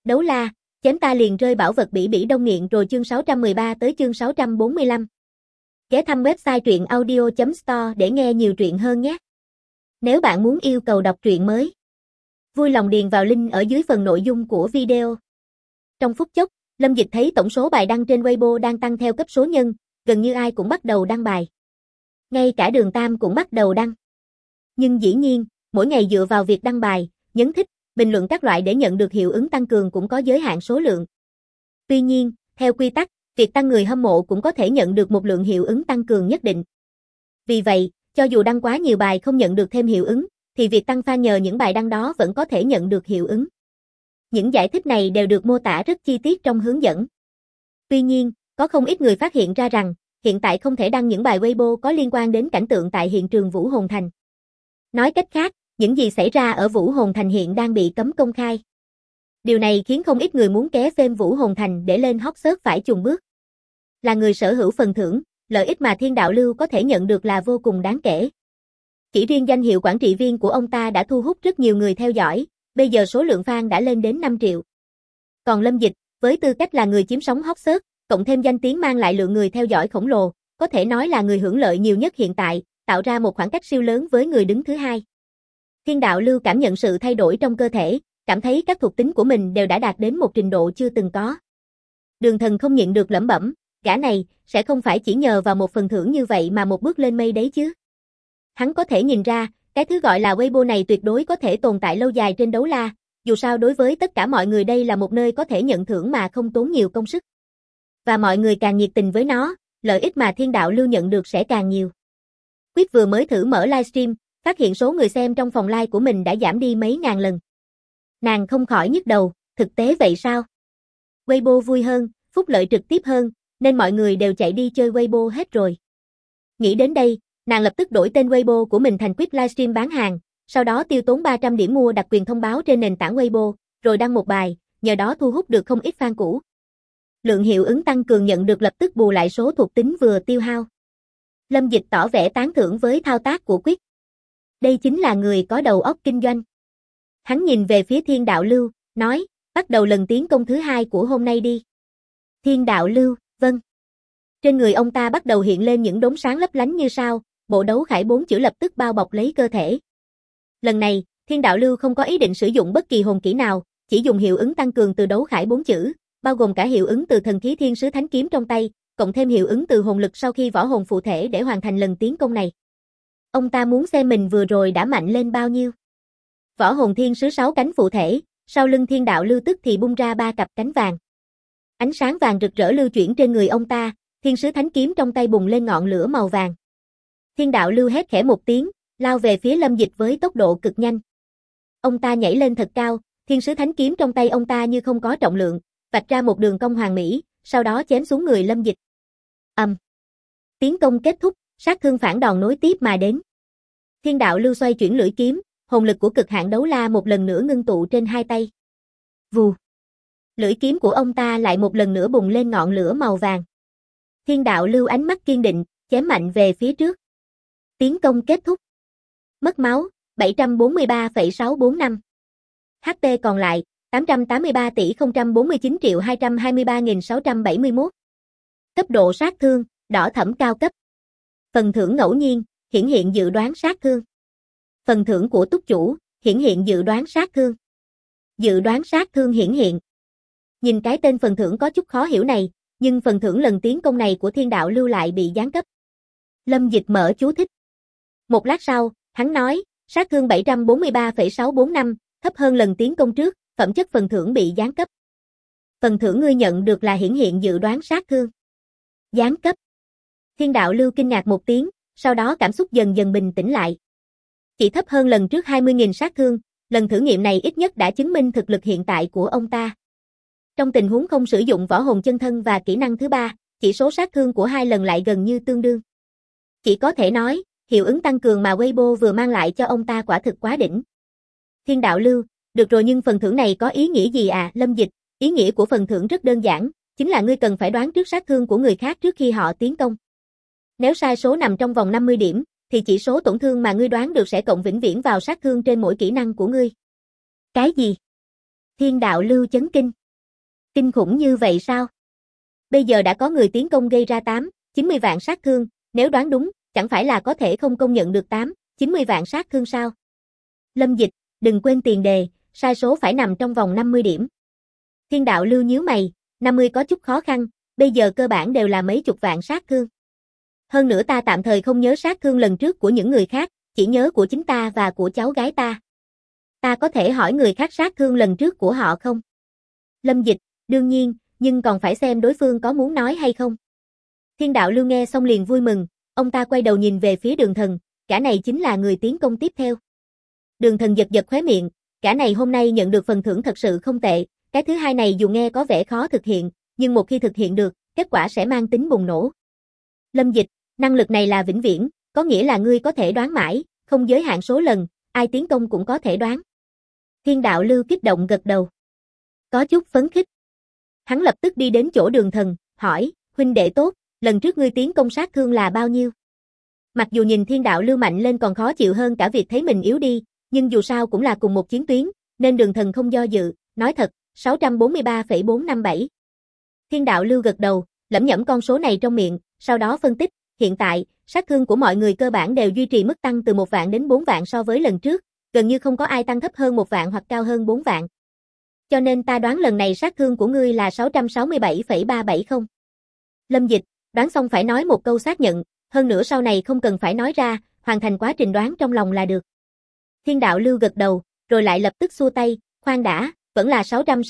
Đấu la, chém ta liền rơi bảo vật bỉ bỉ đông nghiện rồi chương 613 tới chương 645. Ghé thăm website truyện audio.store để nghe nhiều truyện hơn nhé. Nếu bạn muốn yêu cầu đọc truyện mới, vui lòng điền vào link ở dưới phần nội dung của video. Trong phút chốc, Lâm Dịch thấy tổng số bài đăng trên Weibo đang tăng theo cấp số nhân, gần như ai cũng bắt đầu đăng bài. Ngay cả Đường Tam cũng bắt đầu đăng. Nhưng dĩ nhiên, mỗi ngày dựa vào việc đăng bài, nhấn thích, bình luận các loại để nhận được hiệu ứng tăng cường cũng có giới hạn số lượng. Tuy nhiên, theo quy tắc, việc tăng người hâm mộ cũng có thể nhận được một lượng hiệu ứng tăng cường nhất định. Vì vậy, cho dù đăng quá nhiều bài không nhận được thêm hiệu ứng, thì việc tăng fan nhờ những bài đăng đó vẫn có thể nhận được hiệu ứng. Những giải thích này đều được mô tả rất chi tiết trong hướng dẫn. Tuy nhiên, có không ít người phát hiện ra rằng, hiện tại không thể đăng những bài Weibo có liên quan đến cảnh tượng tại hiện trường Vũ Hồn Thành. Nói cách khác, những gì xảy ra ở Vũ Hồn Thành hiện đang bị cấm công khai. Điều này khiến không ít người muốn ké phim Vũ Hồn Thành để lên hot search phải chùng bước. Là người sở hữu phần thưởng, lợi ích mà Thiên Đạo Lưu có thể nhận được là vô cùng đáng kể. Chỉ riêng danh hiệu quản trị viên của ông ta đã thu hút rất nhiều người theo dõi, bây giờ số lượng fan đã lên đến 5 triệu. Còn Lâm Dịch, với tư cách là người chiếm sóng hot search, cộng thêm danh tiếng mang lại lượng người theo dõi khổng lồ, có thể nói là người hưởng lợi nhiều nhất hiện tại, tạo ra một khoảng cách siêu lớn với người đứng thứ hai. Thiên Đạo Lưu cảm nhận sự thay đổi trong cơ thể, cảm thấy các thuộc tính của mình đều đã đạt đến một trình độ chưa từng có. Đường Thần không nhịn được lẩm bẩm, gã này sẽ không phải chỉ nhờ vào một phần thưởng như vậy mà một bước lên mây đấy chứ. Hắn có thể nhìn ra, cái thứ gọi là Weibo này tuyệt đối có thể tồn tại lâu dài trên đấu la, dù sao đối với tất cả mọi người đây là một nơi có thể nhận thưởng mà không tốn nhiều công sức. Và mọi người càng nhiệt tình với nó, lợi ích mà Thiên Đạo Lưu nhận được sẽ càng nhiều. Quyết vừa mới thử mở livestream, phát hiện số người xem trong phòng live của mình đã giảm đi mấy ngàn lần. Nàng không khỏi nhức đầu, thực tế vậy sao? Weibo vui hơn, phúc lợi trực tiếp hơn, nên mọi người đều chạy đi chơi Weibo hết rồi. Nghĩ đến đây, nàng lập tức đổi tên Weibo của mình thành Quyết Livestream bán hàng, sau đó tiêu tốn 300 điểm mua đặc quyền thông báo trên nền tảng Weibo, rồi đăng một bài, nhờ đó thu hút được không ít fan cũ. Lượng hiệu ứng tăng cường nhận được lập tức bù lại số thuộc tính vừa tiêu hao. Lâm Dịch tỏ vẻ tán thưởng với thao tác của Quyết. Đây chính là người có đầu óc kinh doanh. Hắn nhìn về phía Thiên Đạo Lưu, nói, bắt đầu lần tiến công thứ hai của hôm nay đi. Thiên Đạo Lưu, vâng. Trên người ông ta bắt đầu hiện lên những đốm sáng lấp lánh như sao, bộ đấu khải 4 chữ lập tức bao bọc lấy cơ thể. Lần này, Thiên Đạo Lưu không có ý định sử dụng bất kỳ hồn kỹ nào, chỉ dùng hiệu ứng tăng cường từ đấu khải 4 chữ, bao gồm cả hiệu ứng từ thần khí thiên sứ thánh kiếm trong tay, cộng thêm hiệu ứng từ hồn lực sau khi võ hồn phụ thể để hoàn thành lần tiến công này. Ông ta muốn xem mình vừa rồi đã mạnh lên bao nhiêu. Võ hồn thiên sứ 6 cánh phụ thể, sau lưng Thiên Đạo Lưu tức thì bung ra 3 cặp cánh vàng. Ánh sáng vàng rực rỡ lưu chuyển trên người ông ta, thiên sứ thánh kiếm trong tay bùng lên ngọn lửa màu vàng. Thiên Đạo Lưu hét khẽ một tiếng, lao về phía Lâm Dịch với tốc độ cực nhanh. Ông ta nhảy lên thật cao, thiên sứ thánh kiếm trong tay ông ta như không có trọng lượng, vạch ra một đường cong hoàn mỹ, sau đó chém xuống người Lâm Dịch. Tiến công kết thúc, sát thương phản đòn nối tiếp mà đến. Thiên Đạo Lưu xoay chuyển lưỡi kiếm, hồn lực của cực hạn đấu la một lần nữa ngưng tụ trên hai tay. Vù. Lưỡi kiếm của ông ta lại một lần nữa bùng lên ngọn lửa màu vàng. Thiên Đạo Lưu ánh mắt kiên định, chém mạnh về phía trước. Tiến công kết thúc. Mất máu, 743,645. HP còn lại, 883 tỷ 049 triệu 223.671. Cấp độ sát thương, đỏ thẫm cao cấp. Phần thưởng ngẫu nhiên, hiển hiện dự đoán sát thương. Phần thưởng của túc chủ, hiển hiện dự đoán sát thương. Dự đoán sát thương hiển hiện. Nhìn cái tên phần thưởng có chút khó hiểu này, nhưng phần thưởng lần tiến công này của Thiên Đạo Lưu lại bị giáng cấp. Lâm Dịch mở chú thích. Một lát sau, hắn nói, sát thương 743,645, thấp hơn lần tiến công trước, phẩm chất phần thưởng bị giáng cấp. Phần thưởng ngươi nhận được là hiển hiện dự đoán sát thương. Giáng cấp. Thiên Đạo Lưu kinh ngạc một tiếng, sau đó cảm xúc dần dần bình tĩnh lại. Chỉ thấp hơn lần trước 20.000 sát thương, lần thử nghiệm này ít nhất đã chứng minh thực lực hiện tại của ông ta. Trong tình huống không sử dụng võ hồn chân thân và kỹ năng thứ ba, chỉ số sát thương của hai lần lại gần như tương đương. Chỉ có thể nói, hiệu ứng tăng cường mà Weibo vừa mang lại cho ông ta quả thực quá đỉnh. Thiên Đạo Lưu, được rồi nhưng phần thưởng này có ý nghĩa gì à? Lâm Dịch, ý nghĩa của phần thưởng rất đơn giản, chính là ngươi cần phải đoán trước sát thương của người khác trước khi họ tiến công. Nếu sai số nằm trong vòng 50 điểm, thì chỉ số tổn thương mà ngươi đoán được sẽ cộng vĩnh viễn vào sát thương trên mỗi kỹ năng của ngươi. Cái gì? Thiên đạo lưu chấn kinh. Kinh khủng như vậy sao? Bây giờ đã có người tiến công gây ra 90 vạn sát thương, nếu đoán đúng, chẳng phải là có thể không công nhận được 90 vạn sát thương sao? Lâm Dịch, đừng quên tiền đề, sai số phải nằm trong vòng 50 điểm. Thiên đạo lưu nhíu mày, 50 có chút khó khăn, bây giờ cơ bản đều là mấy chục vạn sát thương. Hơn nữa ta tạm thời không nhớ sát thương lần trước của những người khác, chỉ nhớ của chính ta và của cháu gái ta. Ta có thể hỏi người khác sát thương lần trước của họ không? Lâm Dịch, đương nhiên, nhưng còn phải xem đối phương có muốn nói hay không. Thiên đạo lưu nghe xong liền vui mừng, ông ta quay đầu nhìn về phía Đường Thần, gã này chính là người tiến công tiếp theo. Đường Thần giật giật khóe miệng, gã này hôm nay nhận được phần thưởng thật sự không tệ, cái thứ hai này dù nghe có vẻ khó thực hiện, nhưng một khi thực hiện được, kết quả sẽ mang tính bùng nổ. Lâm Dịch, năng lực này là vĩnh viễn, có nghĩa là ngươi có thể đoán mãi, không giới hạn số lần, ai tiến công cũng có thể đoán. Thiên đạo lưu kích động gật đầu. Có chút phấn khích. Hắn lập tức đi đến chỗ Đường Thần, hỏi, huynh đệ tốt, lần trước ngươi tiến công sát thương là bao nhiêu? Mặc dù nhìn thiên đạo lưu mạnh lên còn khó chịu hơn cả việc thấy mình yếu đi, nhưng dù sao cũng là cùng một chiến tuyến, nên Đường Thần không do dự, nói thật, 643,457. Thiên đạo lưu gật đầu, lẩm nhẩm con số này trong miệng, sau đó phân tích, hiện tại, sát thương của mọi người cơ bản đều duy trì mức tăng từ 1 vạn đến 4 vạn so với lần trước, gần như không có ai tăng thấp hơn 1 vạn hoặc cao hơn 4 vạn. Cho nên ta đoán lần này sát thương của ngươi là 667,370. Lâm Dịch, đoán xong phải nói một câu xác nhận, hơn nữa sau này không cần phải nói ra, hoàn thành quá trình đoán trong lòng là được. Thiên đạo lưu gật đầu, rồi lại lập tức xua tay, khoan đã, vẫn là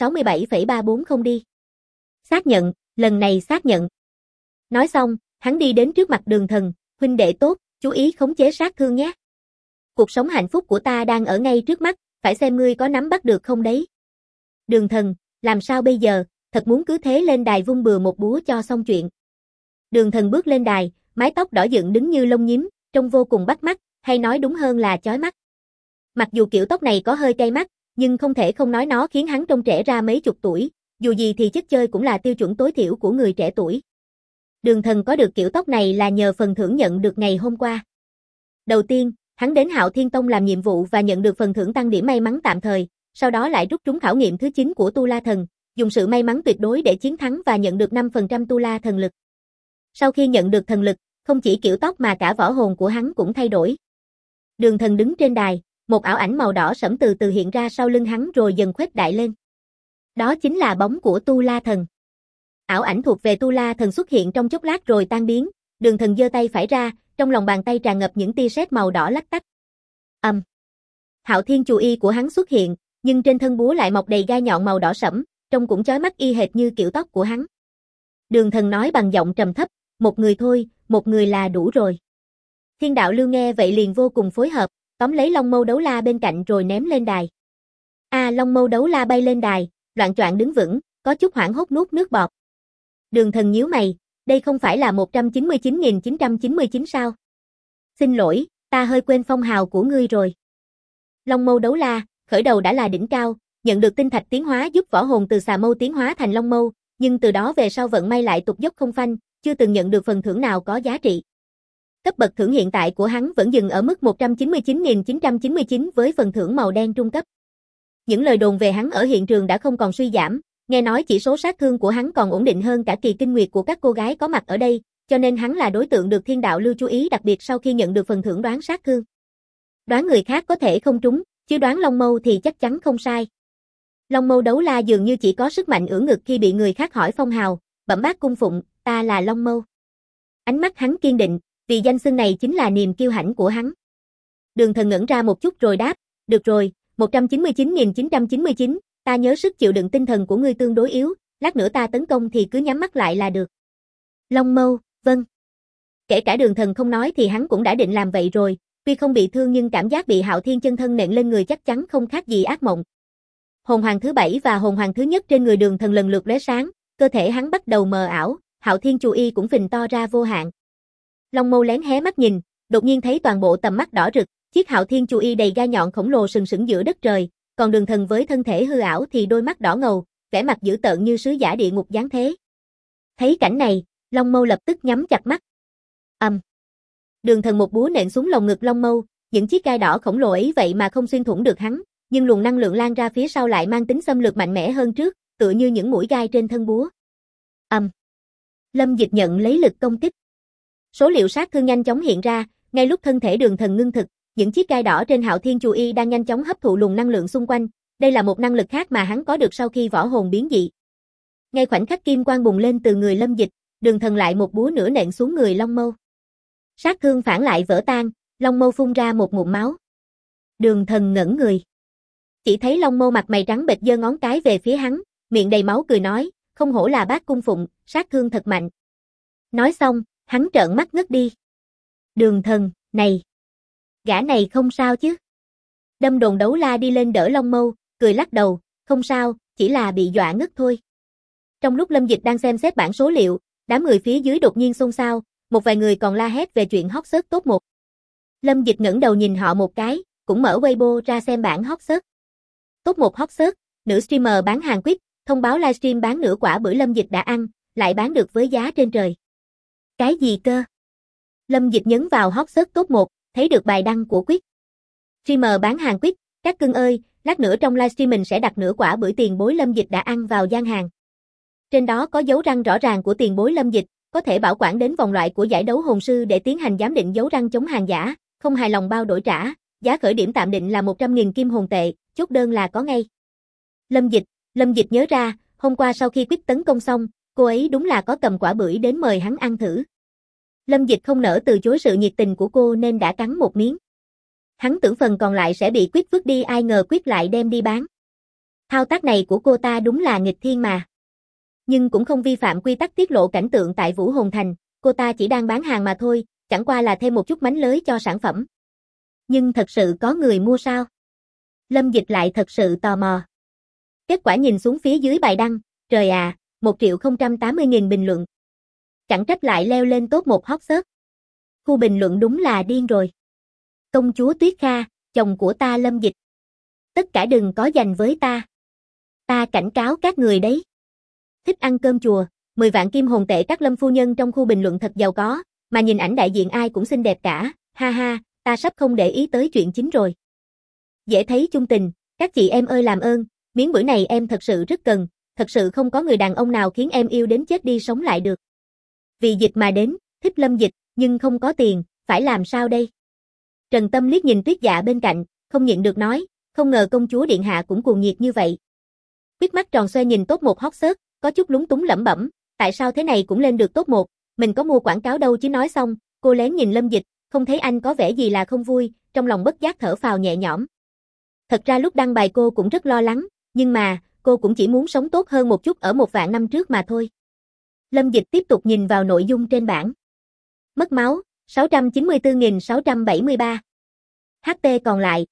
667,340 đi. Xác nhận, lần này xác nhận. Nói xong, hắn đi đến trước mặt Đường Thần, huynh đệ tốt, chú ý khống chế sát thương nhé. Cuộc sống hạnh phúc của ta đang ở ngay trước mắt, phải xem ngươi có nắm bắt được không đấy. Đường Thần, làm sao bây giờ, thật muốn cứ thế lên đài vung bừa một búa cho xong chuyện. Đường Thần bước lên đài, mái tóc đỏ dựng đứng như lông nhím, trông vô cùng bắt mắt, hay nói đúng hơn là chói mắt. Mặc dù kiểu tóc này có hơi cay mắt, nhưng không thể không nói nó khiến hắn trông trẻ ra mấy chục tuổi, dù gì thì chất chơi cũng là tiêu chuẩn tối thiểu của người trẻ tuổi. Đường Thần có được kiểu tóc này là nhờ phần thưởng nhận được ngày hôm qua. Đầu tiên, hắn đến Hạo Thiên Tông làm nhiệm vụ và nhận được phần thưởng tăng điểm may mắn tạm thời, sau đó lại rút trúng khảo nghiệm thứ 9 của Tu La Thần, dùng sự may mắn tuyệt đối để chiến thắng và nhận được 5% Tu La Thần lực. Sau khi nhận được thần lực, không chỉ kiểu tóc mà cả võ hồn của hắn cũng thay đổi. Đường Thần đứng trên đài, một ảo ảnh màu đỏ sẫm từ từ hiện ra sau lưng hắn rồi dần khuếch đại lên. Đó chính là bóng của Tu La Thần. Ảo ảnh thuộc về Tu La Thần xuất hiện trong chốc lát rồi tan biến, Đường Thần giơ tay phải ra, trong lòng bàn tay tràn ngập những tia sét màu đỏ lách tách. Hạo Thiên Chù Y của hắn xuất hiện, nhưng trên thân búa lại mọc đầy gai nhọn màu đỏ sẫm, trông cũng chói mắt y hệt như kiểu tóc của hắn. Đường Thần nói bằng giọng trầm thấp, một người thôi, một người là đủ rồi. Thiên đạo lưu nghe vậy liền vô cùng phối hợp, tóm lấy Long Mâu Đấu La bên cạnh rồi ném lên đài. Long Mâu Đấu La bay lên đài, loạng choạng đứng vững, có chút hoảng hốt nuốt nước bọt. Đường Thần nhíu mày, đây không phải là 199.999 sao? Xin lỗi, ta hơi quên phong hào của ngươi rồi. Long Mâu Đấu La, khởi đầu đã là đỉnh cao, nhận được tinh thạch tiến hóa giúp võ hồn từ xà mâu tiến hóa thành Long Mâu, nhưng từ đó về sau vận may lại tụt dốc không phanh, chưa từng nhận được phần thưởng nào có giá trị. Cấp bậc thưởng hiện tại của hắn vẫn dừng ở mức 199.999 với phần thưởng màu đen trung cấp. Những lời đồn về hắn ở hiện trường đã không còn suy giảm, nghe nói chỉ số sát thương của hắn còn ổn định hơn cả kỳ kinh nguyệt của các cô gái có mặt ở đây, cho nên hắn là đối tượng được thiên đạo lưu chú ý đặc biệt sau khi nhận được phần thưởng đoán sát thương. Đoán người khác có thể không trúng, chứ đoán Long Mâu thì chắc chắn không sai. Long Mâu Đấu La dường như chỉ có sức mạnh ưỡn ngực khi bị người khác hỏi phong hào, bẩm bát cung phụng, ta là Long Mâu. Ánh mắt hắn kiên định, vì danh xưng này chính là niềm kiêu hãnh của hắn. Đường Thần ngẩn ra một chút rồi đáp, được rồi, 199.999, ta nhớ sức chịu đựng tinh thần của ngươi tương đối yếu, lát nữa ta tấn công thì cứ nhắm mắt lại là được. Long Mâu, vâng. Kể cả Đường Thần không nói thì hắn cũng đã định làm vậy rồi, tuy không bị thương nhưng cảm giác bị Hạo Thiên chân thân nện lên người chắc chắn không khác gì ác mộng. Hồn hoàng thứ 7 và hồn hoàng thứ nhất trên người Đường Thần lần lượt lóe sáng, cơ thể hắn bắt đầu mờ ảo, Hạo Thiên Chù Y cũng phình to ra vô hạn. Long Mâu lén hé mắt nhìn, đột nhiên thấy toàn bộ tầm mắt đỏ rực, chiếc Hạo Thiên Chù Y đầy gai nhọn khổng lồ sừng sững giữa đất trời, còn Đường Thần với thân thể hư ảo thì đôi mắt đỏ ngầu, vẻ mặt dữ tợn như sứ giả địa ngục giáng thế. Thấy cảnh này, Long Mâu lập tức nhắm chặt mắt. Đường Thần một búa nện xuống lồng ngực Long Mâu, những chiếc gai đỏ khổng lồ ấy vậy mà không xuyên thủng được hắn, nhưng luồng năng lượng lan ra phía sau lại mang tính xâm lược mạnh mẽ hơn trước, tựa như những mũi gai trên thân búa. Lâm Dịch nhận lấy lực công kích. Số liệu sát thương nhanh chóng hiện ra, ngay lúc thân thể Đường Thần ngưng thực, những chiếc gai đỏ trên Hạo Thiên Chù Y đang nhanh chóng hấp thụ luồng năng lượng xung quanh, đây là một năng lực khác mà hắn có được sau khi võ hồn biến dị. Ngay khoảnh khắc kim quang bùng lên từ người Lâm Dịch, Đường Thần lại một búa nữa nện xuống người Long Mâu. Sát thương phản lại vỡ tan, Long Mâu phun ra một ngụm máu. Đường Thần ngẩn người. Chỉ thấy Long Mâu mặt mày trắng bệch giơ ngón cái về phía hắn, miệng đầy máu cười nói, không hổ là Bát Cung Phụng, sát thương thật mạnh. Nói xong, hắn trợn mắt ngất đi. Đường Thần, này, gã này không sao chứ? Đâm Đồn Đấu La đi lên đỡ Long Mâu, cười lắc đầu, không sao, chỉ là bị dọa ngất thôi. Trong lúc Lâm Dịch đang xem xét bảng số liệu, đám người phía dưới đột nhiên xôn xao, một vài người còn la hét về chuyện hot search top 1. Lâm Dịch ngẩng đầu nhìn họ một cái, cũng mở Weibo ra xem bảng hot search. Top 1 hot search, nữ streamer bán hàng quýt, thông báo livestream bán nửa quả bưởi Lâm Dịch đã ăn, lại bán được với giá trên trời. Cái gì cơ? Lâm Dịch nhấn vào hot search top 1, thấy được bài đăng của Quýt. Streamer bán hàng Quýt, các cưng ơi, lát nữa trong livestream mình sẽ đặt nửa quả bưởi tiền bối Lâm Dịch đã ăn vào gian hàng. Trên đó có dấu răng rõ ràng của tiền bối Lâm Dịch, có thể bảo quản đến vòng loại của giải đấu hồn sư để tiến hành giám định dấu răng chống hàng giả, không hài lòng bao đổi trả, giá khởi điểm tạm định là 100.000 kim hồn tệ, chốt đơn là có ngay. Lâm Dịch nhớ ra, hôm qua sau khi Quýt tấn công xong, cô ấy đúng là có cầm quả bưởi đến mời hắn ăn thử. Lâm Dịch không nỡ từ chối sự nhiệt tình của cô nên đã cắn một miếng. Hắn tưởng phần còn lại sẽ bị Quýt vứt đi, ai ngờ Quýt lại đem đi bán. Thao tác này của cô ta đúng là nghịch thiên mà. Nhưng cũng không vi phạm quy tắc tiết lộ cảnh tượng tại Vũ Hồn Thành, cô ta chỉ đang bán hàng mà thôi, chẳng qua là thêm một chút mánh lới cho sản phẩm. Nhưng thật sự có người mua sao? Lâm Dịch lại thật sự tò mò. Kết quả nhìn xuống phía dưới bài đăng, trời à, 1.080.000 bình luận. Chẳng trách lại leo lên top 1 hot search. Khu bình luận đúng là điên rồi. Công chúa Tuyết Kha, chồng của ta Lâm Dịch. Tất cả đừng có giành với ta. Ta cảnh cáo các người đấy. Thích ăn cơm chùa, 10 vạn kim hồn tệ. Các Lâm phu nhân trong khu bình luận thật giàu có, mà nhìn ảnh đại diện ai cũng xinh đẹp cả, ha ha, ta sắp không để ý tới chuyện chính rồi. Dễ thấy chung tình, các chị em ơi làm ơn, miếng bưởi này em thật sự rất cần, thật sự không có người đàn ông nào khiến em yêu đến chết đi sống lại được. Vì Dịch mà đến, thích Lâm Dịch, nhưng không có tiền, phải làm sao đây? Trần Tâm liếc nhìn Tuyết Dạ bên cạnh, không nhịn được nói, không ngờ công chúa điện hạ cũng cuồng nhiệt như vậy. Tuyết mắt tròn xoe nhìn top 1 hot search, có chút lúng túng lẩm bẩm, tại sao thế này cũng lên được top 1, mình có mua quảng cáo đâu chứ. Nói xong, cô lén nhìn Lâm Dịch, không thấy anh có vẻ gì là không vui, trong lòng bất giác thở phào nhẹ nhõm. Thật ra lúc đăng bài cô cũng rất lo lắng, nhưng mà, cô cũng chỉ muốn sống tốt hơn một chút ở 1 vạn năm trước mà thôi. Lâm Dịch tiếp tục nhìn vào nội dung trên bảng. Mất máu, 694.673. HP còn lại,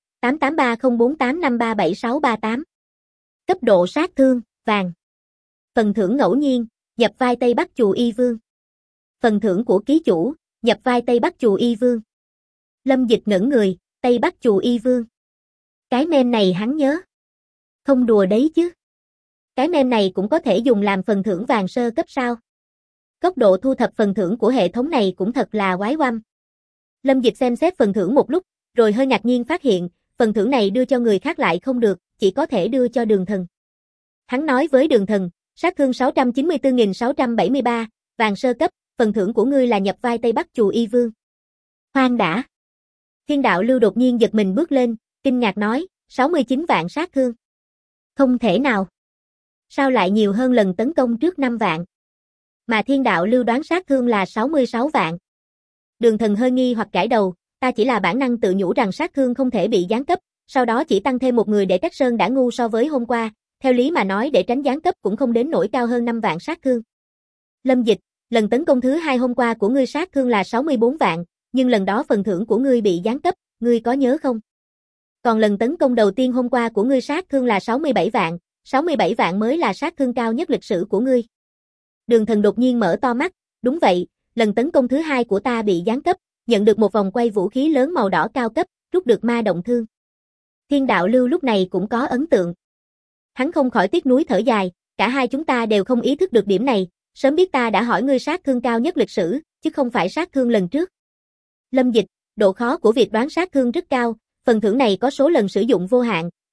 883048537638. Cấp độ sát thương, vàng. Phần thưởng ngẫu nhiên, nhập vai Tây Bắc Chù Y Vương. Phần thưởng của ký chủ, nhập vai Tây Bắc Chù Y Vương. Lâm Dịch ngẩn người, Tây Bắc Chù Y Vương. Cái meme này hắn nhớ. Không đùa đấy chứ. Cái meme này cũng có thể dùng làm phần thưởng vàng sơ cấp sao? Góc độ thu thập phần thưởng của hệ thống này cũng thật là quái oăm. Lâm Dịch xem xét phần thưởng một lúc, rồi hơi ngạc nhiên phát hiện, phần thưởng này đưa cho người khác lại không được, chỉ có thể đưa cho Đường Thần. Hắn nói với Đường Thần, sát thương 694.673, vàng sơ cấp, phần thưởng của ngươi là nhập vai Tây Bắc Chù Y Vương. Khoan đã. Thiên Đạo Lưu đột nhiên giật mình bước lên, kinh ngạc nói, 69 vạn sát thương. Không thể nào. Sao lại nhiều hơn lần tấn công trước 5 vạn? Mà Thiên Đạo Lưu đoán sát thương là 66 vạn. Đường Thần hơi nghi hoặc gãi đầu, ta chỉ là bản năng tự nhủ rằng sát thương không thể bị giáng cấp, sau đó chỉ tăng thêm một người để Cách Sơn đã ngu so với hôm qua, theo lý mà nói để tránh giáng cấp cũng không đến nỗi cao hơn 5 vạn sát thương. Lâm Dịch, lần tấn công thứ 2 hôm qua của ngươi sát thương là 64 vạn, nhưng lần đó phần thưởng của ngươi bị giáng cấp, ngươi có nhớ không? Còn lần tấn công đầu tiên hôm qua của ngươi sát thương là 67 vạn mới là sát thương cao nhất lịch sử của ngươi. Đường Thần đột nhiên mở to mắt, đúng vậy, lần tấn công thứ 2 của ta bị giáng cấp, nhận được một vòng quay vũ khí lớn màu đỏ cao cấp, rút được ma động thương. Thiên Đạo Lưu lúc này cũng có ấn tượng. Hắn không khỏi tiếc nuối thở dài, cả hai chúng ta đều không ý thức được điểm này, sớm biết ta đã hỏi ngươi sát thương cao nhất lịch sử, chứ không phải sát thương lần trước. Lâm Dịch, độ khó của việc đoán sát thương rất cao, phần thưởng này có số lần sử dụng vô hạn,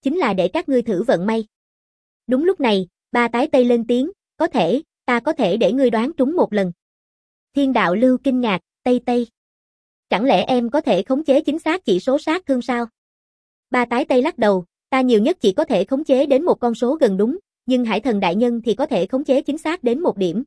chính là để các ngươi thử vận may. Đúng lúc này, ba tái Tây lên tiếng, có thể, ta có thể để ngươi đoán trúng một lần. Thiên đạo lưu kinh ngạc, Tây Tây. Chẳng lẽ em có thể khống chế chính xác chỉ số sát thương sao? Ba tái Tây lắc đầu, ta nhiều nhất chỉ có thể khống chế đến một con số gần đúng, nhưng Hải Thần đại nhân thì có thể khống chế chính xác đến một điểm.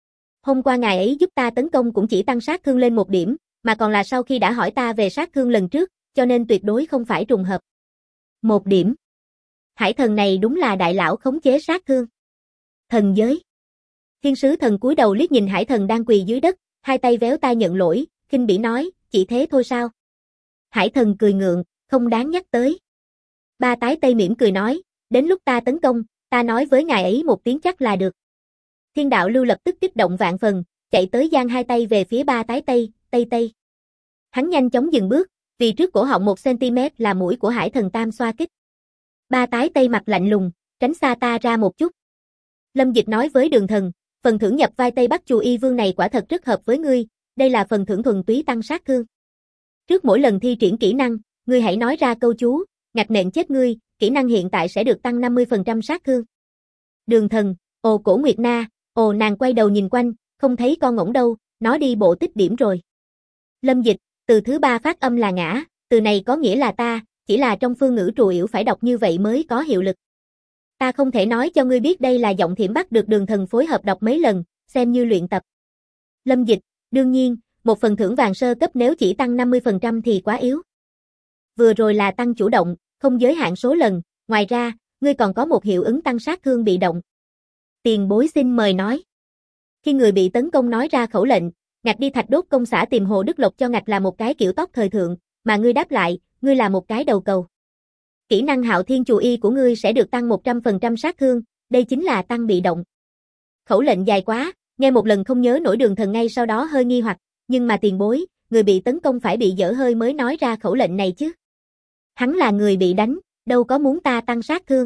Hôm qua ngài ấy giúp ta tấn công cũng chỉ tăng sát thương lên một điểm, mà còn là sau khi đã hỏi ta về sát thương lần trước, cho nên tuyệt đối không phải trùng hợp. Một điểm. Hải Thần này đúng là đại lão khống chế sát thương. Thần giới. Thiên sứ thần cúi đầu liếc nhìn Hải Thần đang quỳ dưới đất, hai tay véo tai nhận lỗi, khinh bỉ nói, chỉ thế thôi sao? Hải Thần cười ngượng, không đáng nhắc tới. Ba tái Tây mỉm cười nói, đến lúc ta tấn công, ta nói với ngài ấy một tiếng chắc là được. Thiên đạo lưu lập tức kích động vạn phần, chạy tới giang hai tay về phía ba tái Tây, Tây Tây. Hắn nhanh chóng dừng bước, vì trước cổ họng 1 cm là mũi của Hải Thần tam xoa kích. Ba tái Tây mặt lạnh lùng, tránh xa ta ra một chút. Lâm Dịch nói với Đường Thần, phần thưởng nhập vai Tây Bắc Chù Y Vương này quả thật rất hợp với ngươi, đây là phần thưởng thuần túy tăng sát thương. Trước mỗi lần thi triển kỹ năng, ngươi hãy nói ra câu chú, ngạch nện chết ngươi, kỹ năng hiện tại sẽ được tăng 50% sát thương. Đường Thần, ồ Cổ Nguyệt Na, ồ nàng quay đầu nhìn quanh, không thấy con ngỗng đâu, nó đi bộ tích điểm rồi. Lâm Dịch, từ thứ ba phát âm là ngã, từ này có nghĩa là ta, chỉ là trong phương ngữ Trù Yểu phải đọc như vậy mới có hiệu lực. Ta không thể nói cho ngươi biết đây là giọng Thiểm Bắc được Đường Thần phối hợp đọc mấy lần, xem như luyện tập. Lâm Dịch, đương nhiên, một phần thưởng vàng sơ cấp nếu chỉ tăng 50% thì quá yếu. Vừa rồi là tăng chủ động, không giới hạn số lần, ngoài ra, ngươi còn có một hiệu ứng tăng sát thương bị động. Tiền bối xin mời nói. Khi người bị tấn công nói ra khẩu lệnh, ngạch đi thạch đốt công xã tìm Hồ Đức Lộc cho ngạch là một cái kiểu tóc thời thượng, mà ngươi đáp lại, ngươi là một cái đầu cầu. Kỹ năng Hạo Thiên Chù Y của ngươi sẽ được tăng 100% sát thương, đây chính là tăng bị động. Khẩu lệnh dài quá, nghe một lần không nhớ nổi Đường Thần ngay sau đó hơi nghi hoặc, nhưng mà tiền bối, người bị tấn công phải bị dở hơi mới nói ra khẩu lệnh này chứ. Hắn là người bị đánh, đâu có muốn ta tăng sát thương.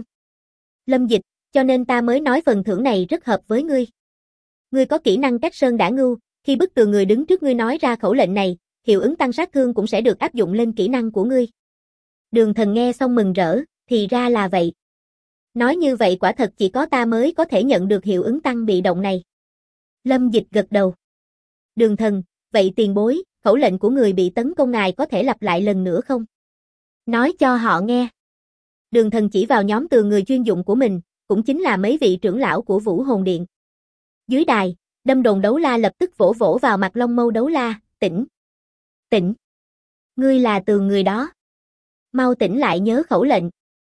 Lâm Dịch, cho nên ta mới nói phần thưởng này rất hợp với ngươi. Ngươi có kỹ năng cách sơn đả ngưu, khi bức tường người đứng trước ngươi nói ra khẩu lệnh này, hiệu ứng tăng sát thương cũng sẽ được áp dụng lên kỹ năng của ngươi. Đường Thần nghe xong mừng rỡ, thì ra là vậy. Nói như vậy quả thật chỉ có ta mới có thể nhận được hiệu ứng tăng bị động này. Lâm Dịch gật đầu. Đường Thần, vậy tiền bối, khẩu lệnh của người bị tấn công ngài có thể lặp lại lần nữa không? Nói cho họ nghe. Đường Thần chỉ vào nhóm tường người chuyên dụng của mình, cũng chính là mấy vị trưởng lão của Vũ Hồn Điện. Dưới đài, Đâm Đồn Đấu La lập tức vỗ vỗ vào mặt Long Mâu Đấu La, tỉnh. Tỉnh. Ngươi là tường người đó. Mau tỉnh lại nhớ khẩu lệnh.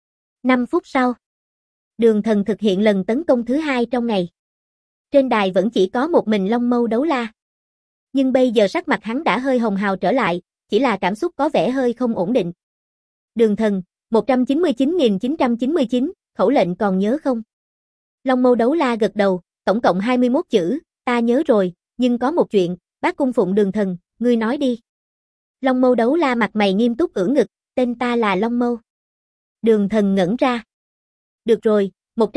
5 phút sau, Đường Thần thực hiện lần tấn công thứ hai trong ngày. Trên đài vẫn chỉ có một mình Long Mâu Đấu La. Nhưng bây giờ sắc mặt hắn đã hơi hồng hào trở lại, chỉ là cảm xúc có vẻ hơi không ổn định. Đường Thần, 199.999, khẩu lệnh còn nhớ không? Long Mâu Đấu La gật đầu, tổng cộng 21 chữ, ta nhớ rồi, nhưng có một chuyện, bác cung phụng Đường Thần, ngươi nói đi. Long Mâu Đấu La mặt mày nghiêm túc ưỡn ngực, tên ta là Long Mâu. Đường Thần ngẩn ra. Được rồi,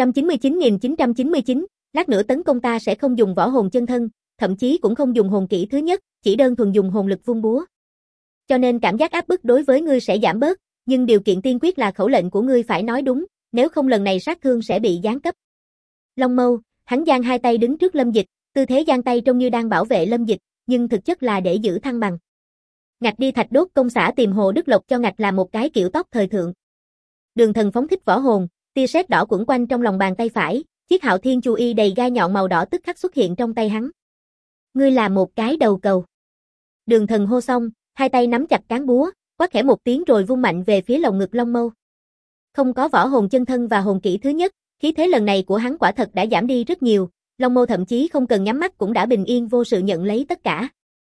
199.999, lát nữa tấn công ta sẽ không dùng võ hồn chân thân, thậm chí cũng không dùng hồn kỹ thứ nhất, chỉ đơn thuần dùng hồn lực vung búa. Cho nên cảm giác áp bức đối với ngươi sẽ giảm bớt, nhưng điều kiện tiên quyết là khẩu lệnh của ngươi phải nói đúng, nếu không lần này sát thương sẽ bị giáng cấp. Long Mâu, hắn giang hai tay đứng trước Lâm Dịch, tư thế giang tay trông như đang bảo vệ Lâm Dịch, nhưng thực chất là để giữ thăng bằng. Ngạch đi thạch đốt công xã tìm Hồ Đức Lộc cho ngạch là một cái kiểu tóc thời thượng. Đường Thần phóng thích võ hồn, tia sét đỏ quẩn quanh trong lòng bàn tay phải, chiếc Hạo Thiên Chù Y đầy gai nhọn màu đỏ tức khắc xuất hiện trong tay hắn. Ngươi là một cái đầu cầu. Đường Thần hô xong, hai tay nắm chặt cán búa, quát khẽ một tiếng rồi vung mạnh về phía lồng ngực Long Mâu. Không có võ hồn chân thân và hồn kỹ thứ nhất, khí thế lần này của hắn quả thật đã giảm đi rất nhiều, Long Mâu thậm chí không cần nhắm mắt cũng đã bình yên vô sự nhận lấy tất cả.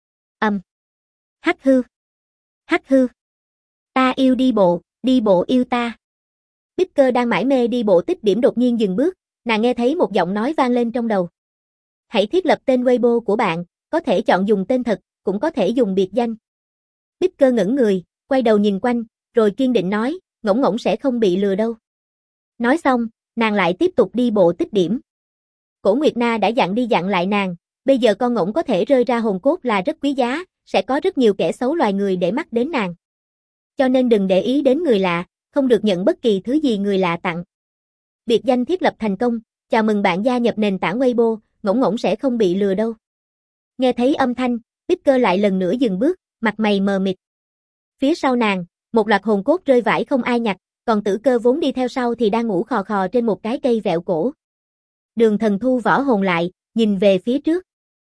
Hắc hư. Hắc hư. Ta yêu đi bộ yêu ta. Bích Cơ đang mải mê đi bộ tích điểm đột nhiên dừng bước, nàng nghe thấy một giọng nói vang lên trong đầu. Hãy thiết lập tên Weibo của bạn, có thể chọn dùng tên thật, cũng có thể dùng biệt danh. Bích Cơ ngẩn người, quay đầu nhìn quanh, rồi kiên định nói, ngỗng ngỗng sẽ không bị lừa đâu. Nói xong, nàng lại tiếp tục đi bộ tích điểm. Cổ Nguyệt Na đã dặn đi dặn lại nàng, bây giờ con ngỗng có thể rơi ra hồn cốt là rất quý giá, sẽ có rất nhiều kẻ xấu loài người để mắt đến nàng. Cho nên đừng để ý đến người lạ, không được nhận bất kỳ thứ gì người lạ tặng. Biệt danh thiết lập thành công, chào mừng bạn gia nhập nền tảng Weibo, ngỗng ngỗng sẽ không bị lừa đâu. Nghe thấy âm thanh, Bicker lại lần nữa dừng bước, mặt mày mờ mịt. Phía sau nàng, một loạt hồn cốt rơi vãi không ai nhặt, còn Tử Cơ vốn đi theo sau thì đang ngủ khò khò trên một cái cây vẹo cổ. Đường Thần thu võ hồn lại, nhìn về phía trước.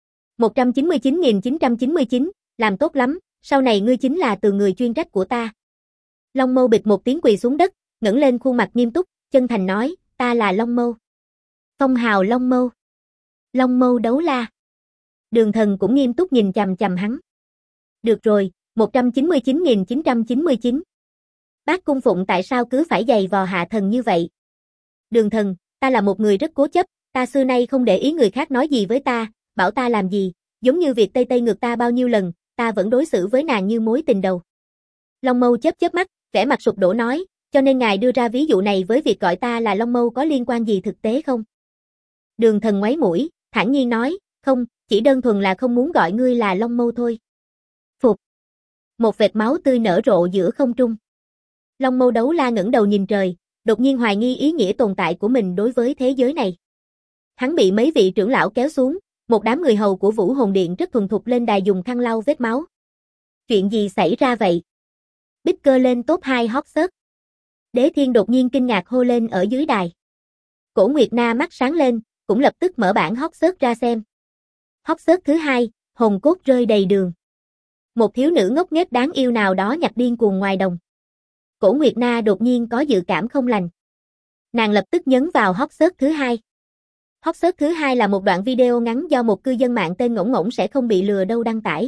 199.999, làm tốt lắm, sau này ngươi chính là từ người chuyên trách của ta. Long Mâu bịch một tiếng quỳ xuống đất, ngẩng lên khuôn mặt nghiêm túc, chân thành nói, ta là Long Mâu. Phong hào Long Mâu. Long Mâu đấu la. Đường Thần cũng nghiêm túc nhìn chằm chằm hắn. Được rồi, 199.999. Bác cung phụng tại sao cứ phải giày vò hạ thần như vậy? Đường Thần, ta là một người rất cố chấp, ta xưa nay không để ý người khác nói gì với ta, bảo ta làm gì, giống như việc Tây Tây ngược ta bao nhiêu lần, ta vẫn đối xử với nàng như mối tình đầu. Long Mâu chớp chớp mắt, vẻ mặt sụp đổ nói, cho nên ngài đưa ra ví dụ này với việc gọi ta là Long Mâu có liên quan gì thực tế không? Đường Thần ngoáy mũi, thản nhiên nói, không, chỉ đơn thuần là không muốn gọi ngươi là Long Mâu thôi. Phục. Một vệt máu tươi nở rộ giữa không trung. Long Mâu đấu la ngẩng đầu nhìn trời, đột nhiên hoài nghi ý nghĩa tồn tại của mình đối với thế giới này. Hắn bị mấy vị trưởng lão kéo xuống, một đám người hầu của Vũ Hồn Điện rất thuần thục lên đài dùng khăn lau vết máu. Chuyện gì xảy ra vậy? Bicker lên top 2 hot search. Đế Thiên đột nhiên kinh ngạc hô lên ở dưới đài. Cổ Nguyệt Na mắt sáng lên, cũng lập tức mở bảng hot search ra xem. Hot search thứ 2, hồn cốt rơi đầy đường. Một thiếu nữ ngốc nghếch đáng yêu nào đó nhặt điên cuồng ngoài đồng. Cổ Nguyệt Na đột nhiên có dự cảm không lành. Nàng lập tức nhấn vào hot search thứ 2. Hot search thứ 2 là một đoạn video ngắn do một cư dân mạng tên Ngỗng Ngỗng sẽ không bị lừa đâu đăng tải.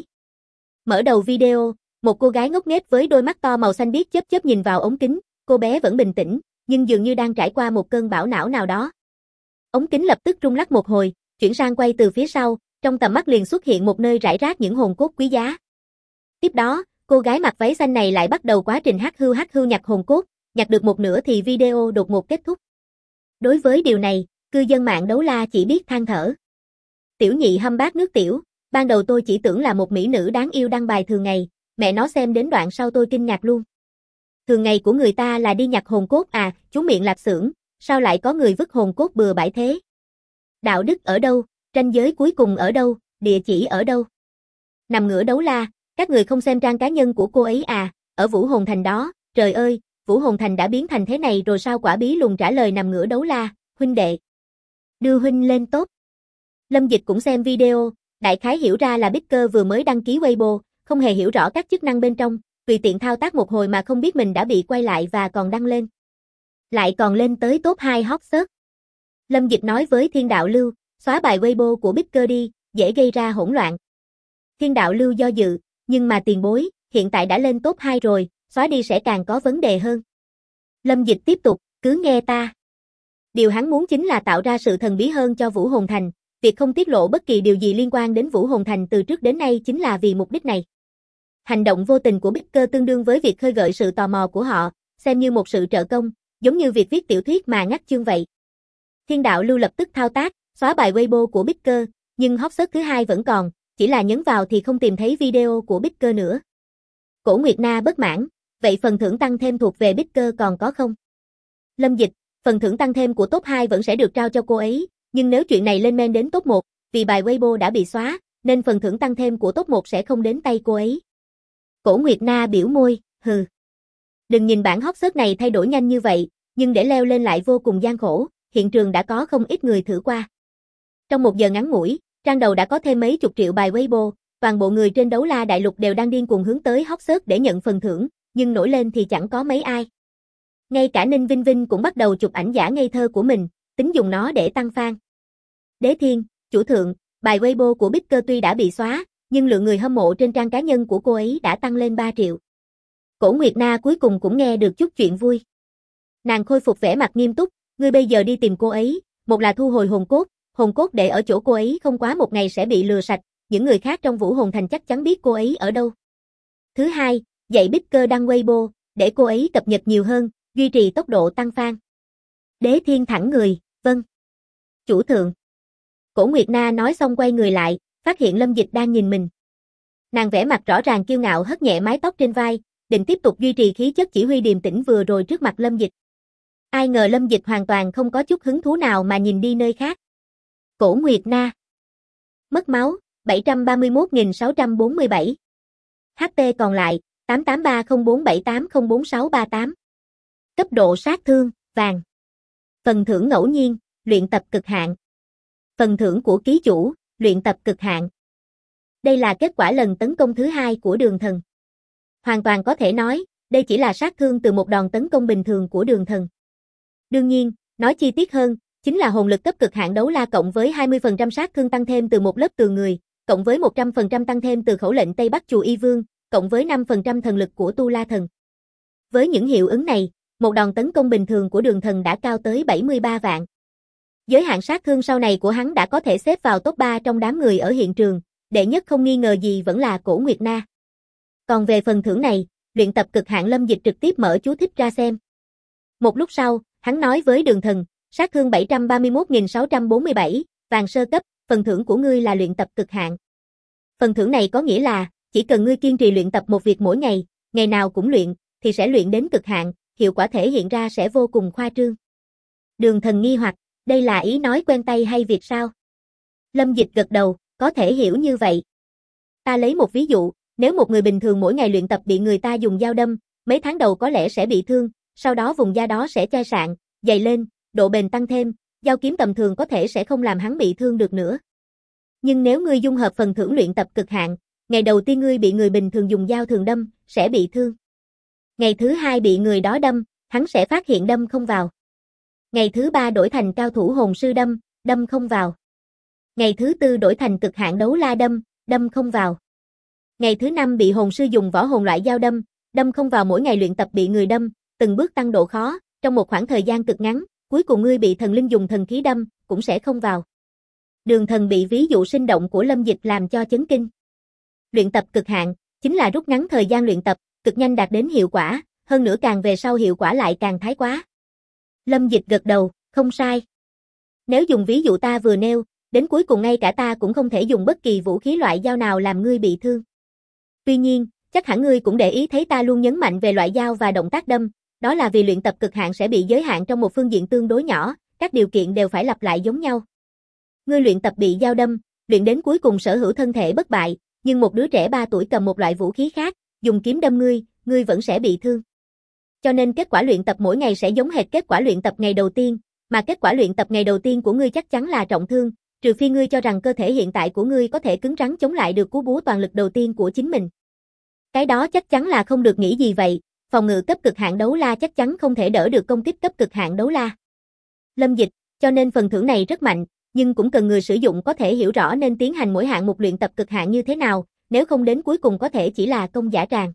Mở đầu video, một cô gái ngốc nghếch với đôi mắt to màu xanh biếc chớp chớp nhìn vào ống kính, cô bé vẫn bình tĩnh, nhưng dường như đang trải qua một cơn bão não nào đó. Ống kính lập tức rung lắc một hồi, chuyển sang quay từ phía sau, trong tầm mắt liền xuất hiện một nơi rải rác những hồn cốt quý giá. Tiếp đó, cô gái mặc váy xanh này lại bắt đầu quá trình hắc hưu nhặt hồn cốt, nhặt được một nửa thì video đột ngột kết thúc. Đối với điều này, cư dân mạng đấu la chỉ biết than thở. Tiểu nhị hâm bát nước tiểu, ban đầu tôi chỉ tưởng là một mỹ nữ đáng yêu đăng bài thường ngày, mẹ nó xem đến đoạn sau tôi kinh ngạc luôn. Thường ngày của người ta là đi nhặt hồn cốt à, chú miệng lạp xưởng, sao lại có người vứt hồn cốt bừa bãi thế? Đạo đức ở đâu, ranh giới cuối cùng ở đâu, địa chỉ ở đâu? Nằm ngửa đấu la, các người không xem trang cá nhân của cô ấy à, ở Vũ Hồn Thành đó, trời ơi, Vũ Hồn Thành đã biến thành thế này rồi sao? Quả bí lùn trả lời nằm ngửa đấu la, huynh đệ. Đưa huynh lên top. Lâm Dịch cũng xem video, đại khái hiểu ra là Bicker vừa mới đăng ký Weibo, không hề hiểu rõ các chức năng bên trong, tùy tiện thao tác một hồi mà không biết mình đã bị quay lại và còn đăng lên. Lại còn lên tới top 2 hot search. Lâm Dịch nói với Thiên Đạo Lưu, xóa bài Weibo của Bicker đi, dễ gây ra hỗn loạn. Thiên Đạo Lưu do dự, nhưng mà tiền bối, hiện tại đã lên top 2 rồi, xóa đi sẽ càng có vấn đề hơn. Lâm Dịch tiếp tục, cứ nghe ta. Điều hắn muốn chính là tạo ra sự thần bí hơn cho Vũ Hồn Thành, việc không tiết lộ bất kỳ điều gì liên quan đến Vũ Hồn Thành từ trước đến nay chính là vì mục đích này. Hành động vô tình của Bicker tương đương với việc khơi gợi sự tò mò của họ, xem như một sự trợ công, giống như việc viết tiểu thuyết mà ngắt chương vậy. Thiên Đạo Lưu lập tức thao tác, xóa bài Weibo của Bicker, nhưng hot search thứ 2 vẫn còn, chỉ là nhấn vào thì không tìm thấy video của Bicker nữa. Cổ Nguyệt Na bất mãn, vậy phần thưởng tăng thêm thuộc về Bicker còn có không? Lâm Dịch, phần thưởng tăng thêm của top 2 vẫn sẽ được trao cho cô ấy, nhưng nếu chuyện này lên men đến top 1, vì bài Weibo đã bị xóa, nên phần thưởng tăng thêm của top 1 sẽ không đến tay cô ấy. Cổ Nguyệt Na biểu môi, hừ. Đừng nhìn bản hot search này thay đổi nhanh như vậy, nhưng để leo lên lại vô cùng gian khổ, hiện trường đã có không ít người thử qua. Trong một giờ ngắn ngủi, trang đầu đã có thêm mấy chục triệu bài Weibo, toàn bộ người trên đấu la đại lục đều đang điên cuồng hướng tới hot search để nhận phần thưởng, nhưng nổi lên thì chẳng có mấy ai. Ngay cả Ninh Vinh Vinh cũng bắt đầu chụp ảnh giả ngây thơ của mình, tính dùng nó để tăng fan. Đế Thiên, chủ thượng, bài Weibo của Bicker tuy đã bị xóa, nhưng lượng người hâm mộ trên trang cá nhân của cô ấy đã tăng lên 3 triệu. Cổ Nguyệt Na cuối cùng cũng nghe được chút chuyện vui. Nàng khôi phục vẻ mặt nghiêm túc, ngươi bây giờ đi tìm cô ấy, một là thu hồi hồn cốt để ở chỗ cô ấy không quá một ngày sẽ bị lừa sạch, những người khác trong Vũ Hồn Thành chắc chắn biết cô ấy ở đâu. Thứ hai, dạy Bicker đăng Weibo, để cô ấy cập nhật nhiều hơn, duy trì tốc độ tăng fan. Đế Thiên thẳng người, vâng. Chủ thượng. Cổ Nguyệt Na nói xong quay người lại, phát hiện Lâm Dịch đang nhìn mình. Nàng vẻ mặt rõ ràng kiêu ngạo hất nhẹ mái tóc trên vai, định tiếp tục duy trì khí chất chỉ huy điềm tĩnh vừa rồi trước mặt Lâm Dịch. Ai ngờ Lâm Dịch hoàn toàn không có chút hứng thú nào mà nhìn đi nơi khác. Cổ Nguyệt Na. Mất máu, 731.647. HP còn lại, 883047804638. Cấp độ sát thương, vàng. Phần thưởng ngẫu nhiên, luyện tập cực hạn. Phần thưởng của ký chủ, luyện tập cực hạn. Đây là kết quả lần tấn công thứ 2 của Đường Thần. Hoàn toàn có thể nói, đây chỉ là sát thương từ một đòn tấn công bình thường của Đường Thần. Đương nhiên, nói chi tiết hơn, chính là hồn lực cấp cực hạn đấu la cộng với 20% sát thương tăng thêm từ một lớp tường người, cộng với 100% tăng thêm từ khẩu lệnh Tây Bắc Chùa Y Vương, cộng với 5% thần lực của Tu La Thần. Với những hiệu ứng này, một đòn tấn công bình thường của Đường Thần đã cao tới 73 vạn. Giới hạn sát thương sau này của hắn đã có thể xếp vào top 3 trong đám người ở hiện trường, đệ nhất không nghi ngờ gì vẫn là Cổ Nguyệt Na. Còn về phần thưởng này, luyện tập cực hạn Lâm Dịch trực tiếp mở chú thích ra xem. Một lúc sau, hắn nói với Đường Thần, sát thương 731.647, vàng sơ cấp, phần thưởng của ngươi là luyện tập cực hạn. Phần thưởng này có nghĩa là, chỉ cần ngươi kiên trì luyện tập một việc mỗi ngày nào cũng luyện, thì sẽ luyện đến cực hạn, hiệu quả thể hiện ra sẽ vô cùng khoa trương. Đường Thần nghi hoặc, đây là ý nói quen tay hay việc sao? Lâm Dịch gật đầu, có thể hiểu như vậy. Ta lấy một ví dụ, nếu một người bình thường mỗi ngày luyện tập bị người ta dùng dao đâm, mấy tháng đầu có lẽ sẽ bị thương, sau đó vùng da đó sẽ chai sạn, dày lên, độ bền tăng thêm, dao kiếm tầm thường có thể sẽ không làm hắn bị thương được nữa. Nhưng nếu ngươi dung hợp phần thưởng luyện tập cực hạn, ngày đầu tiên ngươi bị người bình thường dùng dao thường đâm, sẽ bị thương. Ngày thứ 2 bị người đó đâm, hắn sẽ phát hiện đâm không vào. Ngày thứ 3 đổi thành cao thủ hồn sư đâm không vào. Ngày thứ 4 đổi thành cực hạn đấu la đâm không vào. Ngày thứ 5 bị hồn sư dùng võ hồn loại dao đâm không vào. Mỗi ngày luyện tập bị người đâm, từng bước tăng độ khó, trong một khoảng thời gian cực ngắn, cuối cùng ngươi bị thần linh dùng thần khí đâm, cũng sẽ không vào. Đường Thần bị ví dụ sinh động của Lâm Dịch làm cho chấn kinh. Luyện tập cực hạn, chính là rút ngắn thời gian luyện tập, cực nhanh đạt đến hiệu quả, hơn nữa càng về sau hiệu quả lại càng thái quá. Lâm Dịch gật đầu, không sai. Nếu dùng ví dụ ta vừa nêu, đến cuối cùng ngay cả ta cũng không thể dùng bất kỳ vũ khí loại dao nào làm ngươi bị thương. Tuy nhiên, chắc hẳn ngươi cũng để ý thấy ta luôn nhấn mạnh về loại dao và động tác đâm, đó là vì luyện tập cực hạn sẽ bị giới hạn trong một phương diện tương đối nhỏ, các điều kiện đều phải lặp lại giống nhau. Ngươi luyện tập bị dao đâm, luyện đến cuối cùng sở hữu thân thể bất bại, nhưng một đứa trẻ 3 tuổi cầm một loại vũ khí khác, dùng kiếm đâm ngươi vẫn sẽ bị thương. Cho nên kết quả luyện tập mỗi ngày sẽ giống hệt kết quả luyện tập ngày đầu tiên, mà kết quả luyện tập ngày đầu tiên của ngươi chắc chắn là trọng thương, trừ phi ngươi cho rằng cơ thể hiện tại của ngươi có thể cứng rắn chống lại được cú búa toàn lực đầu tiên của chính mình. Cái đó chắc chắn là không được nghĩ gì vậy, phòng ngự cấp cực hạn đấu la chắc chắn không thể đỡ được công kích cấp cực hạn đấu la. Lâm Dịch, cho nên phần thưởng này rất mạnh, nhưng cũng cần người sử dụng có thể hiểu rõ nên tiến hành mỗi hạng mục luyện tập cực hạn như thế nào, nếu không đến cuối cùng có thể chỉ là công dã tràng.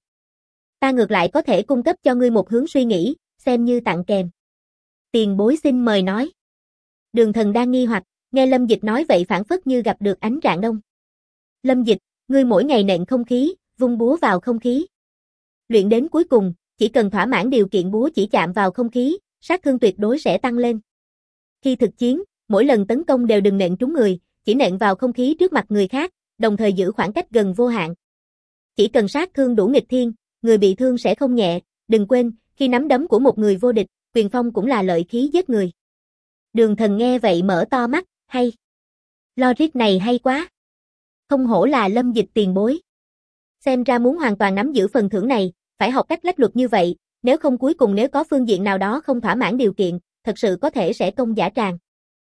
Ta ngược lại có thể cung cấp cho ngươi một hướng suy nghĩ, xem như tặng kèm. Tiền bối xin mời nói. Đường Thần đang nghi hoặc, nghe Lâm Dịch nói vậy phảng phất như gặp được ánh rạng đông. Lâm Dịch, ngươi mỗi ngày nện không khí, vung búa vào không khí. Luyện đến cuối cùng, chỉ cần thỏa mãn điều kiện búa chỉ chạm vào không khí, sát thương tuyệt đối sẽ tăng lên. Khi thực chiến, mỗi lần tấn công đều đừng nện trúng người, chỉ nện vào không khí trước mặt người khác, đồng thời giữ khoảng cách gần vô hạn. Chỉ cần sát thương đủ nghịch thiên, người bị thương sẽ không nhẹ, đừng quên, khi nắm đấm của một người vô địch, quyền phong cũng là lợi khí giết người. Đường Thần nghe vậy mở to mắt, hay. Logic này hay quá. Không hổ là Lâm Dịch tiền bối. Xem ra muốn hoàn toàn nắm giữ phần thưởng này, phải học cách lách luật như vậy, nếu không cuối cùng nếu có phương diện nào đó không thỏa mãn điều kiện, thật sự có thể sẽ công dã tràng.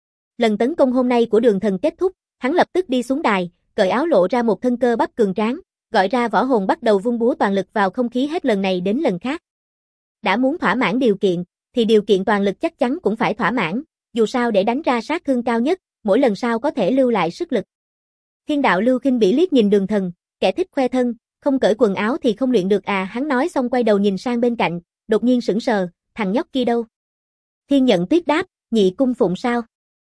Lần tấn công hôm nay của Đường Thần kết thúc, hắn lập tức đi xuống đài, cởi áo lộ ra một thân cơ bắp cường tráng, gọi ra võ hồn bắt đầu vung búa toàn lực vào không khí hết lần này đến lần khác. Đã muốn thỏa mãn điều kiện, thì điều kiện toàn lực chắc chắn cũng phải thỏa mãn, dù sao để đánh ra sát thương cao nhất, mỗi lần sau có thể lưu lại sức lực. Thiên đạo Lưu khinh bỉ liếc nhìn Đường Thần, kẻ thích khoe thân, không cởi quần áo thì không luyện được à, hắn nói xong quay đầu nhìn sang bên cạnh, đột nhiên sững sờ, thằng nhóc kia đâu? Thiên Nhận Tuyết đáp, Nhị cung phụng sao?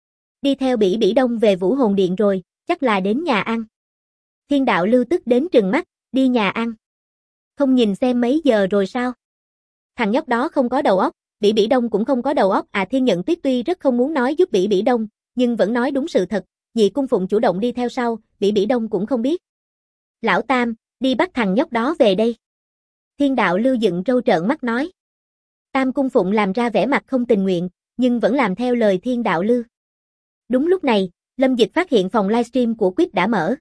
Đi theo Bỉ Bỉ Đông về Vũ Hồn Điện rồi, chắc là đến nhà ăn. Thiên đạo Lưu tức đến trừng mắt, đi nhà ăn. Không nhìn xem mấy giờ rồi sao? Thằng nhóc đó không có đầu óc, Bỉ Bỉ Đông cũng không có đầu óc à. Thiên Nhận Tuyết tuy rất không muốn nói giúp Bỉ Bỉ Đông, nhưng vẫn nói đúng sự thật, Nhị cung phụng chủ động đi theo sau, Bỉ Bỉ Đông cũng không biết. Lão Tam, đi bắt thằng nhóc đó về đây. Thiên đạo lưu dựng râu trợn mắt nói. Tam cung phụng làm ra vẻ mặt không tình nguyện, nhưng vẫn làm theo lời thiên đạo lưu. Đúng lúc này, Lâm Dịch phát hiện phòng livestream của Quick đã mở.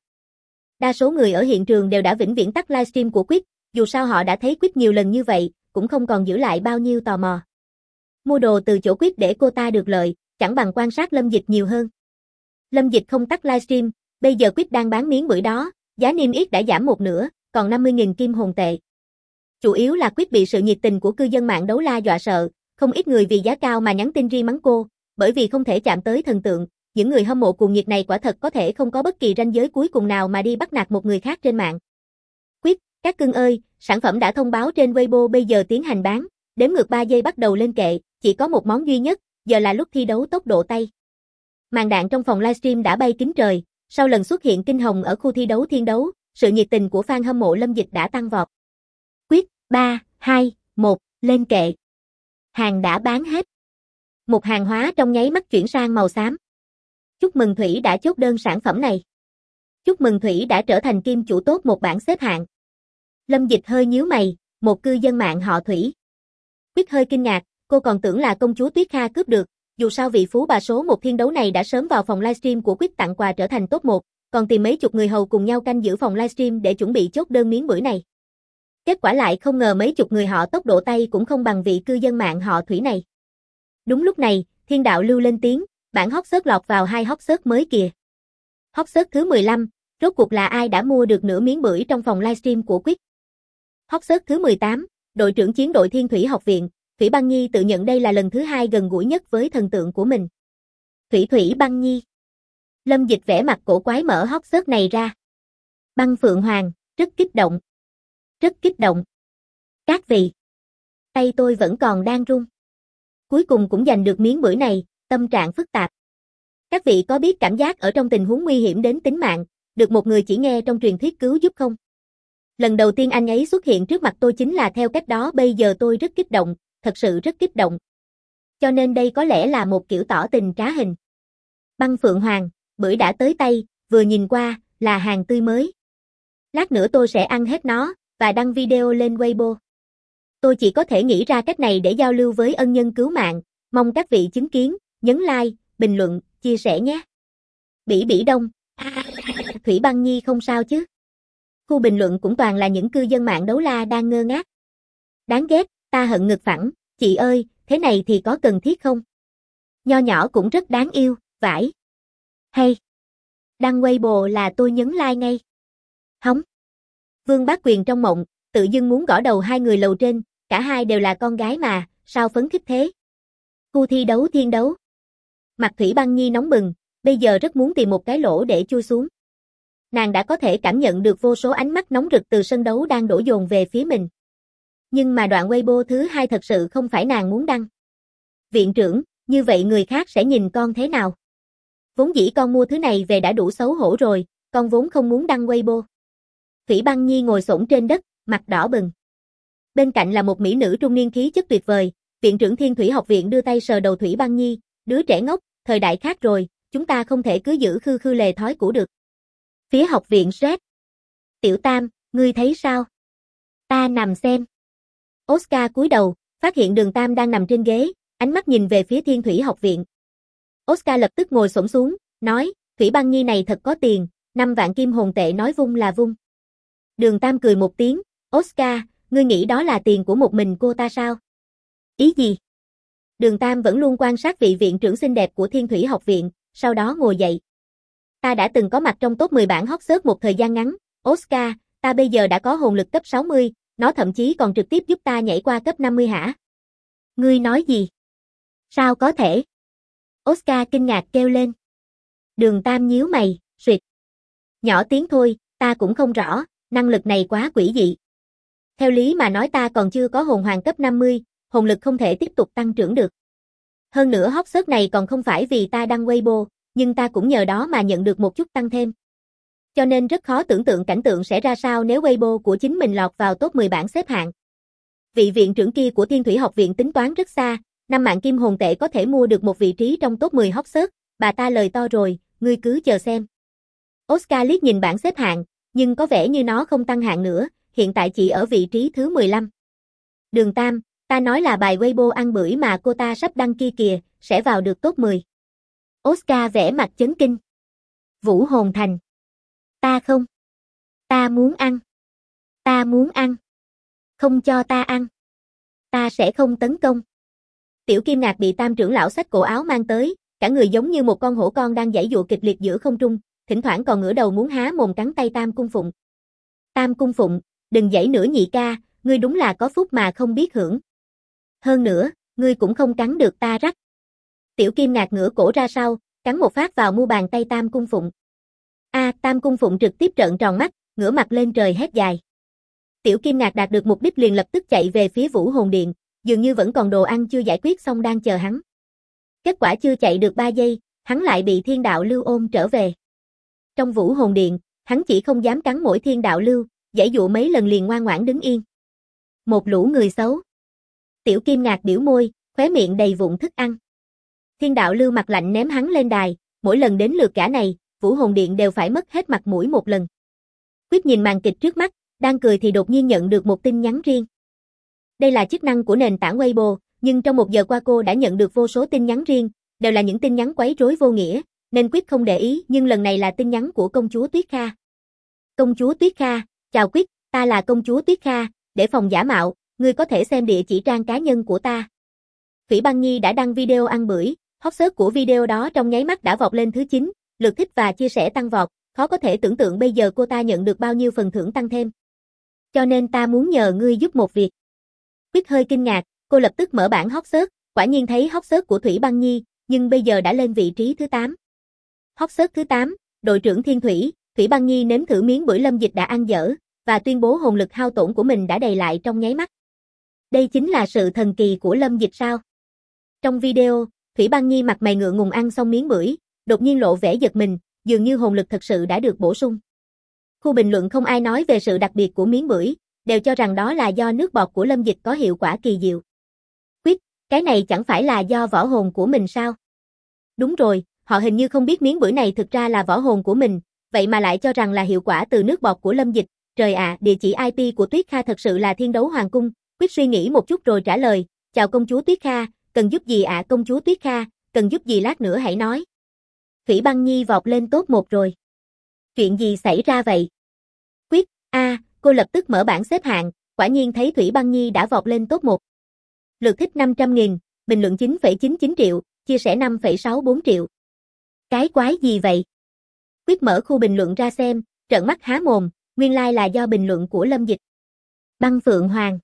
Đa số người ở hiện trường đều đã vĩnh viễn tắt livestream của Quick, dù sao họ đã thấy Quick nhiều lần như vậy, cũng không còn giữ lại bao nhiêu tò mò. Mua đồ từ chỗ Quick để cô ta được lợi, chẳng bằng quan sát Lâm Dịch nhiều hơn. Lâm Dịch không tắt livestream, bây giờ Quick đang bán miếng bưởi đó, giá niêm yết đã giảm một nửa, còn 50.000 kim hồn tệ. Chủ yếu là Quick bị sự nhiệt tình của cư dân mạng Đấu La dọa sợ, không ít người vì giá cao mà nhắn tin ri mắng cô, bởi vì không thể chạm tới thần tượng. Những người hâm mộ cuồng nhiệt này quả thật có thể không có bất kỳ ranh giới cuối cùng nào mà đi bắt nạt một người khác trên mạng. Quick, các cưng ơi, sản phẩm đã thông báo trên Weibo bây giờ tiến hành bán, đếm ngược 3 giây bắt đầu lên kệ, chỉ có một món duy nhất, giờ là lúc thi đấu tốc độ tay. Màn đạn trong phòng livestream đã bay kính trời, sau lần xuất hiện kinh hồng ở khu thi đấu thiên đấu, sự nhiệt tình của fan hâm mộ Lâm Dịch đã tăng vọt. Quick, 3, 2, 1, lên kệ. Hàng đã bán hết. Một hàng hóa trong nháy mắt chuyển sang màu xám. Chúc mừng Thủy đã chốt đơn sản phẩm này. Chúc mừng Thủy đã trở thành kim chủ tốt một bảng xếp hạng. Lâm Dịch hơi nhíu mày, một cư dân mạng họ Thủy. Quick hơi kinh ngạc, cô còn tưởng là công chúa Tuyết Kha cướp được, dù sao vị phú bà số một thiên đấu này đã sớm vào phòng livestream của Quick tặng quà trở thành top 1, còn tìm mấy chục người hầu cùng nhau canh giữ phòng livestream để chuẩn bị chốt đơn miếng bưởi này. Kết quả lại không ngờ mấy chục người họ tốc độ tay cũng không bằng vị cư dân mạng họ Thủy này. Đúng lúc này, thiên đạo lưu lên tiếng, bản hot search lọt vào 2 hot search mới kìa. Hot search thứ 15, rốt cuộc là ai đã mua được nửa miếng bưởi trong phòng livestream của Quick. Hot search thứ 18, đội trưởng chiến đội Thiên Thủy học viện, Thủy Băng Nhi tự nhận đây là lần thứ 2 gần gũi nhất với thần tượng của mình. Thủy Băng Nhi. Lâm Dịch vẻ mặt cổ quái mở hot search này ra. Băng Phượng Hoàng, rất kích động. Rất kích động. Các vị. Tay tôi vẫn còn đang run. Cuối cùng cũng giành được miếng bưởi này, tâm trạng phức tạp. Các vị có biết cảm giác ở trong tình huống nguy hiểm đến tính mạng, được một người chỉ nghe trong truyền thuyết cứu giúp không? Lần đầu tiên anh ấy xuất hiện trước mặt tôi chính là theo cách đó, bây giờ tôi rất kích động, thật sự rất kích động. Cho nên đây có lẽ là một kiểu tỏ tình trá hình. Băng Phượng Hoàng, bưởi đã tới tay, vừa nhìn qua, là hàng tươi mới. Lát nữa tôi sẽ ăn hết nó, và đăng video lên Weibo. Tôi chỉ có thể nghĩ ra cách này để giao lưu với ân nhân cứu mạng, mong các vị chứng kiến, nhấn like, bình luận, chia sẻ nhé. Bỉ Đông. Thủy Băng Nhi không sao chứ? Khu bình luận cũng toàn là những cư dân mạng Đấu La đang ngơ ngác. Đáng ghét, ta hận ngực phẳng, chị ơi, thế này thì có cần thiết không? Nho nhỏ cũng rất đáng yêu, vãi. Hay. Đăng Weibo là tôi nhấn like ngay. Hóng. Vương Bác Quyền trong mộng, tự dưng muốn gõ đầu hai người lầu trên, cả hai đều là con gái mà, sao phấn khích thế? Khu thi đấu thiên đấu. Mặt Thủy Băng Nhi nóng bừng, bây giờ rất muốn tìm một cái lỗ để chui xuống. Nàng đã có thể cảm nhận được vô số ánh mắt nóng rực từ sân đấu đang đổ dồn về phía mình. Nhưng mà đoạn Weibo thứ 2 thật sự không phải nàng muốn đăng. Viện trưởng, như vậy người khác sẽ nhìn con thế nào? Vốn dĩ con mua thứ này về đã đủ xấu hổ rồi, con vốn không muốn đăng Weibo. Thủy Băng Nhi ngồi xổm trên đất, mặt đỏ bừng. Bên cạnh là một mỹ nữ trung niên khí chất tuyệt vời, viện trưởng Thiên Thủy học viện đưa tay sờ đầu Thủy Băng Nhi, đứa trẻ ngốc, thời đại khác rồi, chúng ta không thể cứ giữ khư lề thói cũ được. Phía học viện Red. Tiểu Tam, ngươi thấy sao? Ta nằm xem. Oscar cúi đầu, phát hiện Đường Tam đang nằm trên ghế, ánh mắt nhìn về phía Thiên Thủy học viện. Oscar lập tức ngồi xổm xuống, nói, Thủy Băng Nhi này thật có tiền, 5 vạn kim hồn tệ nói vung là vung. Đường Tam cười một tiếng, Oscar, ngươi nghĩ đó là tiền của một mình cô ta sao? Ý gì? Đường Tam vẫn luôn quan sát vị viện trưởng xinh đẹp của Thiên Thủy học viện, sau đó ngồi dậy. Ta đã từng có mặt trong top 10 bảng hot search một thời gian ngắn, Oscar, ta bây giờ đã có hồn lực cấp 60, nó thậm chí còn trực tiếp giúp ta nhảy qua cấp 50 hả? Ngươi nói gì? Sao có thể? Oscar kinh ngạc kêu lên. Đường Tam nhíu mày, suyệt. Nhỏ tiếng thôi, ta cũng không rõ, năng lực này quá quỷ dị. Theo lý mà nói ta còn chưa có hồn hoàng cấp 50, hồn lực không thể tiếp tục tăng trưởng được. Hơn nữa hot search này còn không phải vì ta đăng Weibo, nhưng ta cũng nhờ đó mà nhận được một chút tăng thêm. Cho nên rất khó tưởng tượng cảnh tượng sẽ ra sao nếu Weibo của chính mình lọt vào top 10 bảng xếp hạng. Vị viện trưởng kia của Thiên Thủy học viện tính toán rất xa, 5 mạng kim hồn tệ có thể mua được một vị trí trong top 10 hot search, bà ta lời to rồi, ngươi cứ chờ xem. Oscar liếc nhìn bảng xếp hạng, nhưng có vẻ như nó không tăng hạng nữa, hiện tại chị ở vị trí thứ 15. Đường Tam, ta nói là bài Weibo ăn bưởi mà cô ta sắp đăng kia kìa, sẽ vào được top 10. Oscar vẻ mặt chấn kinh. Vũ Hồn Thành. Ta không. Ta muốn ăn. Ta muốn ăn. Không cho ta ăn. Ta sẽ không tấn công. Tiểu Kim Ngạc bị Tam trưởng lão xách cổ áo mang tới, cả người giống như một con hổ con đang giãy giụa kịch liệt giữa không trung, thỉnh thoảng còn ngửa đầu muốn há mồm cắn tay Tam Cung Phụng. Tam Cung Phụng, đừng giãy nữa nhị ca, ngươi đúng là có phúc mà không biết hưởng. Hơn nữa, ngươi cũng không cắn được ta rắc. Tiểu Kim Ngạc ngửa cổ ra sau, cắn một phát vào mu bàn tay Tam Cung Phụng. Tam Cung Phụng trực tiếp trợn tròn mắt, ngửa mặt lên trời hét dài. Tiểu Kim Ngạc đạt được mục đích liền lập tức chạy về phía Vũ Hồn Điện, dường như vẫn còn đồ ăn chưa giải quyết xong đang chờ hắn. Kết quả chưa chạy được 3 giây, hắn lại bị Thiên Đạo Lưu ôm trở về. Trong Vũ Hồn Điện, hắn chỉ không dám cắn mỗi Thiên Đạo Lưu, giãy dụa mấy lần liền ngoan ngoãn đứng yên. Một lũ người xấu. Tiểu Kim Ngạc biểu môi, khóe miệng đầy vụn thức ăn. Thiên Đạo Lưu mặt lạnh ném hắn lên đài, mỗi lần đến lượt gã này, Vũ Hồn Điện đều phải mất hết mặt mũi một lần. Quyết nhìn màn kịch trước mắt, đang cười thì đột nhiên nhận được một tin nhắn riêng. Đây là chức năng của nền tảng Weibo, nhưng trong 1 giờ qua cô đã nhận được vô số tin nhắn riêng, đều là những tin nhắn quấy rối vô nghĩa, nên Quyết không để ý, nhưng lần này là tin nhắn của công chúa Tuyết Kha. Công chúa Tuyết Kha, chào Quyết, ta là công chúa Tuyết Kha, để phòng giả mạo, ngươi có thể xem địa chỉ trang cá nhân của ta. Phỉ Băng Nhi đã đăng video ăn bưởi, hot search của video đó trong nháy mắt đã vọt lên thứ 9, lượt thích và chia sẻ tăng vọt, khó có thể tưởng tượng bây giờ cô ta nhận được bao nhiêu phần thưởng tăng thêm. Cho nên ta muốn nhờ ngươi giúp một việc. Quyết hơi kinh ngạc, cô lập tức mở bảng hot search, quả nhiên thấy hot search của Thủy Băng Nhi, nhưng bây giờ đã lên vị trí thứ 8. Hot search thứ 8, đội trưởng Thiên Thủy, Thủy Băng Nhi nếm thử miếng bưởi Lâm Dịch đã ăn dở, và tuyên bố hồn lực hao tổn của mình đã đầy lại trong nháy mắt. Đây chính là sự thần kỳ của Lâm Dịch sao? Trong video, Thủy Băng Nhi mặt mày ngượng ngùng ăn xong miếng bưởi, đột nhiên lộ vẻ giật mình, dường như hồn lực thật sự đã được bổ sung. Khu bình luận không ai nói về sự đặc biệt của miếng bưởi, đều cho rằng đó là do nước bọt của Lâm Dịch có hiệu quả kỳ diệu. Quyết, cái này chẳng phải là do võ hồn của mình sao? Đúng rồi, họ hình như không biết miếng bưởi này thực ra là võ hồn của mình, vậy mà lại cho rằng là hiệu quả từ nước bọt của Lâm Dịch. Trời ạ, địa chỉ IP của Tuyết Kha thật sự là Thiên Đấu Hoàng Cung. Quyết suy nghĩ một chút rồi trả lời, chào công chúa Tuyết Kha, cần giúp gì ạ công chúa Tuyết Kha, cần giúp gì lát nữa hãy nói. Phỉ Băng Nhi vọt lên top 1 rồi. Chuyện gì xảy ra vậy? Quyết, cô lập tức mở bảng xếp hạng, quả nhiên thấy Thủy Băng Nhi đã vọt lên top 1. Lượt thích 500.000, bình luận 9,99 triệu, chia sẻ 5,64 triệu. Cái quái gì vậy? Quyết mở khu bình luận ra xem, trợn mắt há mồm, nguyên lai là do bình luận của Lâm Dịch. Băng Phượng Hoàng.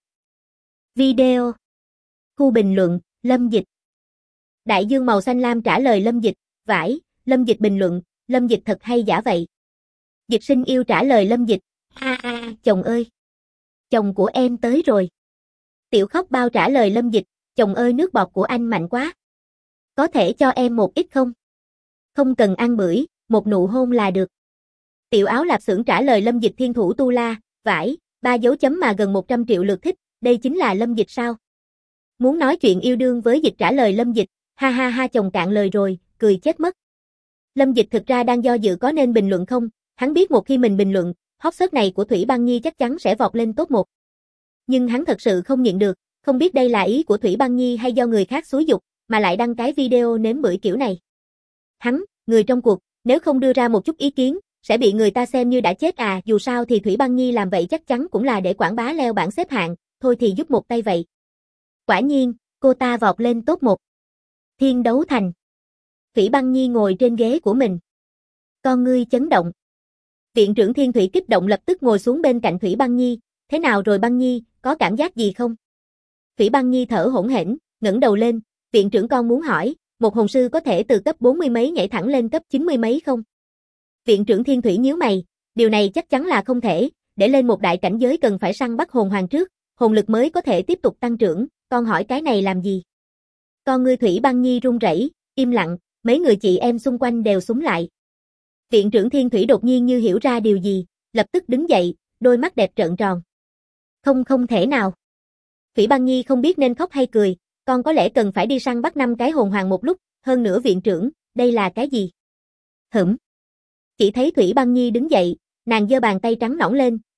Video. Khu bình luận, Lâm Dịch. Đại dương màu xanh lam trả lời Lâm Dịch, vải, Lâm Dịch bình luận, Lâm Dịch thật hay giả vậy. Dịch Sinh Yêu trả lời Lâm Dịch, chồng ơi. Chồng của em tới rồi. Tiểu Khóc Bao trả lời Lâm Dịch, chồng ơi nước bọt của anh mạnh quá. Có thể cho em một ít không? Không cần ăn bưởi, một nụ hôn là được. Tiểu Áo Lạp Xưởng trả lời Lâm Dịch thiên thủ tu la, vải, 3 dấu chấm mà gần 100 triệu lượt thích, đây chính là Lâm Dịch sao? Muốn nói chuyện yêu đương với Dịch trả lời Lâm Dịch, ha ha ha chồng cạn lời rồi, cười chết mất. Lâm Dịch thực ra đang do dự có nên bình luận không, hắn biết một khi mình bình luận, hot search này của Thủy Băng Nhi chắc chắn sẽ vọt lên top 1. Nhưng hắn thật sự không nhịn được, không biết đây là ý của Thủy Băng Nhi hay do người khác xúi giục, mà lại đăng cái video nếm bưởi kiểu này. Hắn, người trong cuộc, nếu không đưa ra một chút ý kiến, sẽ bị người ta xem như đã chết dù sao thì Thủy Băng Nhi làm vậy chắc chắn cũng là để quảng bá leo bảng xếp hạng, thôi thì giúp một tay vậy. Quả nhiên, cô ta vọt lên top 1. Thiên Đấu Thành. Thủy Băng Nhi ngồi trên ghế của mình. Con ngươi chấn động. Viện trưởng Thiên Thủy kích động lập tức ngồi xuống bên cạnh Thủy Băng Nhi, thế nào rồi Băng Nhi, có cảm giác gì không? Thủy Băng Nhi thở hổn hển, ngẩng đầu lên, viện trưởng con muốn hỏi, một hồn sư có thể từ cấp 40 mấy nhảy thẳng lên cấp 90 mấy không? Viện trưởng Thiên Thủy nhíu mày, điều này chắc chắn là không thể, để lên một đại cảnh giới cần phải săn bắt hồn hoàng trước, hồn lực mới có thể tiếp tục tăng trưởng, con hỏi cái này làm gì? Con ngươi Thủy Băng Nhi run rẩy, im lặng, mấy người chị em xung quanh đều súng lại. Viện trưởng Thiên Thủy đột nhiên như hiểu ra điều gì, lập tức đứng dậy, đôi mắt đẹp trợn tròn. Không thể nào. Thủy Băng Nhi không biết nên khóc hay cười, con có lẽ cần phải đi săn bắt 5 cái hồn hoàng một lúc, hơn nữa viện trưởng, đây là cái gì? Chỉ thấy Thủy Băng Nhi đứng dậy, nàng giơ bàn tay trắng nõn lên,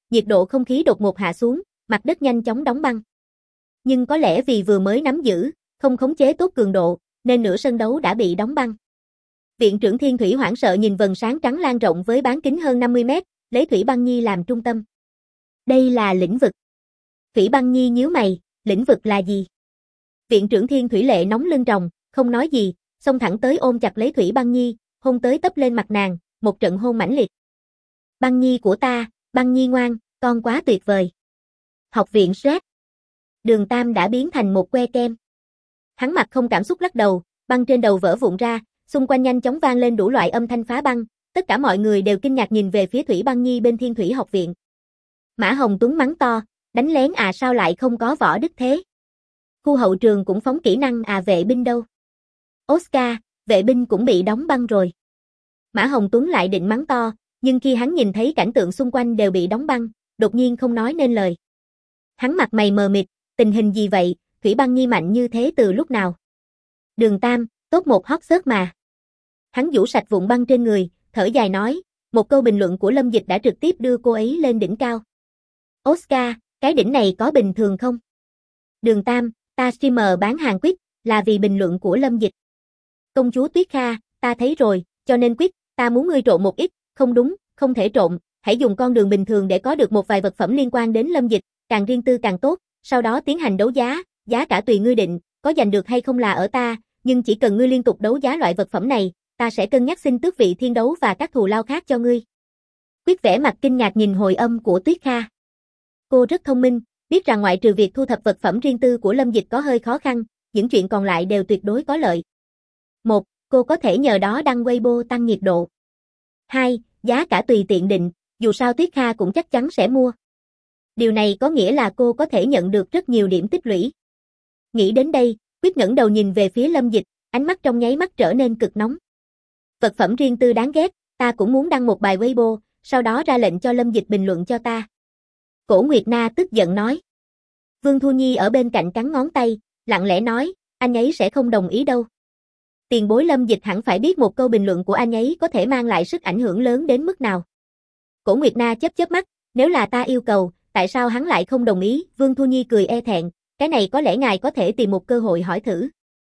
nhiệt độ không khí đột ngột hạ xuống, mặt đất nhanh chóng đóng băng. Nhưng có lẽ vì vừa mới nắm giữ, không khống chế tốt cường độ, nên nửa sân đấu đã bị đóng băng. Viện trưởng Thiên Thủy hoảng sợ nhìn vầng sáng trắng lan rộng với bán kính hơn 50 mét, lấy Thủy Băng Nhi làm trung tâm. Đây là lĩnh vực. Thủy Băng Nhi nhíu mày, lĩnh vực là gì? Viện trưởng Thiên Thủy Lệ nóng lưng ròng, không nói gì, xông thẳng tới ôm chặt lấy Thủy Băng Nhi, hôn tới tấp lên mặt nàng, một trận hôn mãnh liệt. Băng Nhi của ta, Băng Nhi ngoan, con quá tuyệt vời. Học viện Shrek. Đường Tam đã biến thành một que kem. Hắn mặt không cảm xúc lắc đầu, băng trên đầu vỡ vụn ra, xung quanh nhanh chóng vang lên đủ loại âm thanh phá băng, tất cả mọi người đều kinh ngạc nhìn về phía Thủy Băng Nhi bên Thiên Thủy học viện. Mã Hồng Tuấn mắng to, đánh lén à, sao lại không có võ đức thế? Khu hậu trường cũng phóng kỹ năng à, vệ binh đâu? Oscar, vệ binh cũng bị đóng băng rồi. Mã Hồng Tuấn lại định mắng to, nhưng khi hắn nhìn thấy cảnh tượng xung quanh đều bị đóng băng, đột nhiên không nói nên lời. Hắn mặt mày mờ mịt, tình hình gì vậy, Thủy Băng Nhi mạnh như thế từ lúc nào? Đường Tam, top 1 hot search mà. Hắn vũ sạch vụn băng trên người, thở dài nói, một câu bình luận của Lâm Dịch đã trực tiếp đưa cô ấy lên đỉnh cao. Oscar, cái đỉnh này có bình thường không? Đường Tam, ta streamer bán hàng quýt, là vì bình luận của Lâm Dịch. Công chúa Tuyết Kha, ta thấy rồi, cho nên quýt, ta muốn ngươi trộn một ít, không đúng, không thể trộn, hãy dùng con đường bình thường để có được một vài vật phẩm liên quan đến Lâm Dịch, càng riêng tư càng tốt, sau đó tiến hành đấu giá, giá cả tùy ngươi định, có giành được hay không là ở ta, nhưng chỉ cần ngươi liên tục đấu giá loại vật phẩm này, ta sẽ cân nhắc xin tước vị thiên đấu và các thù lao khác cho ngươi. Quyết vẻ mặt kinh ngạc nhìn hồi âm của Tuyết Kha. Cô rất thông minh, biết rằng ngoại trừ việc thu thập vật phẩm riêng tư của Lâm Dịch có hơi khó khăn, những chuyện còn lại đều tuyệt đối có lợi. 1. Cô có thể nhờ đó đăng Weibo tăng nhiệt độ. 2. Giá cả tùy tiện định, dù sao Tuyết Kha cũng chắc chắn sẽ mua. Điều này có nghĩa là cô có thể nhận được rất nhiều điểm tích lũy. Nghĩ đến đây, Quyết ngẩng đầu nhìn về phía Lâm Dịch, ánh mắt trong nháy mắt trở nên cực nóng. Vật phẩm riêng tư đáng ghét, ta cũng muốn đăng một bài Weibo, sau đó ra lệnh cho Lâm Dịch bình luận cho ta. Cổ Nguyệt Na tức giận nói. Vương Thu Nhi ở bên cạnh cắn ngón tay, lặng lẽ nói, anh ấy sẽ không đồng ý đâu. Tiền bối Lâm Dịch hẳn phải biết một câu bình luận của anh ấy có thể mang lại sức ảnh hưởng lớn đến mức nào. Cổ Nguyệt Na chớp mắt, nếu là ta yêu cầu, tại sao hắn lại không đồng ý? Vương Thu Nhi cười e thẹn, cái này có lẽ ngài có thể tìm một cơ hội hỏi thử.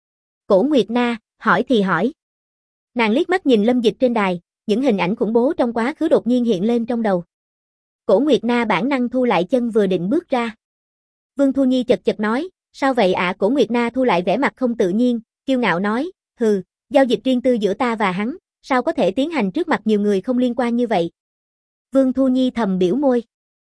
Cổ Nguyệt Na, hỏi thì hỏi. Nàng liếc mắt nhìn Lâm Dịch trên đài, những hình ảnh khủng bố trong quá khứ đột nhiên hiện lên trong đầu. Cổ Nguyệt Na bản năng thu lại chân vừa định bước ra. Vương Thu Nhi chật chật nói, sao vậy ạ? Cổ Nguyệt Na thu lại vẻ mặt không tự nhiên, kiêu ngạo nói, hừ, giao dịch riêng tư giữa ta và hắn, sao có thể tiến hành trước mặt nhiều người không liên quan như vậy? Vương Thu Nhi thầm biểu môi.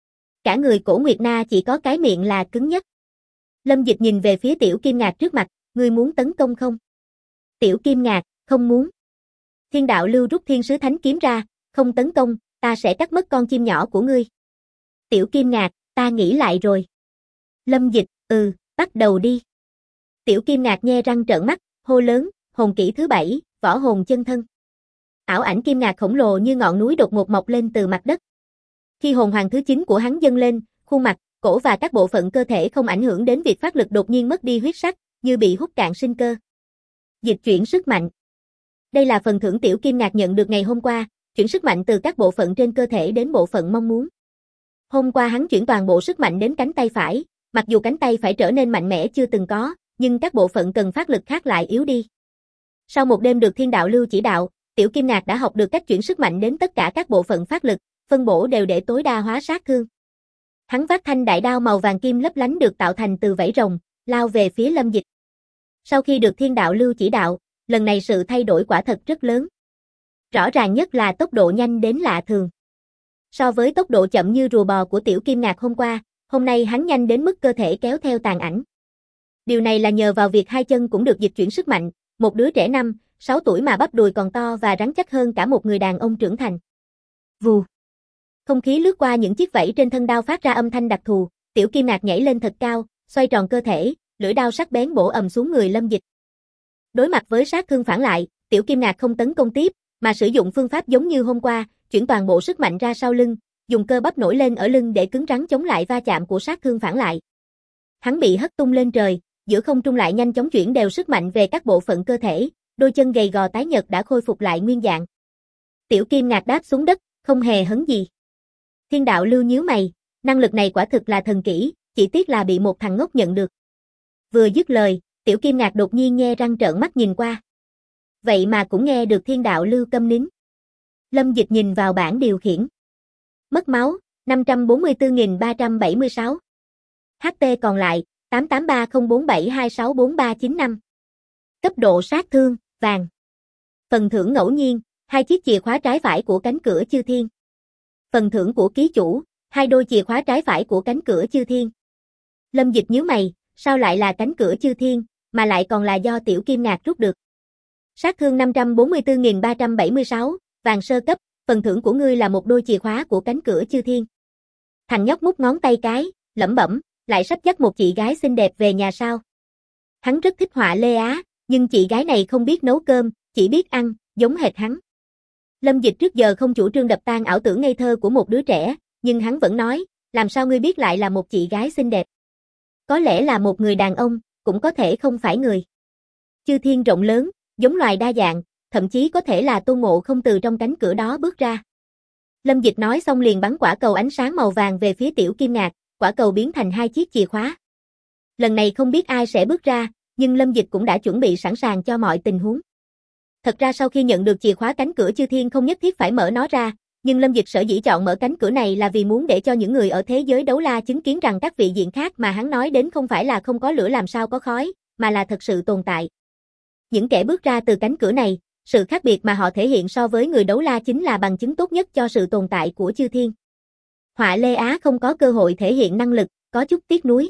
Cả người Cổ Nguyệt Na chỉ có cái miệng là cứng nhất. Lâm Dịch nhìn về phía Tiểu Kim Ngạc trước mặt, ngươi muốn tấn công không? Tiểu Kim Ngạc, không muốn. Thiên Đạo Lưu rút Thiên Sứ Thánh kiếm ra, không tấn công, ta sẽ cắt mất con chim nhỏ của ngươi. Tiểu Kim Ngạc, ta nghĩ lại rồi. Lâm Dịch, bắt đầu đi. Tiểu Kim Ngạc nhe răng trợn mắt, hô lớn, hồn kỹ thứ 7, võ hồn chân thân. Ảo ảnh Kim Ngạc khổng lồ như ngọn núi đột ngột mọc lên từ mặt đất. Khi hồn hoàng thứ 9 của hắn dâng lên, khuôn mặt, cổ và các bộ phận cơ thể không ảnh hưởng đến việc phát lực đột nhiên mất đi huyết sắc, như bị hút cạn sinh cơ. Dịch chuyển sức mạnh. Đây là phần thưởng Tiểu Kim Ngạc nhận được ngày hôm qua, chuyển sức mạnh từ các bộ phận trên cơ thể đến bộ phận mong muốn. Hôm qua hắn chuyển toàn bộ sức mạnh đến cánh tay phải, mặc dù cánh tay phải trở nên mạnh mẽ chưa từng có, nhưng các bộ phận cần phát lực khác lại yếu đi. Sau một đêm được Thiên Đạo Lưu chỉ đạo, Tiểu Kim Ngạc đã học được cách chuyển sức mạnh đến tất cả các bộ phận phát lực, phân bổ đều để tối đa hóa sát thương. Hắn vác thanh đại đao màu vàng kim lấp lánh được tạo thành từ vảy rồng, lao về phía Lâm Dịch. Sau khi được Thiên Đạo Lưu chỉ đạo, lần này sự thay đổi quả thật rất lớn. Rõ ràng nhất là tốc độ nhanh đến lạ thường. So với tốc độ chậm như rùa bò của Tiểu Kim Ngạc hôm qua, hôm nay hắn nhanh đến mức cơ thể kéo theo tàn ảnh. Điều này là nhờ vào việc hai chân cũng được dịch chuyển sức mạnh, một đứa trẻ 5, 6 tuổi mà bắp đùi còn to và rắn chắc hơn cả một người đàn ông trưởng thành. Vù. Không khí lướt qua những chiếc vảy trên thân đao phát ra âm thanh đặc thù, Tiểu Kim Ngạc nhảy lên thật cao, xoay tròn cơ thể, lưỡi đao sắc bén bổ ầm xuống người Lâm Dịch. Đối mặt với sát thương phản lại, Tiểu Kim Ngạc không tấn công tiếp, mà sử dụng phương pháp giống như hôm qua, chuyển toàn bộ sức mạnh ra sau lưng, dùng cơ bắp nổi lên ở lưng để cứng rắn chống lại va chạm của sát thương phản lại. Hắn bị hất tung lên trời, giữa không trung lại nhanh chóng chuyển đều sức mạnh về các bộ phận cơ thể, đôi chân gầy gò tái nhợt đã khôi phục lại nguyên dạng. Tiểu Kim Ngạc đáp xuống đất, không hề hấn gì. Thiên Đạo Lưu nhíu mày, Năng lực này quả thực là thần kỹ, chỉ tiếc là bị một thằng ngốc nhận được. Vừa dứt lời, Tiểu Kim Ngạc đột nhiên nhe răng trợn mắt nhìn qua. Vậy mà cũng nghe được Thiên Đạo Lưu câm nín. Lâm Dịch nhìn vào bảng điều khiển. Mất máu, 544.376. HP còn lại, 883047264395. Cấp độ sát thương, vàng. Phần thưởng ngẫu nhiên, 2 chiếc chìa khóa trái phải của cánh cửa chư thiên. Phần thưởng của ký chủ, 2 đôi chìa khóa trái phải của cánh cửa chư thiên. Lâm Dịch nhíu mày, sao lại là cánh cửa chư thiên, mà lại còn là do Tiểu Kim Ngạc rút được. Sát thương 544.376, vàng sơ cấp, phần thưởng của ngươi là 1 đôi chìa khóa của cánh cửa chư thiên. Thằng nhóc mút ngón tay cái, lẩm bẩm, lại sắp dắt một chị gái xinh đẹp về nhà sao. Hắn rất thích Họa Lê Á, nhưng chị gái này không biết nấu cơm, chỉ biết ăn, giống hệt hắn. Lâm Dịch trước giờ không chủ trương đập tan ảo tưởng ngây thơ của một đứa trẻ, nhưng hắn vẫn nói, làm sao ngươi biết lại là một chị gái xinh đẹp? Có lẽ là một người đàn ông, cũng có thể không phải người. Chư thiên rộng lớn, giống loài đa dạng, thậm chí có thể là Tôn Ngộ Không từ trong cánh cửa đó bước ra. Lâm Dịch nói xong liền bắn quả cầu ánh sáng màu vàng về phía Tiểu Kim Ngạc, quả cầu biến thành 2 chiếc chìa khóa. Lần này không biết ai sẽ bước ra, nhưng Lâm Dịch cũng đã chuẩn bị sẵn sàng cho mọi tình huống. Thật ra sau khi nhận được chìa khóa cánh cửa chư thiên không nhất thiết phải mở nó ra, nhưng Lâm Dịch sở dĩ chọn mở cánh cửa này là vì muốn để cho những người ở thế giới đấu la chứng kiến rằng các vị diện khác mà hắn nói đến không phải là không có lửa làm sao có khói, mà là thật sự tồn tại. Những kẻ bước ra từ cánh cửa này, sự khác biệt mà họ thể hiện so với người đấu la chính là bằng chứng tốt nhất cho sự tồn tại của chư thiên. Họa Lê Á không có cơ hội thể hiện năng lực, có chút tiếc nuối.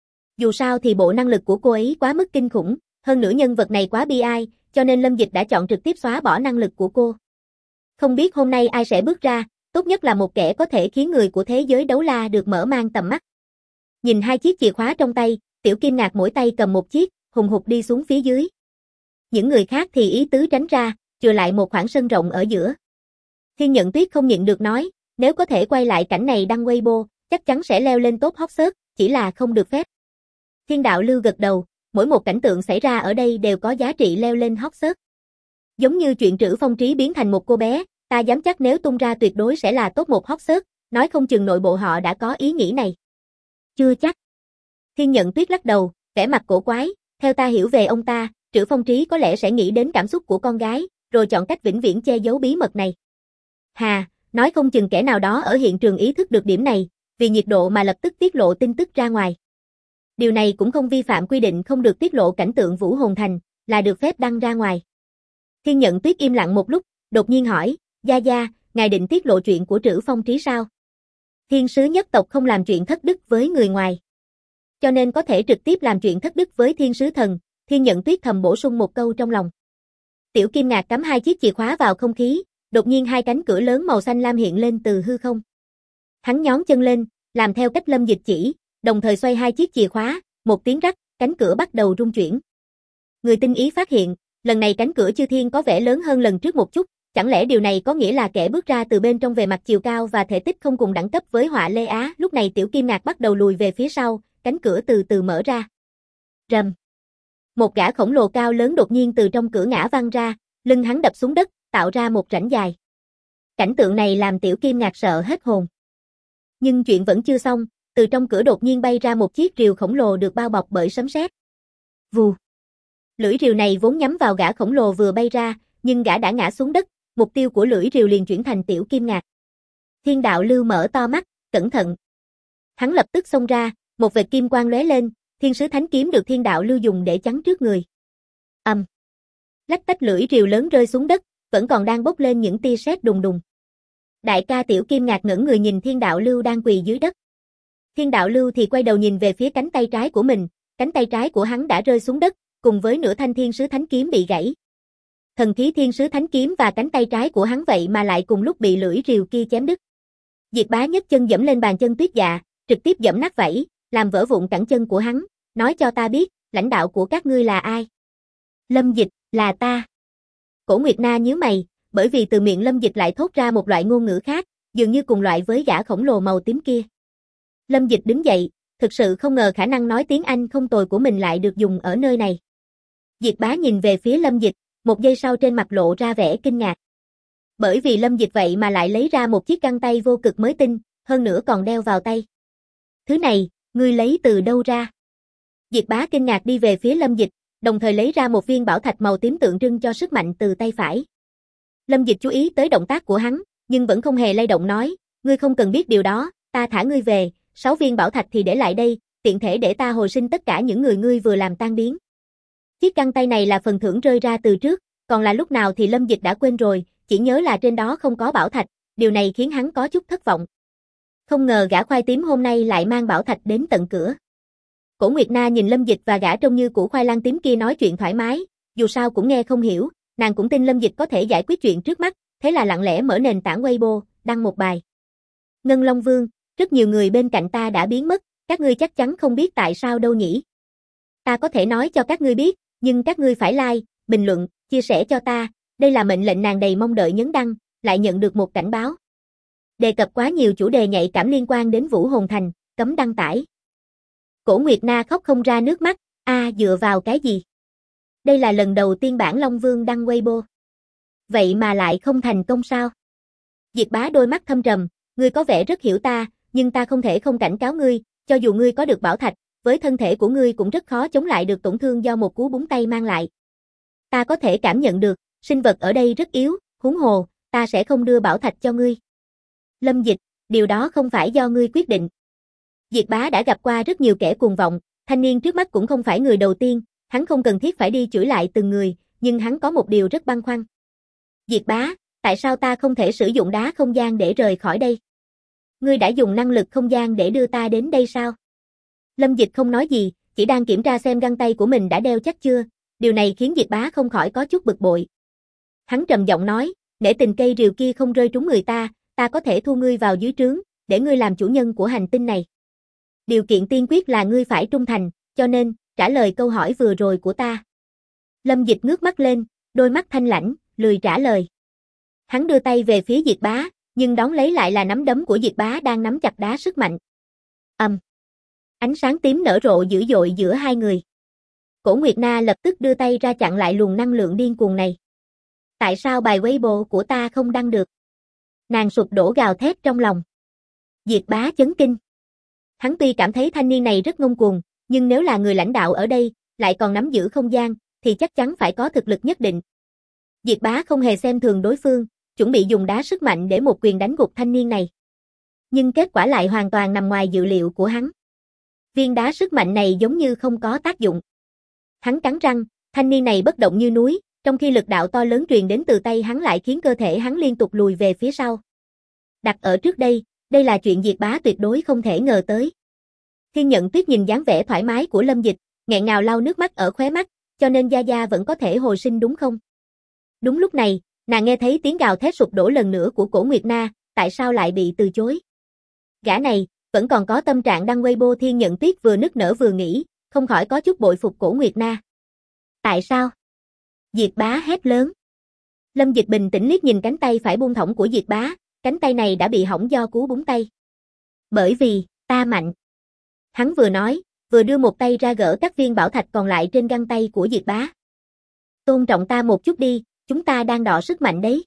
Dù sao thì bộ năng lực của cô ấy quá mức kinh khủng, hơn nữa nhân vật này quá bi ai, cho nên Lâm Dịch đã chọn trực tiếp xóa bỏ năng lực của cô. Không biết hôm nay ai sẽ bước ra, tốt nhất là một kẻ có thể khiến người của thế giới đấu la được mở mang tầm mắt. Nhìn 2 chiếc chìa khóa trong tay, Tiểu Kim Ngạc mỗi tay cầm một chiếc, hùng hục đi xuống phía dưới. Những người khác thì ý tứ tránh ra, chừa lại một khoảng sân rộng ở giữa. Thiên Nhận Tuyết không nhịn được nói, nếu có thể quay lại cảnh này đăng Weibo, chắc chắn sẽ leo lên top hot search, chỉ là không được phép. Thiên Đạo Lưu gật đầu, mỗi một cảnh tượng xảy ra ở đây đều có giá trị leo lên hot search. Giống như chuyện Trữ Phong Trí biến thành một cô bé, ta dám chắc nếu tung ra tuyệt đối sẽ là top 1 hot search, nói không chừng nội bộ họ đã có ý nghĩ này. Chưa chắc. Thiên Nhận Tuyết lắc đầu, vẻ mặt cổ quái, theo ta hiểu về ông ta, Trữ Phong Trí có lẽ sẽ nghĩ đến cảm xúc của con gái, rồi chọn cách vĩnh viễn che giấu bí mật này. Hà, nói không chừng kẻ nào đó ở hiện trường ý thức được điểm này, vì nhiệt độ mà lập tức tiết lộ tin tức ra ngoài. Điều này cũng không vi phạm quy định không được tiết lộ cảnh tượng Vũ Hồn Thành, là được phép đăng ra ngoài. Thiên Nhận Tuyết im lặng một lúc, đột nhiên hỏi, Gia Gia, ngài định tiết lộ chuyện của Trữ Phong Trí sao? Thiên sứ nhất tộc không làm chuyện thất đức với người ngoài. Cho nên có thể trực tiếp làm chuyện thất đức với thiên sứ thần, Thiên Nhận Tuyết thầm bổ sung một câu trong lòng. Tiểu Kim Ngạc cắm 2 chiếc chìa khóa vào không khí, đột nhiên 2 cánh cửa lớn màu xanh lam hiện lên từ hư không. Hắn nhón chân lên, làm theo cách Lâm Dịch chỉ, đồng thời xoay 2 chiếc chìa khóa, một tiếng rắc, cánh cửa bắt đầu rung chuyển. Người tinh ý phát hiện, lần này cánh cửa chư thiên có vẻ lớn hơn lần trước một chút, chẳng lẽ điều này có nghĩa là kẻ bước ra từ bên trong về mặt chiều cao và thể tích không cùng đẳng cấp với Họa Lê Á? Lúc này Tiểu Kim Ngạc bắt đầu lùi về phía sau, cánh cửa từ từ mở ra. Rầm. Một gã khổng lồ cao lớn đột nhiên từ trong cửa ngã văng ra, lưng hắn đập xuống đất, tạo ra một rãnh dài. Cảnh tượng này làm Tiểu Kim Ngạc sợ hết hồn. Nhưng chuyện vẫn chưa xong, từ trong cửa đột nhiên bay ra một chiếc rìu khổng lồ được bao bọc bởi sấm sét. Vù. Lưỡi rìu này vốn nhắm vào gã khổng lồ vừa bay ra, nhưng gã đã ngã xuống đất, mục tiêu của lưỡi rìu liền chuyển thành Tiểu Kim Ngạc. Thiên Đạo Lưu mở to mắt, cẩn thận. Hắn lập tức xông ra, một vệt kim quang lóe lên, Thiên sứ thánh kiếm được Thiên Đạo Lưu dùng để chắn trước người. Lách tách lưỡi rìu lớn rơi xuống đất, vẫn còn đang bốc lên những tia sét đùng đùng. Đại ca Tiểu Kim Ngạc ngẩng người nhìn Thiên Đạo Lưu đang quỳ dưới đất. Thiên Đạo Lưu thì quay đầu nhìn về phía cánh tay trái của mình, cánh tay trái của hắn đã rơi xuống đất, cùng với nửa thanh Thiên sứ thánh kiếm bị gãy. Thần khí Thiên sứ thánh kiếm và cánh tay trái của hắn vậy mà lại cùng lúc bị lưỡi rìu kia chém đứt. Diệt Bá nhấc chân giẫm lên bàn chân Tuyết Dạ, trực tiếp giẫm nát vảy, làm vỡ vụn cẳng chân của hắn, nói cho ta biết, lãnh đạo của các ngươi là ai? Lâm Dịch, là ta. Cổ Nguyệt Na nhíu mày, bởi vì từ miệng Lâm Dịch lại thốt ra một loại ngôn ngữ khác, dường như cùng loại với gã khổng lồ màu tím kia. Lâm Dịch đứng dậy, thực sự không ngờ khả năng nói tiếng Anh không tồi của mình lại được dùng ở nơi này. Diệt Bá nhìn về phía Lâm Dịch, một giây sau trên mặt lộ ra vẻ kinh ngạc. Bởi vì Lâm Dịch vậy mà lại lấy ra một chiếc găng tay vô cực mới tinh, hơn nữa còn đeo vào tay. Thứ này, ngươi lấy từ đâu ra? Diệt Bá kinh ngạc đi về phía Lâm Dịch, đồng thời lấy ra một viên bảo thạch màu tím tượng trưng cho sức mạnh từ tay phải. Lâm Dịch chú ý tới động tác của hắn, nhưng vẫn không hề lay động nói, ngươi không cần biết điều đó, ta thả ngươi về, 6 viên bảo thạch thì để lại đây, tiện thể để ta hồi sinh tất cả những người ngươi vừa làm tan biến. Chiếc găng tay này là phần thưởng rơi ra từ trước, còn là lúc nào thì Lâm Dịch đã quên rồi, chỉ nhớ là trên đó không có bảo thạch, điều này khiến hắn có chút thất vọng. Không ngờ gã khoai tím hôm nay lại mang bảo thạch đến tận cửa. Cổ Nguyệt Na nhìn Lâm Dịch và gã trông như củ khoai lang tím kia nói chuyện thoải mái, dù sao cũng nghe không hiểu, nàng cũng tin Lâm Dịch có thể giải quyết chuyện trước mắt, thế là lặng lẽ mở nền tảng Weibo, đăng một bài. Ngân Long Vương, rất nhiều người bên cạnh ta đã biến mất, các ngươi chắc chắn không biết tại sao đâu nhỉ. Ta có thể nói cho các ngươi biết, nhưng các ngươi phải like, bình luận, chia sẻ cho ta, đây là mệnh lệnh nàng đầy mong đợi nhấn đăng, lại nhận được một cảnh báo. Đề cập quá nhiều chủ đề nhạy cảm liên quan đến Vũ Hồn Thành, cấm đăng tải. Cổ Nguyệt Na khóc không ra nước mắt, dựa vào cái gì? Đây là lần đầu tiên bản Long Vương đăng Weibo. Vậy mà lại không thành công sao? Diệt Bá đôi mắt thâm trầm, ngươi có vẻ rất hiểu ta, nhưng ta không thể không cảnh cáo ngươi, cho dù ngươi có được bảo thạch, với thân thể của ngươi cũng rất khó chống lại được tổn thương do một cú búng tay mang lại. Ta có thể cảm nhận được, sinh vật ở đây rất yếu, huống hồ, ta sẽ không đưa bảo thạch cho ngươi. Lâm Dịch, điều đó không phải do ngươi quyết định. Diệt Bá đã gặp qua rất nhiều kẻ cuồng vọng, thanh niên trước mắt cũng không phải người đầu tiên, hắn không cần thiết phải đi chửi lại từng người, nhưng hắn có một điều rất băn khoăn. Diệt Bá, tại sao ta không thể sử dụng đá không gian để rời khỏi đây? Ngươi đã dùng năng lực không gian để đưa ta đến đây sao? Lâm Dịch không nói gì, chỉ đang kiểm tra xem găng tay của mình đã đeo chắc chưa, điều này khiến Diệt Bá không khỏi có chút bực bội. Hắn trầm giọng nói, nể tình cây rìu kia không rơi trúng người ta có thể thu ngươi vào dưới trướng, để ngươi làm chủ nhân của hành tinh này. Điều kiện tiên quyết là ngươi phải trung thành, cho nên, trả lời câu hỏi vừa rồi của ta. Lâm Dịch ngước mắt lên, đôi mắt thanh lãnh, lười trả lời. Hắn đưa tay về phía Diệt Bá, nhưng đón lấy lại là nắm đấm của Diệt Bá đang nắm chặt đá sức mạnh. Ánh sáng tím nở rộ dữ dội giữa hai người. Cổ Nguyệt Na lập tức đưa tay ra chặn lại luồng năng lượng điên cuồng này. Tại sao bài Weibo của ta không đăng được? Nàng sụp đổ gào thét trong lòng. Diệt Bá chấn kinh. Hắn tuy cảm thấy thanh niên này rất ngông cuồng, nhưng nếu là người lãnh đạo ở đây, lại còn nắm giữ không gian, thì chắc chắn phải có thực lực nhất định. Diệt Bá không hề xem thường đối phương, chuẩn bị dùng đá sức mạnh để một quyền đánh gục thanh niên này. Nhưng kết quả lại hoàn toàn nằm ngoài dự liệu của hắn. Viên đá sức mạnh này giống như không có tác dụng. Hắn cắn răng, thanh niên này bất động như núi, trong khi lực đạo to lớn truyền đến từ tay hắn lại khiến cơ thể hắn liên tục lùi về phía sau. Đặt ở trước đây, đây là chuyện Diệt Bá tuyệt đối không thể ngờ tới. Thiên Nhận Tuyết nhìn dáng vẻ thoải mái của Lâm Dịch, nghẹn ngào lau nước mắt ở khóe mắt, cho nên Gia Gia vẫn có thể hồi sinh đúng không? Đúng lúc này, nàng nghe thấy tiếng gào thét sụp đổ lần nữa của Cổ Nguyệt Na, tại sao lại bị từ chối? Gã này, vẫn còn có tâm trạng đăng Weibo. Thiên Nhận Tuyết vừa nức nở vừa nghĩ, không khỏi có chút bội phục Cổ Nguyệt Na. Tại sao? Diệt Bá hét lớn. Lâm Dịch bình tĩnh liếc nhìn cánh tay phải buông thõng của Diệt Bá, cánh tay này đã bị hỏng do cú búng tay. Bởi vì, ta mạnh. Hắn vừa nói, vừa đưa một tay ra gỡ các viên bảo thạch còn lại trên găng tay của Diệt Bá. Tôn trọng ta một chút đi, chúng ta đang đọ sức mạnh đấy.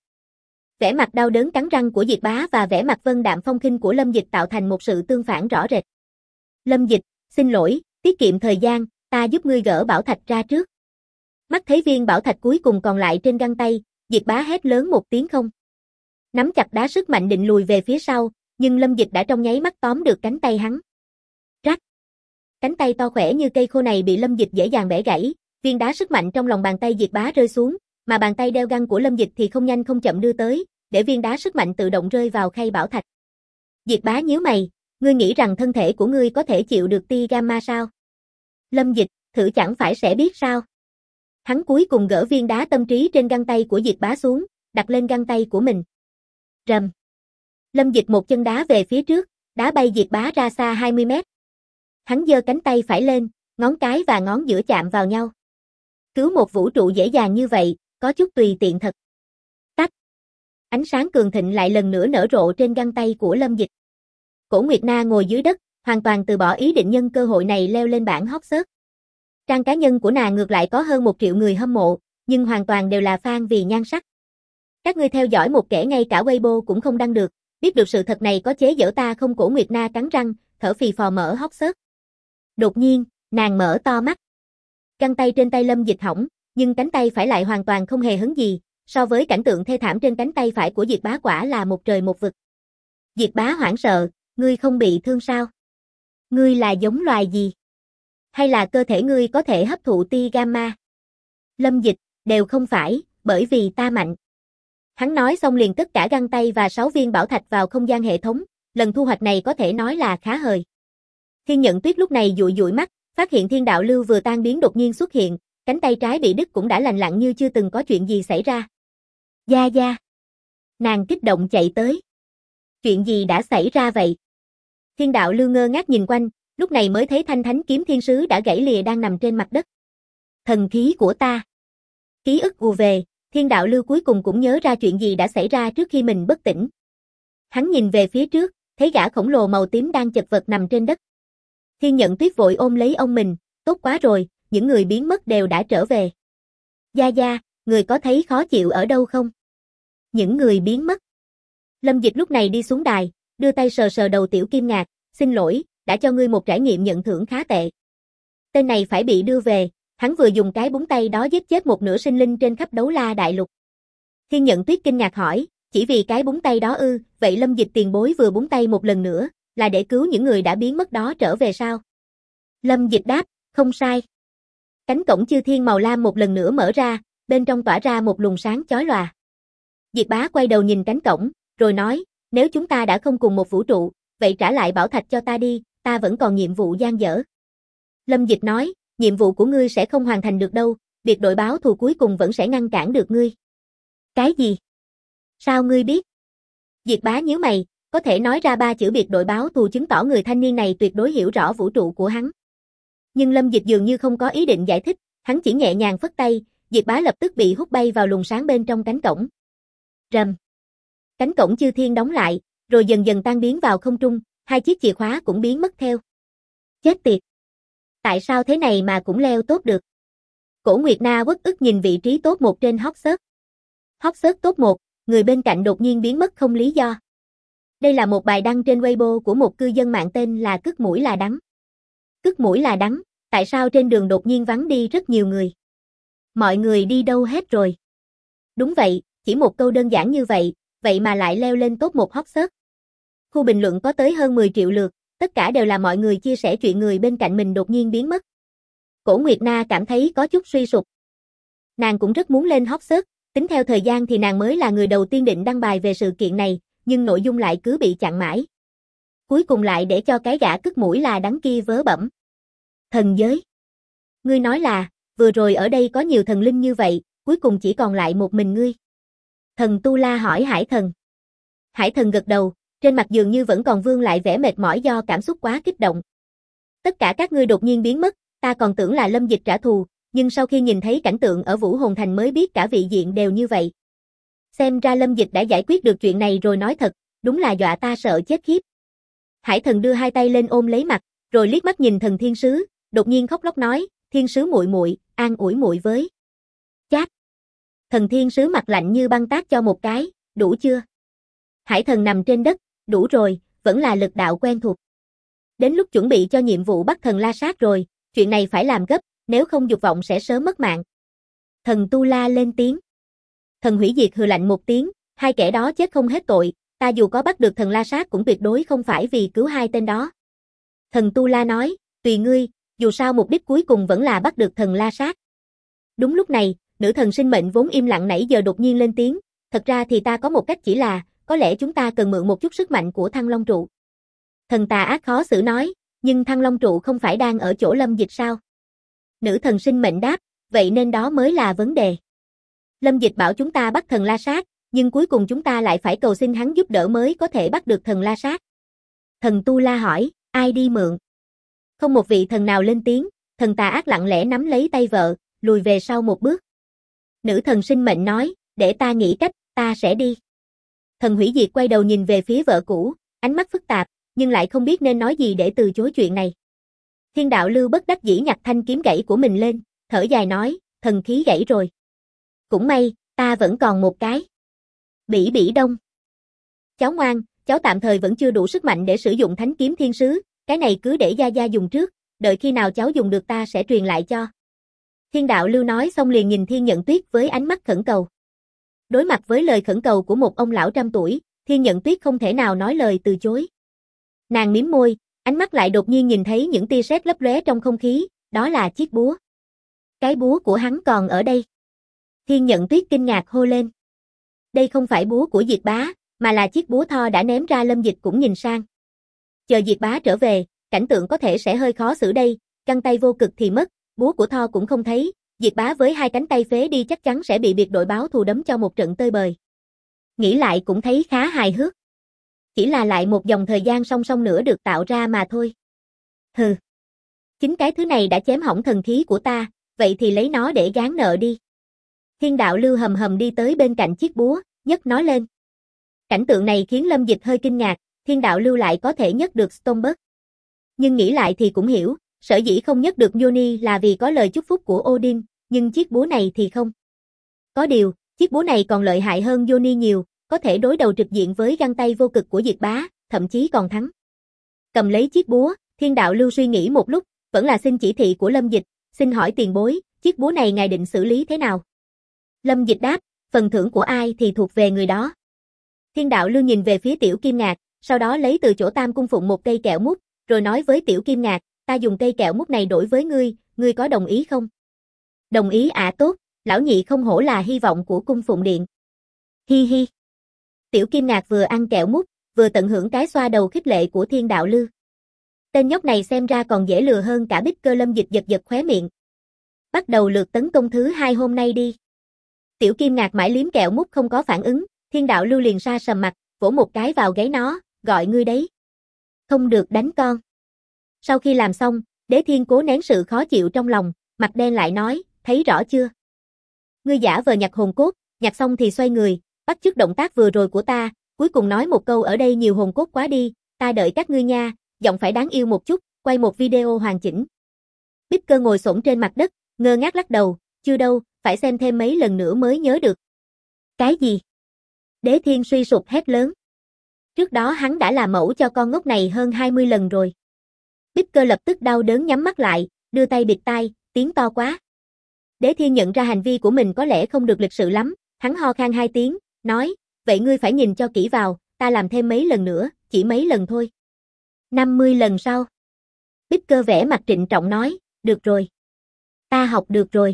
Vẻ mặt đau đớn cắn răng của Diệt Bá và vẻ mặt vân đạm phong khinh của Lâm Dịch tạo thành một sự tương phản rõ rệt. Lâm Dịch, xin lỗi, tiết kiệm thời gian, ta giúp ngươi gỡ bảo thạch ra trước. Mắt thấy viên bảo thạch cuối cùng còn lại trên găng tay, Diệt Bá hét lớn một tiếng không. Nắm chặt đá sức mạnh định lùi về phía sau, nhưng Lâm Dịch đã trong nháy mắt tóm được cánh tay hắn. Rắc. Cánh tay to khỏe như cây khô này bị Lâm Dịch dễ dàng bẻ gãy, viên đá sức mạnh trong lòng bàn tay Diệt Bá rơi xuống, mà bàn tay đeo găng của Lâm Dịch thì không nhanh không chậm đưa tới, để viên đá sức mạnh tự động rơi vào khay bảo thạch. Diệt Bá nhíu mày, ngươi nghĩ rằng thân thể của ngươi có thể chịu được tia gamma sao? Lâm Dịch, thử chẳng phải sẽ biết sao? Hắn cuối cùng gỡ viên đá tâm trí trên găng tay của Diệt Bá xuống, đặt lên găng tay của mình. Rầm. Lâm Dịch một chân đá về phía trước, đá bay Diệt Bá ra xa 20 mét. Hắn giơ cánh tay phải lên, ngón cái và ngón giữa chạm vào nhau. Cứu một vũ trụ dễ dàng như vậy, có chút tùy tiện thật. Tách. Ánh sáng cường thịnh lại lần nữa nở rộ trên găng tay của Lâm Dịch. Cổ Nguyệt Na ngồi dưới đất, hoàn toàn từ bỏ ý định nhân cơ hội này leo lên bảng hot search. Trang cá nhân của nàng ngược lại có hơn 1 triệu người hâm mộ, nhưng hoàn toàn đều là fan vì nhan sắc. Các ngươi theo dõi một kẻ ngay cả Weibo cũng không đăng được, biết được sự thật này có chế giễu ta không? Cổ Nguyệt Na cắn răng, thở phì phò mở hốc xớt. Đột nhiên, nàng mở to mắt. Găng tay trên tay Lâm Dịch hỏng, nhưng cánh tay phải lại hoàn toàn không hề hấn gì, so với cảnh tượng thê thảm trên cánh tay phải của Diệt Bá quả là một trời một vực. Diệt Bá hoảng sợ, ngươi không bị thương sao? Ngươi là giống loài gì? Hay là cơ thể ngươi có thể hấp thụ tia gamma? Lâm Dịch, đều không phải, bởi vì ta mạnh. Hắn nói xong liền tất cả găng tay và 6 viên bảo thạch vào không gian hệ thống, lần thu hoạch này có thể nói là khá hời. Thiên Nhận Tuyết lúc này dụi dụi mắt, phát hiện thiên đạo lưu vừa tan biến đột nhiên xuất hiện, cánh tay trái bị đứt cũng đã lành lặn như chưa từng có chuyện gì xảy ra. Gia Gia. Nàng kích động chạy tới. Chuyện gì đã xảy ra vậy? Thiên đạo lưu ngơ ngác nhìn quanh, lúc này mới thấy thanh thánh kiếm thiên sứ đã gãy lìa đang nằm trên mặt đất. Thần khí của ta. Ký ức ùa về, thiên đạo lưu cuối cùng cũng nhớ ra chuyện gì đã xảy ra trước khi mình bất tỉnh. Hắn nhìn về phía trước, thấy gã khổng lồ màu tím đang chật vật nằm trên đất. Thiên Nhận Tuyết vội ôm lấy ông mình, tốt quá rồi, những người biến mất đều đã trở về. Gia Gia, người có thấy khó chịu ở đâu không? Những người biến mất. Lâm Dịch lúc này đi xuống đài, đưa tay sờ sờ đầu Tiểu Kim Ngạc, xin lỗi, đã cho ngươi một trải nghiệm nhận thưởng khá tệ. Tên này phải bị đưa về, hắn vừa dùng cái búng tay đó giết chết một nửa sinh linh trên khắp Đấu La Đại Lục. Thiên Nhận Tuyết kinh ngạc hỏi, chỉ vì cái búng tay đó ư, vậy Lâm Dịch tiền bối vừa búng tay một lần nữa, là để cứu những người đã biến mất đó trở về sao? Lâm Dịch đáp, không sai. Cánh cổng chư thiên màu lam một lần nữa mở ra, bên trong tỏa ra một luồng sáng chói lòa. Diệt Bá quay đầu nhìn cánh cổng, rồi nói, nếu chúng ta đã không cùng một vũ trụ, vậy trả lại bảo thạch cho ta đi, ta vẫn còn nhiệm vụ dang dở. Lâm Dịch nói, nhiệm vụ của ngươi sẽ không hoàn thành được đâu, biệt đội báo thù cuối cùng vẫn sẽ ngăn cản được ngươi. Cái gì? Sao ngươi biết? Diệt Bá nhíu mày, có thể nói ra 3 chữ biệt đội báo thù chứng tỏ người thanh niên này tuyệt đối hiểu rõ vũ trụ của hắn. Nhưng Lâm Dịch dường như không có ý định giải thích, hắn chỉ nhẹ nhàng phất tay, Diệt Bá lập tức bị hút bay vào luồng sáng bên trong cánh cổng. Rầm. Cánh cổng chư thiên đóng lại, rồi dần dần tan biến vào không trung, 2 chiếc chìa khóa cũng biến mất theo. Chết tiệt. Tại sao thế này mà cũng leo tốt được? Cổ Nguyệt Na uất ức nhìn vị trí top 1 trên hot search. Hot search top 1, người bên cạnh đột nhiên biến mất không lý do. Đây là một bài đăng trên Weibo của một cư dân mạng tên là Cứt Mũi Là Đắng. Cứt Mũi Là Đắng, tại sao trên đường đột nhiên vắng đi rất nhiều người? Mọi người đi đâu hết rồi? Đúng vậy, chỉ một câu đơn giản như vậy, vậy mà lại leo lên top 1 hot search. Khu bình luận có tới hơn 10 triệu lượt, tất cả đều là mọi người chia sẻ chuyện người bên cạnh mình đột nhiên biến mất. Cổ Nguyệt Na cảm thấy có chút suy sụp. Nàng cũng rất muốn lên hot search, tính theo thời gian thì nàng mới là người đầu tiên định đăng bài về sự kiện này, nhưng nội dung lại cứ bị chặn mãi. Cuối cùng lại để cho cái gã Cứt Mũi Là Đắng kia vớ bẩm. Thần giới. Ngươi nói là, vừa rồi ở đây có nhiều thần linh như vậy, cuối cùng chỉ còn lại một mình ngươi. Thần Tu La hỏi Hải Thần. Hải Thần gật đầu, trên mặt dường như vẫn còn vương lại vẻ mệt mỏi do cảm xúc quá kích động. Tất cả các ngươi đột nhiên biến mất, ta còn tưởng là Lâm Dịch trả thù, nhưng sau khi nhìn thấy cảnh tượng ở Vũ Hồn Thành mới biết cả vị diện đều như vậy. Xem ra Lâm Dịch đã giải quyết được chuyện này rồi nói thật, đúng là dọa ta sợ chết khiếp. Hải Thần đưa 2 tay lên ôm lấy mặt, rồi liếc mắt nhìn thần thiên sứ, đột nhiên khóc lóc nói, thiên sứ muội muội, an ủi muội với. Chát. Thần thiên sứ mặt lạnh như băng tát cho một cái, đủ chưa? Hải Thần nằm trên đất, đủ rồi, vẫn là lực đạo quen thuộc. Đến lúc chuẩn bị cho nhiệm vụ bắt thần La Sát rồi, chuyện này phải làm gấp, nếu không dục vọng sẽ sớm mất mạng. Thần Tu La lên tiếng. Thần Hủy Diệt hừ lạnh một tiếng, 2 kẻ đó chết không hết tội, ta dù có bắt được thần La Sát cũng tuyệt đối không phải vì cứu 2 tên đó. Thần Tu La nói, tùy ngươi, dù sao mục đích cuối cùng vẫn là bắt được thần La Sát. Đúng lúc này, nữ thần sinh mệnh vốn im lặng nãy giờ đột nhiên lên tiếng, thật ra thì ta có một cách, chỉ là, có lẽ chúng ta cần mượn một chút sức mạnh của Thăng Long trụ. Thần tà ác khó xử nói, nhưng Thăng Long trụ không phải đang ở chỗ Lâm Dịch sao? Nữ thần sinh mệnh đáp, vậy nên đó mới là vấn đề. Lâm Dịch bảo chúng ta bắt thần La Sát, nhưng cuối cùng chúng ta lại phải cầu xin hắn giúp đỡ mới có thể bắt được thần La Sát. Thần Tu La hỏi, ai đi mượn? Không một vị thần nào lên tiếng, thần tà ác lặng lẽ nắm lấy tay vợ, lùi về sau một bước. Nữ thần sinh mệnh nói, để ta nghĩ cách, ta sẽ đi. Thần Hủy Diệt quay đầu nhìn về phía vợ cũ, ánh mắt phức tạp, nhưng lại không biết nên nói gì để từ chối chuyện này. Thiên đạo lưu bất đắc dĩ nhặt thanh kiếm gãy của mình lên, thở dài nói, thần khí gãy rồi. Cũng may, ta vẫn còn một cái. Bỉ Bỉ Đông. Cháu ngoan, cháu tạm thời vẫn chưa đủ sức mạnh để sử dụng thánh kiếm thiên sứ, cái này cứ để Gia Gia dùng trước, đợi khi nào cháu dùng được ta sẽ truyền lại cho. Thiên đạo lưu nói xong liền nhìn Thiên Nhận Tuyết với ánh mắt khẩn cầu. Đối mặt với lời khẩn cầu của một ông lão trăm tuổi, Thiên Nhận Tuyết không thể nào nói lời từ chối. Nàng mím môi, ánh mắt lại đột nhiên nhìn thấy những tia sét lấp lóe trong không khí, đó là chiếc búa. Cái búa của hắn còn ở đây. Thiên Nhận Tuyết kinh ngạc hô lên. Đây không phải búa của Diệt Bá, mà là chiếc búa Tho đã ném ra. Lâm Dịch cũng nhìn sang. Chờ Diệt Bá trở về, cảnh tượng có thể sẽ hơi khó xử đây, găng tay vô cực thì mất, búa của Tho cũng không thấy, Diệt Bá với hai cánh tay phế đi chắc chắn sẽ bị biệt đội báo thù đấm cho một trận tơi bời. Nghĩ lại cũng thấy khá hài hước. Chỉ là lại một dòng thời gian song song nữa được tạo ra mà thôi. Hừ. Chính cái thứ này đã chém hỏng thần khí của ta, vậy thì lấy nó để gán nợ đi. Thiên đạo lưu hầm hầm đi tới bên cạnh chiếc búa, nhấc nó lên. Cảnh tượng này khiến Lâm Dịch hơi kinh ngạc, Thiên đạo lưu lại có thể nhấc được Stoneberg. Nhưng nghĩ lại thì cũng hiểu, sở dĩ không nhấc được Mjolnir là vì có lời chúc phúc của Odin, nhưng chiếc búa này thì không. Có điều, chiếc búa này còn lợi hại hơn Mjolnir nhiều, có thể đối đầu trực diện với găng tay vô cực của Diệt Bá, thậm chí còn thắng. Cầm lấy chiếc búa, Thiên đạo lưu suy nghĩ một lúc, vẫn là xin chỉ thị của Lâm Dịch, xin hỏi tiền bối, chiếc búa này ngài định xử lý thế nào? Lâm Dịch đáp, phần thưởng của ai thì thuộc về người đó. Thiên đạo lưu nhìn về phía Tiểu Kim Ngạc, sau đó lấy từ chỗ Tam Cung Phụng một cây kẹo mút, rồi nói với Tiểu Kim Ngạc, ta dùng cây kẹo mút này đổi với ngươi có đồng ý không? Đồng ý ạ tốt, lão nhị không hổ là hy vọng của Cung Phụng Điện. Hi hi. Tiểu Kim Ngạc vừa ăn kẹo mút, vừa tận hưởng cái xoa đầu khích lệ của Thiên đạo lưu. Tên nhóc này xem ra còn dễ lừa hơn cả Bích Cơ. Lâm Dịch giật giật khóe miệng. Bắt đầu lượt tấn công thứ 2 hôm nay đi. Tiểu Kim Ngạc mãi liếm kẹo mút không có phản ứng, Thiên đạo lưu liền sa sầm mặt, vỗ một cái vào gáy nó, gọi ngươi đấy. Không được đánh con. Sau khi làm xong, Đế Thiên cố nén sự khó chịu trong lòng, mặt đen lại nói, thấy rõ chưa? Ngươi giả vờ nhặt hồn cốt, nhặt xong thì xoay người, bắt chước động tác vừa rồi của ta, cuối cùng nói một câu ở đây nhiều hồn cốt quá đi, ta đợi các ngươi nha, giọng phải đáng yêu một chút, quay một video hoàn chỉnh. Bích Cơ ngồi xổm trên mặt đất, ngơ ngác lắc đầu, chưa đâu, phải xem thêm mấy lần nữa mới nhớ được. Cái gì? Đế Thiên suy sụp hét lớn. Trước đó hắn đã làm mẫu cho con ngốc này hơn 20 lần rồi. Bích Cơ lập tức đau đớn nhắm mắt lại, đưa tay bịt tai, tiếng to quá. Đế Thiên nhận ra hành vi của mình có lẽ không được lịch sự lắm, hắn ho khan 2 tiếng, nói, vậy ngươi phải nhìn cho kỹ vào, ta làm thêm mấy lần nữa, chỉ mấy lần thôi. 50 lần sau. Bích Cơ vẻ mặt trịnh trọng nói, được rồi. Ta học được rồi.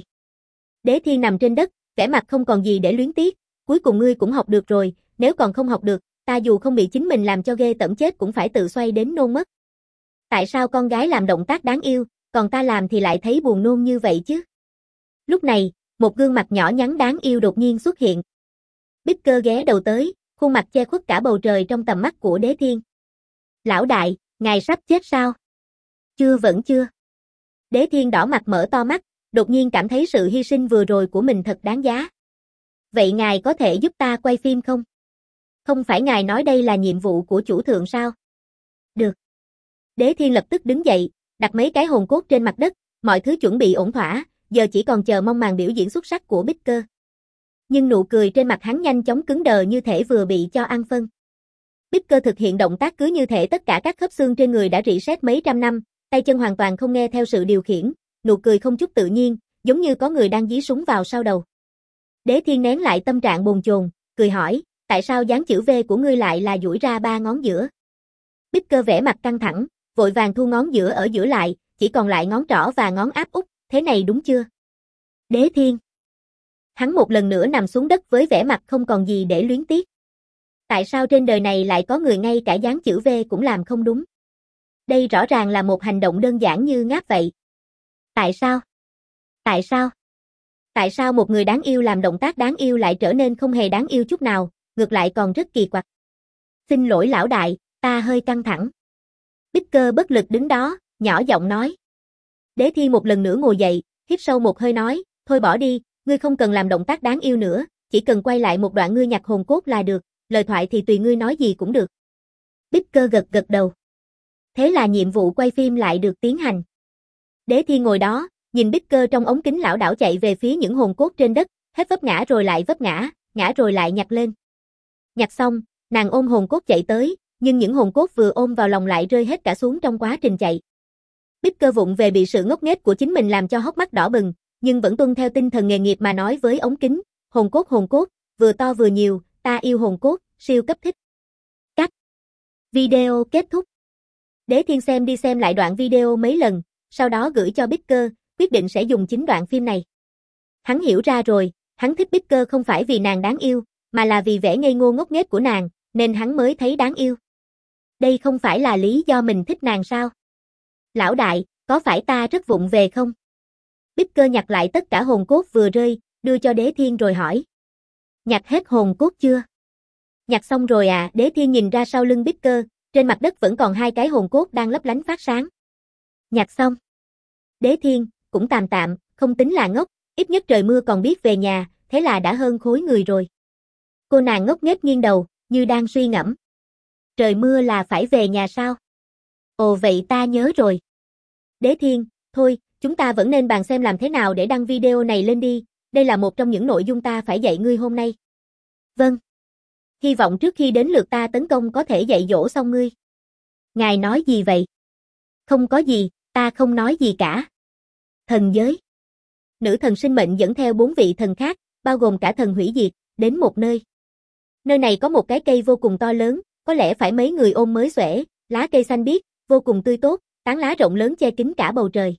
Đế Thiên nằm trên đất, vẻ mặt không còn gì để luyến tiếc, cuối cùng ngươi cũng học được rồi, nếu còn không học được, ta dù không bị chính mình làm cho ghê tởm chết cũng phải tự xoay đến nôn mất. Tại sao con gái làm động tác đáng yêu, còn ta làm thì lại thấy buồn nôn như vậy chứ? Lúc này, một gương mặt nhỏ nhắn đáng yêu đột nhiên xuất hiện. Bích Cơ ghé đầu tới, khuôn mặt che khuất cả bầu trời trong tầm mắt của Đế Thiên. Lão đại, ngài sắp chết sao? Chưa vẫn chưa. Đế Thiên đỏ mặt mở to mắt, đột nhiên cảm thấy sự hy sinh vừa rồi của mình thật đáng giá. Vậy ngài có thể giúp ta quay phim không? Không phải ngài nói đây là nhiệm vụ của chủ thượng sao? Được. Đế Thiên lập tức đứng dậy, đặt mấy cái hồn cốt trên mặt đất, mọi thứ chuẩn bị ổn thỏa, giờ chỉ còn chờ mong màn biểu diễn xuất sắc của Bích Cơ. Nhưng nụ cười trên mặt hắn nhanh chóng cứng đờ như thể vừa bị cho ăn phân. Bích Cơ thực hiện động tác cứ như thể tất cả các khớp xương trên người đã rỉ sét mấy trăm năm, tay chân hoàn toàn không nghe theo sự điều khiển, nụ cười không chút tự nhiên, giống như có người đang dí súng vào sau đầu. Đế Thiên nén lại tâm trạng bồn chồn, cười hỏi, tại sao dáng chữ V của ngươi lại là duỗi ra 3 ngón giữa? Bích Cơ vẻ mặt căng thẳng, vội vàng thu ngón giữa ở giữa lại, chỉ còn lại ngón trỏ và ngón áp út, thế này đúng chưa? Đế Thiên. Hắn một lần nữa nằm xuống đất với vẻ mặt không còn gì để luyến tiếc. Tại sao trên đời này lại có người ngay cả dáng chữ V cũng làm không đúng? Đây rõ ràng là một hành động đơn giản như ngáp vậy. Tại sao? Tại sao? Tại sao một người đáng yêu làm động tác đáng yêu lại trở nên không hề đáng yêu chút nào, ngược lại còn rất kỳ quặc? Xin lỗi lão đại, ta hơi căng thẳng. Bích Cơ bất lực đứng đó, nhỏ giọng nói. Đế Thiên một lần nữa ngồi dậy, hít sâu một hơi nói, thôi bỏ đi, ngươi không cần làm động tác đáng yêu nữa, chỉ cần quay lại một đoạn ngươi nhặt hồn cốt là được, lời thoại thì tùy ngươi nói gì cũng được. Bích Cơ gật gật đầu. Thế là nhiệm vụ quay phim lại được tiến hành. Đế Thiên ngồi đó, nhìn Bích Cơ trong ống kính lảo đảo chạy về phía những hồn cốt trên đất, hết vấp ngã rồi lại vấp ngã, ngã rồi lại nhặt lên. Nhặt xong, nàng ôm hồn cốt chạy tới, nhưng những hồn cốt vừa ôm vào lòng lại rơi hết cả xuống trong quá trình chạy. Bích Cơ vụng về bị sự ngốc nghếch của chính mình làm cho hốc mắt đỏ bừng, nhưng vẫn tuân theo tinh thần nghề nghiệp mà nói với ống kính, hồn cốt, vừa to vừa nhiều, ta yêu hồn cốt, siêu cấp thích. Cắt. Video kết thúc. Đế Thiên xem đi xem lại đoạn video mấy lần, sau đó gửi cho Bích Cơ, quyết định sẽ dùng chính đoạn phim này. Hắn hiểu ra rồi, hắn thích Bích Cơ không phải vì nàng đáng yêu, mà là vì vẻ ngây ngô ngốc nghếch của nàng, nên hắn mới thấy đáng yêu. Đây không phải là lý do mình thích nàng sao? Lão đại, có phải ta rất vụng về không? Bích Cơ nhặt lại tất cả hồn cốt vừa rơi, đưa cho Đế Thiên rồi hỏi. Nhặt hết hồn cốt chưa? Nhặt xong rồi à? Đế Thiên nhìn ra sau lưng Bích Cơ, trên mặt đất vẫn còn 2 cái hồn cốt đang lấp lánh phát sáng. Nhặt xong. Đế Thiên, cũng tạm tạm, không tính là ngốc, ít nhất trời mưa còn biết về nhà, thế là đã hơn khối người rồi. Cô nàng ngốc nghếch nghiêng đầu, như đang suy ngẫm. Trời mưa là phải về nhà sao? Ồ vậy ta nhớ rồi. Đế Thiên, thôi, chúng ta vẫn nên bàn xem làm thế nào để đăng video này lên đi, đây là một trong những nội dung ta phải dạy ngươi hôm nay. Vâng. Hy vọng trước khi đến lượt ta tấn công có thể dạy dỗ xong ngươi. Ngài nói gì vậy? Không có gì, ta không nói gì cả. Thần giới. Nữ thần sinh mệnh dẫn theo 4 vị thần khác, bao gồm cả thần hủy diệt, đến một nơi. Nơi này có một cái cây vô cùng to lớn, có lẽ phải mấy người ôm mới xuể, lá cây xanh biếc, vô cùng tươi tốt, tán lá rộng lớn che kín cả bầu trời.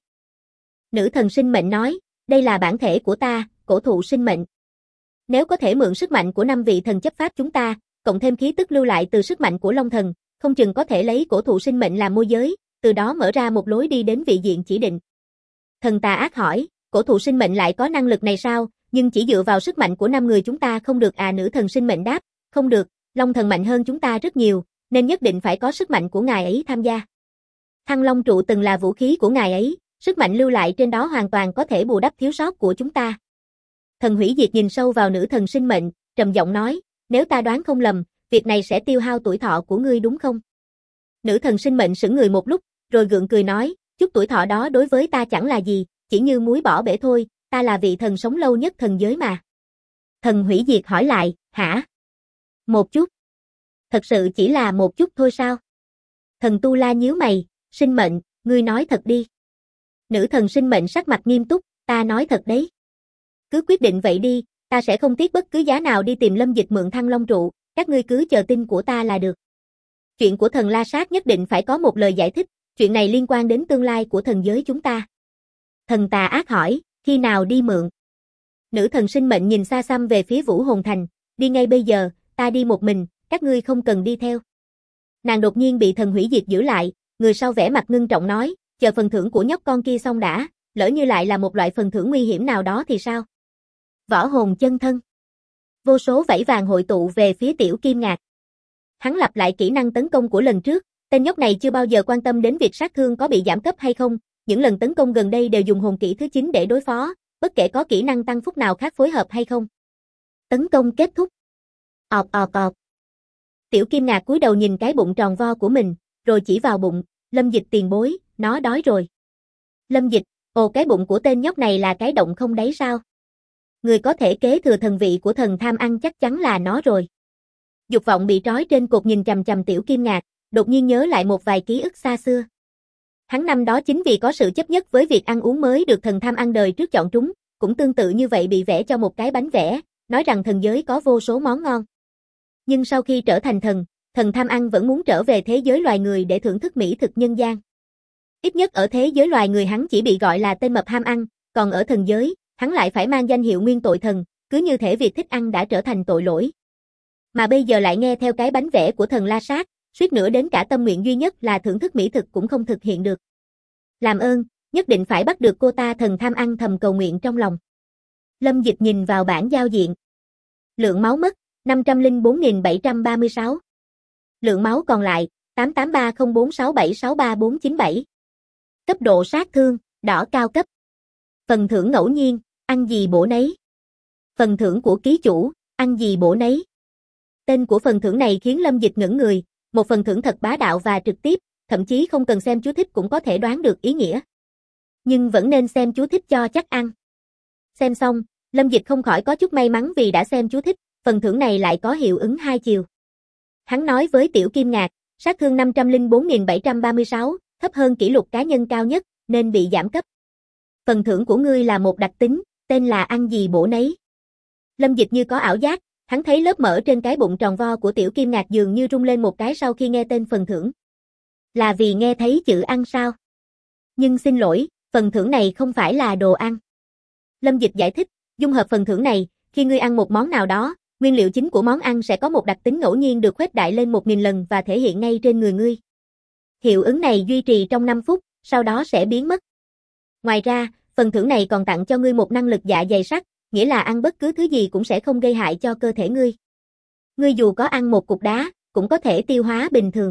Nữ thần sinh mệnh nói, đây là bản thể của ta, cổ thụ sinh mệnh. Nếu có thể mượn sức mạnh của 5 vị thần chấp pháp chúng ta, cộng thêm khí tức lưu lại từ sức mạnh của Long thần, không chừng có thể lấy cổ thụ sinh mệnh làm môi giới, từ đó mở ra một lối đi đến vị diện chỉ định. Thần tà ác hỏi, cổ thụ sinh mệnh lại có năng lực này sao, nhưng chỉ dựa vào sức mạnh của 5 người chúng ta không được à? Nữ thần sinh mệnh đáp, không được, Long thần mạnh hơn chúng ta rất nhiều, nên nhất định phải có sức mạnh của ngài ấy tham gia. Thăng Long trụ từng là vũ khí của ngài ấy, sức mạnh lưu lại trên đó hoàn toàn có thể bù đắp thiếu sót của chúng ta. Thần hủy diệt nhìn sâu vào nữ thần sinh mệnh, trầm giọng nói, nếu ta đoán không lầm, việc này sẽ tiêu hao tuổi thọ của ngươi đúng không? Nữ thần sinh mệnh sững người một lúc, rồi gượng cười nói, chút tuổi thọ đó đối với ta chẳng là gì, chỉ như muối bỏ bể thôi, ta là vị thần sống lâu nhất thần giới mà. Thần hủy diệt hỏi lại, hả? Một chút. Thật sự chỉ là một chút thôi sao? Thần Tu La nhíu mày, sinh mệnh, ngươi nói thật đi. Nữ thần sinh mệnh sắc mặt nghiêm túc, ta nói thật đấy. Cứ quyết định vậy đi, ta sẽ không tiếc bất cứ giá nào đi tìm Lâm Dịch mượn Thăng Long trụ, các ngươi cứ chờ tin của ta là được. Chuyện của thần La Sát nhất định phải có một lời giải thích, chuyện này liên quan đến tương lai của thần giới chúng ta. Thần tà ác hỏi, khi nào đi mượn? Nữ thần sinh mệnh nhìn xa xăm về phía Vũ Hồn Thành, đi ngay bây giờ, ta đi một mình, các ngươi không cần đi theo. Nàng đột nhiên bị thần hủy diệt giữ lại, người sau vẻ mặt ngưng trọng nói, chờ phần thưởng của nhóc con kia xong đã, lỡ như lại là một loại phần thưởng nguy hiểm nào đó thì sao? Võ hồn chân thân. Vô số vảy vàng hội tụ về phía Tiểu Kim Ngạc. Hắn lặp lại kỹ năng tấn công của lần trước, tên nhóc này chưa bao giờ quan tâm đến việc sát thương có bị giảm cấp hay không, những lần tấn công gần đây đều dùng hồn kỹ thứ 9 để đối phó, bất kể có kỹ năng tăng phúc nào khác phối hợp hay không. Tấn công kết thúc. Ọp ọp ọp. Tiểu Kim Ngạc cúi đầu nhìn cái bụng tròn vo của mình, rồi chỉ vào bụng, Lâm Dịch tiền bối, nó đói rồi. Lâm Dịch, ồ cái bụng của tên nhóc này là cái động không đáy sao? Người có thể kế thừa thần vị của thần tham ăn chắc chắn là nó rồi. Dục vọng bị trói trên cột nhìn chằm chằm Tiểu Kim Ngạc, đột nhiên nhớ lại một vài ký ức xa xưa. Hắn năm đó chính vì có sự chấp nhất với việc ăn uống mới được thần tham ăn đời trước chọn trúng, cũng tương tự như vậy bị vẽ cho một cái bánh vẽ, nói rằng thần giới có vô số món ngon. Nhưng sau khi trở thành thần, thần tham ăn vẫn muốn trở về thế giới loài người để thưởng thức mỹ thực nhân gian. Ít nhất ở thế giới loài người hắn chỉ bị gọi là tên mập ham ăn, còn ở thần giới, hắn lại phải mang danh hiệu nguyên tội thần, cứ như thể việc thích ăn đã trở thành tội lỗi. Mà bây giờ lại nghe theo cái bánh vẽ của thần La Sát, suýt nữa đến cả tâm nguyện duy nhất là thưởng thức mỹ thực cũng không thực hiện được. Làm ơn, nhất định phải bắt được cô ta. Thần tham ăn thầm cầu nguyện trong lòng. Lâm Dịch nhìn vào bảng giao diện. Lượng máu mất, 504.736. Lượng máu còn lại, 883046763497. Cấp độ sát thương, đỏ cao cấp. Phần thưởng ngẫu nhiên, ăn gì bổ nấy. Phần thưởng của ký chủ, ăn gì bổ nấy. Tên của phần thưởng này khiến Lâm Dịch ngẩn người, một phần thưởng thật bá đạo và trực tiếp, thậm chí không cần xem chú thích cũng có thể đoán được ý nghĩa. Nhưng vẫn nên xem chú thích cho chắc ăn. Xem xong, Lâm Dịch không khỏi có chút may mắn vì đã xem chú thích, phần thưởng này lại có hiệu ứng hai chiều. Hắn nói với Tiểu Kim Ngạc, Sát thương 504.736, thấp hơn kỷ lục cá nhân cao nhất, nên bị giảm cấp. Phần thưởng của ngươi là một đặc tính, tên là ăn gì bổ nấy. Lâm Dịch như có ảo giác, hắn thấy lớp mỡ trên cái bụng tròn vo của Tiểu Kim Ngạc dường như rung lên một cái sau khi nghe tên phần thưởng. Là vì nghe thấy chữ ăn sao? Nhưng xin lỗi, phần thưởng này không phải là đồ ăn. Lâm Dịch giải thích, dung hợp phần thưởng này, khi ngươi ăn một món nào đó, nguyên liệu chính của món ăn sẽ có một đặc tính ngẫu nhiên được khuếch đại lên 1000 lần và thể hiện ngay trên người ngươi. Hiệu ứng này duy trì trong 5 phút, sau đó sẽ biến mất. Ngoài ra, phần thưởng này còn tặng cho ngươi một năng lực dạ dày sắt, nghĩa là ăn bất cứ thứ gì cũng sẽ không gây hại cho cơ thể ngươi. Ngươi dù có ăn một cục đá, cũng có thể tiêu hóa bình thường.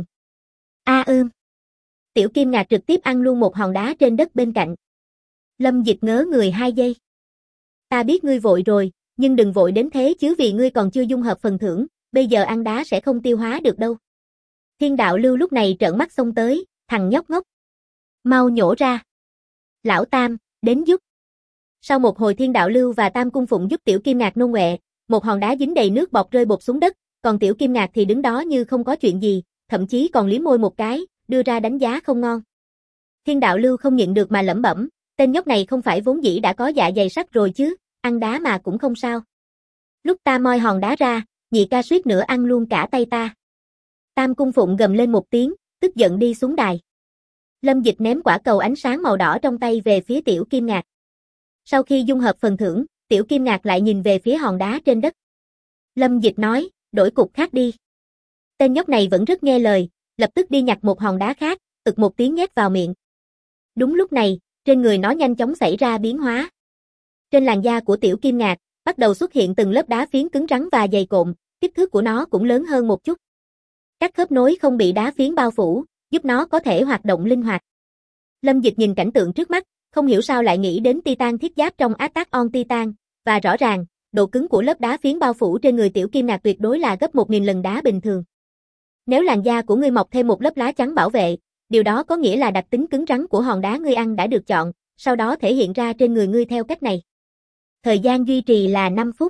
Tiểu Kim Ngạc trực tiếp ăn luôn một hòn đá trên đất bên cạnh. Lâm Dịch ngớ người 2 giây. Ta biết ngươi vội rồi, nhưng đừng vội đến thế chứ vì ngươi còn chưa dung hợp phần thưởng, bây giờ ăn đá sẽ không tiêu hóa được đâu. Thiên Đạo Lưu lúc này trợn mắt xông tới, thằng nhóc ngốc. Mau nhổ ra. Lão Tam, đến giúp. Sau một hồi Thiên Đạo Lưu và Tam Cung Phụng giúp Tiểu Kim Ngạc nôn ọe, một hòn đá dính đầy nước bọt rơi bột xuống đất, còn Tiểu Kim Ngạc thì đứng đó như không có chuyện gì, thậm chí còn liếm môi một cái, đưa ra đánh giá không ngon. Thiên Đạo Lưu không nhịn được mà lẩm bẩm, tên nhóc này không phải vốn dĩ đã có dạ dày sắt rồi chứ, ăn đá mà cũng không sao. Lúc ta moi hòn đá ra, nhị ca suýt nữa ăn luôn cả tay ta. Tam Cung Phụng gầm lên một tiếng, tức giận đi xuống đài. Lâm Dịch ném quả cầu ánh sáng màu đỏ trong tay về phía Tiểu Kim Ngạc. Sau khi dung hợp phần thưởng, Tiểu Kim Ngạc lại nhìn về phía hòn đá trên đất. Lâm Dịch nói, đổi cục khác đi. Tên nhóc này vẫn rất nghe lời, lập tức đi nhặt một hòn đá khác, ực một tiếng nhét vào miệng. Đúng lúc này, trên người nó nhanh chóng xảy ra biến hóa. Trên làn da của Tiểu Kim Ngạc, bắt đầu xuất hiện từng lớp đá phiến cứng rắn và dày cộm, kích thước của nó cũng lớn hơn một chút. Các khớp nối không bị đá phiến bao phủ, giúp nó có thể hoạt động linh hoạt. Lâm Dịch nhìn cảnh tượng trước mắt, không hiểu sao lại nghĩ đến Titan thiết giáp trong Attack on Titan, và rõ ràng, độ cứng của lớp đá phiến bao phủ trên người Tiểu Kim Ngạc tuyệt đối là gấp 1000 lần đá bình thường. Nếu làn da của ngươi mọc thêm một lớp lá chắn bảo vệ, điều đó có nghĩa là đặc tính cứng rắn của hòn đá ngươi ăn đã được chọn, sau đó thể hiện ra trên người ngươi theo cách này. Thời gian duy trì là 5 phút.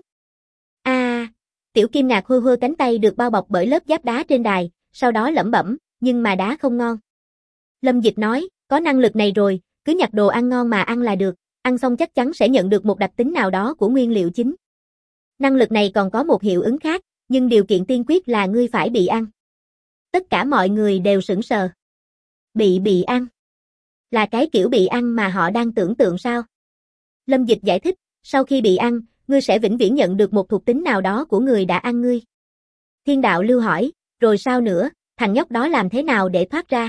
Tiểu Kim Ngạc hơ hơ cánh tay được bao bọc bởi lớp giáp đá trên đài, sau đó lẩm bẩm, nhưng mà đá không ngon. Lâm Dịch nói, có năng lực này rồi, cứ nhặt đồ ăn ngon mà ăn là được, ăn xong chắc chắn sẽ nhận được một đặc tính nào đó của nguyên liệu chính. Năng lực này còn có một hiệu ứng khác, nhưng điều kiện tiên quyết là ngươi phải bị ăn. Tất cả mọi người đều sững sờ. Bị ăn. Là cái kiểu bị ăn mà họ đang tưởng tượng sao? Lâm Dịch giải thích, sau khi bị ăn, ngươi sẽ vĩnh viễn nhận được một thuộc tính nào đó của người đã ăn ngươi. Thiên Đạo Lưu hỏi, rồi sao nữa, thằng nhóc đó làm thế nào để thoát ra?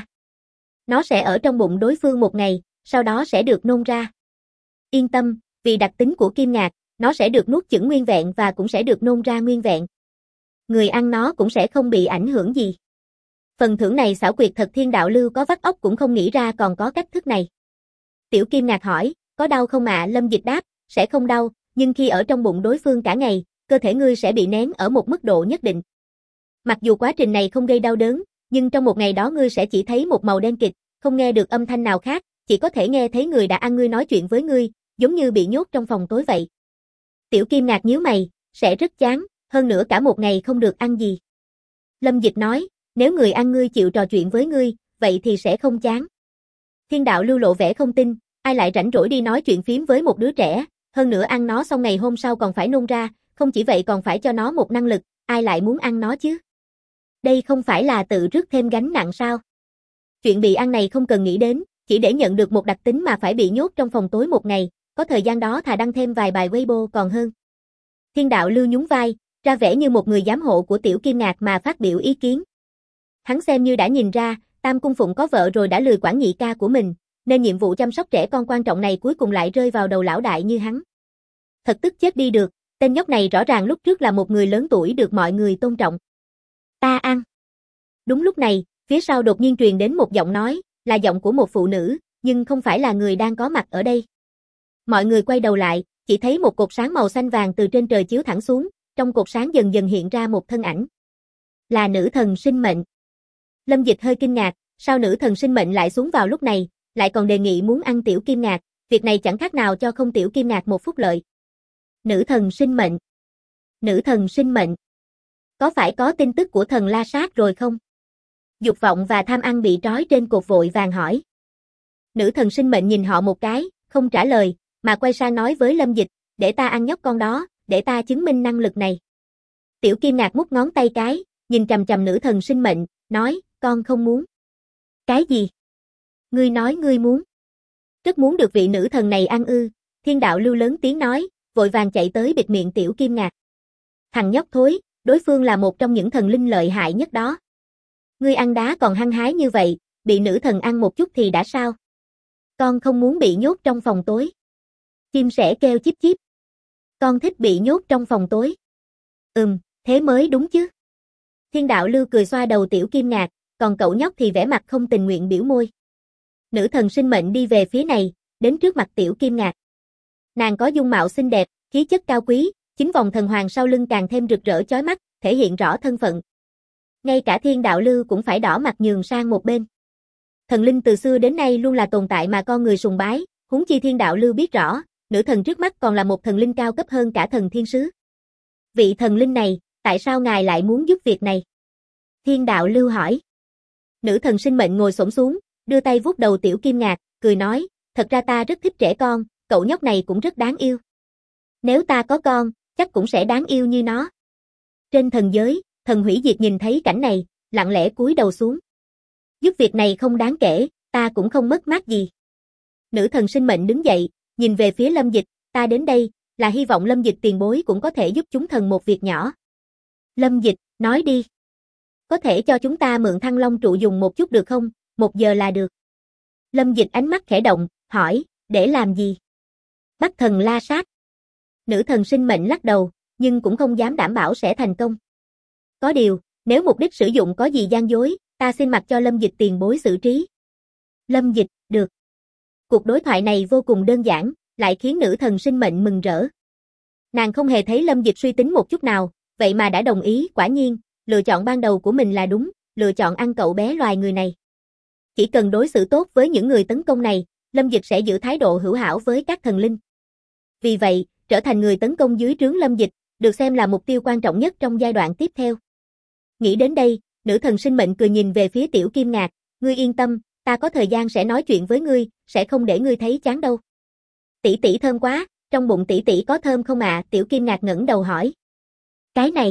Nó sẽ ở trong bụng đối phương một ngày, sau đó sẽ được nôn ra. Yên tâm, vì đặc tính của Kim Ngạc, nó sẽ được nuốt chửng nguyên vẹn và cũng sẽ được nôn ra nguyên vẹn. Người ăn nó cũng sẽ không bị ảnh hưởng gì. Phần thưởng này xảo quyệt thật, Thiên Đạo Lưu có vắt óc cũng không nghĩ ra còn có cách thức này. Tiểu Kim Ngạc hỏi, có đau không ạ? Lâm Dịch đáp, sẽ không đau, nhưng khi ở trong bụng đối phương cả ngày, cơ thể ngươi sẽ bị nén ở một mức độ nhất định. Mặc dù quá trình này không gây đau đớn, nhưng trong một ngày đó ngươi sẽ chỉ thấy một màu đen kịt, không nghe được âm thanh nào khác, chỉ có thể nghe thấy người đã ăn ngươi nói chuyện với ngươi, giống như bị nhốt trong phòng tối vậy. Tiểu Kim Ngạc nhíu mày, sẽ rất chán, hơn nữa cả một ngày không được ăn gì. Lâm Dịch nói, nếu người ăn ngươi chịu trò chuyện với ngươi, vậy thì sẽ không chán. Thiên Đạo Lưu lộ vẻ không tin, ai lại rảnh rỗi đi nói chuyện phím với một đứa trẻ, hơn nữa ăn nó xong ngày hôm sau còn phải nôn ra, không chỉ vậy còn phải cho nó một năng lực, ai lại muốn ăn nó chứ? Đây không phải là tự rước thêm gánh nặng sao? Chuyện bị ăn này không cần nghĩ đến, chỉ để nhận được một đặc tính mà phải bị nhốt trong phòng tối một ngày, có thời gian đó thà đăng thêm vài bài Weibo còn hơn. Thiên Đạo Lưu nhún vai, ra vẻ như một người giám hộ của Tiểu Kim Ngạc mà phát biểu ý kiến. Hắn xem như đã nhìn ra, Tam Cung Phụng có vợ rồi đã lười quản nhị ca của mình, nên nhiệm vụ chăm sóc trẻ con quan trọng này cuối cùng lại rơi vào đầu lão đại như hắn. Thật tức chết đi được, tên nhóc này rõ ràng lúc trước là một người lớn tuổi được mọi người tôn trọng. Ta ăn. Đúng lúc này, phía sau đột nhiên truyền đến một giọng nói, là giọng của một phụ nữ, nhưng không phải là người đang có mặt ở đây. Mọi người quay đầu lại, chỉ thấy một cột sáng màu xanh vàng từ trên trời chiếu thẳng xuống, trong cột sáng dần dần hiện ra một thân ảnh. Là nữ thần sinh mệnh. Lâm Dịch hơi kinh ngạc, sao nữ thần sinh mệnh lại xuống vào lúc này, lại còn đề nghị muốn ăn Tiểu Kim Ngạc, việc này chẳng khác nào cho không Tiểu Kim Ngạc một phúc lợi. Nữ thần sinh mệnh. Nữ thần sinh mệnh. Có phải có tin tức của thần La Sát rồi không? Dục vọng và tham ăn bị trói trên cột vội vàng hỏi. Nữ thần sinh mệnh nhìn họ một cái, không trả lời, mà quay sang nói với Lâm Dịch, để ta ăn nhóc con đó, để ta chứng minh năng lực này. Tiểu Kim Ngạc mút ngón tay cái, nhìn chằm chằm nữ thần sinh mệnh, nói, con không muốn. Cái gì? Ngươi nói ngươi muốn. Rất muốn được vị nữ thần này ăn ư, Thiên Đạo Lưu lớn tiếng nói, vội vàng chạy tới bịt miệng Tiểu Kim Ngạc. Thằng nhóc thối, đối phương là một trong những thần linh lợi hại nhất đó. Ngươi ăn đá còn hăng hái như vậy, bị nữ thần ăn một chút thì đã sao? Con không muốn bị nhốt trong phòng tối. Chim sẻ kêu chíp chíp. Con thích bị nhốt trong phòng tối. Thế mới đúng chứ. Thiên Đạo Lưu cười xoa đầu Tiểu Kim Ngạc, còn cậu nhóc thì vẻ mặt không tình nguyện biểu môi. Nữ thần sinh mệnh đi về phía này, đến trước mặt Tiểu Kim Ngạc. Nàng có dung mạo xinh đẹp, khí chất cao quý, chính vòng thần hoàng sau lưng càng thêm rực rỡ chói mắt, thể hiện rõ thân phận. Ngay cả Thiên Đạo Lưu cũng phải đỏ mặt nhường sang một bên. Thần linh từ xưa đến nay luôn là tồn tại mà con người sùng bái, huống chi Thiên Đạo Lưu biết rõ, nữ thần trước mắt còn là một thần linh cao cấp hơn cả thần thiên sứ. Vị thần linh này, tại sao ngài lại muốn giúp việc này? Thiên Đạo Lưu hỏi. Nữ thần sinh mệnh ngồi xổm xuống, đưa tay vuốt đầu Tiểu Kim Ngạc, cười nói, thật ra ta rất thích trẻ con, cậu nhóc này cũng rất đáng yêu. Nếu ta có con, chắc cũng sẽ đáng yêu như nó. Trên thần giới, thần hủy diệt nhìn thấy cảnh này, lặng lẽ cúi đầu xuống. Giúp việc này không đáng kể, ta cũng không mất mát gì. Nữ thần sinh mệnh đứng dậy, nhìn về phía Lâm Dịch, ta đến đây, là hy vọng Lâm Dịch tiền bối cũng có thể giúp chúng thần một việc nhỏ. Lâm Dịch, nói đi. Có thể cho chúng ta mượn Thăng Long trụ dùng một chút được không? 1 giờ là được. Lâm Dịch ánh mắt khẽ động, hỏi, để làm gì? Bắt thần la sát. Nữ thần sinh mệnh lắc đầu, nhưng cũng không dám đảm bảo sẽ thành công. Có điều, nếu mục đích sử dụng có gì gian dối, ta xin mặc cho Lâm Dịch tiền bối xử trí. Lâm Dịch, được. Cuộc đối thoại này vô cùng đơn giản, lại khiến nữ thần sinh mệnh mừng rỡ. Nàng không hề thấy Lâm Dịch suy tính một chút nào, vậy mà đã đồng ý, quả nhiên, lựa chọn ban đầu của mình là đúng, lựa chọn ăn cậu bé loài người này. Chỉ cần đối xử tốt với những người tấn công này, Lâm Dịch sẽ giữ thái độ hữu hảo với các thần linh. Vì vậy, trở thành người tấn công dưới trướng Lâm Dịch, được xem là mục tiêu quan trọng nhất trong giai đoạn tiếp theo. Nghĩ đến đây, nữ thần sinh mệnh cười nhìn về phía Tiểu Kim Ngạc, ngươi yên tâm, ta có thời gian sẽ nói chuyện với ngươi, sẽ không để ngươi thấy chán đâu. Tỷ tỷ thơm quá, trong bụng tỷ tỷ có thơm không ạ? Tiểu Kim Ngạc ngẩng đầu hỏi. Cái này.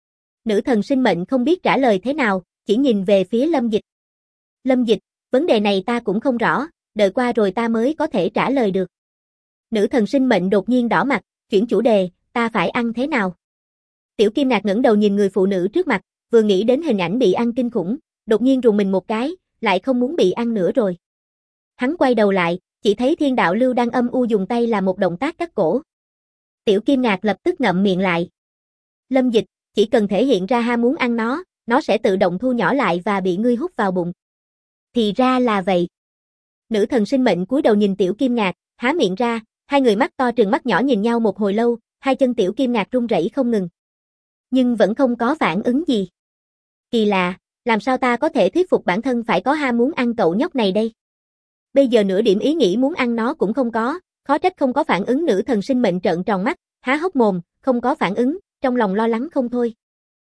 Nữ thần sinh mệnh không biết trả lời thế nào, chỉ nhìn về phía Lâm Dịch. Lâm Dịch, vấn đề này ta cũng không rõ, đợi qua rồi ta mới có thể trả lời được. Nữ thần sinh mệnh đột nhiên đỏ mặt, chuyển chủ đề, ta phải ăn thế nào? Tiểu Kim Ngạc ngẩng đầu nhìn người phụ nữ trước mặt, vừa nghĩ đến hình ảnh bị ăn kinh khủng, đột nhiên rùng mình một cái, lại không muốn bị ăn nữa rồi. Hắn quay đầu lại, chỉ thấy Thiên Đạo Lưu đang âm u dùng tay làm một động tác cắt cổ. Tiểu Kim Ngạc lập tức ngậm miệng lại. Lâm Dịch, chỉ cần thể hiện ra ham muốn ăn nó sẽ tự động thu nhỏ lại và bị ngươi hút vào bụng. Thì ra là vậy. Nữ thần sinh mệnh cúi đầu nhìn Tiểu Kim Ngạc, há miệng ra, hai người mắt to trừng mắt nhỏ nhìn nhau một hồi lâu, hai chân Tiểu Kim Ngạc run rẩy không ngừng. Nhưng vẫn không có phản ứng gì. Kỳ lạ, làm sao ta có thể thuyết phục bản thân phải có ham muốn ăn cậu nhóc này đây? Bây giờ nửa điểm ý nghĩ muốn ăn nó cũng không có, khó trách không có phản ứng. Nữ thần sinh mệnh trợn tròn mắt, há hốc mồm, không có phản ứng, trong lòng lo lắng không thôi.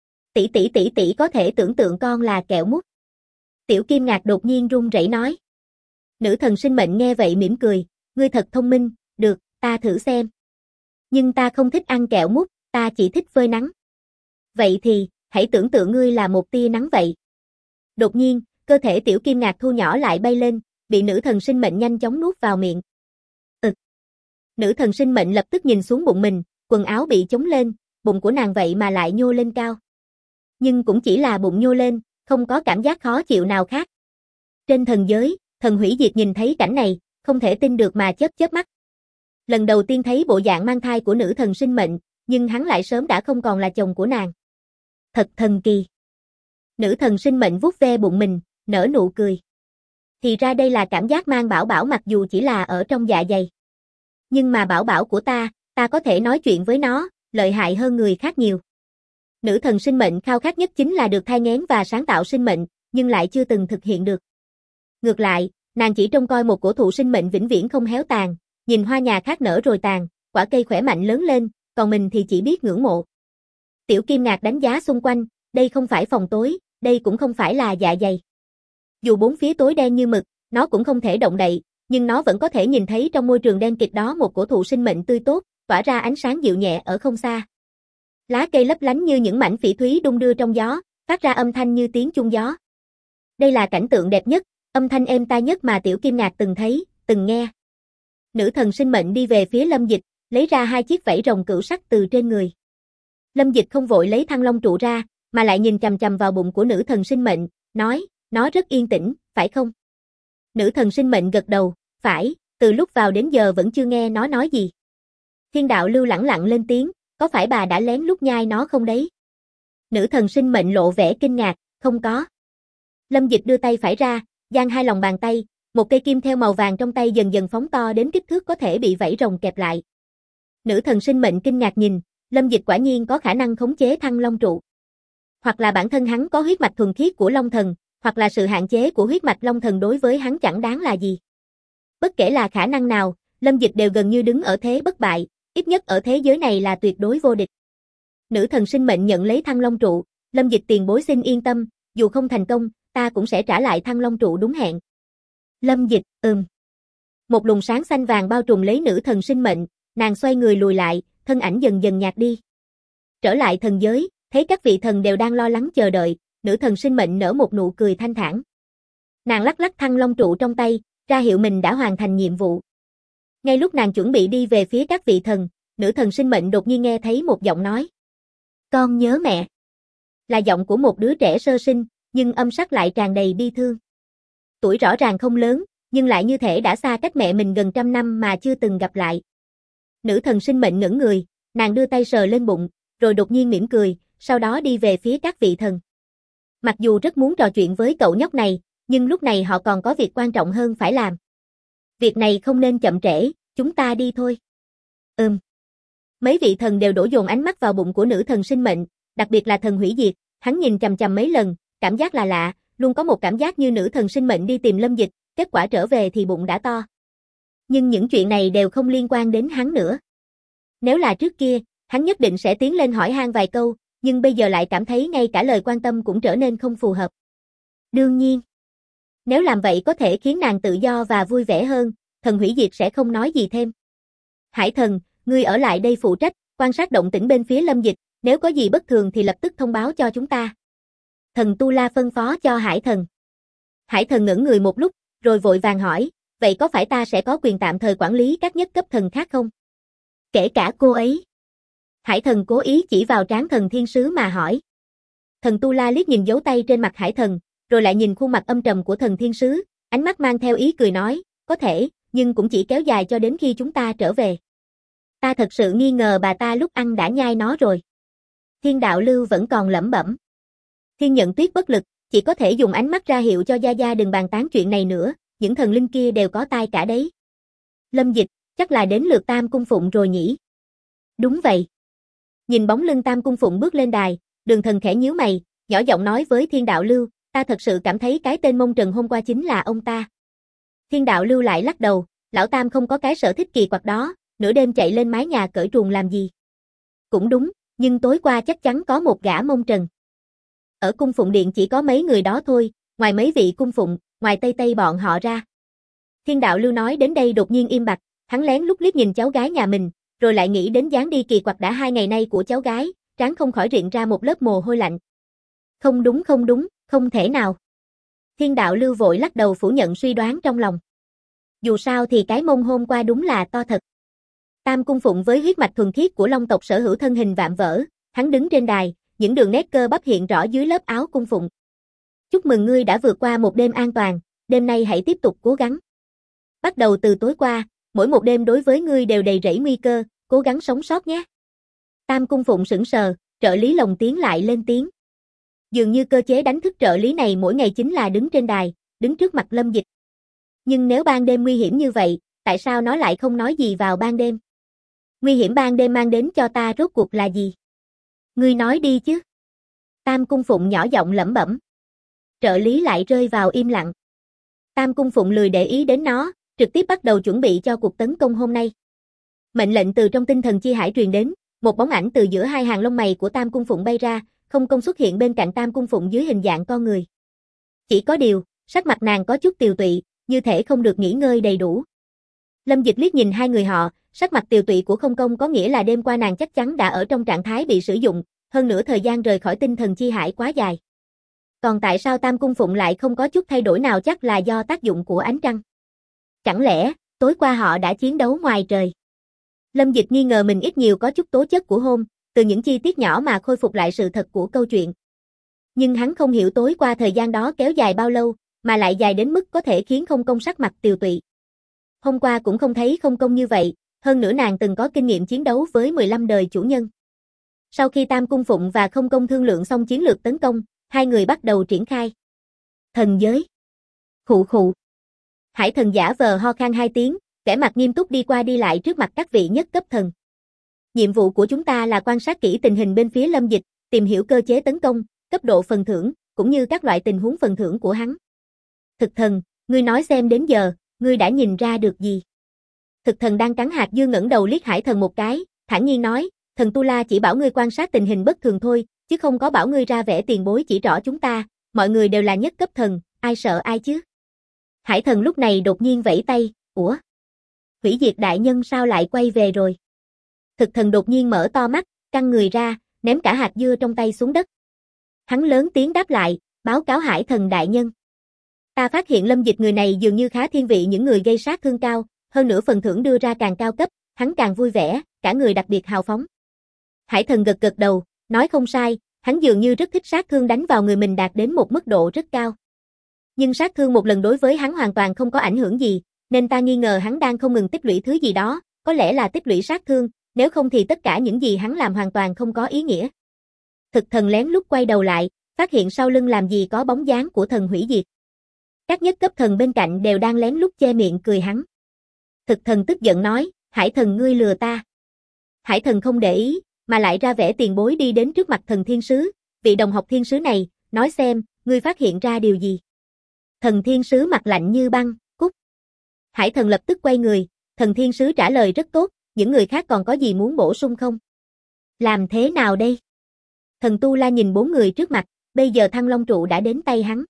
Tỷ có thể tưởng tượng con là kẹo mút. Tiểu Kim Ngạc đột nhiên run rẩy nói. Nữ thần sinh mệnh nghe vậy mỉm cười, ngươi thật thông minh, được, ta thử xem. Nhưng ta không thích ăn kẹo mút, ta chỉ thích phơi nắng. Vậy thì, hãy tưởng tượng ngươi là một tia nắng vậy. Đột nhiên, cơ thể Tiểu Kim Ngạc thu nhỏ lại bay lên, bị nữ thần sinh mệnh nhanh chóng nuốt vào miệng. Nữ thần sinh mệnh lập tức nhìn xuống bụng mình, quần áo bị chống lên, bụng của nàng vậy mà lại nhô lên cao. Nhưng cũng chỉ là bụng nhô lên, không có cảm giác khó chịu nào khác. Trên thần giới, thần hủy diệt nhìn thấy cảnh này, không thể tin được mà chớp chớp mắt. Lần đầu tiên thấy bộ dạng mang thai của nữ thần sinh mệnh, nhưng hắn lại sớm đã không còn là chồng của nàng. Thật thần kỳ. Nữ thần sinh mệnh vuốt ve bụng mình, nở nụ cười. Thì ra đây là cảm giác mang bảo bảo mặc dù chỉ là ở trong dạ dày. Nhưng mà bảo bảo của ta có thể nói chuyện với nó, lợi hại hơn người khác nhiều. Nữ thần sinh mệnh khao khát nhất chính là được thai nghén và sáng tạo sinh mệnh, nhưng lại chưa từng thực hiện được. Ngược lại, nàng chỉ trông coi một cổ thụ sinh mệnh vĩnh viễn không héo tàn, nhìn hoa nhà khác nở rồi tàn, quả cây khỏe mạnh lớn lên, còn mình thì chỉ biết ngưỡng mộ. Tiểu Kim Ngạc đánh giá xung quanh, đây không phải phòng tối, đây cũng không phải là dạ dày. Dù bốn phía tối đen như mực, nó cũng không thể động đậy, nhưng nó vẫn có thể nhìn thấy trong môi trường đen kịt đó một cổ thụ sinh mệnh tươi tốt, tỏa ra ánh sáng dịu nhẹ ở không xa. Lá cây lấp lánh như những mảnh phỉ thúy đung đưa trong gió, phát ra âm thanh như tiếng chuông gió. Đây là cảnh tượng đẹp nhất, âm thanh êm tai nhất mà Tiểu Kim Ngạc từng thấy, từng nghe. Nữ thần sinh mệnh đi về phía Lâm Dịch, lấy ra hai chiếc vảy rồng cửu sắc từ trên người. Lâm Dịch không vội lấy Thăng Long trụ ra, mà lại nhìn chằm chằm vào bụng của nữ thần sinh mệnh, nói, nó rất yên tĩnh, phải không? Nữ thần sinh mệnh gật đầu, phải, từ lúc vào đến giờ vẫn chưa nghe nó nói gì. Thiên đạo lưu lẳng lặng lên tiếng, có phải bà đã lén lút nhai nó không đấy? Nữ thần sinh mệnh lộ vẻ kinh ngạc, không có. Lâm Dịch đưa tay phải ra, dang hai lòng bàn tay, một cây kim theo màu vàng trong tay dần dần phóng to đến kích thước có thể bị vảy rồng kẹp lại. Nữ thần sinh mệnh kinh ngạc nhìn, Lâm Dịch quả nhiên có khả năng khống chế Thăng Long trụ. Hoặc là bản thân hắn có huyết mạch thuần khiết của Long thần, hoặc là sự hạn chế của huyết mạch Long thần đối với hắn chẳng đáng là gì. Bất kể là khả năng nào, Lâm Dịch đều gần như đứng ở thế bất bại, ít nhất ở thế giới này là tuyệt đối vô địch. Nữ thần sinh mệnh nhận lấy Thăng Long trụ, Lâm Dịch tiền bối xin yên tâm, dù không thành công, ta cũng sẽ trả lại Thăng Long trụ đúng hẹn. Lâm Dịch, Một luồng sáng xanh vàng bao trùm lấy nữ thần sinh mệnh, nàng xoay người lùi lại, thân ảnh dần dần nhạt đi. Trở lại thần giới, thấy các vị thần đều đang lo lắng chờ đợi, nữ thần sinh mệnh nở một nụ cười thanh thản. Nàng lắc lắc Thăng Long trụ trong tay, ra hiệu mình đã hoàn thành nhiệm vụ. Ngay lúc nàng chuẩn bị đi về phía các vị thần, nữ thần sinh mệnh đột nhiên nghe thấy một giọng nói. Con nhớ mẹ. Là giọng của một đứa trẻ sơ sinh, nhưng âm sắc lại tràn đầy bi thương. Tuổi rõ ràng không lớn, nhưng lại như thể đã xa cách mẹ mình gần 100 năm mà chưa từng gặp lại. Nữ thần sinh mệnh ngẩn người, nàng đưa tay sờ lên bụng, rồi đột nhiên mỉm cười, sau đó đi về phía các vị thần. Mặc dù rất muốn trò chuyện với cậu nhóc này, nhưng lúc này họ còn có việc quan trọng hơn phải làm. Việc này không nên chậm trễ, chúng ta đi thôi. Mấy vị thần đều đổ dồn ánh mắt vào bụng của nữ thần sinh mệnh, đặc biệt là thần hủy diệt, hắn nhìn chằm chằm mấy lần, cảm giác là lạ, luôn có một cảm giác như nữ thần sinh mệnh đi tìm Lâm Dịch, kết quả trở về thì bụng đã to. Nhưng những chuyện này đều không liên quan đến hắn nữa. Nếu là trước kia, hắn nhất định sẽ tiến lên hỏi han vài câu, nhưng bây giờ lại cảm thấy ngay cả lời quan tâm cũng trở nên không phù hợp. Đương nhiên, nếu làm vậy có thể khiến nàng tự do và vui vẻ hơn, thần hủy diệt sẽ không nói gì thêm. Hải thần, ngươi ở lại đây phụ trách, quan sát động tĩnh bên phía Lâm Dịch, nếu có gì bất thường thì lập tức thông báo cho chúng ta. Thần Tu La phân phó cho Hải thần. Hải thần ngẩn người một lúc, rồi vội vàng hỏi, vậy có phải ta sẽ có quyền tạm thời quản lý các nhất cấp thần khác không? Kể cả cô ấy. Hải thần cố ý chỉ vào trán thần thiên sứ mà hỏi. Thần Tu La liếc nhìn dấu tay trên mặt Hải thần, rồi lại nhìn khuôn mặt âm trầm của thần thiên sứ, ánh mắt mang theo ý cười nói, có thể, nhưng cũng chỉ kéo dài cho đến khi chúng ta trở về. Ta thật sự nghi ngờ bà ta lúc ăn đã nhai nó rồi. Thiên đạo lưu vẫn còn lẩm bẩm. Thiên nhận tuyết bất lực, chỉ có thể dùng ánh mắt ra hiệu cho Gia Gia đừng bàn tán chuyện này nữa, những thần linh kia đều có tai cả đấy. Lâm Dịch, chắc là đến lượt Tam Cung Phụng rồi nhỉ? Đúng vậy. Nhìn bóng lưng Tam Cung Phụng bước lên đài, Đường Thần khẽ nhíu mày, nhỏ giọng nói với Thiên đạo lưu, ta thật sự cảm thấy cái tên Mông Trần hôm qua chính là ông ta. Thiên đạo lưu lại lắc đầu, lão Tam không có cái sở thích kỳ quặc đó, nửa đêm chạy lên mái nhà cởi truồng làm gì. Cũng đúng, nhưng tối qua chắc chắn có một gã Mông Trần. Ở cung phụng điện chỉ có mấy người đó thôi, ngoài mấy vị cung phụng, ngoài Tây Tây bọn họ ra. Thiên đạo lưu nói đến đây đột nhiên im bặt, hắn lén lút liếc nhìn cháu gái nhà mình, rồi lại nghĩ đến dáng đi kỳ quặc đã 2 ngày nay của cháu gái, trán không khỏi riện ra một lớp mồ hôi lạnh. Không đúng, không thể nào. Thiên đạo lưu vội lắc đầu phủ nhận suy đoán trong lòng. Dù sao thì cái mông hôm qua đúng là to thật. Tam Cung Phụng với huyết mạch thuần khiết của Long tộc sở hữu thân hình vạm vỡ, hắn đứng trên đài, những đường nét cơ bắp hiện rõ dưới lớp áo cung phụng. Chúc mừng ngươi đã vượt qua một đêm an toàn, đêm nay hãy tiếp tục cố gắng. Bắt đầu từ tối qua, mỗi một đêm đối với ngươi đều đầy rẫy nguy cơ, cố gắng sống sót nhé. Tam Cung Phụng sững sờ, trợ lý lồng tiếng lại lên tiếng. Dường như cơ chế đánh thức trợ lý này mỗi ngày chính là đứng trên đài, đứng trước mặt Lâm Dịch. Nhưng nếu ban đêm nguy hiểm như vậy, tại sao nó lại không nói gì vào ban đêm? Nguy hiểm ban đêm mang đến cho ta rốt cuộc là gì? Ngươi nói đi chứ. Tam Cung Phụng nhỏ giọng lẩm bẩm. Trợ lý lại rơi vào im lặng. Tam Cung Phụng lười để ý đến nó, trực tiếp bắt đầu chuẩn bị cho cuộc tấn công hôm nay. Mệnh lệnh từ trong tinh thần chi hải truyền đến, một bóng ảnh từ giữa hai hàng lông mày của Tam Cung Phụng bay ra, không công xuất hiện bên cạnh Tam Cung Phụng dưới hình dạng con người. Chỉ có điều, sắc mặt nàng có chút tiều tụy, như thể không được nghỉ ngơi đầy đủ. Lâm Dịch liếc nhìn hai người họ, sắc mặt tiều tụy của Không Công có nghĩa là đêm qua nàng chắc chắn đã ở trong trạng thái bị sử dụng, hơn nữa thời gian rời khỏi tinh thần chi hải quá dài. Còn tại sao Tam Cung Phụng lại không có chút thay đổi nào, chắc là do tác dụng của ánh trăng. Chẳng lẽ, tối qua họ đã chiến đấu ngoài trời? Lâm Dịch nghi ngờ mình ít nhiều có chút tố chất của hôn, từ những chi tiết nhỏ mà khôi phục lại sự thật của câu chuyện. Nhưng hắn không hiểu tối qua thời gian đó kéo dài bao lâu, mà lại dài đến mức có thể khiến Không Công sắc mặt tiều tụy. Hôm qua cũng không thấy Không Công như vậy, hơn nữa nàng từng có kinh nghiệm chiến đấu với 15 đời chủ nhân. Sau khi Tam Cung Phụng và Không Công thương lượng xong chiến lược tấn công, hai người bắt đầu triển khai. Thần giới. Khụ khụ. Hải Thần giả vờ ho khan hai tiếng, vẻ mặt nghiêm túc đi qua đi lại trước mặt các vị nhất cấp thần. Nhiệm vụ của chúng ta là quan sát kỹ tình hình bên phía Lâm Dịch, tìm hiểu cơ chế tấn công, cấp độ phần thưởng, cũng như các loại tình huống phần thưởng của hắn. Thực thần, ngươi nói xem đến giờ, ngươi đã nhìn ra được gì? Thực thần đang cắn hạt dưa ngẩng đầu liếc Hải Thần một cái, thản nhiên nói, thần Tu La chỉ bảo ngươi quan sát tình hình bất thường thôi, chứ không có bảo ngươi ra vẻ tiền bối chỉ trỏ chúng ta, mọi người đều là nhất cấp thần, ai sợ ai chứ? Hải Thần lúc này đột nhiên vẫy tay, ủa? Hủy diệt đại nhân sao lại quay về rồi? Thực thần đột nhiên mở to mắt, căng người ra, ném cả hạt dưa trong tay xuống đất. Hắn lớn tiếng đáp lại, báo cáo Hải Thần đại nhân. Ta phát hiện Lâm Dịch người này dường như khá thiên vị những người gây sát thương cao, hơn nữa phần thưởng đưa ra càng cao cấp, hắn càng vui vẻ, cả người đặc biệt hào phóng. Hải Thần gật gật đầu, nói không sai, hắn dường như rất thích sát thương đánh vào người mình đạt đến một mức độ rất cao. Nhưng sát thương một lần đối với hắn hoàn toàn không có ảnh hưởng gì, nên ta nghi ngờ hắn đang không ngừng tích lũy thứ gì đó, có lẽ là tích lũy sát thương, nếu không thì tất cả những gì hắn làm hoàn toàn không có ý nghĩa. Thực thần lén lút quay đầu lại, phát hiện sau lưng làm gì có bóng dáng của thần hủy diệt. Các nhất cấp thần bên cạnh đều đang lén lút che miệng cười hắn. Thực thần tức giận nói, Hải Thần ngươi lừa ta. Hải Thần không để ý, mà lại ra vẻ tiền bối đi đến trước mặt thần thiên sứ, vị đồng học thiên sứ này, nói xem, ngươi phát hiện ra điều gì. Thần thiên sứ mặt lạnh như băng, cút. Hải Thần lập tức quay người, thần thiên sứ trả lời rất tốt, những người khác còn có gì muốn bổ sung không? Làm thế nào đây? Thần Tu La nhìn bốn người trước mặt, bây giờ Thăng Long trụ đã đến tay hắn.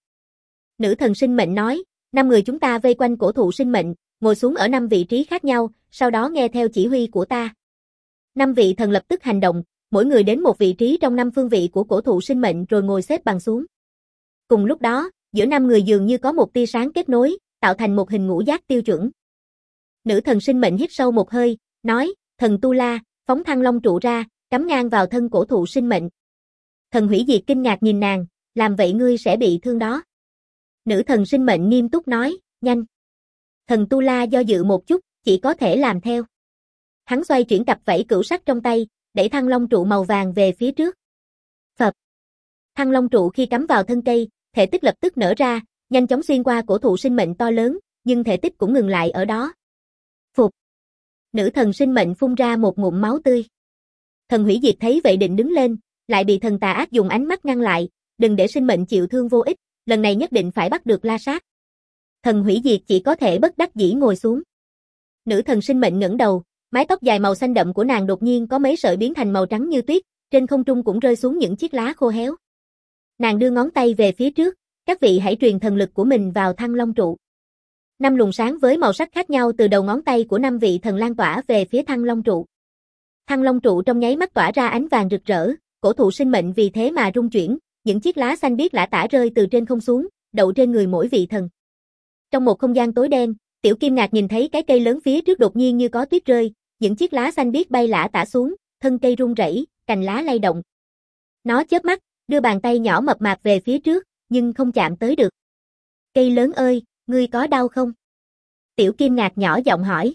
Nữ thần sinh mệnh nói, 5 người chúng ta vây quanh cổ thụ sinh mệnh, ngồi xuống ở 5 vị trí khác nhau, sau đó nghe theo chỉ huy của ta. 5 vị thần lập tức hành động, mỗi người đến một vị trí trong 5 phương vị của cổ thụ sinh mệnh rồi ngồi xếp bằng xuống. Cùng lúc đó, giữa 5 người dường như có một tia sáng kết nối, tạo thành một hình ngũ giác tiêu chuẩn. Nữ thần sinh mệnh hít sâu một hơi, nói, thần Tu La, phóng Thăng Long trụ ra, cắm ngang vào thân cổ thụ sinh mệnh. Thần hủy diệt kinh ngạc nhìn nàng, làm vậy ngươi sẽ bị thương đó. Nữ thần sinh mệnh nghiêm túc nói, nhanh. Thần Tu La do dự một chút, chỉ có thể làm theo. Hắn xoay chuyển cặp vẫy cửu sắc trong tay, đẩy Thăng Long trụ màu vàng về phía trước. Phập. Thăng Long trụ khi cắm vào thân cây, thể tích lập tức nở ra, nhanh chóng xuyên qua cổ thụ sinh mệnh to lớn, nhưng thể tích cũng ngừng lại ở đó. Phục. Nữ thần sinh mệnh phun ra một ngụm máu tươi. Thần hủy diệt thấy vậy định đứng lên, lại bị thần tà ác dùng ánh mắt ngăn lại, đừng để sinh mệnh chịu thương vô ích, lần này nhất định phải bắt được La Sát. Thần hủy diệt chỉ có thể bất đắc dĩ ngồi xuống. Nữ thần sinh mệnh ngẩng đầu, mái tóc dài màu xanh đậm của nàng đột nhiên có mấy sợi biến thành màu trắng như tuyết, trên không trung cũng rơi xuống những chiếc lá khô héo. Nàng đưa ngón tay về phía trước, các vị hãy truyền thần lực của mình vào Thăng Long trụ. 5 luồng sáng với màu sắc khác nhau từ đầu ngón tay của 5 vị thần lan tỏa về phía Thăng Long trụ. Thăng Long trụ trong nháy mắt tỏa ra ánh vàng rực rỡ, cổ thụ sinh mệnh vì thế mà rung chuyển, những chiếc lá xanh biếc lả tả rơi từ trên không xuống, đậu trên người mỗi vị thần. Trong một không gian tối đen, Tiểu Kim Ngạc nhìn thấy cái cây lớn phía trước đột nhiên như có tuyết rơi, những chiếc lá xanh biếc bay lả tả xuống, thân cây rung rẩy, cành lá lay động. Nó chớp mắt, đưa bàn tay nhỏ mập mạp về phía trước, nhưng không chạm tới được. Cây lớn ơi, ngươi có đau không? Tiểu Kim Ngạc nhỏ giọng hỏi.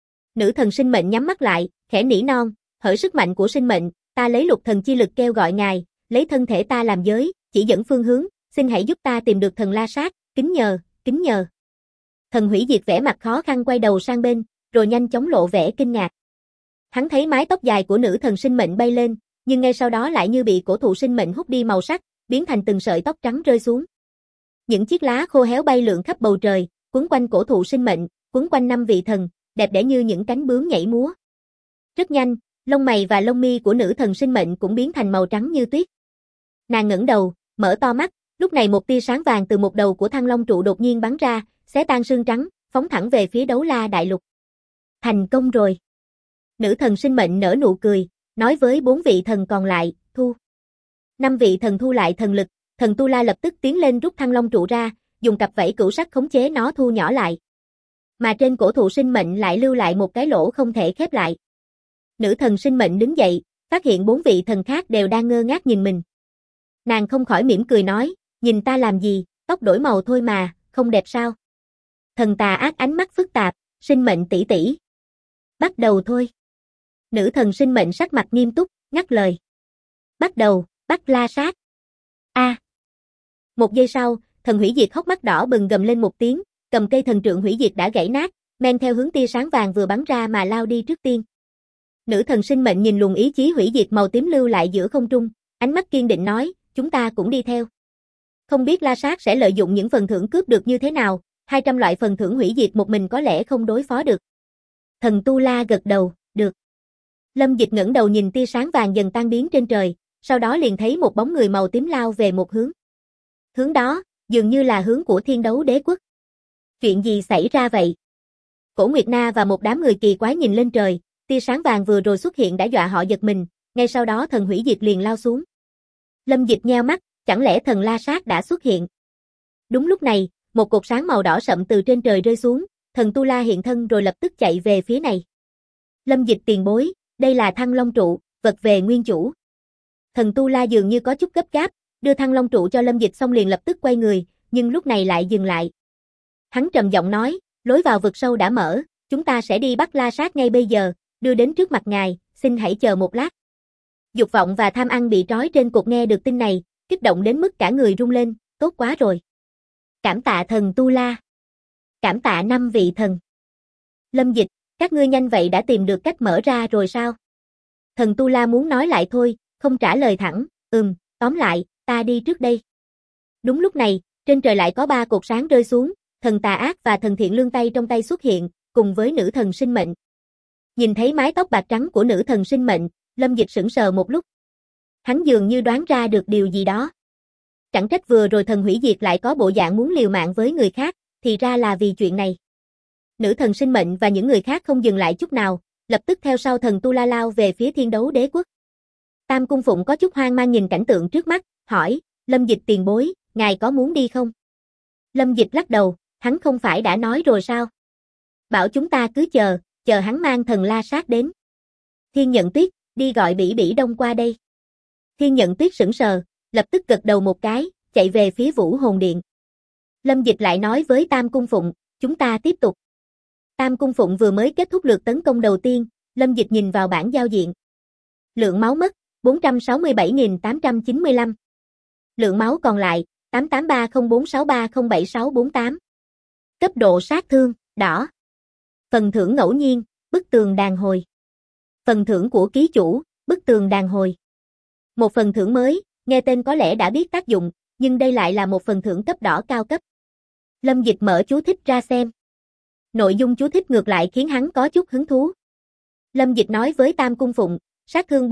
Nữ thần sinh mệnh nhắm mắt lại, khẽ nỉ non, hỡi sức mạnh của sinh mệnh, ta lấy lục thần chi lực kêu gọi ngài, lấy thân thể ta làm giới, chỉ dẫn phương hướng, xin hãy giúp ta tìm được thần La Sát, kính nhờ, kính nhờ. Thần hủy diệt vẻ mặt khó khăn quay đầu sang bên, rồi nhanh chóng lộ vẻ kinh ngạc. Hắn thấy mái tóc dài của nữ thần sinh mệnh bay lên, nhưng ngay sau đó lại như bị cổ thụ sinh mệnh hút đi màu sắc, biến thành từng sợi tóc trắng rơi xuống. Những chiếc lá khô héo bay lượn khắp bầu trời, quấn quanh cổ thụ sinh mệnh, quấn quanh 5 vị thần, đẹp đẽ như những cánh bướm nhảy múa. Rất nhanh, lông mày và lông mi của nữ thần sinh mệnh cũng biến thành màu trắng như tuyết. Nàng ngẩng đầu, mở to mắt, Lúc này một tia sáng vàng từ một đầu của Thăng Long trụ đột nhiên bắn ra, xé tan sương trắng, phóng thẳng về phía Đấu La Đại Lục. Thành công rồi. Nữ thần sinh mệnh nở nụ cười, nói với 4 vị thần còn lại, thu. 5 vị thần thu lại thần lực, thần Tu La lập tức tiến lên rút Thăng Long trụ ra, dùng cặp vẫy cửu sắc khống chế nó thu nhỏ lại. Mà trên cổ thụ sinh mệnh lại lưu lại một cái lỗ không thể khép lại. Nữ thần sinh mệnh đứng dậy, phát hiện 4 vị thần khác đều đang ngơ ngác nhìn mình. Nàng không khỏi mỉm cười nói, nhìn ta làm gì, tóc đổi màu thôi mà, không đẹp sao? Thần tà ác ánh mắt phức tạp, sinh mệnh tỷ tỷ. Bắt đầu thôi. Nữ thần sinh mệnh sắc mặt nghiêm túc, ngắt lời. Bắt đầu, bắt la sát. A. Một giây sau, thần hủy diệt hốc mắt đỏ bừng gầm lên một tiếng, cầm cây thần trượng hủy diệt đã gãy nát, men theo hướng tia sáng vàng vừa bắn ra mà lao đi trước tiên. Nữ thần sinh mệnh nhìn luồng ý chí hủy diệt màu tím lưu lại giữa không trung, ánh mắt kiên định nói, chúng ta cũng đi theo. Không biết la sát sẽ lợi dụng những phần thưởng cướp được như thế nào, 200 loại phần thưởng hủy diệt một mình có lẽ không đối phó được. Thần Tu La gật đầu, được. Lâm Dịch ngẩng đầu nhìn tia sáng vàng dần tan biến trên trời, sau đó liền thấy một bóng người màu tím lao về một hướng. Hướng đó, dường như là hướng của Thiên Đấu Đế Quốc. Chuyện gì xảy ra vậy? Cổ Nguyệt Na và một đám người kỳ quái nhìn lên trời, tia sáng vàng vừa rồi xuất hiện đã dọa họ giật mình, ngay sau đó thần hủy diệt liền lao xuống. Lâm Dịch nheo mắt, chẳng lẽ thần la sát đã xuất hiện? Đúng lúc này, một cột sáng màu đỏ sậm từ trên trời rơi xuống, thần Tu La hiện thân rồi lập tức chạy về phía này. Lâm Dịch tiền bối, đây là Thăng Long trụ, vật về nguyên chủ. Thần Tu La dường như có chút gấp gáp, đưa Thăng Long trụ cho Lâm Dịch xong liền lập tức quay người, nhưng lúc này lại dừng lại. Hắn trầm giọng nói, lối vào vực sâu đã mở, chúng ta sẽ đi bắt la sát ngay bây giờ, đưa đến trước mặt ngài, xin hãy chờ một lát. Dục vọng và tham ăn bị trói trên cột nghe được tin này, kích động đến mức cả người rung lên, tốt quá rồi. Cảm tạ thần Tu La. Cảm tạ 5 vị thần. Lâm Dịch, các ngươi nhanh vậy đã tìm được cách mở ra rồi sao? Thần Tu La muốn nói lại thôi, không trả lời thẳng, tóm lại, ta đi trước đây. Đúng lúc này, trên trời lại có 3 cột sáng rơi xuống, thần tà ác và thần thiện lương tay trong tay xuất hiện, cùng với nữ thần sinh mệnh. Nhìn thấy mái tóc bạc trắng của nữ thần sinh mệnh, Lâm Dịch sững sờ một lúc. Hắn dường như đoán ra được điều gì đó. Chẳng trách vừa rồi thần hủy diệt lại có bộ dạng muốn liều mạng với người khác, thì ra là vì chuyện này. Nữ thần sinh mệnh và những người khác không dừng lại chút nào, lập tức theo sau thần Tu La lao về phía Thiên Đấu Đế Quốc. Tam Cung Phụng có chút hoang mang nhìn cảnh tượng trước mắt, hỏi, Lâm Dịch tiền bối, ngài có muốn đi không? Lâm Dịch lắc đầu, hắn không phải đã nói rồi sao? Bảo chúng ta cứ chờ hắn mang thần la sát đến. Thiên Nhận Tuyết, đi gọi Bỉ Bỉ Đông qua đây. Thiên Nhận Tuyết sững sờ, lập tức gật đầu một cái, chạy về phía Vũ Hồn Điện. Lâm Dịch lại nói với Tam Cung Phụng, chúng ta tiếp tục. Tam Cung Phụng vừa mới kết thúc lượt tấn công đầu tiên, Lâm Dịch nhìn vào bảng giao diện. Lượng máu mất, 467.895. Lượng máu còn lại, 883046307648. Cấp độ sát thương, đỏ. Phần thưởng ngẫu nhiên, bức tường đàn hồi. Phần thưởng của ký chủ, bức tường đàn hồi. Một phần thưởng mới, nghe tên có lẽ đã biết tác dụng, nhưng đây lại là một phần thưởng cấp đỏ cao cấp. Lâm Dịch mở chú thích ra xem. Nội dung chú thích ngược lại khiến hắn có chút hứng thú. Lâm Dịch nói với Tam Cung Phụng, sát thương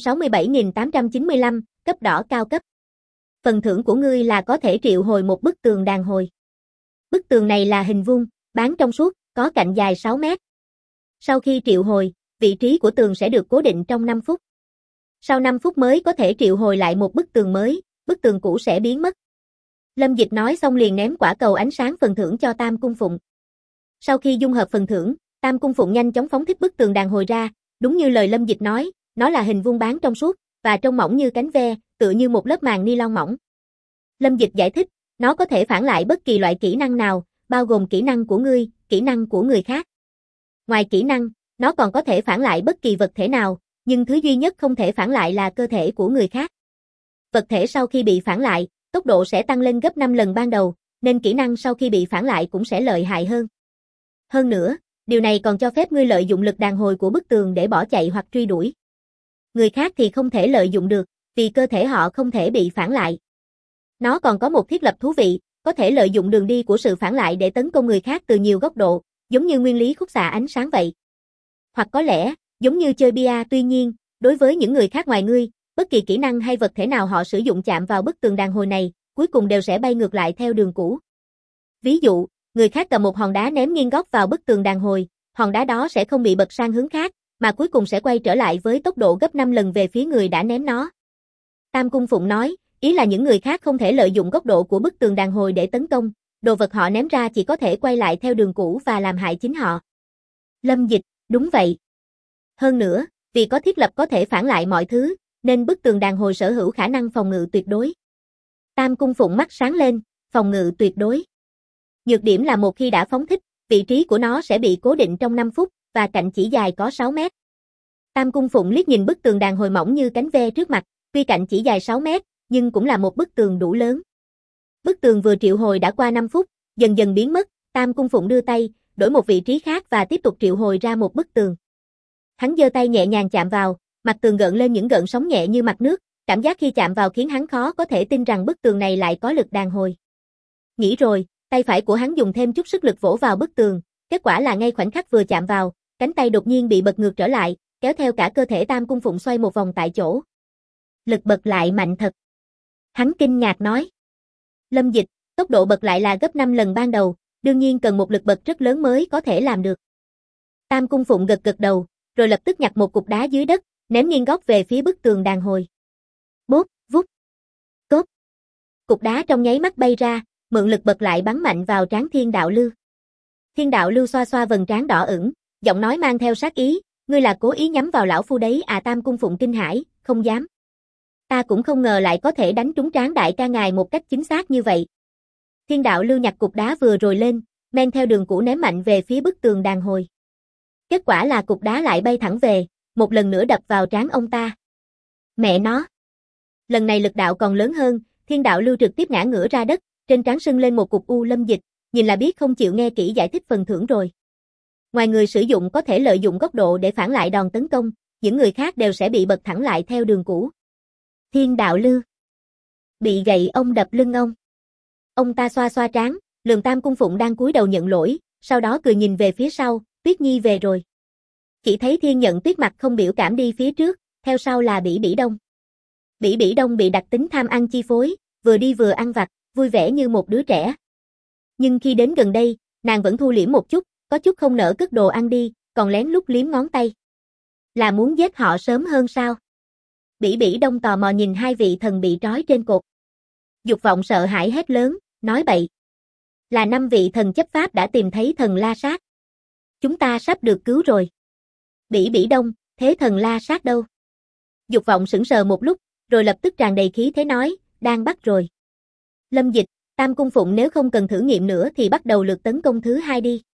467.895, cấp đỏ cao cấp. Phần thưởng của ngươi là có thể triệu hồi một bức tường đàn hồi. Bức tường này là hình vuông, bán trong suốt, có cạnh dài 6 mét. Sau khi triệu hồi, vị trí của tường sẽ được cố định trong 5 phút. Sau 5 phút mới có thể triệu hồi lại một bức tường mới, bức tường cũ sẽ biến mất. Lâm Dịch nói xong liền ném quả cầu ánh sáng phần thưởng cho Tam Cung Phụng. Sau khi dung hợp phần thưởng, Tam Cung Phụng nhanh chóng phóng thích bức tường đàn hồi ra, đúng như lời Lâm Dịch nói, nó là hình vuông bán trong suốt, và trông mỏng như cánh ve, tựa như một lớp màng ni lông mỏng. Lâm Dịch giải thích, nó có thể phản lại bất kỳ loại kỹ năng nào, bao gồm kỹ năng của ngươi, kỹ năng của người khác. Ngoài kỹ năng, nó còn có thể phản lại bất kỳ vật thể nào, nhưng thứ duy nhất không thể phản lại là cơ thể của người khác. Vật thể sau khi bị phản lại, tốc độ sẽ tăng lên gấp 5 lần ban đầu, nên kỹ năng sau khi bị phản lại cũng sẽ lợi hại hơn. Hơn nữa, điều này còn cho phép ngươi lợi dụng lực đàn hồi của bức tường để bỏ chạy hoặc truy đuổi. Người khác thì không thể lợi dụng được, vì cơ thể họ không thể bị phản lại. Nó còn có một thiết lập thú vị, có thể lợi dụng đường đi của sự phản lại để tấn công người khác từ nhiều góc độ, giống như nguyên lý khúc xạ ánh sáng vậy. Hoặc có lẽ, giống như chơi bia, tuy nhiên, đối với những người khác ngoài ngươi, bất kỳ kỹ năng hay vật thể nào họ sử dụng chạm vào bức tường đàn hồi này, cuối cùng đều sẽ bay ngược lại theo đường cũ. Ví dụ, người khác cầm một hòn đá ném nghiêng góc vào bức tường đàn hồi, hòn đá đó sẽ không bị bật sang hướng khác, mà cuối cùng sẽ quay trở lại với tốc độ gấp 5 lần về phía người đã ném nó. Tam Cung Phụng nói, ý là những người khác không thể lợi dụng góc độ của bức tường đàn hồi để tấn công, đồ vật họ ném ra chỉ có thể quay lại theo đường cũ và làm hại chính họ. Lâm Dịch, đúng vậy. Hơn nữa, vì có thiết lập có thể phản lại mọi thứ, nên bức tường đàn hồi sở hữu khả năng phòng ngự tuyệt đối. Tam Cung Phụng mắt sáng lên, phòng ngự tuyệt đối. Nhược điểm là một khi đã phóng thích, vị trí của nó sẽ bị cố định trong 5 phút, và cạnh chỉ dài có 6 mét. Tam Cung Phụng liếc nhìn bức tường đàn hồi mỏng như cánh ve trước mặt, tuy cạnh chỉ dài 6 mét, nhưng cũng là một bức tường đủ lớn. Bức tường vừa triệu hồi đã qua 5 phút, dần dần biến mất, Tam Cung Phụng đưa tay, đổi một vị trí khác và tiếp tục triệu hồi ra một bức tường. Hắn giơ tay nhẹ nhàng chạm vào, mặt tường gợn lên những gợn sóng nhẹ như mặt nước, cảm giác khi chạm vào khiến hắn khó có thể tin rằng bức tường này lại có lực đàn hồi. Nghĩ rồi, tay phải của hắn dùng thêm chút sức lực vỗ vào bức tường, kết quả là ngay khoảnh khắc vừa chạm vào, cánh tay đột nhiên bị bật ngược trở lại, kéo theo cả cơ thể Tam Cung Phụng xoay một vòng tại chỗ. Lực bật lại mạnh thật. Hắn kinh ngạc nói. Lâm Dịch, tốc độ bật lại là gấp 5 lần ban đầu, đương nhiên cần một lực bật rất lớn mới có thể làm được. Tam Cung Phụng gật gật đầu, rồi lập tức nhặt một cục đá dưới đất, ném nghiêng góc về phía bức tường đàn hồi. Bốp, vút, cốp. Cục đá trong nháy mắt bay ra, mượn lực bật lại bắn mạnh vào trán Thiên Đạo Lưu. Thiên Đạo Lưu xoa xoa vầng trán đỏ ửng, giọng nói mang theo sát ý, ngươi là cố ý nhắm vào lão phu đấy à? Tam Cung Phụng kinh hãi, không dám. Ta cũng không ngờ lại có thể đánh trúng trán đại ca ngài một cách chính xác như vậy. Thiên Đạo Lưu nhặt cục đá vừa rồi lên, men theo đường cũ ném mạnh về phía bức tường đàn hồi. Kết quả là cục đá lại bay thẳng về, một lần nữa đập vào trán ông ta. Mẹ nó! Lần này lực đạo còn lớn hơn, Thiên Đạo Lưu trực tiếp ngã ngửa ra đất, trên trán sưng lên một cục u. Lâm Dịch, nhìn là biết không chịu nghe kỹ giải thích phần thưởng rồi. Ngoài người sử dụng có thể lợi dụng góc độ để phản lại đòn tấn công, những người khác đều sẽ bị bật thẳng lại theo đường cũ. Thiên Đạo Lưu bị gậy ông đập lưng ông. Ông ta xoa xoa trán, lườm Tam Cung Phụng đang cúi đầu nhận lỗi, sau đó cười nhìn về phía sau, Tuyết Nhi về rồi. Chỉ thấy Thiên Nhận Tuyết mặt không biểu cảm đi phía trước, theo sau là Bỉ Bỉ Đông. Bỉ Bỉ Đông bị đặc tính tham ăn chi phối, vừa đi vừa ăn vặt, vui vẻ như một đứa trẻ. Nhưng khi đến gần đây, nàng vẫn thu liễm một chút, có chút không nỡ cất đồ ăn đi, còn lén lút liếm ngón tay. Là muốn giết họ sớm hơn sao? Bỉ Bỉ Đông tò mò nhìn hai vị thần bị trói trên cột. Dục vọng sợ hãi hét lớn, nói bậy. Là 5 vị thần chấp pháp đã tìm thấy thần La Sát. Chúng ta sắp được cứu rồi. Bỉ Bỉ Đông, thế thần La Sát đâu? Dục vọng sững sờ một lúc, rồi lập tức tràn đầy khí thế nói, đang bắt rồi. Lâm Dịch, Tam Cung Phụng nếu không cần thử nghiệm nữa thì bắt đầu lượt tấn công thứ 2 đi.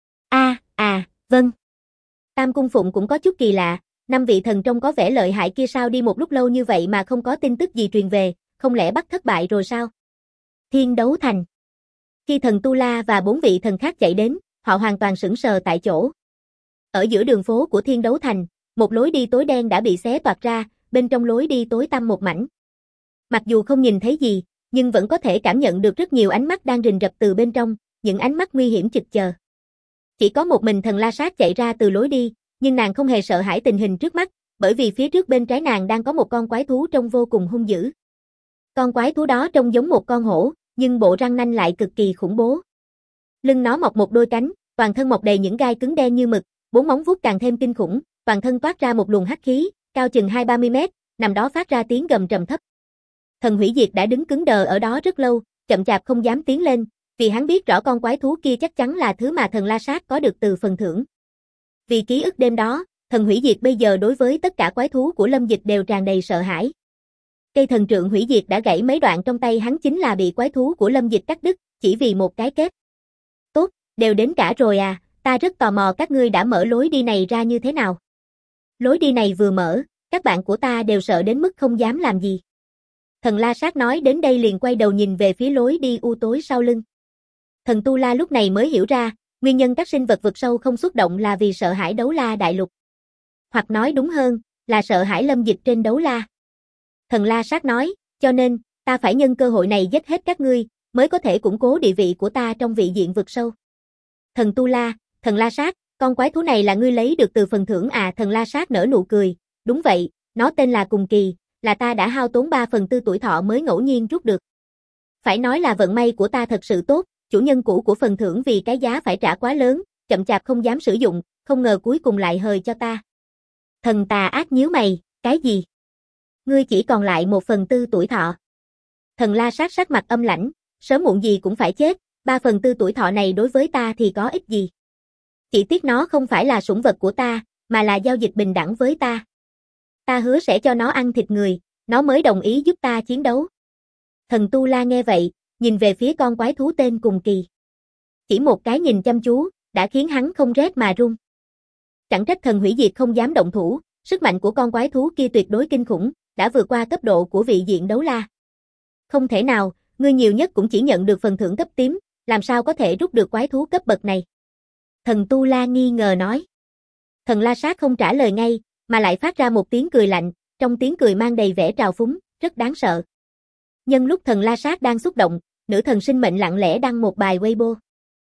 Vâng. Tam Cung Phụng cũng có chút kỳ lạ, 5 vị thần trông có vẻ lợi hại kia sao đi một lúc lâu như vậy mà không có tin tức gì truyền về, không lẽ bắt thất bại rồi sao? Thiên Đấu Thành. Khi thần Tu La và 4 vị thần khác chạy đến, họ hoàn toàn sững sờ tại chỗ. Ở giữa đường phố của Thiên Đấu Thành, một lối đi tối đen đã bị xé toạc ra, bên trong lối đi tối tăm một mảnh. Mặc dù không nhìn thấy gì, nhưng vẫn có thể cảm nhận được rất nhiều ánh mắt đang rình rập từ bên trong, những ánh mắt nguy hiểm chực chờ. Chỉ có một mình thần La Sát chạy ra từ lối đi, nhưng nàng không hề sợ hãi tình hình trước mắt, bởi vì phía trước bên trái nàng đang có một con quái thú trông vô cùng hung dữ. Con quái thú đó trông giống một con hổ, nhưng bộ răng nanh lại cực kỳ khủng bố. Lưng nó mọc một đôi cánh, toàn thân mọc đầy những gai cứng đen như mực, 4 móng vuốt càng thêm kinh khủng, toàn thân toát ra một luồng hắc khí, cao chừng 20-30 mét, nằm đó phát ra tiếng gầm trầm thấp. Thần Hủy Diệt đã đứng cứng đờ ở đó rất lâu, chậm chạp không dám tiến lên, vì hắn biết rõ con quái thú kia chắc chắn là thứ mà thần La Sát có được từ phần thưởng. Vì ký ức đêm đó, thần Hủy Diệt bây giờ đối với tất cả quái thú của Lâm Dịch đều tràn đầy sợ hãi. Cây thần trượng hủy diệt đã gãy mấy đoạn trong tay hắn chính là bị quái thú của Lâm Dịch cắt đứt, chỉ vì một cái kết. Tốt, đều đến cả rồi à, ta rất tò mò các ngươi đã mở lối đi này ra như thế nào. Lối đi này vừa mở, các bạn của ta đều sợ đến mức không dám làm gì. Thần La Sát nói đến đây liền quay đầu nhìn về phía lối đi u tối sau lưng. Thần Tu La lúc này mới hiểu ra, nguyên nhân các sinh vật vực sâu không xuất động là vì sợ hãi Đấu La Đại Lục. Hoặc nói đúng hơn, là sợ hãi Lâm Dịch trên Đấu La. Thần La Sát nói, cho nên, ta phải nhân cơ hội này giết hết các ngươi, mới có thể củng cố địa vị của ta trong vị diện vực sâu. Thần Tu La, thần La Sát, con quái thú này là ngươi lấy được từ phần thưởng à? Thần La Sát nở nụ cười, đúng vậy, nó tên là Cùng Kỳ, là ta đã hao tốn 3/4 tuổi thọ mới ngẫu nhiên rút được. Phải nói là vận may của ta thật sự tốt, chủ nhân cũ của phần thưởng vì cái giá phải trả quá lớn, chậm chạp không dám sử dụng, không ngờ cuối cùng lại hời cho ta. Thần tà ác nhíu mày, cái gì? Ngươi chỉ còn lại 1/4 tuổi thọ. Thần La Sát sắc mặt âm lãnh, sớm muộn gì cũng phải chết, 3/4 tuổi thọ này đối với ta thì có ích gì. Chỉ tiếc nó không phải là sủng vật của ta, mà là giao dịch bình đẳng với ta. Ta hứa sẽ cho nó ăn thịt người, nó mới đồng ý giúp ta chiến đấu. Thần Tu La nghe vậy, nhìn về phía con quái thú tên Cùng Kỳ. Chỉ một cái nhìn chăm chú, đã khiến hắn không rét mà run. Chẳng trách thần hủy diệt không dám động thủ, sức mạnh của con quái thú kia tuyệt đối kinh khủng, đã vượt qua cấp độ của vị diện đấu la. Không thể nào, ngươi nhiều nhất cũng chỉ nhận được phần thưởng cấp tím, làm sao có thể rút được quái thú cấp bậc này? Thần Tu La nghi ngờ nói. Thần La Sát không trả lời ngay, mà lại phát ra một tiếng cười lạnh, trong tiếng cười mang đầy vẻ trào phúng, rất đáng sợ. Nhân lúc thần La Sát đang xúc động, nữ thần sinh mệnh lặng lẽ đăng một bài Weibo.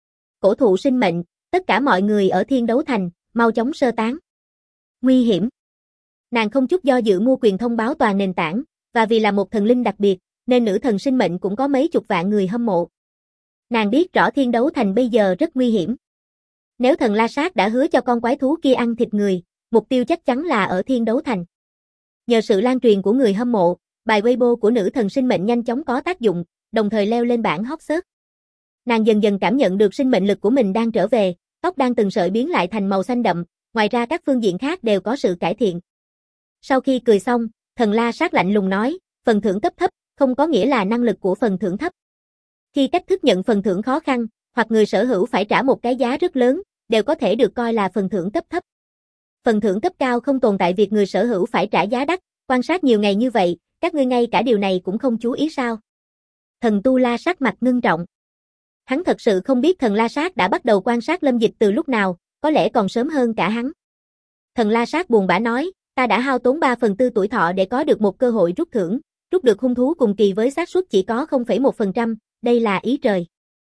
Cổ thụ sinh mệnh, tất cả mọi người ở Thiên Đấu Thành, mau chóng sơ tán. Nguy hiểm. Nàng không chút do dự mua quyền thông báo toàn nền tảng, và vì là một thần linh đặc biệt, nên nữ thần sinh mệnh cũng có mấy chục vạn người hâm mộ. Nàng biết rõ Thiên Đấu Thành bây giờ rất nguy hiểm. Nếu thần La Sát đã hứa cho con quái thú kia ăn thịt người, mục tiêu chắc chắn là ở Thiên Đấu Thành. Nhờ sự lan truyền của người hâm mộ, bài Weibo của nữ thần sinh mệnh nhanh chóng có tác dụng, đồng thời leo lên bảng hot search. Nàng dần dần cảm nhận được sinh mệnh lực của mình đang trở về, tóc đang từng sợi biến lại thành màu xanh đậm, ngoài ra các phương diện khác đều có sự cải thiện. Sau khi cười xong, thần La Sát lạnh lùng nói, phần thưởng cấp thấp, không có nghĩa là năng lực của phần thưởng thấp. Khi cách thức nhận phần thưởng khó khăn, hoặc người sở hữu phải trả một cái giá rất lớn, đều có thể được coi là phần thưởng cấp thấp. Phần thưởng cấp cao không tồn tại việc người sở hữu phải trả giá đắt, quan sát nhiều ngày như vậy, các ngươi ngay cả điều này cũng không chú ý sao? Thần Tu La sắc mặt ngưng trọng. Hắn thật sự không biết thần La Sát đã bắt đầu quan sát Lâm Dịch từ lúc nào, có lẽ còn sớm hơn cả hắn. Thần La Sát buồn bã nói, ta đã hao tốn 3/4 tuổi thọ để có được một cơ hội rút thưởng, rút được hung thú cùng kỳ với xác suất chỉ có 0,1%, đây là ý trời.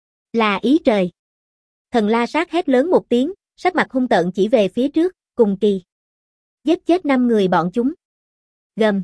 Là ý trời. Thần La Sát hét lớn một tiếng, sắc mặt hung tợn chỉ về phía trước, cùng kỳ. Giết chết 5 người bọn chúng. Gầm.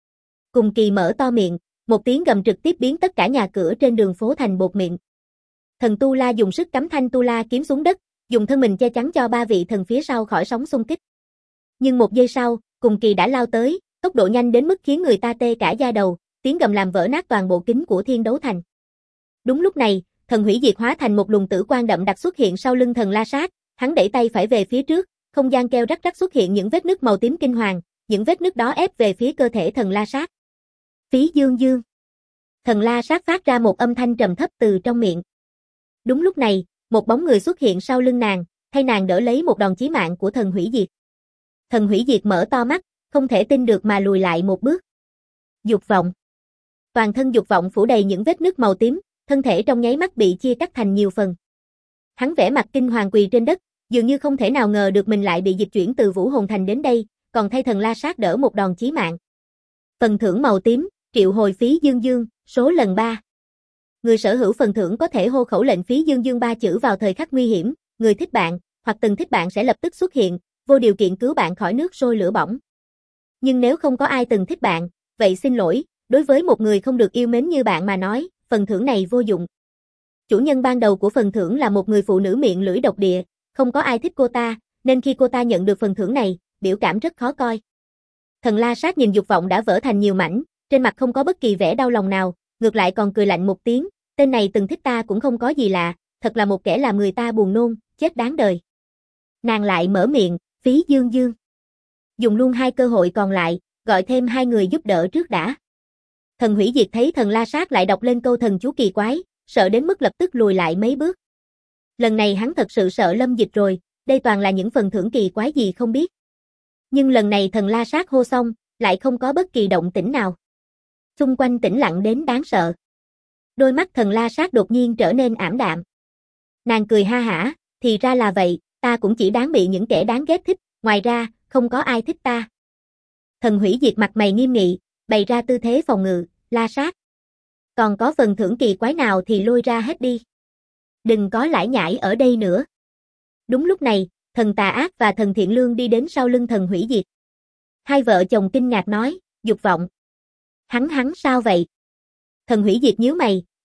Cùng kỳ mở to miệng, một tiếng gầm trực tiếp biến tất cả nhà cửa trên đường phố thành bột mịn. Thần Tu La dùng sức cắm thanh Tu La kiếm xuống đất, dùng thân mình che chắn cho 3 vị thần phía sau khỏi sóng xung kích. Nhưng một giây sau, cùng kỳ đã lao tới, tốc độ nhanh đến mức khiến người ta tê cả da đầu, tiếng gầm làm vỡ nát toàn bộ kính của Thiên Đấu Thành. Đúng lúc này, thần hủy diệt hóa thành một luồng tử quang đậm đặc xuất hiện sau lưng thần La Sát, hắn đẩy tay phải về phía trước, không gian keo rắc rắc xuất hiện những vết nứt màu tím kinh hoàng, những vết nứt đó ép về phía cơ thể thần La Sát. Phí Dương Dương. Thần La Sát phát ra một âm thanh trầm thấp từ trong miệng. Đúng lúc này, một bóng người xuất hiện sau lưng nàng, thay nàng đỡ lấy một đòn chí mạng của thần hủy diệt. Thần hủy diệt mở to mắt, không thể tin được mà lùi lại một bước. Dục vọng. Toàn thân dục vọng phủ đầy những vết nứt màu tím, thân thể trong nháy mắt bị chia cắt thành nhiều phần. Hắn vẻ mặt kinh hoàng quỳ trên đất, dường như không thể nào ngờ được mình lại bị dịch chuyển từ Vũ Hồn Thành đến đây, còn thay thần La Sát đỡ một đòn chí mạng. Phần thưởng màu tím, triệu hồi Phí Dương Dương, số lần 3. Người sở hữu phần thưởng có thể hô khẩu lệnh Phí Dương Dương 3 chữ vào thời khắc nguy hiểm, người thích bạn, hoặc từng thích bạn sẽ lập tức xuất hiện, vô điều kiện cứu bạn khỏi nước sôi lửa bỏng. Nhưng nếu không có ai từng thích bạn, vậy xin lỗi, đối với một người không được yêu mến như bạn mà nói, phần thưởng này vô dụng. Chủ nhân ban đầu của phần thưởng là một người phụ nữ miệng lưỡi độc địa, không có ai thích cô ta, nên khi cô ta nhận được phần thưởng này, biểu cảm rất khó coi. Thần La Sát nhìn dục vọng đã vỡ thành nhiều mảnh, trên mặt không có bất kỳ vẻ đau lòng nào, ngược lại còn cười lạnh một tiếng, tên này từng thích ta cũng không có gì lạ, thật là một kẻ làm người ta buồn nôn, chết đáng đời. Nàng lại mở miệng, Phí Dương Dương. Dùng luôn 2 cơ hội còn lại, gọi thêm 2 người giúp đỡ trước đã. Thần hủy diệt thấy thần La Sát lại đọc lên câu thần chú kỳ quái, sợ đến mức lập tức lùi lại mấy bước. Lần này hắn thật sự sợ Lâm Dịch rồi, đây toàn là những phần thưởng kỳ quái gì không biết. Nhưng lần này thần La Sát hô xong, lại không có bất kỳ động tĩnh nào. Xung quanh tĩnh lặng đến đáng sợ. Đôi mắt thần La Sát đột nhiên trở nên ảm đạm. Nàng cười ha hả, thì ra là vậy, ta cũng chỉ đáng bị những kẻ đáng ghét thích, ngoài ra, không có ai thích ta. Thần hủy diệt mặt mày nghiêm nghị, bày ra tư thế phòng ngự, La Sát. Còn có phần thưởng kỳ quái nào thì lôi ra hết đi. Đừng có lải nhải ở đây nữa. Đúng lúc này, thần tà ác và thần thiện lương đi đến sau lưng thần hủy diệt. Hai vợ chồng kinh ngạc nói, dục vọng. Hắn sao vậy? Thần hủy diệt nhíu mày,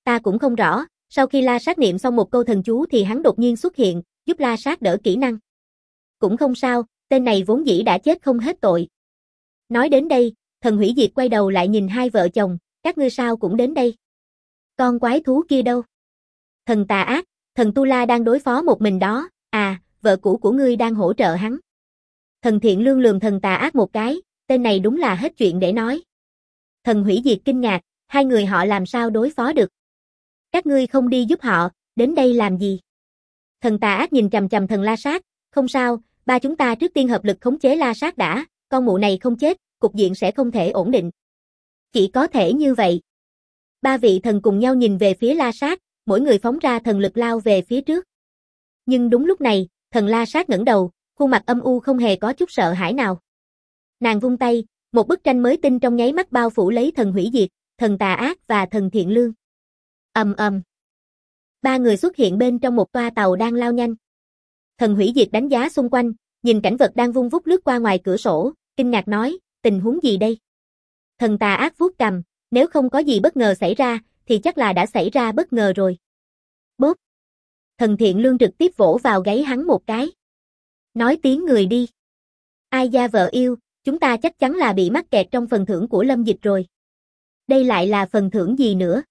Ta cũng không rõ, sau khi La Sát niệm xong một câu thần chú thì hắn đột nhiên xuất hiện, giúp La Sát đỡ kỹ năng. Cũng không sao, tên này vốn dĩ đã chết không hết tội. Nói đến đây, Thần Hủy Diệt quay đầu lại nhìn hai vợ chồng, các ngươi sao cũng đến đây. Con quái thú kia đâu? Thần tà ác, thần Tu La đang đối phó một mình đó, à, vợ cũ của ngươi đang hỗ trợ hắn. Thần Thiện Lương lườm thần tà ác một cái, tên này đúng là hết chuyện để nói. Thần Hủy Diệt kinh ngạc, hai người họ làm sao đối phó được? Các ngươi không đi giúp họ, đến đây làm gì? Thần tà ác nhìn chằm chằm thần La Sát, không sao, ba chúng ta trước tiên hợp lực khống chế La Sát đã, con mụ này không chết, cục diện sẽ không thể ổn định. Chỉ có thể như vậy. Ba vị thần cùng nhau nhìn về phía La Sát, mỗi người phóng ra thần lực lao về phía trước. Nhưng đúng lúc này, thần La Sát ngẩng đầu, khuôn mặt âm u không hề có chút sợ hãi nào. Nàng vung tay, một bức tranh mới tinh trong nháy mắt bao phủ lấy thần Hủy Diệt, thần tà ác và thần Thiện Lương. Ầm ầm. Ba người xuất hiện bên trong một toa tàu đang lao nhanh. Thần Hủy Diệt đánh giá xung quanh, nhìn cảnh vật đang vung vút lướt qua ngoài cửa sổ, kinh ngạc nói, tình huống gì đây? Thần tà ác vuốt cằm, nếu không có gì bất ngờ xảy ra, thì chắc là đã xảy ra bất ngờ rồi. Bốp. Thần Thiện Lương trực tiếp vỗ vào gáy hắn một cái. Nói tiếng người đi. Ai da vợ yêu, chúng ta chắc chắn là bị mắc kẹt trong phần thưởng của Lâm Dịch rồi. Đây lại là phần thưởng gì nữa?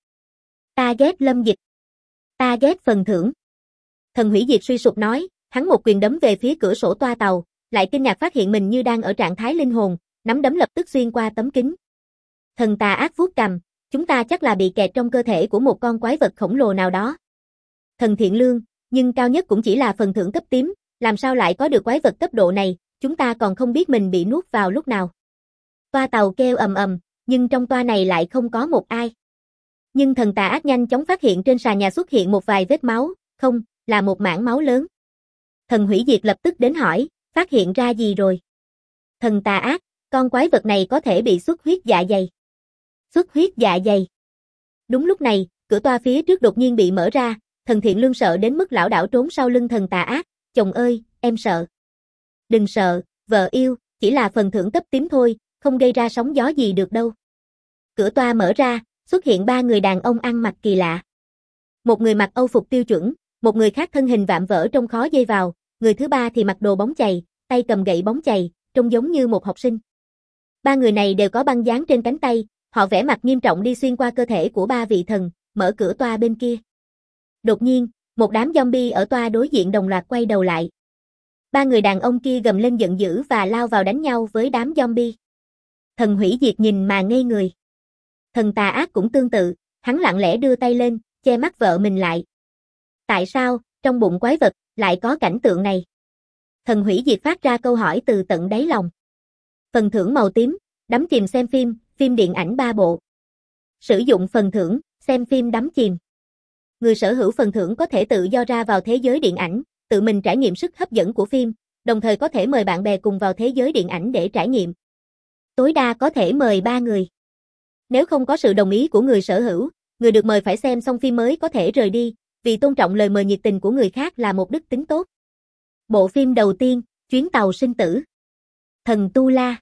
Ta ghét Lâm Dịch. Ta ghét phần thưởng. Thần Hủy Diệt suy sụp nói, hắn một quyền đấm về phía cửa sổ toa tàu, lại kinh ngạc phát hiện mình như đang ở trạng thái linh hồn, nắm đấm lập tức xuyên qua tấm kính. Thần tà ác vuốt cằm, chúng ta chắc là bị kẹt trong cơ thể của một con quái vật khổng lồ nào đó. Thần Thiện Lương, nhưng cao nhất cũng chỉ là phần thưởng cấp tím, làm sao lại có được quái vật cấp độ này, chúng ta còn không biết mình bị nuốt vào lúc nào. Toa tàu kêu ầm ầm, nhưng trong toa này lại không có một ai. Nhưng thần tà ác nhanh chóng phát hiện trên sàn nhà xuất hiện một vài vết máu, không, là một mảng máu lớn. Thần Hủy Diệt lập tức đến hỏi, phát hiện ra gì rồi? Thần tà ác, con quái vật này có thể bị xuất huyết dạ dày. Xuất huyết dạ dày. Đúng lúc này, cửa toa phía trước đột nhiên bị mở ra, thần Thiện Lương sợ đến mức lảo đảo trốn sau lưng thần tà ác, chồng ơi, em sợ. Đừng sợ, vợ yêu, chỉ là phần thưởng cấp tím thôi, không gây ra sóng gió gì được đâu. Cửa toa mở ra, xuất hiện ba người đàn ông ăn mặc kỳ lạ. Một người mặc Âu phục tiêu chuẩn, một người khác thân hình vạm vỡ trông khó dây vào, người thứ ba thì mặc đồ bóng chày, tay cầm gậy bóng chày, trông giống như một học sinh. Ba người này đều có băng dán trên cánh tay, họ vẻ mặt nghiêm trọng đi xuyên qua cơ thể của ba vị thần, mở cửa toa bên kia. Đột nhiên, một đám zombie ở toa đối diện đồng loạt quay đầu lại. Ba người đàn ông kia gầm lên giận dữ và lao vào đánh nhau với đám zombie. Thần Hủy Diệt nhìn mà ngây người. Thần tà ác cũng tương tự, hắn lặng lẽ đưa tay lên, che mắt vợ mình lại. Tại sao, trong bụng quái vật, lại có cảnh tượng này? Thần Hủy Diệt phát ra câu hỏi từ tận đáy lòng. Phần thưởng màu tím, đắm chìm xem phim, phim điện ảnh 3 bộ. Sử dụng phần thưởng, xem phim đắm chìm. Người sở hữu phần thưởng có thể tự do ra vào thế giới điện ảnh, tự mình trải nghiệm sức hấp dẫn của phim, đồng thời có thể mời bạn bè cùng vào thế giới điện ảnh để trải nghiệm. Tối đa có thể mời 3 người. Nếu không có sự đồng ý của người sở hữu, người được mời phải xem xong phim mới có thể rời đi, vì tôn trọng lời mời nhiệt tình của người khác là một đức tính tốt. Bộ phim đầu tiên, Chuyến tàu sinh tử. Thần Tu La.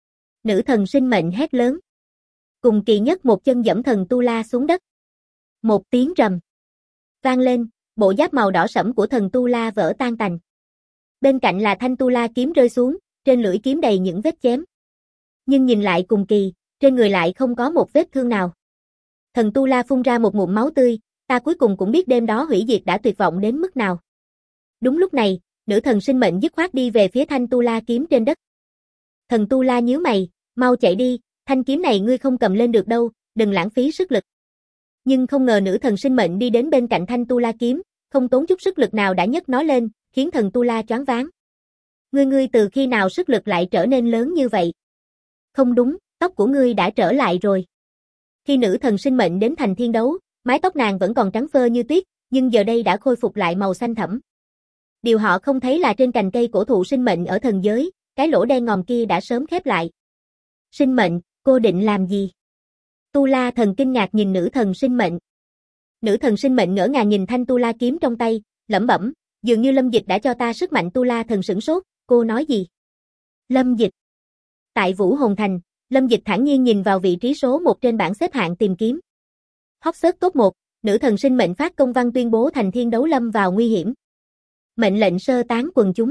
Nữ thần sinh mệnh hét lớn. Cùng kỳ nhất một chân giẫm thần Tu La xuống đất. Một tiếng rầm vang lên, bộ giáp màu đỏ sẫm của thần Tu La vỡ tan tành. Bên cạnh là thanh Tu La kiếm rơi xuống, trên lưỡi kiếm đầy những vết chém. Nhưng nhìn lại cùng kỳ, trên người lại không có một vết thương nào. Thần Tu La phun ra một ngụm máu tươi, ta cuối cùng cũng biết đêm đó hủy diệt đã tuyệt vọng đến mức nào. Đúng lúc này, nữ thần sinh mệnh dứt khoát đi về phía thanh Tu La kiếm trên đất. Thần Tu La nhíu mày, mau chạy đi, thanh kiếm này ngươi không cầm lên được đâu, đừng lãng phí sức lực. Nhưng không ngờ nữ thần sinh mệnh đi đến bên cạnh thanh Tu La kiếm, không tốn chút sức lực nào đã nhấc nó lên, khiến thần Tu La choáng váng. Ngươi từ khi nào sức lực lại trở nên lớn như vậy? Không đúng, tóc của ngươi đã trở lại rồi. Khi nữ thần sinh mệnh đến thành thiên đấu, mái tóc nàng vẫn còn trắng phơ như tuyết, nhưng giờ đây đã khôi phục lại màu xanh thẫm. Điều họ không thấy là trên cành cây cổ thụ sinh mệnh ở thần giới, cái lỗ đen ngòm kia đã sớm khép lại. Sinh mệnh, cô định làm gì? Tu La thần kinh ngạc nhìn nữ thần sinh mệnh. Nữ thần sinh mệnh ngỡ ngàng nhìn thanh Tu La kiếm trong tay, lẩm bẩm, dường như Lâm Dịch đã cho ta sức mạnh. Tu La thần sửng sốt, cô nói gì? Lâm Dịch. Tại Vũ Hồn Thành, Lâm Dịch thản nhiên nhìn vào vị trí số 1 trên bảng xếp hạng tìm kiếm. Hot search top 1, Nữ thần sinh mệnh phát công văn tuyên bố Thành Thiên Đấu lâm vào nguy hiểm. Mệnh lệnh sơ tán quần chúng.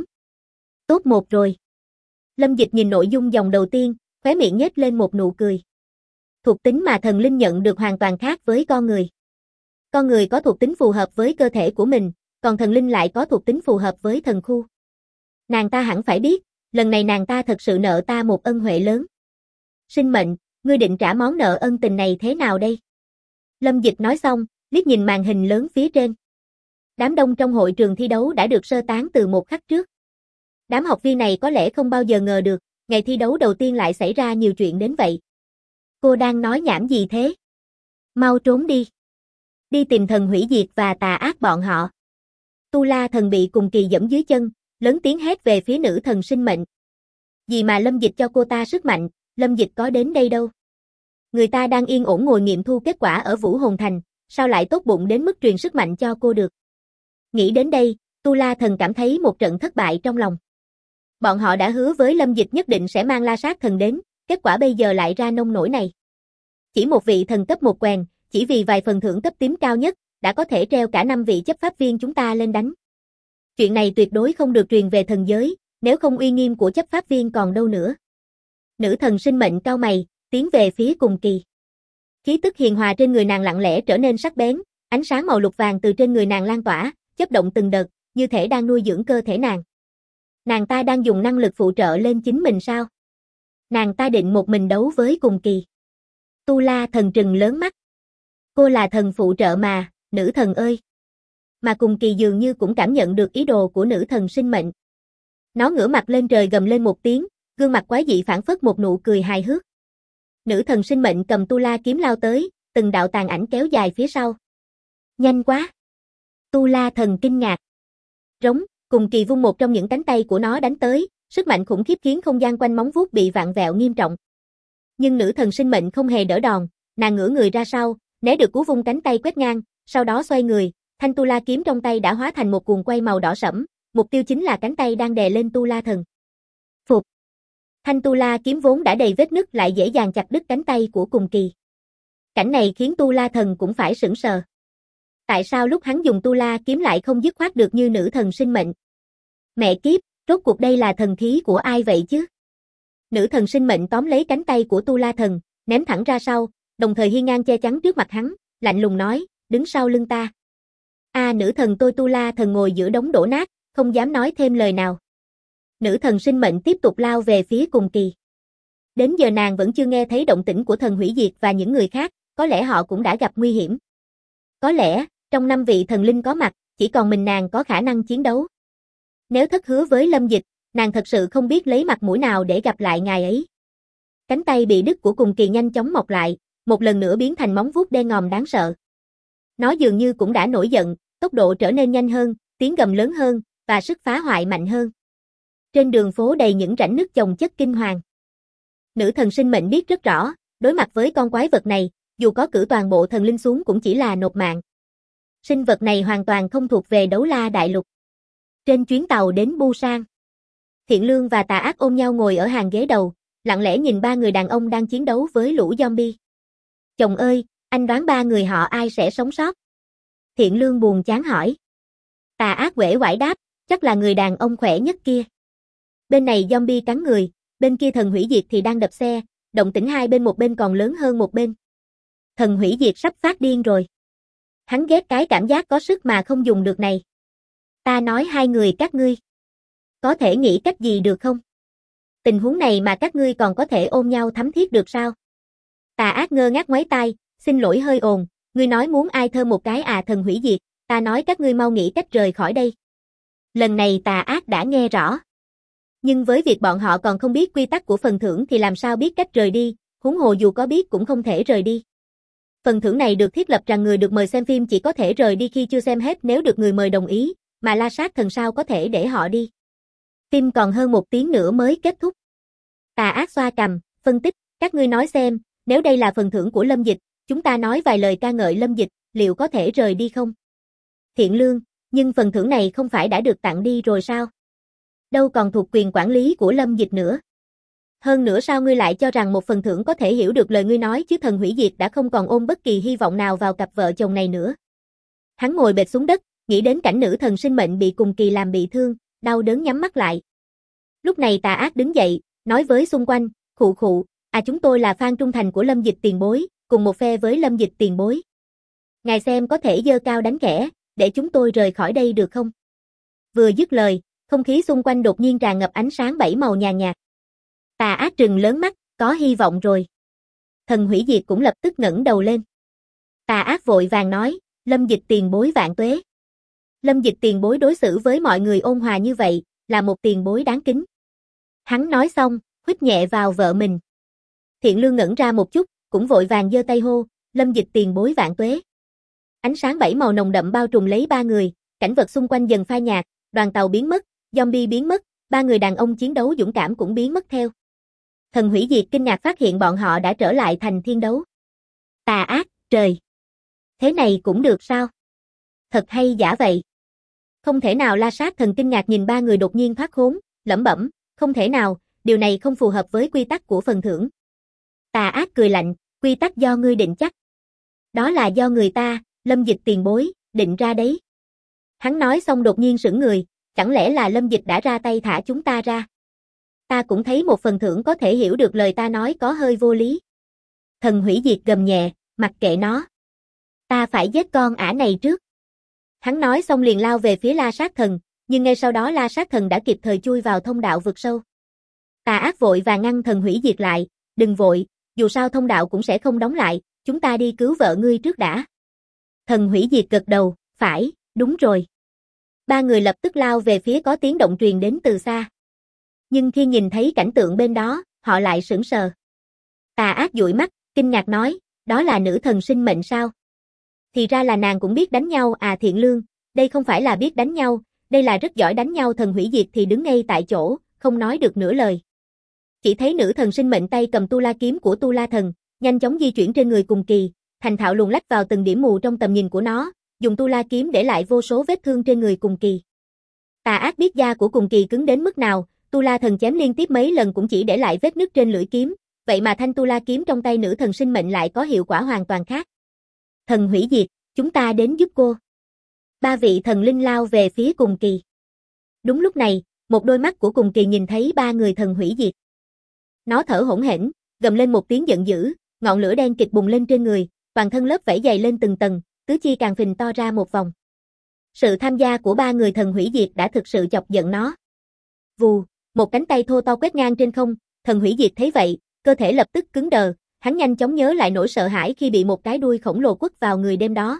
Tốt một rồi. Lâm Dịch nhìn nội dung dòng đầu tiên, khóe miệng nhếch lên một nụ cười. Thuộc tính mà thần linh nhận được hoàn toàn khác với con người. Con người có thuộc tính phù hợp với cơ thể của mình, còn thần linh lại có thuộc tính phù hợp với thần khu. Nàng ta hẳn phải biết, lần này nàng ta thật sự nợ ta một ân huệ lớn. Sinh mệnh, ngươi định trả món nợ ân tình này thế nào đây? Lâm Dịch nói xong, liếc nhìn màn hình lớn phía trên. Đám đông trong hội trường thi đấu đã được sơ tán từ một khắc trước. Đám học viên này có lẽ không bao giờ ngờ được, ngày thi đấu đầu tiên lại xảy ra nhiều chuyện đến vậy. Cô đang nói nhảm gì thế? Mau trốn đi. Đi tìm thần hủy diệt và tà ác bọn họ. Tu La thần bị cùng kỳ giẫm dưới chân, lớn tiếng hét về phía nữ thần sinh mệnh. Vì mà Lâm Dịch cho cô ta sức mạnh, Lâm Dịch có đến đây đâu. Người ta đang yên ổn ngồi nghiệm thu kết quả ở Vũ Hồn Thành, sao lại tốt bụng đến mức truyền sức mạnh cho cô được. Nghĩ đến đây, Tu La thần cảm thấy một trận thất bại trong lòng. Bọn họ đã hứa với Lâm Dịch nhất định sẽ mang La Sát thần đến, kết quả bây giờ lại ra nông nổi này. Chỉ một vị thần cấp một quèn, chỉ vì vài phần thưởng cấp tím cao nhất, đã có thể treo cả 5 vị chấp pháp viên chúng ta lên đánh. Chuyện này tuyệt đối không được truyền về thần giới, nếu không uy nghiêm của chấp pháp viên còn đâu nữa. Nữ thần sinh mệnh cau mày, tiến về phía cùng kỳ. Khí tức hiền hòa trên người nàng lặng lẽ trở nên sắc bén, ánh sáng màu lục vàng từ trên người nàng lan tỏa, chớp động từng đợt, như thể đang nuôi dưỡng cơ thể nàng. Nàng ta đang dùng năng lực phụ trợ lên chính mình sao? Nàng ta định một mình đấu với cùng kỳ. Tu La thần trừng lớn mắt. Cô là thần phụ trợ mà, nữ thần ơi. Mà cùng kỳ dường như cũng cảm nhận được ý đồ của nữ thần sinh mệnh. Nó ngửa mặt lên trời gầm lên một tiếng, gương mặt quái dị phảng phất một nụ cười hài hước. Nữ thần sinh mệnh cầm Tu La kiếm lao tới, từng đạo tàn ảnh kéo dài phía sau. Nhanh quá! Tu La thần kinh ngạc. Rống, cùng kỳ vung một trong những cánh tay của nó đánh tới, sức mạnh khủng khiếp khiến không gian quanh móng vuốt bị vặn vẹo nghiêm trọng. Nhưng nữ thần sinh mệnh không hề đỡ đòn, nàng ngửa người ra sau, né được cú vung cánh tay quét ngang, sau đó xoay người, thanh Tu La kiếm trong tay đã hóa thành một cuồng quay màu đỏ sẫm, mục tiêu chính là cánh tay đang đè lên Tu La thần. Phục. Thanh Tu La kiếm vốn đã đầy vết nứt lại dễ dàng chặt đứt cánh tay của cùng kỳ. Cảnh này khiến Tu La thần cũng phải sửng sờ. Tại sao lúc hắn dùng Tu La kiếm lại không dứt khoát được như nữ thần sinh mệnh? Mẹ kiếp, rốt cuộc đây là thần khí của ai vậy chứ? Nữ thần sinh mệnh tóm lấy cánh tay của Tu La thần, ném thẳng ra sau, đồng thời hiên ngang che chắn trước mặt hắn, lạnh lùng nói, đứng sau lưng ta. Nữ thần tôi Tu La thần ngồi giữa đống đổ nát, không dám nói thêm lời nào. Nữ thần sinh mệnh tiếp tục lao về phía cùng kỳ. Đến giờ nàng vẫn chưa nghe thấy động tĩnh của thần hủy diệt và những người khác, có lẽ họ cũng đã gặp nguy hiểm. Có lẽ, trong 5 vị thần linh có mặt, chỉ còn mình nàng có khả năng chiến đấu. Nếu thất hứa với Lâm Dịch, nàng thật sự không biết lấy mặt mũi nào để gặp lại ngài ấy. Cánh tay bị đứt của cùng kỳ nhanh chóng mọc lại, một lần nữa biến thành móng vuốt đen ngòm đáng sợ. Nó dường như cũng đã nổi giận, tốc độ trở nên nhanh hơn, tiếng gầm lớn hơn, và sức phá hoại mạnh hơn. Trên đường phố đầy những rãnh nứt chồng chất kinh hoàng. Nữ thần sinh mệnh biết rất rõ, đối mặt với con quái vật này, dù có cử toàn bộ thần linh xuống cũng chỉ là nộp mạng. Sinh vật này hoàn toàn không thuộc về Đấu La Đại Lục. Trên chuyến tàu đến Busan, Thiện Lương và Tà Ác ôm nhau ngồi ở hàng ghế đầu, lặng lẽ nhìn 3 người đàn ông đang chiến đấu với lũ zombie. Chồng ơi, anh đoán 3 người họ ai sẽ sống sót? Thiện Lương buồn chán hỏi. Tà Ác uể oải đáp, chắc là người đàn ông khỏe nhất kia. Bên này zombie cắn người, bên kia thần hủy diệt thì đang đập xe, động tĩnh hai bên một bên còn lớn hơn một bên. Thần hủy diệt sắp phát điên rồi. Hắn ghét cái cảm giác có sức mà không dùng được này. Ta nói hai người các ngươi, có thể nghĩ cách gì được không? Tình huống này mà các ngươi còn có thể ôm nhau thắm thiết được sao? Tà Ác ngơ ngác ngoáy tai, xin lỗi hơi ồn, ngươi nói muốn ai thơm một cái thần hủy diệt, ta nói các ngươi mau nghĩ cách rời khỏi đây. Lần này Tà Ác đã nghe rõ. Nhưng với việc bọn họ còn không biết quy tắc của phần thưởng thì làm sao biết cách rời đi, huống hồ dù có biết cũng không thể rời đi. Phần thưởng này được thiết lập rằng người được mời xem phim chỉ có thể rời đi khi chưa xem hết nếu được người mời đồng ý, mà La Sát thần sao có thể để họ đi. Phim còn hơn 1 tiếng nữa mới kết thúc. Tà Ác xoa cằm, phân tích, các ngươi nói xem, nếu đây là phần thưởng của Lâm Dịch, chúng ta nói vài lời ca ngợi Lâm Dịch, liệu có thể rời đi không? Thiện Lương, nhưng phần thưởng này không phải đã được tặng đi rồi sao? Đâu còn thuộc quyền quản lý của Lâm Dịch nữa. Hơn nữa sao ngươi lại cho rằng một phần thưởng có thể hiểu được lời ngươi nói chứ thần hủy diệt đã không còn ôm bất kỳ hy vọng nào vào cặp vợ chồng này nữa. Hắn ngồi bệt xuống đất, nghĩ đến cảnh nữ thần sinh mệnh bị cùng kỳ làm bị thương, đau đớn nhắm mắt lại. Lúc này Tà Ác đứng dậy, nói với xung quanh, khụ khụ, chúng tôi là fan trung thành của Lâm Dịch tiền bối, cùng một phe với Lâm Dịch tiền bối. Ngài xem có thể giơ cao đánh khẽ, để chúng tôi rời khỏi đây được không? Vừa dứt lời, không khí xung quanh đột nhiên tràn ngập ánh sáng 7 màu nhàn nhạt. Tà Ác trừng lớn mắt, có hy vọng rồi. Thần hủy diệt cũng lập tức ngẩng đầu lên. Tà Ác vội vàng nói, Lâm Dịch tiền bối vạn tuế. Lâm Dịch tiền bối đối xử với mọi người ôn hòa như vậy, là một tiền bối đáng kính. Hắn nói xong, huých nhẹ vào vợ mình. Thiện Lương ngẩn ra một chút, cũng vội vàng giơ tay hô, Lâm Dịch tiền bối vạn tuế. Ánh sáng 7 màu nồng đậm bao trùm lấy ba người, cảnh vật xung quanh dần phai nhạt, đoàn tàu biến mất, zombie biến mất, ba người đàn ông chiến đấu dũng cảm cũng biến mất theo. Thần hủy diệt kinh ngạc phát hiện bọn họ đã trở lại thành thiên đấu. Tà Ác, trời! Thế này cũng được sao? Thật hay giả vậy? Không thể nào. La Sát Thần kinh ngạc nhìn ba người đột nhiên thoát khốn, lẩm bẩm, không thể nào, điều này không phù hợp với quy tắc của phần thưởng. Tà Ác cười lạnh, quy tắc do ngươi định chắc. Đó là do người ta, Lâm Dịch tiền bối, định ra đấy. Hắn nói xong đột nhiên sững người, chẳng lẽ là Lâm Dịch đã ra tay thả chúng ta ra? Ta cũng thấy một phần thưởng có thể hiểu được lời ta nói có hơi vô lý. Thần hủy diệt gầm nhẹ, mặc kệ nó. Ta phải giết con ả này trước. Hắn nói xong liền lao về phía La Sát Thần, nhưng ngay sau đó La Sát Thần đã kịp thời chui vào thông đạo vực sâu. Tà Ác vội và ngăn thần hủy diệt lại, đừng vội, dù sao thông đạo cũng sẽ không đóng lại, chúng ta đi cứu vợ ngươi trước đã. Thần hủy diệt gật đầu, phải, đúng rồi. Ba người lập tức lao về phía có tiếng động truyền đến từ xa. Nhưng khi nhìn thấy cảnh tượng bên đó, họ lại sững sờ. Tà Ác dụi mắt, kinh ngạc nói, đó là nữ thần sinh mệnh sao? Thì ra là nàng cũng biết đánh nhau à. Thiện Lương, đây không phải là biết đánh nhau, đây là rất giỏi đánh nhau. Thần hủy diệt thì đứng ngay tại chỗ, không nói được nửa lời. Chỉ thấy nữ thần sinh mệnh tay cầm tu la kiếm của tu la thần, nhanh chóng di chuyển trên người cùng kỳ, thành thạo luồn lách vào từng điểm mù trong tầm nhìn của nó, dùng tu la kiếm để lại vô số vết thương trên người cùng kỳ. Tà Ác biết da của cùng kỳ cứng đến mức nào, tu la thần chém liên tiếp mấy lần cũng chỉ để lại vết nứt trên lưỡi kiếm, vậy mà thanh tu la kiếm trong tay nữ thần sinh mệnh lại có hiệu quả hoàn toàn khác. Thần hủy diệt, chúng ta đến giúp cô. Ba vị thần linh lao về phía cùng kỳ. Đúng lúc này, một đôi mắt của cùng kỳ nhìn thấy ba người thần hủy diệt. Nó thở hổn hển, gầm lên một tiếng giận dữ, ngọn lửa đen kịt bùng lên trên người, toàn thân lớp vảy dày lên từng tầng, tứ chi càng phình to ra một vòng. Sự tham gia của ba người thần hủy diệt đã thực sự chọc giận nó. Vù, một cánh tay thô to quét ngang trên không, thần hủy diệt thấy vậy, cơ thể lập tức cứng đờ, hắn nhanh chóng nhớ lại nỗi sợ hãi khi bị một cái đuôi khổng lồ quất vào người đêm đó.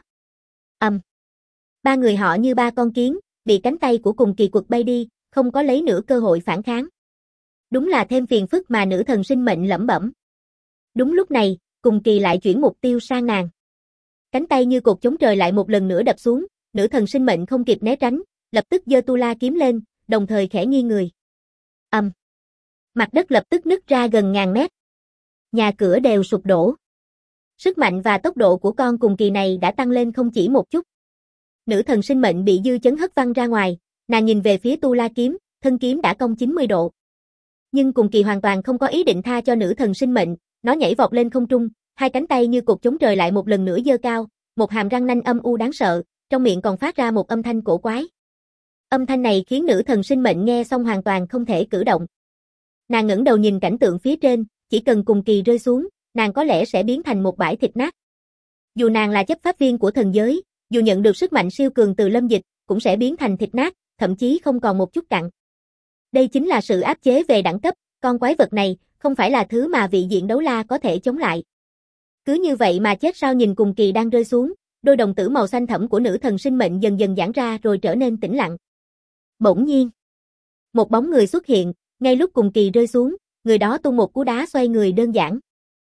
Ba người họ như ba con kiến, bị cánh tay của cùng kỳ quật bay đi, không có lấy nửa cơ hội phản kháng. Đúng là thêm phiền phức mà nữ thần sinh mệnh lẩm bẩm. Đúng lúc này, cùng kỳ lại chuyển mục tiêu sang nàng. Cánh tay như cột chống trời lại một lần nữa đập xuống, nữ thần sinh mệnh không kịp né tránh, lập tức giơ tu la kiếm lên, đồng thời khẽ nghiêng người. Mặt đất lập tức nứt ra gần ngàn mét. Nhà cửa đều sụp đổ. Sức mạnh và tốc độ của con cùng kỳ này đã tăng lên không chỉ một chút. Nữ thần sinh mệnh bị dư chấn hất văng ra ngoài, nàng nhìn về phía tu la kiếm, thân kiếm đã cong 90 độ. Nhưng cùng kỳ hoàn toàn không có ý định tha cho nữ thần sinh mệnh, nó nhảy vọt lên không trung, hai cánh tay như cột chống trời lại một lần nữa giơ cao, một hàm răng nanh âm u đáng sợ, trong miệng còn phát ra một âm thanh cổ quái. Âm thanh này khiến nữ thần sinh mệnh nghe xong hoàn toàn không thể cử động. Nàng ngẩng đầu nhìn cảnh tượng phía trên, chỉ cần cùng kỳ rơi xuống, nàng có lẽ sẽ biến thành một bãi thịt nát. Dù nàng là chấp pháp viên của thần giới, dù nhận được sức mạnh siêu cường từ Lâm Dịch, cũng sẽ biến thành thịt nát, thậm chí không còn một chút cặn. Đây chính là sự áp chế về đẳng cấp, con quái vật này không phải là thứ mà vị diện đấu la có thể chống lại. Cứ như vậy mà chết sao? Nhìn cùng kỳ đang rơi xuống, đôi đồng tử màu xanh thẫm của nữ thần sinh mệnh dần dần giãn ra rồi trở nên tĩnh lặng. Bỗng nhiên, một bóng người xuất hiện, ngay lúc cùng kỳ rơi xuống, người đó tung một cú đá xoay người đơn giản.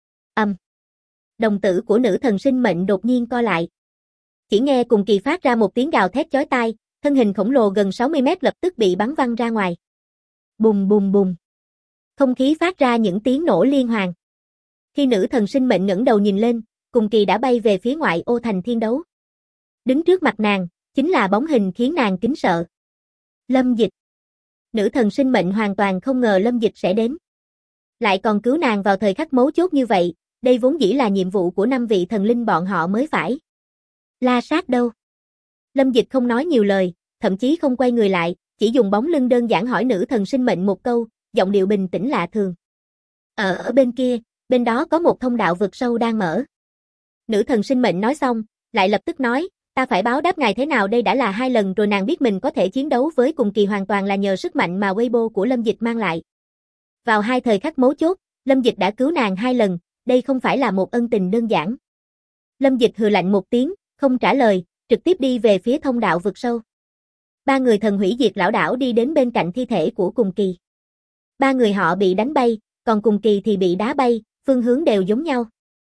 Đồng tử của nữ thần sinh mệnh đột nhiên co lại. Chỉ nghe cùng kỳ phát ra một tiếng gào thét chói tai, thân hình khổng lồ gần 60 mét lập tức bị bắn văng ra ngoài. Bùng bùng bùng. Không khí phát ra những tiếng nổ liên hoàn. Khi nữ thần sinh mệnh ngẩng đầu nhìn lên, cùng kỳ đã bay về phía ngoại ô thành thiên đấu. Đứng trước mặt nàng, chính là bóng hình khiến nàng kính sợ. Lâm Dịch. Nữ thần sinh mệnh hoàn toàn không ngờ Lâm Dịch sẽ đến. Lại còn cứu nàng vào thời khắc mấu chốt như vậy, đây vốn dĩ là nhiệm vụ của 5 vị thần linh bọn họ mới phải. La Sát đâu? Lâm Dịch không nói nhiều lời, thậm chí không quay người lại, chỉ dùng bóng lưng đơn giản hỏi nữ thần sinh mệnh một câu, giọng điệu bình tĩnh lạ thường. Ở bên kia, bên đó có một thông đạo vực sâu đang mở. Nữ thần sinh mệnh nói xong, lại lập tức nói, ta phải báo đáp ngài thế nào, đây đã là 2 lần rồi. Nàng biết mình có thể chiến đấu với cùng kỳ hoàn toàn là nhờ sức mạnh mà Weibo của Lâm Dịch mang lại. Vào 2 thời khắc mấu chốt, Lâm Dịch đã cứu nàng 2 lần, đây không phải là một ân tình đơn giản. Lâm Dịch hừ lạnh một tiếng, không trả lời, trực tiếp đi về phía thông đạo vực sâu. 3 người thần hủy diệt lão đảo đi đến bên cạnh thi thể của cùng kỳ. 3 người họ bị đánh bay, còn cùng kỳ thì bị đá bay, phương hướng đều giống nhau.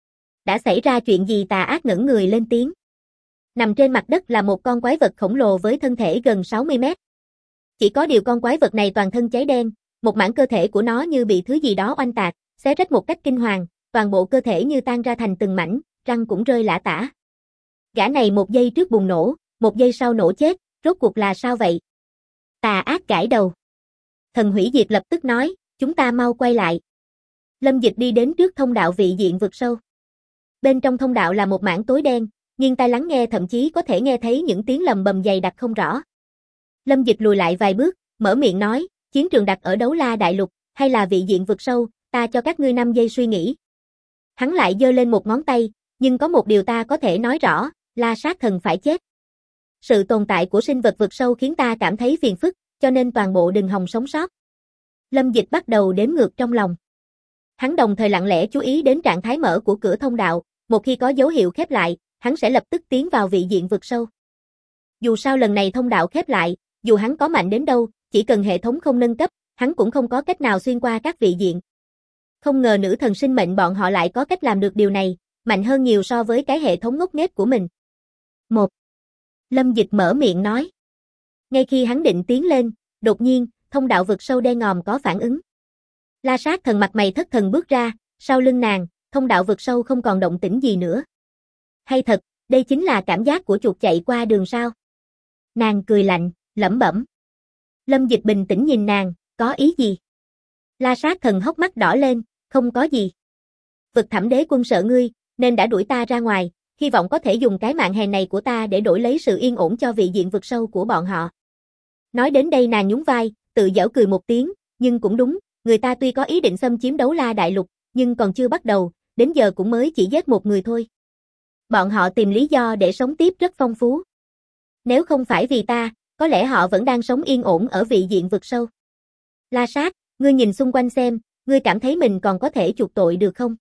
Đã xảy ra chuyện gì? Tà ác ngẩng người lên tiếng. Nằm trên mặt đất là một con quái vật khổng lồ với thân thể gần 60 mét. Chỉ có điều con quái vật này toàn thân cháy đen, một mảng cơ thể của nó như bị thứ gì đó oanh tạc, xé rách một cách kinh hoàng, toàn bộ cơ thể như tan ra thành từng mảnh, răng cũng rơi lả tả. Gã này 1 giây trước bùng nổ, 1 giây sau nổ chết, rốt cuộc là sao vậy? Tà ác gãi đầu. Thần hủy diệt lập tức nói, chúng ta mau quay lại. Lâm Dịch đi đến trước thông đạo vị diện vực sâu. Bên trong thông đạo là một mảng tối đen, nghiêng tai lắng nghe thậm chí có thể nghe thấy những tiếng lầm bầm dày đặc không rõ. Lâm Dịch lùi lại vài bước, mở miệng nói, chiến trường đặt ở Đấu La Đại Lục, hay là vị diện vực sâu, ta cho các ngươi 5 giây suy nghĩ. Hắn lại giơ lên một ngón tay, nhưng có một điều ta có thể nói rõ, La Sát Thần phải chết. Sự tồn tại của sinh vật vực sâu khiến ta cảm thấy phiền phức, cho nên toàn bộ đừng hòng sống sót. Lâm Dịch bắt đầu đếm ngược trong lòng. Hắn đồng thời lặng lẽ chú ý đến trạng thái mở của cửa thông đạo, một khi có dấu hiệu khép lại, hắn sẽ lập tức tiến vào vị diện vực sâu. Dù sao lần này thông đạo khép lại, dù hắn có mạnh đến đâu, chỉ cần hệ thống không nâng cấp, hắn cũng không có cách nào xuyên qua các vị diện. Không ngờ nữ thần sinh mệnh bọn họ lại có cách làm được điều này, mạnh hơn nhiều so với cái hệ thống ngốc nghếch của mình. 1. Lâm Dịch mở miệng nói. Ngay khi hắn định tiến lên, đột nhiên, thông đạo vực sâu đen ngòm có phản ứng. La Sát Thần mặt mày thất thần bước ra, sau lưng nàng, thông đạo vực sâu không còn động tĩnh gì nữa. Hay thật, đây chính là cảm giác của chuột chạy qua đường sao? Nàng cười lạnh, lẩm bẩm. Lâm Dịch bình tĩnh nhìn nàng, có ý gì? La Sát Thần hốc mắt đỏ lên, không có gì. Vực Thẳm Đế Quân sợ ngươi, nên đã đuổi ta ra ngoài, hy vọng có thể dùng cái mạng hèn này của ta để đổi lấy sự yên ổn cho vị diện vực sâu của bọn họ. Nói đến đây nàng nhún vai, tự giễu cười một tiếng, nhưng cũng đúng, người ta tuy có ý định xâm chiếm Đấu La Đại Lục, nhưng còn chưa bắt đầu, đến giờ cũng mới chỉ giết một người thôi. Bọn họ tìm lý do để sống tiếp rất phong phú. Nếu không phải vì ta, có lẽ họ vẫn đang sống yên ổn ở vị diện vực sâu. La Sát, ngươi nhìn xung quanh xem, ngươi cảm thấy mình còn có thể chuộc tội được không?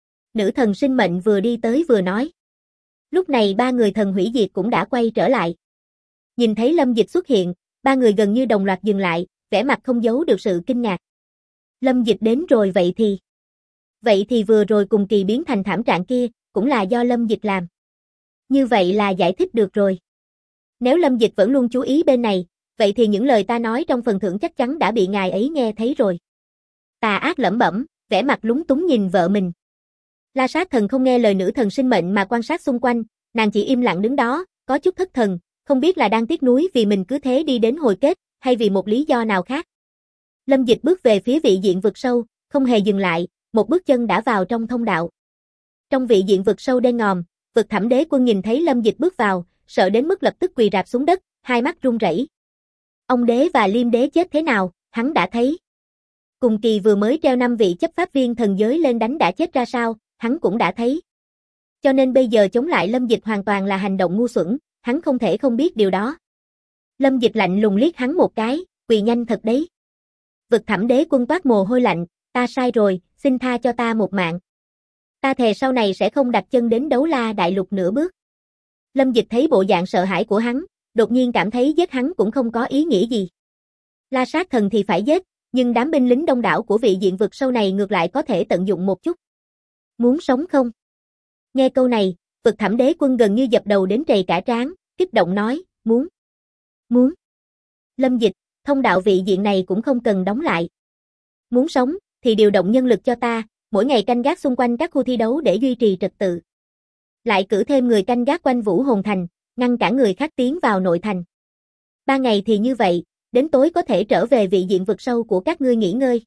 Nữ thần sinh mệnh vừa đi tới vừa nói. Lúc này 3 người thần hủy diệt cũng đã quay trở lại. Nhìn thấy Lâm Dịch xuất hiện, 3 người gần như đồng loạt dừng lại, vẻ mặt không giấu được sự kinh ngạc. Lâm Dịch đến rồi vậy thì? Vậy thì vừa rồi cùng kỳ biến thành thảm trạng kia, cũng là do Lâm Dịch làm. Như vậy là giải thích được rồi. Nếu Lâm Dịch vẫn luôn chú ý bên này, vậy thì những lời ta nói trong phần thưởng chắc chắn đã bị ngài ấy nghe thấy rồi. Tà ác lẩm bẩm, vẻ mặt lúng túng nhìn vợ mình. La Sát Thần không nghe lời nữ thần sinh mệnh mà quan sát xung quanh, nàng chỉ im lặng đứng đó, có chút thất thần, không biết là đang tiếc nuối vì mình cứ thế đi đến hồi kết, hay vì một lý do nào khác. Lâm Dịch bước về phía vị diện vực sâu, không hề dừng lại, một bước chân đã vào trong thông đạo. Trong vị diện vực sâu đen ngòm, Vực Thẳm Đế Quân nhìn thấy Lâm Dịch bước vào, sợ đến mức lập tức quỳ rạp xuống đất, hai mắt run rẩy. Ông đế và Liêm đế chết thế nào, hắn đã thấy. Cùng kỳ vừa mới treo 5 vị chấp pháp viên thần giới lên đánh đã chết ra sao, hắn cũng đã thấy. Cho nên bây giờ chống lại Lâm Dịch hoàn toàn là hành động ngu xuẩn, hắn không thể không biết điều đó. Lâm Dịch lạnh lùng liếc hắn một cái, quỳ nhanh thật đấy. Vực Thẳm Đế Quân toát mồ hôi lạnh, ta sai rồi, xin tha cho ta một mạng. Ta thề sau này sẽ không đặt chân đến Đấu La Đại Lục nửa bước. Lâm Dịch thấy bộ dạng sợ hãi của hắn, đột nhiên cảm thấy giết hắn cũng không có ý nghĩa gì. La Sát Thần thì phải giết, nhưng đám binh lính đông đảo của vị diện vực sâu này ngược lại có thể tận dụng một chút. Muốn sống không? Nghe câu này, Vực Thẳm Đế Quân gần như dập đầu đến trầy cả trán, kích động nói, muốn. Muốn. Lâm Dịch, thông đạo vị diện này cũng không cần đóng lại. Muốn sống, thì điều động nhân lực cho ta, mỗi ngày canh gác xung quanh các khu thi đấu để duy trì trật tự. Lại cử thêm người canh gác quanh Vũ Hồn Thành, ngăn cản người khác tiến vào nội thành. 3 ngày thì như vậy, đến tối có thể trở về vị diện vực sâu của các ngươi nghỉ ngơi.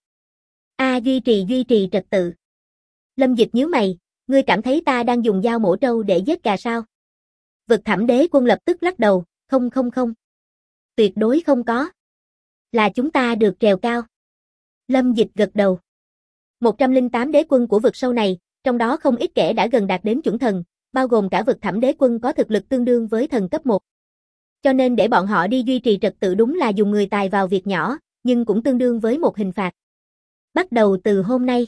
Duy trì trật tự. Lâm Dịch nhíu mày, ngươi cảm thấy ta đang dùng dao mổ trâu để giết gà sao? Vực Thẳm Đế Quân lập tức lắc đầu, Không không không. Tuyệt đối không có. Là chúng ta được trèo cao. Lâm Dịch gật đầu. 108 đế quân của vực sâu này, trong đó không ít kẻ đã gần đạt đến chuẩn thần, bao gồm cả vực thẳm đế quân có thực lực tương đương với thần cấp 1. Cho nên để bọn họ đi duy trì trật tự đúng là dùng người tài vào việc nhỏ, nhưng cũng tương đương với một hình phạt. Bắt đầu từ hôm nay.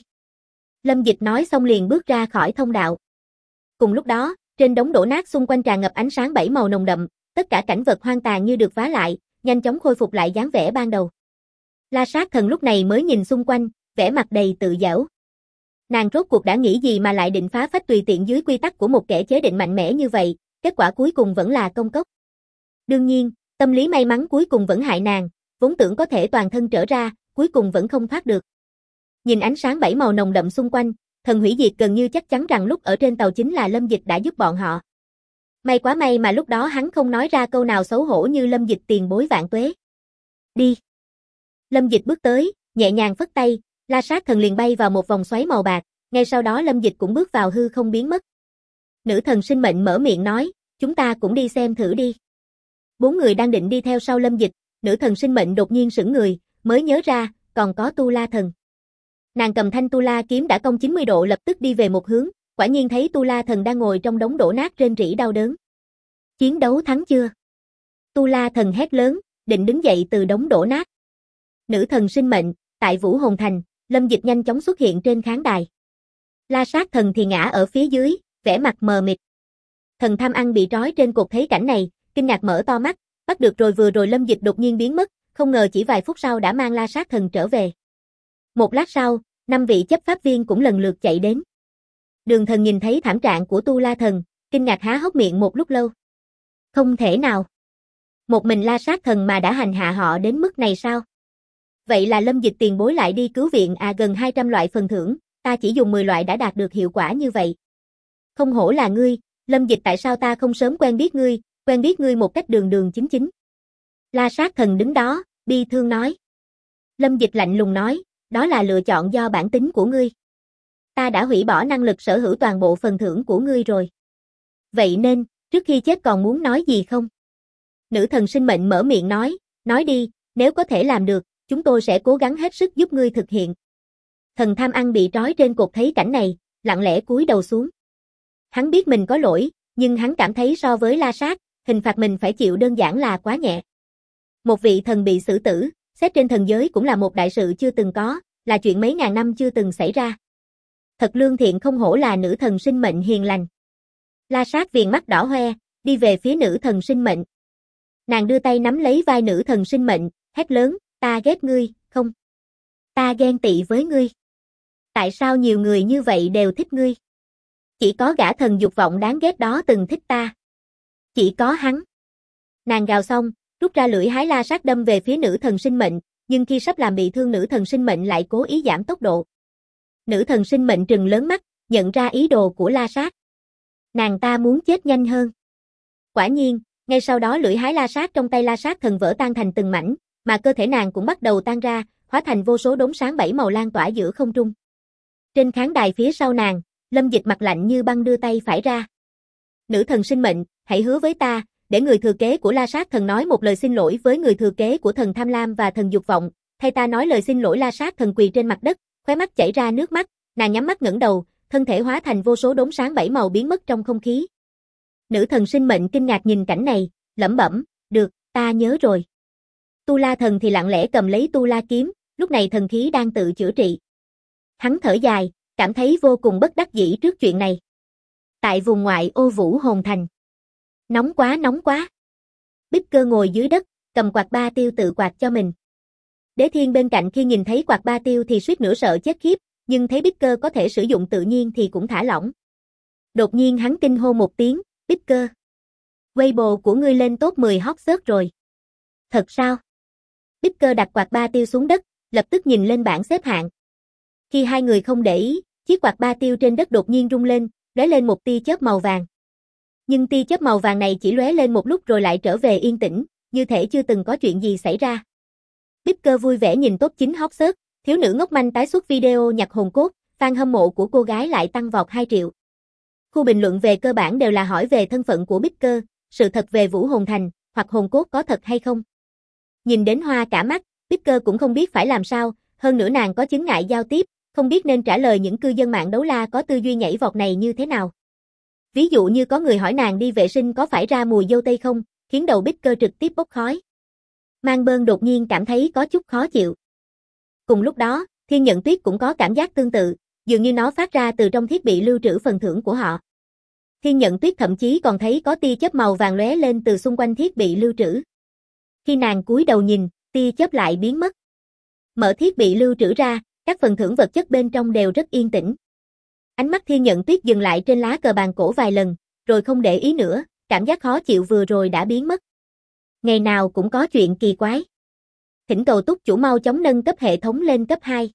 Lâm Dịch nói xong liền bước ra khỏi thông đạo. Cùng lúc đó, trên đống đổ nát xung quanh tràn ngập ánh sáng bảy màu nồng đậm, tất cả cảnh vật hoang tàn như được vá lại, nhanh chóng khôi phục lại dáng vẻ ban đầu. La Sát Thần lúc này mới nhìn xung quanh, vẻ mặt đầy tự giễu. Nàng rốt cuộc đã nghĩ gì mà lại định phá phách tùy tiện dưới quy tắc của một kẻ chế định mạnh mẽ như vậy, kết quả cuối cùng vẫn là công cốc. Đương nhiên, tâm lý may mắn cuối cùng vẫn hại nàng, vốn tưởng có thể toàn thân trở ra, cuối cùng vẫn không thoát được. Nhìn ánh sáng bảy màu nồng đậm xung quanh, Thần Hủy Diệt gần như chắc chắn rằng lúc ở trên tàu chính là Lâm Dịch đã giúp bọn họ. May quá may mà lúc đó hắn không nói ra câu nào xấu hổ như Lâm Dịch tiền bối vạn tuế. Đi. Lâm Dịch bước tới, nhẹ nhàng phất tay, La Sát Thần liền bay vào một vòng xoáy màu bạc, ngay sau đó Lâm Dịch cũng bước vào hư không biến mất. Nữ thần sinh mệnh mở miệng nói, chúng ta cũng đi xem thử đi. 4 người đang định đi theo sau Lâm Dịch, nữ thần sinh mệnh đột nhiên sững người, mới nhớ ra, còn có Tu La Thần. Nàng cầm thanh Tu La kiếm đã cong 90 độ lập tức đi về một hướng, quả nhiên thấy Tu La Thần đang ngồi trong đống đổ nát rên rỉ đau đớn. Chiến đấu thắng chưa? Tu La Thần hét lớn, định đứng dậy từ đống đổ nát. Nữ thần sinh mệnh, tại Vũ Hồn Thành, Lâm Dịch nhanh chóng xuất hiện trên khán đài. La Sát Thần thì ngã ở phía dưới, vẻ mặt mờ mịt. Thần Tham Ăn bị trói trên cột thấy cảnh này, kinh ngạc mở to mắt, bắt được rồi vừa rồi Lâm Dịch đột nhiên biến mất, không ngờ chỉ vài phút sau đã mang La Sát Thần trở về. Một lát sau, 5 vị chấp pháp viên cũng lần lượt chạy đến. Đường Thần nhìn thấy thảm trạng của Tu La Thần, kinh ngạc há hốc miệng một lúc lâu. Không thể nào. Một mình La Sát Thần mà đã hành hạ họ đến mức này sao? Vậy là Lâm Dịch tiền bối lại đi cứu viện à, gần 200 loại phần thưởng, ta chỉ dùng 10 loại đã đạt được hiệu quả như vậy. Không hổ là ngươi, Lâm Dịch, tại sao ta không sớm quen biết ngươi một cách đường đường chính chính. La Sát Thần đứng đó, bi thương nói. Lâm Dịch lạnh lùng nói, đó là lựa chọn do bản tính của ngươi. Ta đã hủy bỏ năng lực sở hữu toàn bộ phần thưởng của ngươi rồi. Vậy nên, trước khi chết còn muốn nói gì không? Nữ thần sinh mệnh mở miệng nói đi, nếu có thể làm được, chúng tôi sẽ cố gắng hết sức giúp ngươi thực hiện. Thần Tham Ăn bị trói trên cột thấy cảnh này, lặng lẽ cúi đầu xuống. Hắn biết mình có lỗi, nhưng hắn cảm thấy so với La Sát, hình phạt mình phải chịu đơn giản là quá nhẹ. Một vị thần bị xử tử, xét trên thần giới cũng là một đại sự chưa từng có, là chuyện mấy ngàn năm chưa từng xảy ra. Thật lương thiện, không hổ là nữ thần sinh mệnh hiền lành. La Sát viền mắt đỏ hoe, đi về phía nữ thần sinh mệnh. Nàng đưa tay nắm lấy vai nữ thần sinh mệnh, hét lớn, ta ghét ngươi, không. Ta ghen tị với ngươi. Tại sao nhiều người như vậy đều thích ngươi? Chỉ có gã thần dục vọng đáng ghét đó từng thích ta. Chỉ có hắn. Nàng gào xong, rút ra lưỡi hái La Sát đâm về phía nữ thần sinh mệnh, nhưng khi sắp làm bị thương nữ thần sinh mệnh lại cố ý giảm tốc độ. Nữ thần sinh mệnh trừng lớn mắt, nhận ra ý đồ của La Sát. Nàng ta muốn chết nhanh hơn. Quả nhiên, ngay sau đó lưỡi hái La Sát trong tay La Sát thần vỡ tan thành từng mảnh, mà cơ thể nàng cũng bắt đầu tan ra, hóa thành vô số đốm sáng bảy màu lan tỏa giữa không trung. Trên khán đài phía sau nàng, Lâm Dịch mặt lạnh như băng đưa tay phải ra. Nữ thần sinh mệnh, hãy hứa với ta, để người thừa kế của La Sát thần nói một lời xin lỗi với người thừa kế của thần tham lam và thần dục vọng. Thay ta nói lời xin lỗi. La Sát thần quỳ trên mặt đất, khóe mắt chảy ra nước mắt, nàng nhắm mắt ngẩng đầu, thân thể hóa thành vô số đốm sáng bảy màu biến mất trong không khí. Nữ thần sinh mệnh kinh ngạc nhìn cảnh này, lẩm bẩm, được, ta nhớ rồi. Tu La thần thì lặng lẽ cầm lấy Tu La kiếm, lúc này thần khí đang tự chữa trị. Hắn thở dài, cảm thấy vô cùng bất đắc dĩ trước chuyện này. Tại vùng ngoại ô Vũ Hồn Thành. Nóng quá nóng quá. Bích Cơ ngồi dưới đất, cầm quạt ba tiêu tự quạt cho mình. Đế Thiên bên cạnh khi nhìn thấy quạt ba tiêu thì suýt nữa sợ chết khiếp, nhưng thấy Bích Cơ có thể sử dụng tự nhiên thì cũng thả lỏng. Đột nhiên hắn kinh hô một tiếng, Bích Cơ. Weibo của ngươi lên top 10 hot search rồi. Thật sao? Bích Cơ đặt quạt ba tiêu xuống đất, lập tức nhìn lên bảng xếp hạng. Khi hai người không để ý, chiếc quạt ba tiêu trên đất đột nhiên rung lên, lóe lên một tia chớp màu vàng. Nhưng tia chớp màu vàng này chỉ lóe lên một lúc rồi lại trở về yên tĩnh, như thể chưa từng có chuyện gì xảy ra. Bích Cơ vui vẻ nhìn top 9 hot search, thiếu nữ ngốc manh tái xuất video nhặt hồn cốt, fan hâm mộ của cô gái lại tăng vọt 2 triệu. Khu bình luận về cơ bản đều là hỏi về thân phận của Bích Cơ, sự thật về Vũ Hồn Thành, hoặc hồn cốt có thật hay không. Nhìn đến hoa cả mắt, Picker cũng không biết phải làm sao, hơn nữa nàng có chứng ngại giao tiếp, không biết nên trả lời những cư dân mạng đấu la có tư duy nhảy vọt này như thế nào. Ví dụ như có người hỏi nàng đi vệ sinh có phải ra mùi dâu tây không, khiến đầu Picker trực tiếp bốc khói. Mang Bơn đột nhiên cảm thấy có chút khó chịu. Cùng lúc đó, Thiên Nhận Tuyết cũng có cảm giác tương tự, dường như nó phát ra từ trong thiết bị lưu trữ phần thưởng của họ. Thiên Nhận Tuyết thậm chí còn thấy có tia chớp màu vàng lóe lên từ xung quanh thiết bị lưu trữ. Khi nàng cúi đầu nhìn, tia chớp lại biến mất. Mở thiết bị lưu trữ ra, các phần thưởng vật chất bên trong đều rất yên tĩnh. Ánh mắt Thiên Nhận Tuyết dừng lại trên lá cờ bàn cổ vài lần, rồi không để ý nữa, cảm giác khó chịu vừa rồi đã biến mất. Ngày nào cũng có chuyện kỳ quái. Thỉnh cầu túc chủ mau chóng nâng cấp hệ thống lên cấp 2.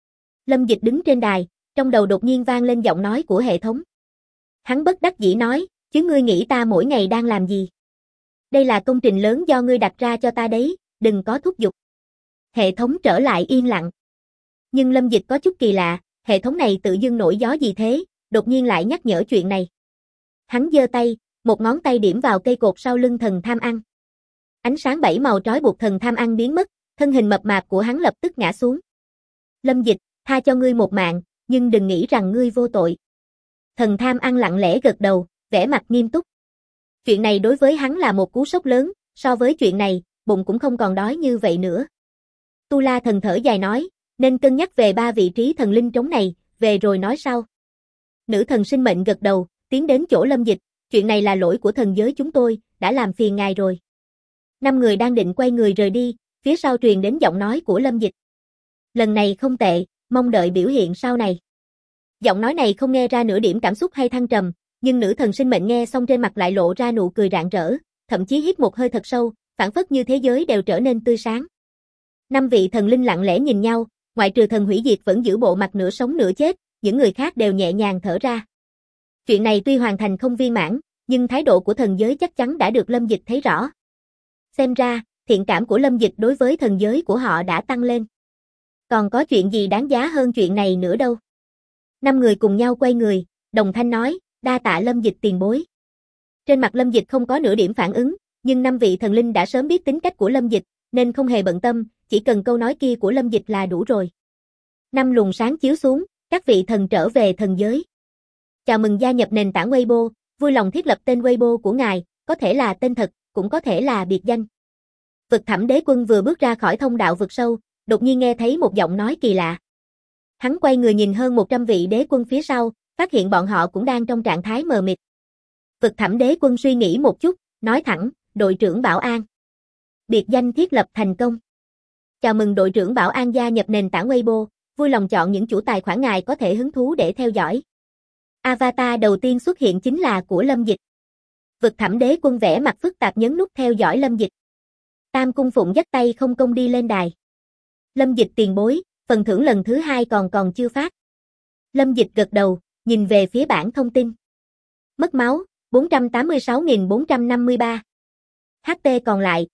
Lâm Dịch đứng trên đài, trong đầu đột nhiên vang lên giọng nói của hệ thống. Hắn bất đắc dĩ nói, chứ ngươi nghĩ ta mỗi ngày đang làm gì? Đây là công trình lớn do ngươi đặt ra cho ta đấy, đừng có thúc giục. Hệ thống trở lại yên lặng. Nhưng Lâm Dịch có chút kỳ lạ, hệ thống này tự dưng nổi gió gì thế, đột nhiên lại nhắc nhở chuyện này. Hắn giơ tay, một ngón tay điểm vào cây cột sau lưng thần tham ăn. Ánh sáng 7 màu trói buộc thần tham ăn biến mất, thân hình mập mạp của hắn lập tức ngã xuống. Lâm Dịch, tha cho ngươi một mạng, nhưng đừng nghĩ rằng ngươi vô tội. Thần tham ăn lặng lẽ gật đầu, vẻ mặt nghiêm túc. Chuyện này đối với hắn là một cú sốc lớn, so với chuyện này, bụng cũng không còn đói như vậy nữa. Tu La thần thở dài nói, nên cân nhắc về 3 vị trí thần linh trống này, về rồi nói sau. Nữ thần sinh mệnh gật đầu, tiến đến chỗ Lâm Dịch, chuyện này là lỗi của thần giới chúng tôi, đã làm phiền ngài rồi. 5 người đang định quay người rời đi, phía sau truyền đến giọng nói của Lâm Dịch. Lần này không tệ, mong đợi biểu hiện sau này. Giọng nói này không nghe ra nửa điểm cảm xúc hay thăng trầm, nhưng nữ thần sinh mệnh nghe xong trên mặt lại lộ ra nụ cười rạng rỡ, thậm chí hít một hơi thật sâu, phảng phất như thế giới đều trở nên tươi sáng. 5 vị thần linh lặng lẽ nhìn nhau, ngoại trừ thần hủy diệt vẫn giữ bộ mặt nửa sống nửa chết, những người khác đều nhẹ nhàng thở ra. Chuyện này tuy hoàn thành không viên mãn, nhưng thái độ của thần giới chắc chắn đã được Lâm Dịch thấy rõ. Xem ra, thiện cảm của Lâm Dịch đối với thần giới của họ đã tăng lên. Còn có chuyện gì đáng giá hơn chuyện này nữa đâu. 5 người cùng nhau quay người, đồng thanh nói, đa tạ Lâm Dịch tiền bối. Trên mặt Lâm Dịch không có nửa điểm phản ứng, nhưng 5 vị thần linh đã sớm biết tính cách của Lâm Dịch, nên không hề bận tâm, chỉ cần câu nói kia của Lâm Dịch là đủ rồi. 5 luồng sáng chiếu xuống, các vị thần trở về thần giới. Chào mừng gia nhập nền tảng Weibo, vui lòng thiết lập tên Weibo của ngài, có thể là tên thật, cũng có thể là biệt danh. Vực Thẳm Đế Quân vừa bước ra khỏi thông đạo vực sâu, đột nhiên nghe thấy một giọng nói kỳ lạ. Hắn quay người nhìn hơn 100 vị đế quân phía sau, phát hiện bọn họ cũng đang trong trạng thái mờ mịt. Vực Thẳm Đế Quân suy nghĩ một chút, nói thẳng, đội trưởng Bảo An. Biệt danh thiết lập thành công. Chào mừng đội trưởng Bảo An gia nhập nền tảng Weibo, vui lòng chọn những chủ tài khoản ngài có thể hứng thú để theo dõi. Avatar đầu tiên xuất hiện chính là của Lâm Dịch. Vực Thẳm Đế Quân vẽ mặt phức tạp nhấn nút theo dõi Lâm Dịch. Tam Cung Phụng dắt tay không công đi lên đài. Lâm Dịch tiền bối, phần thưởng lần thứ 2 còn chưa phát. Lâm Dịch gật đầu, nhìn về phía bảng thông tin. Mất máu, 486.453. HT còn lại,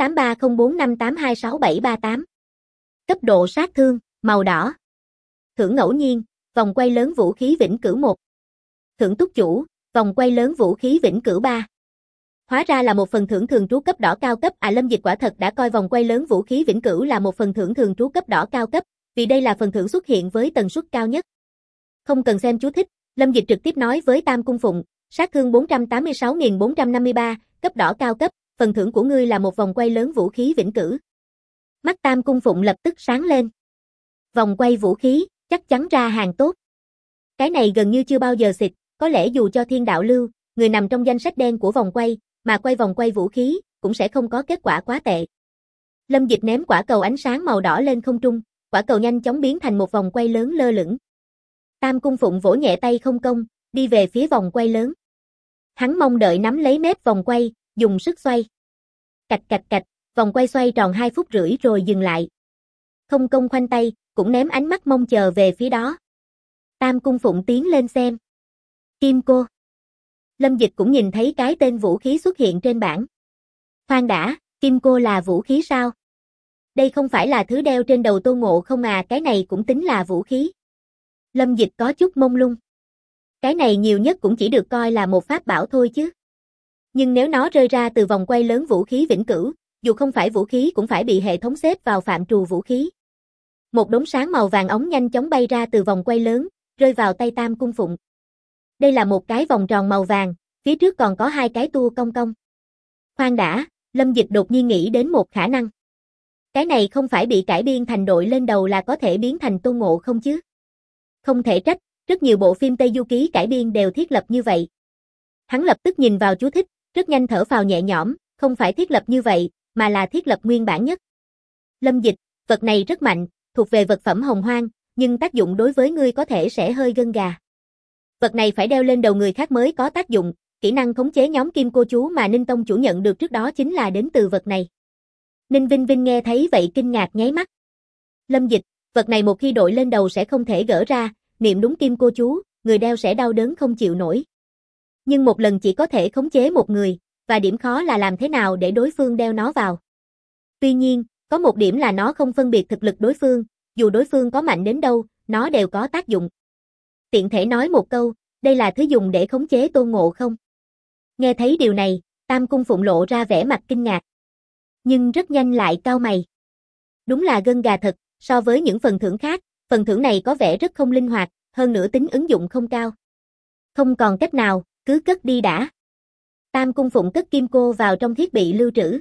883045826738. Cấp độ sát thương, màu đỏ. Thưởng ngẫu nhiên, vòng quay lớn vũ khí vĩnh cửu 1. Thưởng túc chủ, vòng quay lớn vũ khí vĩnh cửu 3. Hóa ra là một phần thưởng thường trú cấp đỏ cao cấp. Lâm Dịch quả thật đã coi vòng quay lớn vũ khí vĩnh cửu là một phần thưởng thường trú cấp đỏ cao cấp, vì đây là phần thưởng xuất hiện với tần suất cao nhất. Không cần xem chú thích, Lâm Dịch trực tiếp nói với Tam Cung Phụng, sát thương 486.453, cấp đỏ cao cấp, phần thưởng của ngươi là một vòng quay lớn vũ khí vĩnh cửu. Mắt Tam Cung Phụng lập tức sáng lên. Vòng quay vũ khí, chắc chắn ra hàng tốt. Cái này gần như chưa bao giờ xịt, có lẽ dù cho Thiên Đạo Lưu, người nằm trong danh sách đen của vòng quay, mà quay vòng quay vũ khí, cũng sẽ không có kết quả quá tệ. Lâm Dịch ném quả cầu ánh sáng màu đỏ lên không trung, quả cầu nhanh chóng biến thành một vòng quay lớn lơ lửng. Tam Cung Phụng vỗ nhẹ tay không công, đi về phía vòng quay lớn. Hắn mong đợi nắm lấy mép vòng quay, dùng sức xoay. Cạch cạch cạch, vòng quay xoay tròn 2 phút rưỡi rồi dừng lại. Không công khoanh tay, cũng ném ánh mắt mong chờ về phía đó. Tam Cung Phụng tiến lên xem. Kim cô. Lâm Dịch cũng nhìn thấy cái tên vũ khí xuất hiện trên bảng. Khoan đã, kim cô là vũ khí sao? Đây không phải là thứ đeo trên đầu Tô Ngộ không à, cái này cũng tính là vũ khí. Lâm Dịch có chút mông lung. Cái này nhiều nhất cũng chỉ được coi là một pháp bảo thôi chứ. Nhưng nếu nó rơi ra từ vòng quay lớn vũ khí vĩnh cửu, dù không phải vũ khí cũng phải bị hệ thống xếp vào phạm trù vũ khí. Một đốm sáng màu vàng óng nhanh chóng bay ra từ vòng quay lớn, rơi vào tay Tam Cung Phụng. Đây là một cái vòng tròn màu vàng, phía trước còn có hai cái tua cong cong. Khoan đã, Lâm Dịch đột nhiên nghĩ đến một khả năng. Cái này không phải bị cải biên thành đội lên đầu là có thể biến thành Tôn Ngộ không chứ? Không thể trách, rất nhiều bộ phim Tây Du Ký cải biên đều thiết lập như vậy. Hắn lập tức nhìn vào chú thích, rất nhanh thở phào nhẹ nhõm, không phải thiết lập như vậy, mà là thiết lập nguyên bản nhất. Lâm Dịch, vật này rất mạnh, thuộc về vật phẩm hồng hoang, nhưng tác dụng đối với ngươi có thể sẽ hơi gân gà. Vật này phải đeo lên đầu người khác mới có tác dụng, kỹ năng khống chế nhóm kim cô chú mà Ninh Tông chủ nhận được trước đó chính là đến từ vật này. Ninh Vinh Vinh nghe thấy vậy kinh ngạc nháy mắt. Lâm Dịch, vật này một khi đội lên đầu sẽ không thể gỡ ra, niệm đúng kim cô chú, người đeo sẽ đau đớn không chịu nổi. Nhưng một lần chỉ có thể khống chế một người, và điểm khó là làm thế nào để đối phương đeo nó vào. Tuy nhiên, có một điểm là nó không phân biệt thực lực đối phương, dù đối phương có mạnh đến đâu, nó đều có tác dụng. Tiện thể nói một câu, đây là thứ dùng để khống chế Tôn Ngộ không. Nghe thấy điều này, Tam Cung Phụng lộ ra vẻ mặt kinh ngạc. Nhưng rất nhanh lại cau mày. Đúng là gân gà thật, so với những phần thưởng khác, phần thưởng này có vẻ rất không linh hoạt, hơn nữa tính ứng dụng không cao. Không còn cách nào, cứ cất đi đã. Tam Cung Phụng cất kim cô vào trong thiết bị lưu trữ.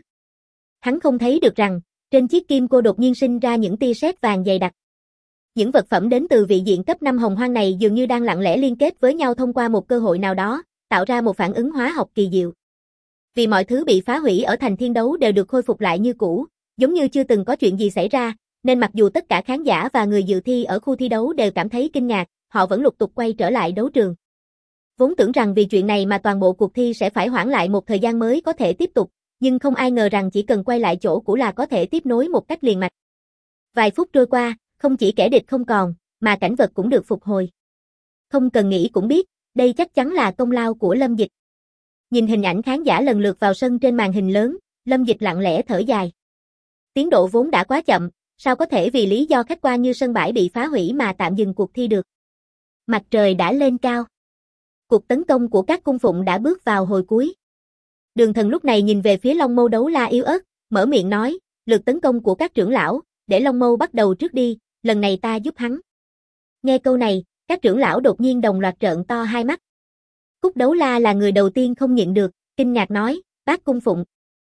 Hắn không thấy được rằng, trên chiếc kim cô đột nhiên sinh ra những tia sét vàng dày đặc. Những vật phẩm đến từ vị diện cấp 5 hồng hoang này dường như đang lặng lẽ liên kết với nhau thông qua một cơ hội nào đó, tạo ra một phản ứng hóa học kỳ diệu. Vì mọi thứ bị phá hủy ở thành thiên đấu đều được khôi phục lại như cũ, giống như chưa từng có chuyện gì xảy ra, nên mặc dù tất cả khán giả và người dự thi ở khu thi đấu đều cảm thấy kinh ngạc, họ vẫn lục tục quay trở lại đấu trường. Vốn tưởng rằng vì chuyện này mà toàn bộ cuộc thi sẽ phải hoãn lại một thời gian mới có thể tiếp tục, nhưng không ai ngờ rằng chỉ cần quay lại chỗ cũ là có thể tiếp nối một cách liền mạch. Vài phút trôi qua, không chỉ kẻ địch không còn, mà cảnh vật cũng được phục hồi. Không cần nghĩ cũng biết, đây chắc chắn là công lao của Lâm Dịch. Nhìn hình ảnh khán giả lần lượt vào sân trên màn hình lớn, Lâm Dịch lặng lẽ thở dài. Tiến độ vốn đã quá chậm, sao có thể vì lý do khách quan như sân bãi bị phá hủy mà tạm dừng cuộc thi được. Mặt trời đã lên cao. Cuộc tấn công của các cung phụng đã bước vào hồi cuối. Đường Thần lúc này nhìn về phía Long Mâu Đấu La yếu ớt, mở miệng nói, lượt tấn công của các trưởng lão, để Long Mâu bắt đầu trước đi, lần này ta giúp hắn. Nghe câu này, các trưởng lão đột nhiên đồng loạt trợn to hai mắt. Cúc Đấu La là người đầu tiên không nhịn được, kinh ngạc nói, bác cung phụng.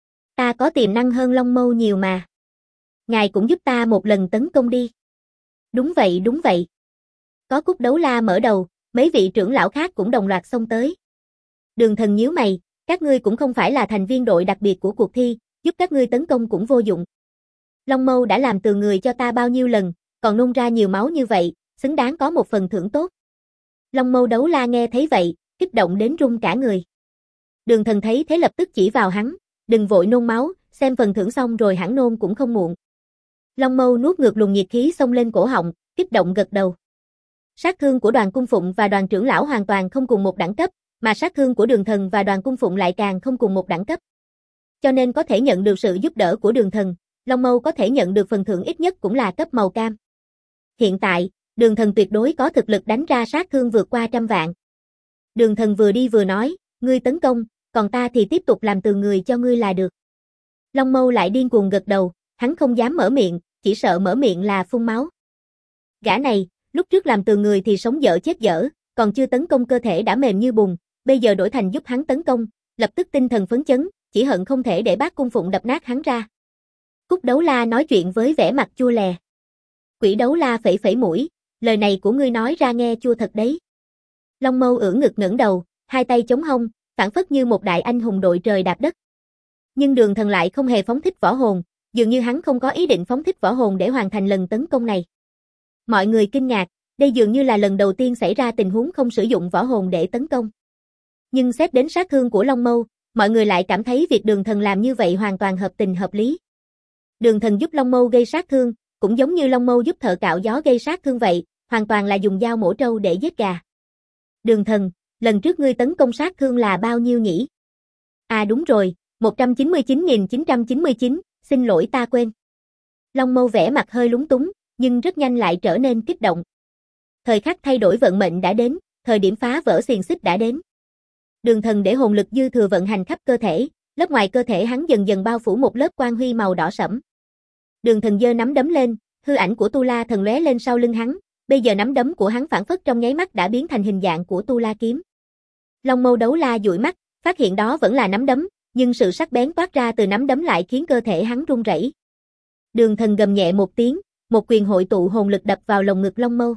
Ta có tiềm năng hơn Long Mâu nhiều mà. Ngài cũng giúp ta một lần tấn công đi. Đúng vậy đúng vậy. Có Cúc Đấu La mở đầu, mấy vị trưởng lão khác cũng đồng loạt xông tới. Đường Thần nhíu mày, các ngươi cũng không phải là thành viên đội đặc biệt của cuộc thi, giúp các ngươi tấn công cũng vô dụng. Long Mâu đã làm từ người cho ta bao nhiêu lần, còn nôn ra nhiều máu như vậy, xứng đáng có một phần thưởng tốt. Long Mâu Đấu La nghe thấy vậy, kích động đến run cả người. Đường Thần thấy thế lập tức chỉ vào hắn, đừng vội nôn máu, xem phần thưởng xong rồi hẳn nôn cũng không muộn. Long Mâu nuốt ngược luồng nhiệt khí xông lên cổ họng, kích động gật đầu. Sát thương của Đoàn Cung Phụng và Đoàn trưởng lão hoàn toàn không cùng một đẳng cấp, mà sát thương của Đường Thần và Đoàn Cung Phụng lại càng không cùng một đẳng cấp. Cho nên có thể nhận được sự giúp đỡ của Đường Thần, Long Mâu có thể nhận được phần thưởng ít nhất cũng là cấp màu cam. Hiện tại, Đường Thần tuyệt đối có thực lực đánh ra sát thương vượt qua 100 vạn. Đường Thần vừa đi vừa nói, ngươi tấn công, còn ta thì tiếp tục làm từ người cho ngươi là được. Long Mâu lại điên cuồng gật đầu, hắn không dám mở miệng, chỉ sợ mở miệng là phun máu. Gã này, lúc trước làm từ người thì sống dở chết dở, còn chưa tấn công cơ thể đã mềm như bùn, bây giờ đổi thành giúp hắn tấn công, lập tức tinh thần phấn chấn, chỉ hận không thể để bác cung phụng đập nát hắn ra. Cúc Đấu La nói chuyện với vẻ mặt chua lè. Quỷ Đấu La phẩy phẩy mũi, lời này của ngươi nói ra nghe chua thật đấy. Long Mâu ưỡn ngực ngẩng đầu, hai tay chống hông, phảng phất như một đại anh hùng đội trời đạp đất. Nhưng Đường Thần lại không hề phóng thích võ hồn, dường như hắn không có ý định phóng thích võ hồn để hoàn thành lần tấn công này. Mọi người kinh ngạc, đây dường như là lần đầu tiên xảy ra tình huống không sử dụng võ hồn để tấn công. Nhưng xét đến sát thương của Long Mâu, mọi người lại cảm thấy việc Đường Thần làm như vậy hoàn toàn hợp tình hợp lý. Đường Thần giúp Long Mâu gây sát thương, cũng giống như Long Mâu giúp thợ cạo gió gây sát thương vậy, hoàn toàn là dùng dao mổ trâu để giết gà. Đường Thần, lần trước ngươi tấn công sát thương là bao nhiêu nhỉ? À đúng rồi, 199.999, xin lỗi ta quên. Long Mâu vẻ mặt hơi lúng túng, nhưng rất nhanh lại trở nên kích động. Thời khắc thay đổi vận mệnh đã đến, thời điểm phá vỡ xiềng xích đã đến. Đường Thần để hồn lực dư thừa vận hành khắp cơ thể, lớp ngoài cơ thể hắn dần dần bao phủ một lớp quang huy màu đỏ sẫm. Đường Thần giơ nắm đấm lên, hư ảnh của Tu La Thần lóe lên sau lưng hắn, bây giờ nắm đấm của hắn phảng phất trong nháy mắt đã biến thành hình dạng của Tu La kiếm. Long Mâu Đấu La dụi mắt, phát hiện đó vẫn là nắm đấm, nhưng sự sắc bén toát ra từ nắm đấm lại khiến cơ thể hắn run rẩy. Đường Thần gầm nhẹ một tiếng, một quyền hội tụ hồn lực đập vào lồng ngực Long Mâu.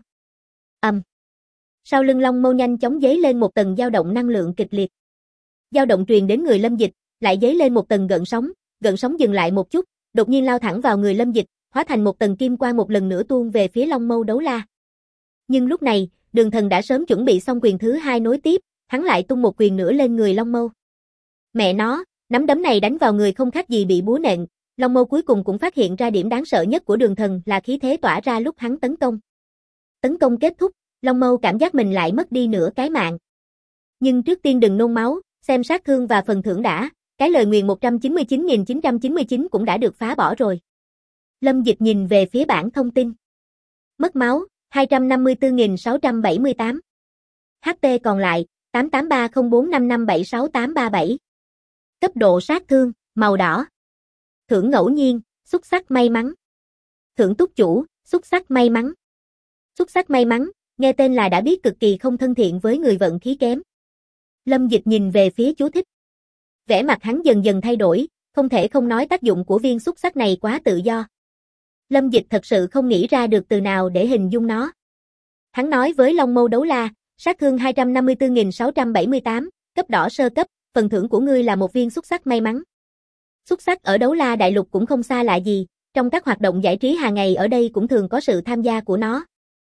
Sau lưng Long Mâu nhanh chóng dấy lên một tầng dao động năng lượng kịch liệt. Dao động truyền đến người Lâm Dịch, lại dấy lên một tầng gợn sóng dừng lại một chút, đột nhiên lao thẳng vào người Lâm Dịch, hóa thành một tầng kim quang một lần nữa tuôn về phía Long Mâu Đấu La. Nhưng lúc này, Đường Thần đã sớm chuẩn bị xong quyền thứ hai nối tiếp, hắn lại tung một quyền nữa lên người Long Mâu. Mẹ nó, nắm đấm này đánh vào người không khác gì bị búa nện. Long Mâu cuối cùng cũng phát hiện ra điểm đáng sợ nhất của Đường Thần là khí thế tỏa ra lúc hắn tấn công. Tấn công kết thúc, Long Mâu cảm giác mình lại mất đi nửa cái mạng. Nhưng trước tiên đừng nôn máu, xem sát thương và phần thưởng đã, cái lời nguyền 199.999 cũng đã được phá bỏ rồi. Lâm Dịch nhìn về phía bảng thông tin. Mất máu, 254.678. HP còn lại, 883045576837. Cấp độ sát thương, màu đỏ. Thưởng ngẫu nhiên, xuất sắc may mắn. Thưởng túc chủ, xuất sắc may mắn. Xuất sắc may mắn, nghe tên là đã biết cực kỳ không thân thiện với người vận khí kém. Lâm Dịch nhìn về phía chú thích. Vẻ mặt hắn dần dần thay đổi, không thể không nói tác dụng của viên xuất sắc này quá tự do. Lâm Dịch thật sự không nghĩ ra được từ nào để hình dung nó. Hắn nói với Long Mâu Đấu La, sát thương 254.678, cấp đỏ sơ cấp, phần thưởng của ngươi là một viên xuất sắc may mắn. Xuất sắc ở Đấu La Đại Lục cũng không xa lạ gì, trong các hoạt động giải trí hàng ngày ở đây cũng thường có sự tham gia của nó.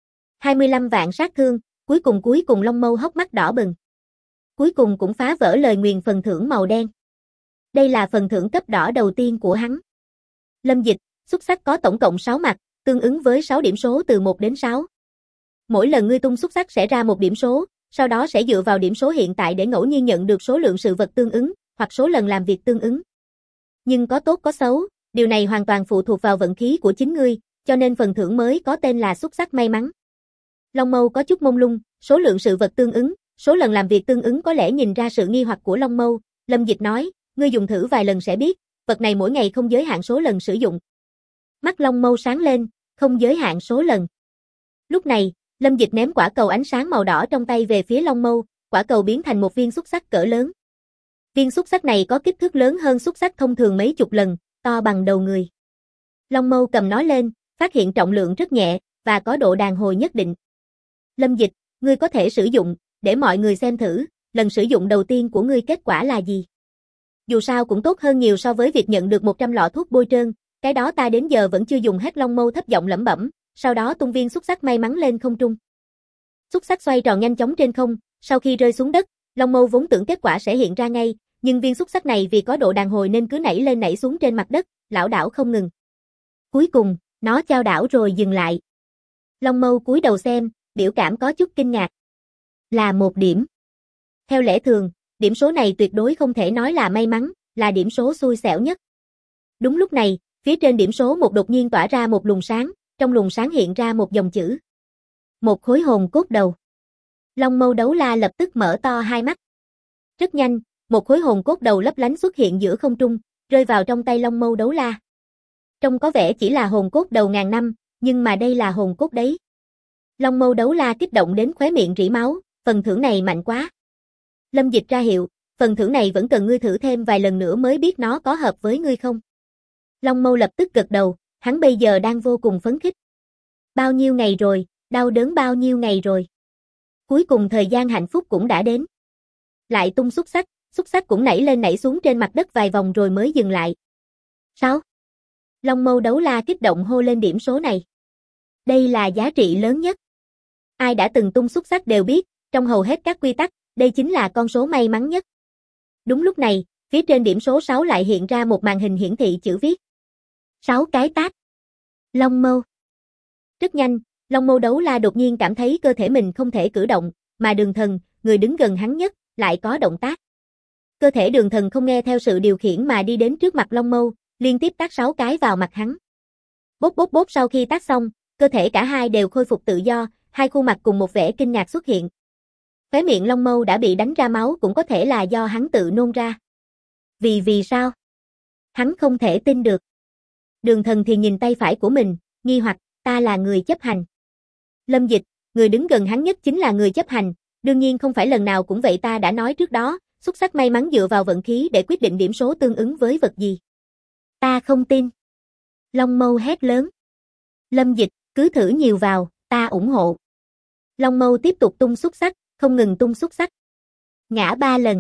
25 vạn sát thương, cuối cùng Long Mâu hốc mắt đỏ bừng. Cuối cùng cũng phá vỡ lời nguyền phần thưởng màu đen. Đây là phần thưởng cấp đỏ đầu tiên của hắn. Lâm Dịch, xuất sắc có tổng cộng 6 mặt, tương ứng với 6 điểm số từ 1 đến 6. Mỗi lần ngươi tung xuất sắc sẽ ra một điểm số, sau đó sẽ dựa vào điểm số hiện tại để ngẫu nhiên nhận được số lượng sự vật tương ứng, hoặc số lần làm việc tương ứng. Nhưng có tốt có xấu, điều này hoàn toàn phụ thuộc vào vận khí của chính ngươi, cho nên phần thưởng mới có tên là xuất sắc may mắn. Long Mâu có chút mông lung, số lượng sự vật tương ứng, số lần làm việc tương ứng có lẽ nhìn ra sự nghi hoặc của Long Mâu. Lâm Dịch nói, ngươi dùng thử vài lần sẽ biết, vật này mỗi ngày không giới hạn số lần sử dụng. Mắt Long Mâu sáng lên, không giới hạn số lần. Lúc này, Lâm Dịch ném quả cầu ánh sáng màu đỏ trong tay về phía Long Mâu, quả cầu biến thành một viên xúc xắc cỡ lớn. Viên xúc xắc này có kích thước lớn hơn xúc xắc thông thường mấy chục lần, to bằng đầu người. Long Mâu cầm nó lên, phát hiện trọng lượng rất nhẹ, và có độ đàn hồi nhất định. Lâm Dịch, ngươi có thể sử dụng, để mọi người xem thử, lần sử dụng đầu tiên của ngươi kết quả là gì. Dù sao cũng tốt hơn nhiều so với việc nhận được 100 lọ thuốc bôi trơn, cái đó ta đến giờ vẫn chưa dùng hết. Long Mâu thấp giọng lẩm bẩm, sau đó tung viên xúc xắc may mắn lên không trung. Xúc xắc xoay tròn nhanh chóng trên không, sau khi rơi xuống đất, Long Mâu vốn tưởng kết quả sẽ hiện ra ngay, nhưng viên xúc xắc này vì có độ đàn hồi nên cứ nảy lên nảy xuống trên mặt đất, lảo đảo không ngừng. Cuối cùng, nó chao đảo rồi dừng lại. Long Mâu cúi đầu xem, biểu cảm có chút kinh ngạc. Là 1 điểm. Theo lẽ thường, điểm số này tuyệt đối không thể nói là may mắn, là điểm số xui xẻo nhất. Đúng lúc này, phía trên điểm số 1 đột nhiên tỏa ra một luồng sáng, trong luồng sáng hiện ra một dòng chữ. Một khối hồn cốt đầu. Long Mâu Đấu La lập tức mở to hai mắt. Rất nhanh, một khối hồn cốt đầu lấp lánh xuất hiện giữa không trung, rơi vào trong tay Long Mâu Đấu La. Trông có vẻ chỉ là hồn cốt đầu ngàn năm, nhưng mà đây là hồn cốt đấy. Long Mâu Đấu La kích động đến khóe miệng rỉ máu, phần thưởng này mạnh quá. Lâm Dịch ra hiệu, phần thưởng này vẫn cần ngươi thử thêm vài lần nữa mới biết nó có hợp với ngươi không. Long Mâu lập tức gật đầu, hắn bây giờ đang vô cùng phấn khích. Bao nhiêu ngày rồi, đau đớn bao nhiêu ngày rồi. Cuối cùng thời gian hạnh phúc cũng đã đến. Lại tung xúc xắc cũng nảy lên nảy xuống trên mặt đất vài vòng rồi mới dừng lại. 6. Long Mâu Đấu La kích động hô lên điểm số này. Đây là giá trị lớn nhất. Ai đã từng tung xúc xắc đều biết, trong hầu hết các quy tắc, đây chính là con số may mắn nhất. Đúng lúc này, phía trên điểm số 6 lại hiện ra một màn hình hiển thị chữ viết. 6 cái tát. Long Mâu. Rất nhanh, Long Mâu Đấu La đột nhiên cảm thấy cơ thể mình không thể cử động, mà Đường Thần, người đứng gần hắn nhất, lại có động tác. Cơ thể Đường Thần không nghe theo sự điều khiển mà đi đến trước mặt Long Mâu, liên tiếp tát 6 cái vào mặt hắn. Bốp bốp bốp, sau khi tát xong, cơ thể cả hai đều khôi phục tự do, hai khuôn mặt cùng một vẻ kinh ngạc xuất hiện. Khóe miệng Long Mâu đã bị đánh ra máu, cũng có thể là do hắn tự nôn ra. Vì sao? Hắn không thể tin được. Đường Thần thì nhìn tay phải của mình, nghi hoặc, ta là người chấp hành. Lâm Dịch, người đứng gần hắn nhất chính là người chấp hành, đương nhiên không phải lần nào cũng vậy, ta đã nói trước đó, xuất sắc may mắn dựa vào vận khí để quyết định điểm số tương ứng với vật gì. Ta không tin. Long Mâu hét lớn. Lâm Dịch, cứ thử nhiều vào, ta ủng hộ. Long Mâu tiếp tục tung xúc xắc, không ngừng tung xúc xắc. Ngã 3 lần.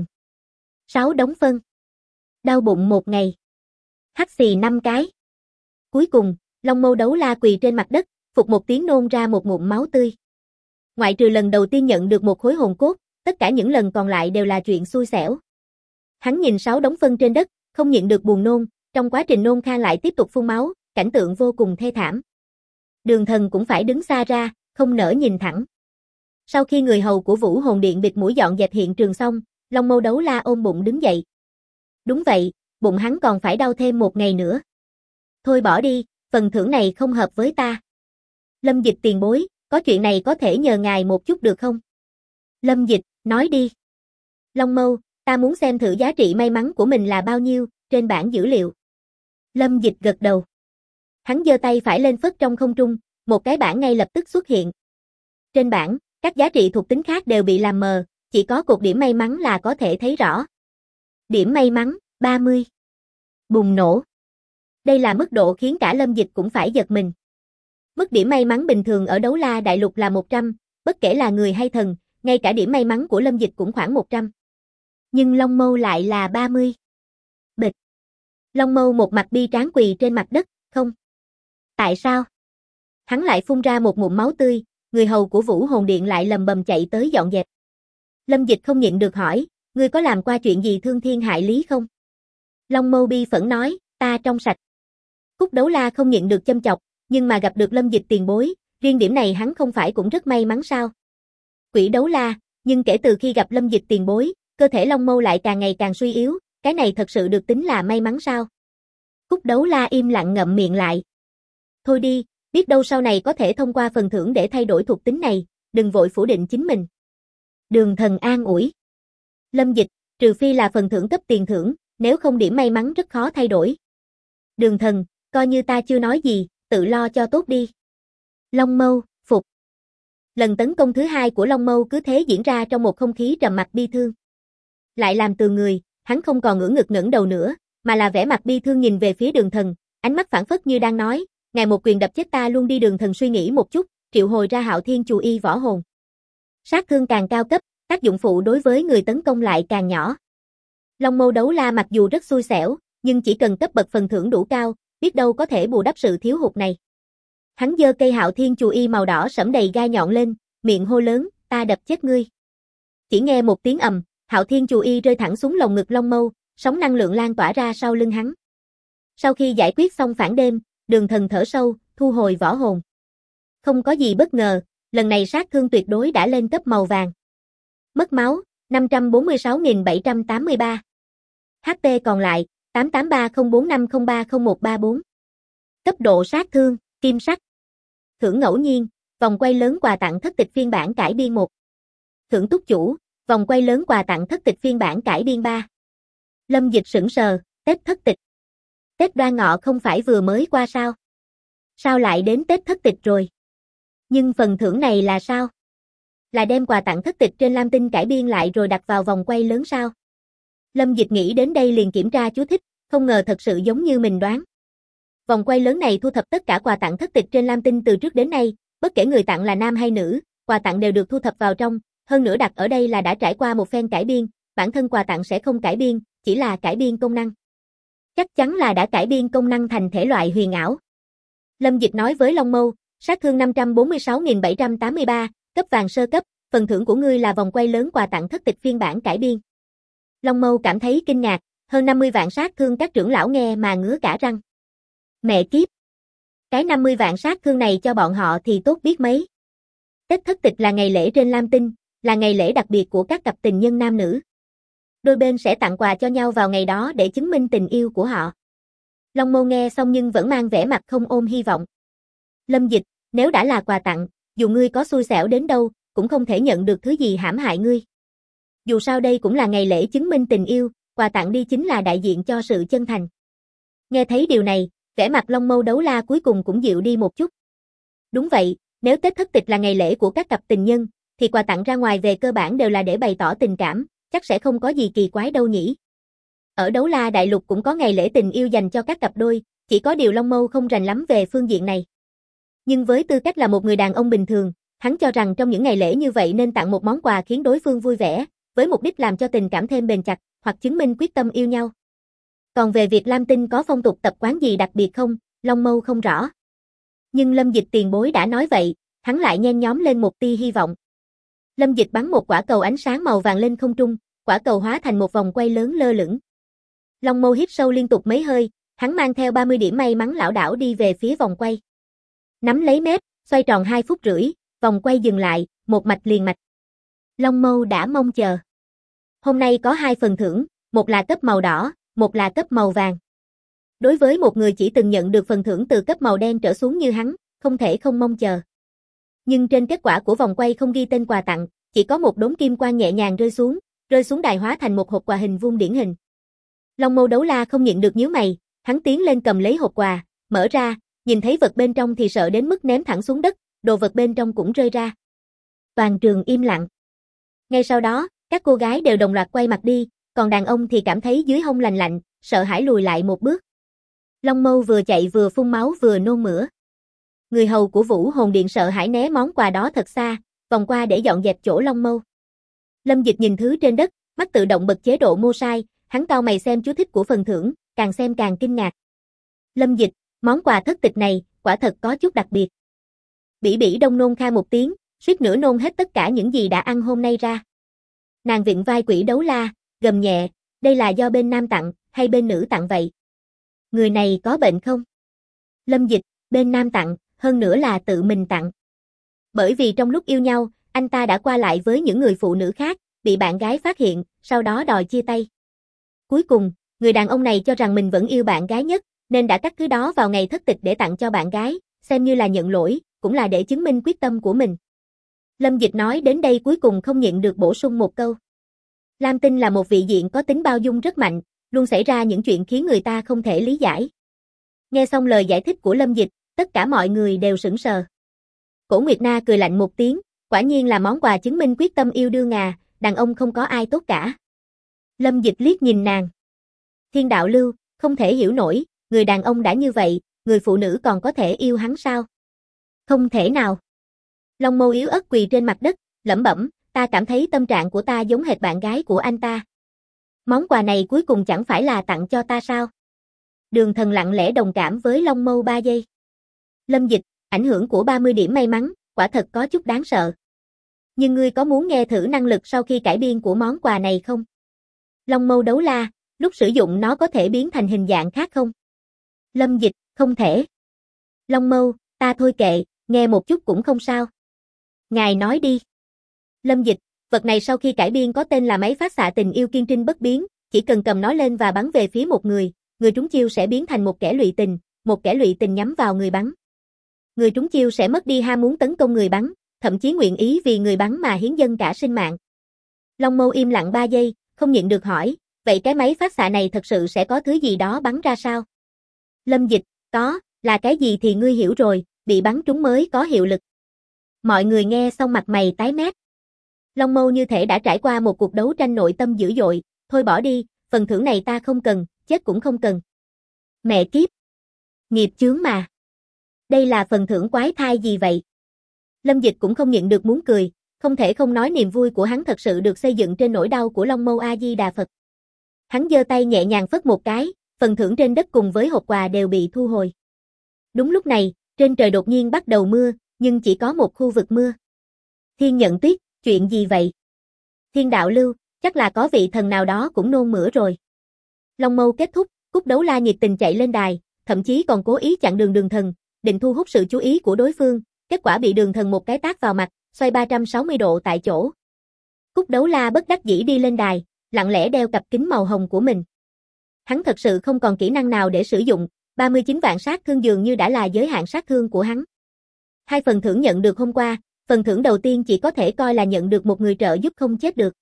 6 đống phân. Đau bụng 1 ngày. Hắt xì 5 cái. Cuối cùng, Long Mâu đấu la quỳ trên mặt đất, phục một tiếng nôn ra một ngụm máu tươi. Ngoại trừ lần đầu tiên nhận được một khối hồn cốt, tất cả những lần còn lại đều là chuyện xui xẻo. Hắn nhìn 6 đống phân trên đất, không nhịn được buồn nôn, trong quá trình nôn khan lại tiếp tục phun máu, cảnh tượng vô cùng thê thảm. Đường Thần cũng phải đứng xa ra, không nỡ nhìn thẳng. Sau khi người hầu của Vũ Hồn Điện bịt mũi dọn dẹp hiện trường xong, Long Mâu đấu la ôm bụng đứng dậy. Đúng vậy, bụng hắn còn phải đau thêm 1 ngày nữa. Thôi bỏ đi, phần thưởng này không hợp với ta. Lâm Dịch tiền bối, có chuyện này có thể nhờ ngài một chút được không? Lâm Dịch, nói đi. Long Mâu, ta muốn xem thử giá trị may mắn của mình là bao nhiêu, trên bảng dữ liệu. Lâm Dịch gật đầu. Hắn giơ tay phải lên phất trong không trung, một cái bảng ngay lập tức xuất hiện. Trên bảng, các giá trị thuộc tính khác đều bị làm mờ, chỉ có cột điểm may mắn là có thể thấy rõ. Điểm may mắn, 30. Bùng nổ. Đây là mức độ khiến cả Lâm Dịch cũng phải giật mình. Mức điểm may mắn bình thường ở đấu la đại lục là 100, bất kể là người hay thần, ngay cả điểm may mắn của Lâm Dịch cũng khoảng 100. Nhưng Long Mâu lại là 30. Bịch. Long Mâu một mặt bi tráng quỳ trên mặt đất, không. Tại sao? Hắn lại phun ra một ngụm máu tươi, người hầu của Vũ Hồn Điện lại lầm bầm chạy tới dọn dẹp. Lâm Dịch không nhịn được hỏi, ngươi có làm qua chuyện gì thương thiên hại lý không? Long Mâu bi phẫn nói, ta trong sạch. Cúc đấu la không nhịn được châm chọc, nhưng mà gặp được Lâm Dịch tiền bối, riêng điểm này hắn không phải cũng rất may mắn sao? Quỷ đấu la, nhưng kể từ khi gặp Lâm Dịch tiền bối, cơ thể Long Mâu lại càng ngày càng suy yếu, cái này thật sự được tính là may mắn sao? Cúc đấu la im lặng ngậm miệng lại. Thôi đi, biết đâu sau này có thể thông qua phần thưởng để thay đổi thuộc tính này, đừng vội phủ định chính mình. Đường Thần an ủi. Lâm Dịch, trừ phi là phần thưởng cấp tiền thưởng, nếu không điểm may mắn rất khó thay đổi. Đường Thần, coi như ta chưa nói gì, tự lo cho tốt đi. Long Mâu, phục. Lần tấn công thứ 2 của Long Mâu cứ thế diễn ra trong một không khí trầm mặc bi thương. Lại làm từ người, hắn không còn ngửa ngực ngẩng đầu nữa, mà là vẻ mặt bi thương nhìn về phía Đường Thần, ánh mắt phảng phất như đang nói, ngài một quyền đập chết ta luôn đi. Đường Thần suy nghĩ một chút, triệu hồi ra Hạo Thiên Chù Y võ hồn. Sát thương càng cao cấp, tác dụng phụ đối với người tấn công lại càng nhỏ. Long Mâu đấu la mặc dù rất xui xẻo, nhưng chỉ cần cấp bậc phần thưởng đủ cao, biết đâu có thể bù đắp sự thiếu hụt này. Hắn giơ cây Hạo Thiên Chù Y màu đỏ sẫm đầy gai nhọn lên, miệng hô lớn, ta đập chết ngươi. Chỉ nghe một tiếng ầm, Hạo Thiên Chù Y rơi thẳng xuống lồng ngực Long Mâu, sóng năng lượng lan tỏa ra sau lưng hắn. Sau khi giải quyết xong phản đêm, Đường Thần thở sâu, thu hồi võ hồn. Không có gì bất ngờ, lần này sát thương tuyệt đối đã lên cấp màu vàng. Mất máu, 546.783. HP còn lại, 883045030134. Cấp độ sát thương, kim sắc. Thưởng ngẫu nhiên, vòng quay lớn quà tặng thất tịch phiên bản cải biên 1. Thưởng túc chủ, vòng quay lớn quà tặng thất tịch phiên bản cải biên 3. Lâm Dịch sững sờ, Tết thất tịch. Tết Đoan Ngọ không phải vừa mới qua sao? Sao lại đến Tết thất tịch rồi? Nhưng phần thưởng này là sao? Là đem quà tặng thất tịch trên Lam Tinh cải biên lại rồi đặt vào vòng quay lớn sao? Lâm Dịch nghĩ đến đây liền kiểm tra chú thích, không ngờ thật sự giống như mình đoán. Vòng quay lớn này thu thập tất cả quà tặng thất tịch trên Lam Tinh từ trước đến nay, bất kể người tặng là nam hay nữ, quà tặng đều được thu thập vào trong, hơn nữa đặt ở đây là đã trải qua một phen cải biên, bản thân quà tặng sẽ không cải biên, chỉ là cải biên công năng. Chắc chắn là đã cải biên công năng thành thể loại huyền ảo. Lâm Dịch nói với Long Mâu, sát thương 546.783, cấp vàng sơ cấp, phần thưởng của ngươi là vòng quay lớn quà tặng thất tịch phiên bản cải biên. Long Mâu cảm thấy kinh ngạc, hơn 50 vạn sát thương, các trưởng lão nghe mà ngứa cả răng. Mẹ kiếp! Cái 50 vạn sát thương này cho bọn họ thì tốt biết mấy. Tết thất tịch là ngày lễ trên Lam Tinh, là ngày lễ đặc biệt của các cặp tình nhân nam nữ. Đôi bên sẽ tặng quà cho nhau vào ngày đó để chứng minh tình yêu của họ. Long Mâu nghe xong nhưng vẫn mang vẻ mặt không ôm hy vọng. Lâm Dịch, nếu đã là quà tặng, dù ngươi có xui xẻo đến đâu, cũng không thể nhận được thứ gì hãm hại ngươi. Dù sao đây cũng là ngày lễ chứng minh tình yêu, quà tặng đi chính là đại diện cho sự chân thành. Nghe thấy điều này, vẻ mặt Long Mâu Đấu La cuối cùng cũng dịu đi một chút. Đúng vậy, nếu Tết thất tịch là ngày lễ của các cặp tình nhân, thì quà tặng ra ngoài về cơ bản đều là để bày tỏ tình cảm, chắc sẽ không có gì kỳ quái đâu nhỉ. Ở Đấu La Đại Lục cũng có ngày lễ tình yêu dành cho các cặp đôi, chỉ có điều Long Mâu không rành lắm về phương diện này. Nhưng với tư cách là một người đàn ông bình thường, hắn cho rằng trong những ngày lễ như vậy nên tặng một món quà khiến đối phương vui vẻ, với mục đích làm cho tình cảm thêm bền chặt, hoặc chứng minh quyết tâm yêu nhau. Còn về việc Lam Tinh có phong tục tập quán gì đặc biệt không, Long Mâu không rõ. Nhưng Lâm Dịch tiền bối đã nói vậy, hắn lại nhen nhóm lên một tia hy vọng. Lâm Dịch bắn một quả cầu ánh sáng màu vàng lên không trung, quả cầu hóa thành một vòng quay lớn lơ lửng. Long Mâu hít sâu liên tục mấy hơi, hắn mang theo 30 điểm may mắn lảo đảo đi về phía vòng quay. Nắm lấy mép, xoay tròn 2 phút rưỡi, vòng quay dừng lại, một mạch liền mạch. Long Mâu đã mong chờ. Hôm nay có 2 phần thưởng, một là cấp màu đỏ, một là cấp màu vàng. Đối với một người chỉ từng nhận được phần thưởng từ cấp màu đen trở xuống như hắn, không thể không mong chờ. Nhưng trên kết quả của vòng quay không ghi tên quà tặng, chỉ có một đống kim quang nhẹ nhàng rơi xuống đài hóa thành một hộp quà hình vuông điển hình. Long Mâu Đấu La không nhịn được nhíu mày, hắn tiến lên cầm lấy hộp quà, mở ra, nhìn thấy vật bên trong thì sợ đến mức ném thẳng xuống đất, đồ vật bên trong cũng rơi ra. Toàn trường im lặng. Ngay sau đó, các cô gái đều đồng loạt quay mặt đi, còn đàn ông thì cảm thấy dưới hông lành lạnh, sợ hãi lùi lại một bước. Long Mâu vừa chạy vừa phun máu vừa nôn mửa. Người hầu của Vũ Hồn Điện sợ hãi né món quà đó thật xa, vòng qua để dọn dẹp chỗ Long Mâu. Lâm Dịch nhìn thứ trên đất, mắt tự động bật chế độ mua sai, hắn cau mày xem chú thích của phần thưởng, càng xem càng kinh ngạc. Lâm Dịch, món quà thất tịch này, quả thật có chút đặc biệt. Bỉ Bỉ Đông nôn kha một tiếng, suýt nữa nôn hết tất cả những gì đã ăn hôm nay ra. Nàng vịn vai Quỷ Đấu La, gầm nhẹ, đây là do bên nam tặng, hay bên nữ tặng vậy? Người này có bệnh không? Lâm Dịch, bên nam tặng, hơn nữa là tự mình tặng. Bởi vì trong lúc yêu nhau, anh ta đã qua lại với những người phụ nữ khác, bị bạn gái phát hiện, sau đó đòi chia tay. Cuối cùng, người đàn ông này cho rằng mình vẫn yêu bạn gái nhất, nên đã cắt thứ đó vào ngày thất tịch để tặng cho bạn gái, xem như là nhận lỗi, cũng là để chứng minh quyết tâm của mình. Lâm Dịch nói đến đây cuối cùng không nhịn được bổ sung một câu. Lam Tinh là một vị diện có tính bao dung rất mạnh, luôn xảy ra những chuyện khiến người ta không thể lý giải. Nghe xong lời giải thích của Lâm Dịch, tất cả mọi người đều sững sờ. Cổ Nguyệt Na cười lạnh một tiếng, quả nhiên là món quà chứng minh quyết tâm yêu đương à, đàn ông không có ai tốt cả. Lâm Dịch liếc nhìn nàng. Thiên đạo lưu, không thể hiểu nổi, người đàn ông đã như vậy, người phụ nữ còn có thể yêu hắn sao? Không thể nào. Long Mâu yếu ớt quỳ trên mặt đất, lẩm bẩm, ta cảm thấy tâm trạng của ta giống hệt bạn gái của anh ta. Món quà này cuối cùng chẳng phải là tặng cho ta sao? Đường Thần lặng lẽ đồng cảm với Long Mâu 3 giây. Lâm Dịch, ảnh hưởng của 30 điểm may mắn, quả thật có chút đáng sợ. Nhưng ngươi có muốn nghe thử năng lực sau khi cải biên của món quà này không? Long Mâu Đấu La, lúc sử dụng nó có thể biến thành hình dạng khác không? Lâm Dịch, không thể. Long Mâu, ta thôi kệ, nghe một chút cũng không sao. Ngài nói đi. Lâm Dịch, vật này sau khi cải biên có tên là máy phát xạ tình yêu kiên trinh bất biến, chỉ cần cầm nó lên và bắn về phía một người trúng chiêu sẽ biến thành một kẻ lụy tình nhắm vào người bắn. Người trúng chiêu sẽ mất đi ham muốn tấn công người bắn, thậm chí nguyện ý vì người bắn mà hiến dâng cả sinh mạng. Long Mâu im lặng 3 giây, không nhịn được hỏi, vậy cái máy phát xạ này thật sự sẽ có thứ gì đó bắn ra sao? Lâm Dịch, có, là cái gì thì ngươi hiểu rồi, bị bắn trúng mới có hiệu lực. Mọi người nghe xong mặt mày tái mét. Long Mâu như thể đã trải qua một cuộc đấu tranh nội tâm dữ dội, thôi bỏ đi, phần thưởng này ta không cần, chết cũng không cần. Mẹ kiếp! Nghiệp chướng mà! Đây là phần thưởng quái thai gì vậy? Lâm Dịch cũng không nhịn được muốn cười, không thể không nói niềm vui của hắn thật sự được xây dựng trên nỗi đau của Long Mâu A Di Đà Phật. Hắn giơ tay nhẹ nhàng phất một cái, phần thưởng trên đất cùng với hộp quà đều bị thu hồi. Đúng lúc này, trên trời đột nhiên bắt đầu mưa, nhưng chỉ có một khu vực mưa. Thiên Nhận Tuyết, chuyện gì vậy? Thiên đạo lưu, chắc là có vị thần nào đó cũng nôn mửa rồi. Long Mâu kết thúc, Cúc Đấu La nhiệt tình chạy lên đài, thậm chí còn cố ý chặn đường Đường Thần, định thu hút sự chú ý của đối phương, kết quả bị Đường Thần một cái tát vào mặt, xoay 360 độ tại chỗ. Cúc Đấu La bất đắc dĩ đi lên đài, lặng lẽ đeo cặp kính màu hồng của mình. Hắn thật sự không còn kỹ năng nào để sử dụng, 39 vạn sát thương dường như đã là giới hạn sát thương của hắn. 2 phần thưởng nhận được hôm qua, Phần thưởng đầu tiên chỉ có thể coi là nhận được một người trợ giúp không chết được.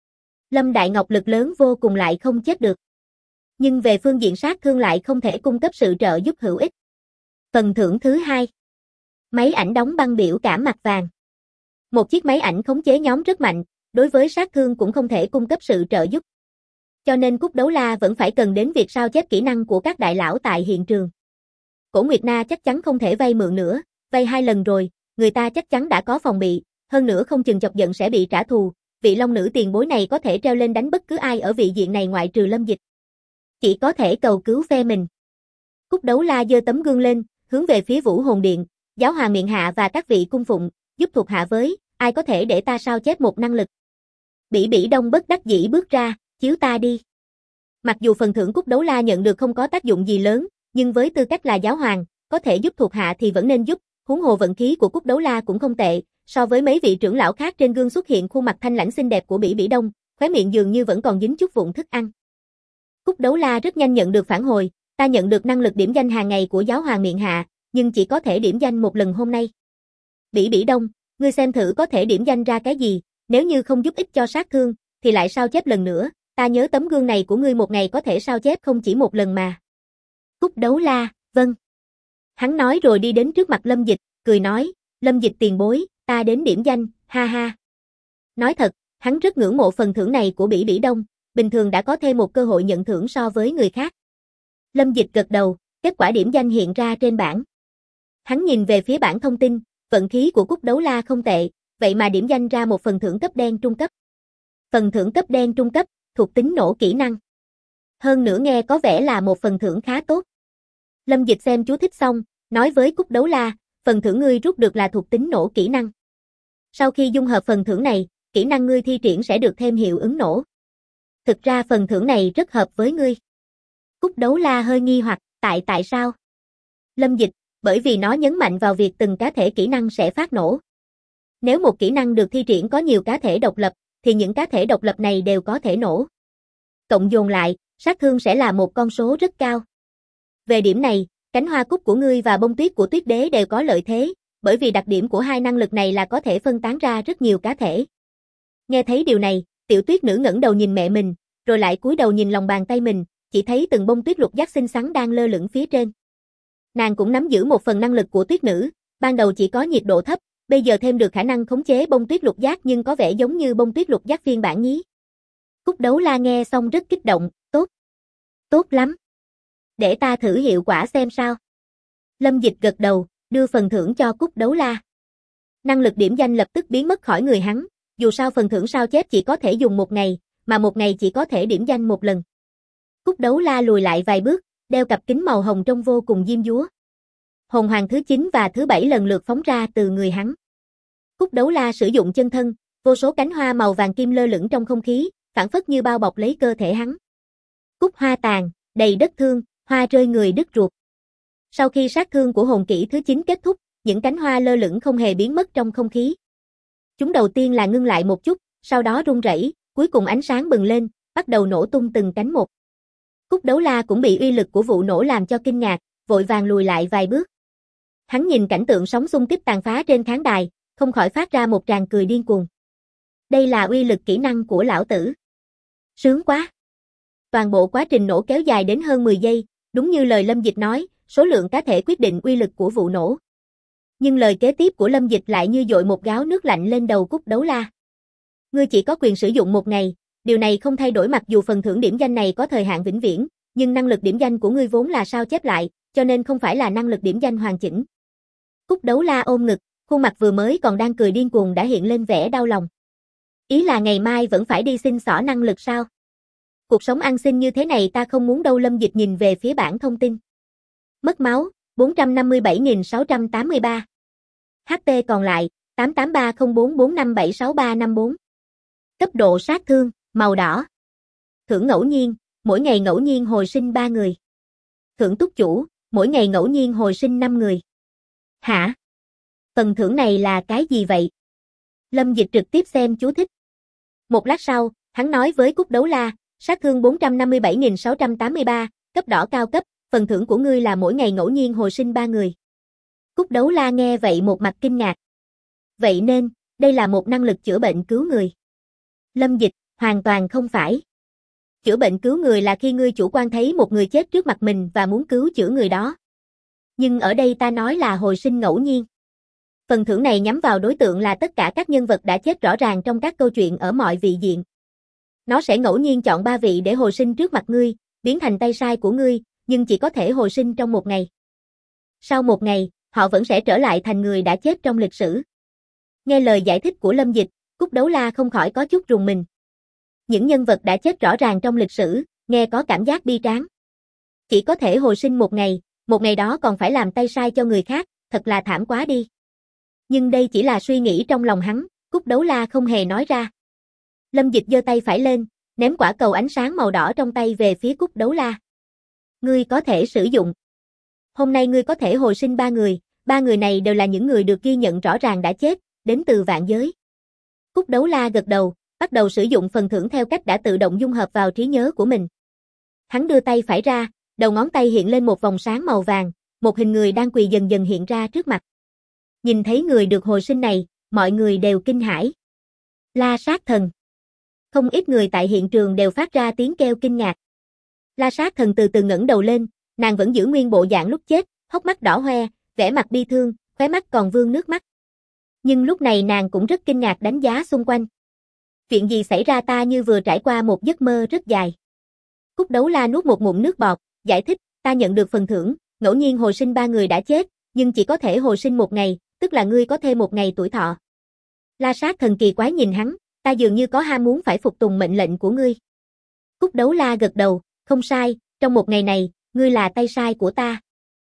Lâm Đại Ngọc lực lớn vô cùng lại không chết được. Nhưng về phương diện sát thương lại không thể cung cấp sự trợ giúp hữu ích. Phần thưởng thứ hai. Máy ảnh đóng băng biểu cảm mặt vàng. Một chiếc máy ảnh khống chế nhóm rất mạnh, đối với sát thương cũng không thể cung cấp sự trợ giúp. Cho nên Cúc Đấu La vẫn phải cần đến việc sao chép kỹ năng của các đại lão tại hiện trường. Cổ Nguyệt Na chắc chắn không thể vay mượn nữa, vay 2 lần rồi, người ta chắc chắn đã có phòng bị, hơn nữa không chừng chọc giận sẽ bị trả thù, vị long nữ tiền bối này có thể treo lên đánh bất cứ ai ở vị diện này ngoại trừ Lâm Dịch. Chỉ có thể cầu cứu phe mình. Cúc Đấu La giơ tấm gương lên, hướng về phía Vũ Hồn Điện, Giáo Hoàng Miện Hạ và các vị cung phụng, giúp thuộc hạ với, ai có thể để ta sao chép một năng lực. Bỉ Bỉ Đông bất đắc dĩ bước ra, chiếu ta đi. Mặc dù phần thưởng Cúc Đấu La nhận được không có tác dụng gì lớn, nhưng với tư cách là giáo hoàng, có thể giúp thuộc hạ thì vẫn nên giúp, huống hồ vận khí của Cúc Đấu La cũng không tệ, so với mấy vị trưởng lão khác trên gương xuất hiện khuôn mặt thanh lãnh xinh đẹp của Bỉ Bỉ Đông, khóe miệng dường như vẫn còn dính chút vụn thức ăn. Cúc Đấu La rất nhanh nhận được phản hồi, ta nhận được năng lực điểm danh hàng ngày của giáo hoàng Miện Hạ, nhưng chỉ có thể điểm danh một lần hôm nay. Bỉ Bỉ Đông, ngươi xem thử có thể điểm danh ra cái gì, nếu như không giúp ích cho sát thương, thì lại sao chép lần nữa, ta nhớ tấm gương này của ngươi một ngày có thể sao chép không chỉ một lần mà. Cúc Đấu La, vâng. Hắn nói rồi đi đến trước mặt Lâm Dịch, cười nói, Lâm Dịch tiền bối, ta đến điểm danh, ha ha. Nói thật, hắn rất ngưỡng mộ phần thưởng này của Bỉ Bỉ Đông, bình thường đã có thêm một cơ hội nhận thưởng so với người khác. Lâm Dịch gật đầu, kết quả điểm danh hiện ra trên bảng. Hắn nhìn về phía bảng thông tin, vận khí của Cúc Đấu La không tệ, vậy mà điểm danh ra một phần thưởng cấp đen trung cấp. Phần thưởng cấp đen trung cấp, thuộc tính nổ kỹ năng. Hơn nữa nghe có vẻ là một phần thưởng khá tốt. Lâm Dịch xem chú thích xong, nói với Cúc Đấu La, phần thưởng ngươi rút được là thuộc tính nổ kỹ năng. Sau khi dung hợp phần thưởng này, kỹ năng ngươi thi triển sẽ được thêm hiệu ứng nổ. Thực ra phần thưởng này rất hợp với ngươi. Cúc Đấu La hơi nghi hoặc, tại sao? Lâm Dịch, bởi vì nó nhấn mạnh vào việc từng cá thể kỹ năng sẽ phát nổ. Nếu một kỹ năng được thi triển có nhiều cá thể độc lập, thì những cá thể độc lập này đều có thể nổ. Cộng dồn lại, sát thương sẽ là một con số rất cao. Về điểm này, cánh hoa cúc của ngươi và bông tuyết của Tuyết Đế đều có lợi thế, bởi vì đặc điểm của hai năng lực này là có thể phân tán ra rất nhiều cá thể. Nghe thấy điều này, Tiểu Tuyết Nữ ngẩng đầu nhìn mẹ mình, rồi lại cúi đầu nhìn lòng bàn tay mình, chỉ thấy từng bông tuyết lục giác xinh xắn đang lơ lửng phía trên. Nàng cũng nắm giữ một phần năng lực của Tuyết Nữ, ban đầu chỉ có nhiệt độ thấp, bây giờ thêm được khả năng khống chế bông tuyết lục giác nhưng có vẻ giống như bông tuyết lục giác phiên bản nhí. Cúc Đấu La nghe xong rất kích động, tốt. Tốt lắm. Để ta thử hiệu quả xem sao. Lâm Dịch gật đầu, đưa phần thưởng cho Cúc Đấu La. Năng lực điểm danh lập tức biến mất khỏi người hắn, dù sao phần thưởng sao chép chỉ có thể dùng một ngày, mà một ngày chỉ có thể điểm danh một lần. Cúc Đấu La lùi lại vài bước, đeo cặp kính màu hồng trông vô cùng diêm dúa. Hồn hoàng thứ 9 và thứ 7 lần lượt phóng ra từ người hắn. Cúc Đấu La sử dụng chân thân, vô số cánh hoa màu vàng kim lơ lửng trong không khí, phảng phất như bao bọc lấy cơ thể hắn. Cúc hoa tàn, đầy đất thương, hoa rơi người đứt ruột. Sau khi sát thương của hồn kỹ thứ 9 kết thúc, những cánh hoa lơ lửng không hề biến mất trong không khí. Chúng đầu tiên là ngưng lại một chút, sau đó rung rẩy, cuối cùng ánh sáng bừng lên, bắt đầu nổ tung từng cánh một. Cúc Đấu La cũng bị uy lực của vụ nổ làm cho kinh ngạc, vội vàng lùi lại vài bước. Hắn nhìn cảnh tượng sóng xung kích tàn phá trên khán đài, không khỏi phát ra một tràng cười điên cuồng. Đây là uy lực kỹ năng của lão tử. Sướng quá. Toàn bộ quá trình nổ kéo dài đến hơn 10 giây, đúng như lời Lâm Dịch nói, số lượng cá thể quyết định uy lực của vụ nổ. Nhưng lời kế tiếp của Lâm Dịch lại như dội một gáo nước lạnh lên đầu Cúc Đấu La. Ngươi chỉ có quyền sử dụng một ngày, điều này không thay đổi mặc dù phần thưởng điểm danh này có thời hạn vĩnh viễn, nhưng năng lực điểm danh của ngươi vốn là sao chép lại, cho nên không phải là năng lực điểm danh hoàn chỉnh. Cúc Đấu La ôm ngực, khuôn mặt vừa mới còn đang cười điên cuồng đã hiện lên vẻ đau lòng. Ý là ngày mai vẫn phải đi xin xỏ năng lực sao? Cuộc sống ăn xin như thế này ta không muốn đâu. Lâm Dịch nhìn về phía bảng thông tin. Mất máu, 457.683. HP còn lại, 883044576354. Cấp độ sát thương, màu đỏ. Thưởng ngẫu nhiên, mỗi ngày ngẫu nhiên hồi sinh 3 người. Thưởng túc chủ, mỗi ngày ngẫu nhiên hồi sinh 5 người. Hả? Phần thưởng này là cái gì vậy? Lâm Dịch trực tiếp xem chú thích. Một lát sau, hắn nói với Cúc Đấu La, sát thương 457.683, cấp đỏ cao cấp, phần thưởng của ngươi là mỗi ngày ngẫu nhiên hồi sinh 3 người. Cúc Đấu La nghe vậy một mặt kinh ngạc. Vậy nên, đây là một năng lực chữa bệnh cứu người. Lâm Dịch, hoàn toàn không phải. Chữa bệnh cứu người là khi ngươi chủ quan thấy một người chết trước mặt mình và muốn cứu chữa người đó. Nhưng ở đây ta nói là hồi sinh ngẫu nhiên. Phần thưởng này nhắm vào đối tượng là tất cả các nhân vật đã chết rõ ràng trong các câu chuyện ở mọi vị diện. Nó sẽ ngẫu nhiên chọn 3 vị để hồi sinh trước mặt ngươi, biến thành tay sai của ngươi, nhưng chỉ có thể hồi sinh trong 1 ngày. Sau 1 ngày, họ vẫn sẽ trở lại thành người đã chết trong lịch sử. Nghe lời giải thích của Lâm Dịch, Cúc Đấu La không khỏi có chút rùng mình. Những nhân vật đã chết rõ ràng trong lịch sử, nghe có cảm giác bi tráng. Chỉ có thể hồi sinh 1 ngày đó còn phải làm tay sai cho người khác, thật là thảm quá đi. Nhưng đây chỉ là suy nghĩ trong lòng hắn, Cúc Đấu La không hề nói ra. Lâm Dịch giơ tay phải lên, ném quả cầu ánh sáng màu đỏ trong tay về phía Cúc Đấu La. Ngươi có thể sử dụng. Hôm nay ngươi có thể hồi sinh 3 người, 3 người này đều là những người được ghi nhận rõ ràng đã chết, đến từ vạn giới. Cúc Đấu La gật đầu, bắt đầu sử dụng phần thưởng theo cách đã tự động dung hợp vào trí nhớ của mình. Hắn đưa tay phải ra, đầu ngón tay hiện lên một vòng sáng màu vàng, một hình người đang quỳ dần dần hiện ra trước mặt. Nhìn thấy người được hồi sinh này, mọi người đều kinh hãi. La Sát Thần. Không ít người tại hiện trường đều phát ra tiếng kêu kinh ngạc. La Sát Thần từ từ ngẩng đầu lên, nàng vẫn giữ nguyên bộ dạng lúc chết, hốc mắt đỏ hoe, vẻ mặt bi thương, khóe mắt còn vương nước mắt. Nhưng lúc này nàng cũng rất kinh ngạc đánh giá xung quanh. Chuyện gì xảy ra, ta như vừa trải qua một giấc mơ rất dài. Cúc Đấu La nuốt một ngụm nước bọt, giải thích, ta nhận được phần thưởng, ngẫu nhiên hồi sinh 3 người đã chết, nhưng chỉ có thể hồi sinh 1 ngày, tức là ngươi có thêm 1 ngày tuổi thọ. La Sát Thần kỳ quái nhìn hắn, ta dường như có ham muốn phải phục tùng mệnh lệnh của ngươi. Cúc Đấu La gật đầu, không sai, trong 1 ngày này, ngươi là tay sai của ta.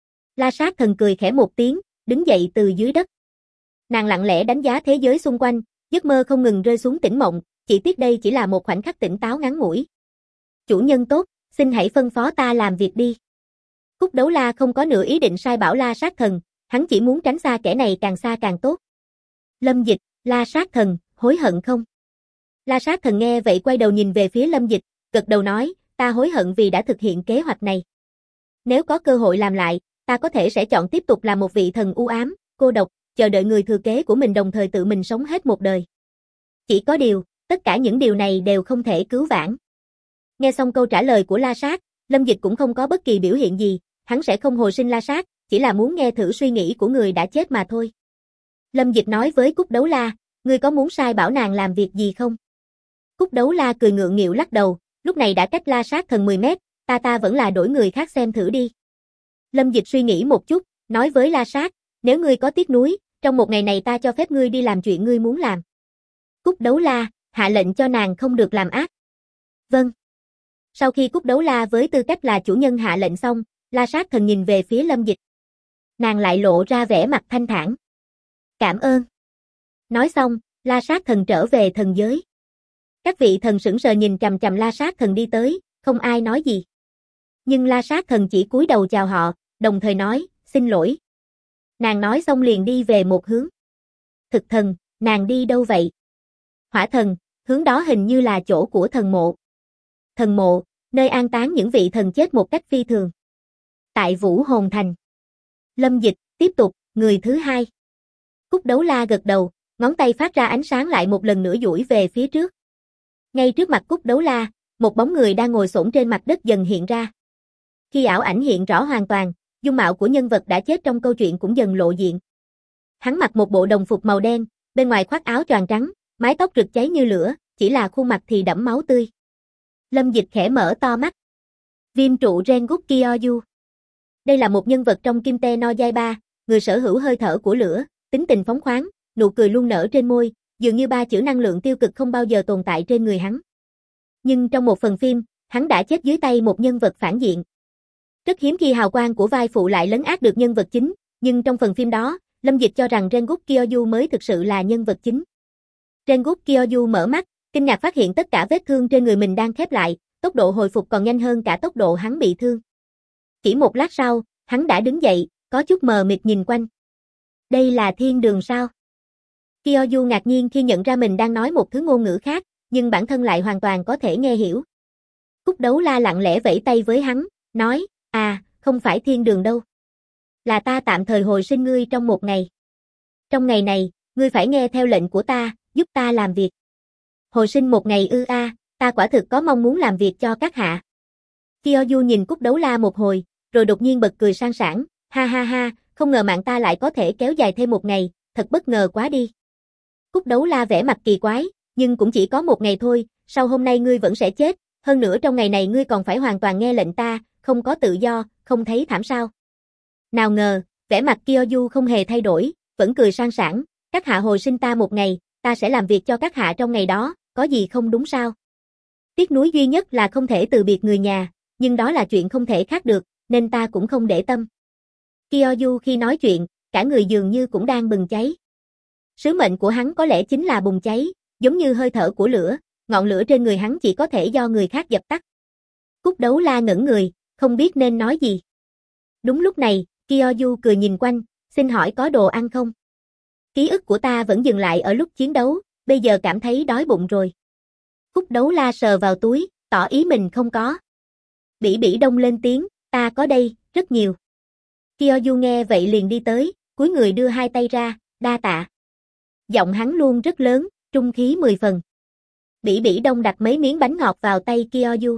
La Sát Thần cười khẽ một tiếng, đứng dậy từ dưới đất. Nàng lặng lẽ đánh giá thế giới xung quanh, giấc mơ không ngừng rơi xuống tỉnh mộng, chỉ tiếc đây chỉ là một khoảnh khắc tỉnh táo ngắn ngủi. Chủ nhân tốt, xin hãy phân phó ta làm việc đi. Cúc Đấu La không có nửa ý định sai bảo La Sát Thần, hắn chỉ muốn tránh xa kẻ này càng xa càng tốt. Lâm Dịch, La Sát Thần, hối hận không? La Sát Thần nghe vậy quay đầu nhìn về phía Lâm Dịch, gật đầu nói, ta hối hận vì đã thực hiện kế hoạch này. Nếu có cơ hội làm lại, ta có thể sẽ chọn tiếp tục làm một vị thần u ám, cô độc, chờ đợi người thừa kế của mình đồng thời tự mình sống hết một đời. Chỉ có điều, tất cả những điều này đều không thể cứu vãn. Nghe xong câu trả lời của La Sát, Lâm Dịch cũng không có bất kỳ biểu hiện gì, hắn sẽ không hồi sinh La Sát, chỉ là muốn nghe thử suy nghĩ của người đã chết mà thôi. Lâm Dịch nói với Cúc Đấu La, ngươi có muốn sai bảo nàng làm việc gì không? Cúc Đấu La cười ngượng nghịu lắc đầu, lúc này đã cách La Sát Thần 10 mét, ta vẫn là đổi người khác xem thử đi. Lâm Dịch suy nghĩ một chút, nói với La Sát, nếu ngươi có tiếc nuối, trong 1 ngày này ta cho phép ngươi đi làm chuyện ngươi muốn làm. Cúc Đấu La, hạ lệnh cho nàng không được làm ác. Vâng. Sau khi Cúc Đấu La với tư cách là chủ nhân hạ lệnh xong, La Sát Thần nhìn về phía Lâm Dịch. Nàng lại lộ ra vẻ mặt thanh thản. Cảm ơn. Nói xong, La Sát Thần trở về thần giới. Các vị thần sững sờ nhìn chằm chằm La Sát Thần đi tới, không ai nói gì. Nhưng La Sát Thần chỉ cúi đầu chào họ, đồng thời nói, xin lỗi. Nàng nói xong liền đi về một hướng. Thực thần, nàng đi đâu vậy? Hỏa Thần, hướng đó hình như là chỗ của thần mộ. Thần mộ, nơi an táng những vị thần chết một cách phi thường. Tại Vũ Hồn Thành. Lâm Dịch, tiếp tục, người thứ 2. Cúc Đấu La gật đầu, ngón tay phát ra ánh sáng lại một lần nữa duỗi về phía trước. Ngay trước mặt Cúc Đấu La, một bóng người đang ngồi xổm trên mặt đất dần hiện ra. Khi ảo ảnh hiện rõ hoàn toàn, dung mạo của nhân vật đã chết trong câu chuyện cũng dần lộ diện. Hắn mặc một bộ đồng phục màu đen, bên ngoài khoác áo choàng trắng, mái tóc rực cháy như lửa, chỉ là khuôn mặt thì đẫm máu tươi. Lâm Dịch khẽ mở to mắt. Viêm trụ Rengoku Kyoryu. Đây là một nhân vật trong Kim-te no Yaiba, người sở hữu hơi thở của lửa, tính tình phóng khoáng, nụ cười luôn nở trên môi, dường như 3 chữ năng lượng tiêu cực không bao giờ tồn tại trên người hắn. Nhưng trong một phần phim, hắn đã chết dưới tay một nhân vật phản diện. Rất hiếm khi hào quang của vai phụ lại lấn át được nhân vật chính, nhưng trong phần phim đó, Lâm Dịch cho rằng Rengoku Kyoryu mới thực sự là nhân vật chính. Rengoku Kyoryu mở mắt, kinh ngạc phát hiện tất cả vết thương trên người mình đang khép lại, tốc độ hồi phục còn nhanh hơn cả tốc độ hắn bị thương. Chỉ một lát sau, hắn đã đứng dậy, có chút mờ mịt nhìn quanh. Đây là thiên đường sao? Kyoryu ngạc nhiên khi nhận ra mình đang nói một thứ ngôn ngữ khác, nhưng bản thân lại hoàn toàn có thể nghe hiểu. Cúc Đấu La lặng lẽ vẫy tay với hắn, nói, không phải thiên đường đâu. Là ta tạm thời hồi sinh ngươi trong 1 ngày. Trong ngày này, ngươi phải nghe theo lệnh của ta, giúp ta làm việc. Hồi sinh một ngày ư a, ta quả thực có mong muốn làm việc cho các hạ. Kyoyu nhìn Cúc Đấu La một hồi, rồi đột nhiên bật cười sang sảng, ha ha ha, không ngờ mạng ta lại có thể kéo dài thêm một ngày, thật bất ngờ quá đi. Cúc Đấu La vẻ mặt kỳ quái, nhưng cũng chỉ có một ngày thôi, sau hôm nay ngươi vẫn sẽ chết, hơn nữa trong ngày này ngươi còn phải hoàn toàn nghe lệnh ta, không có tự do, không thấy thảm sao. Nào ngờ, vẻ mặt Kyoyu không hề thay đổi, vẫn cười sang sảng, các hạ hồi sinh ta một ngày, ta sẽ làm việc cho các hạ trong ngày đó, có gì không đúng sao? Tiếc nuối duy nhất là không thể từ biệt người nhà, nhưng đó là chuyện không thể khác được, nên ta cũng không để tâm. Kyoyu khi nói chuyện, cả người dường như cũng đang bừng cháy. Sứ mệnh của hắn có lẽ chính là bùng cháy, giống như hơi thở của lửa, ngọn lửa trên người hắn chỉ có thể do người khác dập tắt. Cúc Đấu La ngẩn người, không biết nên nói gì. Đúng lúc này, Kyoyu cười nhìn quanh, xin hỏi có đồ ăn không? Ký ức của ta vẫn dừng lại ở lúc chiến đấu, bây giờ cảm thấy đói bụng rồi. Cúc Đấu La sờ vào túi, tỏ ý mình không có. Bỉ Bỉ Đông lên tiếng, ta có đây, rất nhiều. Kyoyu nghe vậy liền đi tới, cúi người đưa hai tay ra, đa tạ. Giọng hắn luôn rất lớn, trung khí 10 phần. Bỉ Bỉ Đông đặt mấy miếng bánh ngọt vào tay Kyoyu.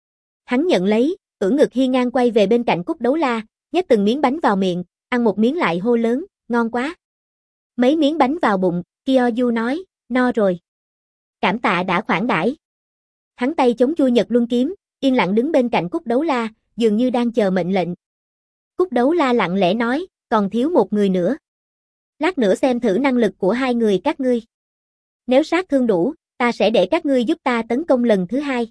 Hắn nhận lấy, ưỡn ngực hiên ngang quay về bên cạnh Cúc Đấu La, nhét từng miếng bánh vào miệng, ăn một miếng lại hô lớn, ngon quá. Mấy miếng bánh vào bụng, Kyoyu nói, no rồi. Cảm tạ đã khoản đãi. Hắn tay chống chui Nhật Luân kiếm, yên lặng đứng bên cạnh Cúc Đấu La, dường như đang chờ mệnh lệnh. Cúc Đấu La lặng lẽ nói, còn thiếu một người nữa. Lát nữa xem thử năng lực của hai người các ngươi. Nếu sát thương đủ, ta sẽ để các ngươi giúp ta tấn công lần thứ hai.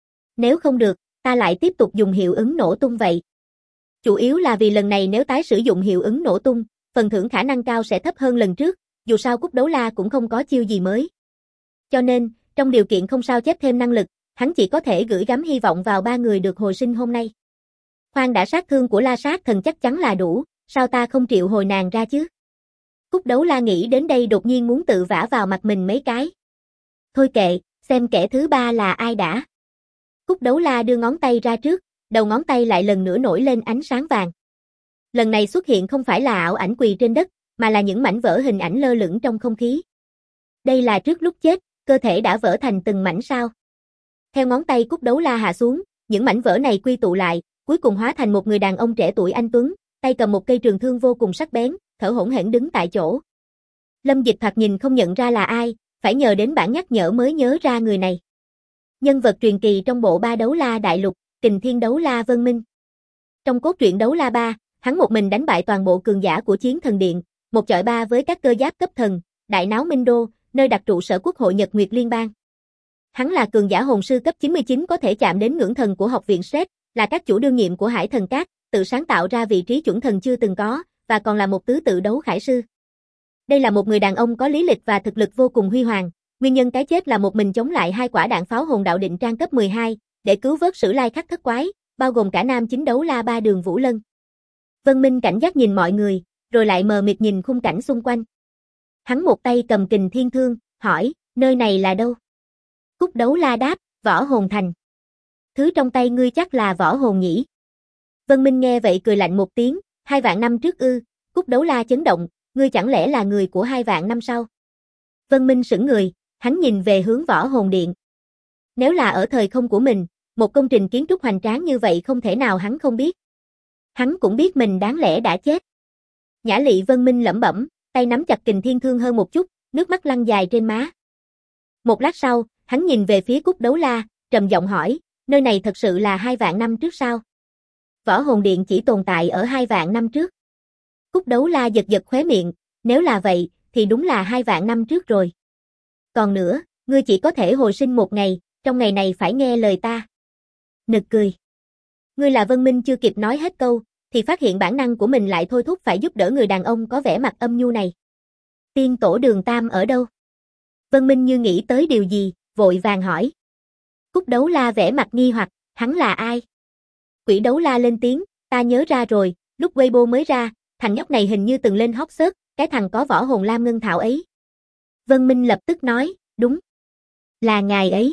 Nếu không được, ta lại tiếp tục dùng hiệu ứng nổ tung vậy. Chủ yếu là vì lần này nếu tái sử dụng hiệu ứng nổ tung, phần thưởng khả năng cao sẽ thấp hơn lần trước, dù sao Cúc Đấu La cũng không có chiêu gì mới. Cho nên, trong điều kiện không sao chép thêm năng lực, hắn chỉ có thể gửi gắm hy vọng vào ba người được hồi sinh hôm nay. Khoan đã, sát thương của La Sát Thần chắc chắn là đủ, sao ta không triệu hồi nàng ra chứ? Cúc Đấu La nghĩ đến đây đột nhiên muốn tự vả vào mặt mình mấy cái. Thôi kệ, xem kẻ thứ ba là ai đã. Cúc Đấu La đưa ngón tay ra trước, đầu ngón tay lại lần nữa nổi lên ánh sáng vàng. Lần này xuất hiện không phải là ảo ảnh quỳ trên đất, mà là những mảnh vỡ hình ảnh lơ lửng trong không khí. Đây là trước lúc chết, cơ thể đã vỡ thành từng mảnh sao. Theo ngón tay Cúc Đấu La hạ xuống, những mảnh vỡ này quy tụ lại, cuối cùng hóa thành một người đàn ông trẻ tuổi anh tuấn, tay cầm một cây trường thương vô cùng sắc bén, thở hổn hển đứng tại chỗ. Lâm Dịch thoạt nhìn không nhận ra là ai, phải nhờ đến bản nhắc nhở mới nhớ ra người này. Nhân vật truyền kỳ trong bộ ba Đấu La Đại Lục, Kình Thiên Đấu La Vân Minh. Trong cốt truyện Đấu La 3, hắn một mình đánh bại toàn bộ cường giả của Chiến Thần Điện, một chọi ba với các cơ giáp cấp thần, đại náo Minh Đô, nơi đặt trụ sở Quốc hội Nhật Nguyệt Liên bang. Hắn là cường giả hồn sư cấp 99 có thể chạm đến ngưỡng thần của học viện SET, là các chủ đương nhiệm của Hải Thần Các, tự sáng tạo ra vị trí chuẩn thần chưa từng có, và còn là một tứ tự đấu khải sư. Đây là một người đàn ông có lý lịch và thực lực vô cùng huy hoàng, nguyên nhân cái chết là một mình chống lại hai quả đạn pháo hồn đạo định trang cấp 12, để cứu vớt Sử Lai Khắc Thất Quái, bao gồm cả nam chính Đấu La 3 Đường Vũ Lân. Vân Minh cảnh giác nhìn mọi người, rồi lại mờ mịt nhìn khung cảnh xung quanh. Hắn một tay cầm Kình Thiên Thương, hỏi, nơi này là đâu? Cúc Đấu La đáp, Võ Hồn Thành. Thứ trong tay ngươi chắc là võ hồn nhỉ? Vân Minh nghe vậy cười lạnh một tiếng, 2 vạn năm trước ư? Cúc Đấu La chấn động, ngươi chẳng lẽ là người của 2 vạn năm sau? Vân Minh sững người, hắn nhìn về hướng Võ Hồn Điện. Nếu là ở thời không của mình, một công trình kiến trúc hoành tráng như vậy không thể nào hắn không biết. Hắn cũng biết mình đáng lẽ đã chết. Nhã Lị Vân Minh lẩm bẩm, tay nắm chặt Kình Thiên Thương hơn một chút, nước mắt lăn dài trên má. Một lát sau, hắn nhìn về phía Cúc Đấu La, trầm giọng hỏi, nơi này thật sự là 2 vạn năm trước sao? Võ Hồn Điện chỉ tồn tại ở 2 vạn năm trước. Cúc Đấu La giật giật khóe miệng, nếu là vậy, thì đúng là 2 vạn năm trước rồi. Còn nữa, ngươi chỉ có thể hồi sinh một ngày, trong ngày này phải nghe lời ta. Nực cười. Ngươi là Vân Minh chưa kịp nói hết câu, thì phát hiện bản năng của mình lại thôi thúc phải giúp đỡ người đàn ông có vẻ mặt âm nhu này. Tiên tổ Đường Tam ở đâu? Vân Minh như nghĩ tới điều gì, vội vàng hỏi. Cúc Đấu La vẻ mặt nghi hoặc, hắn là ai? Quỷ Đấu La lên tiếng, ta nhớ ra rồi, lúc Weibo mới ra, thằng nhóc này hình như từng lên hot search, cái thằng có võ hồn lam ngân thảo ấy. Vân Minh lập tức nói, đúng. Là ngài ấy.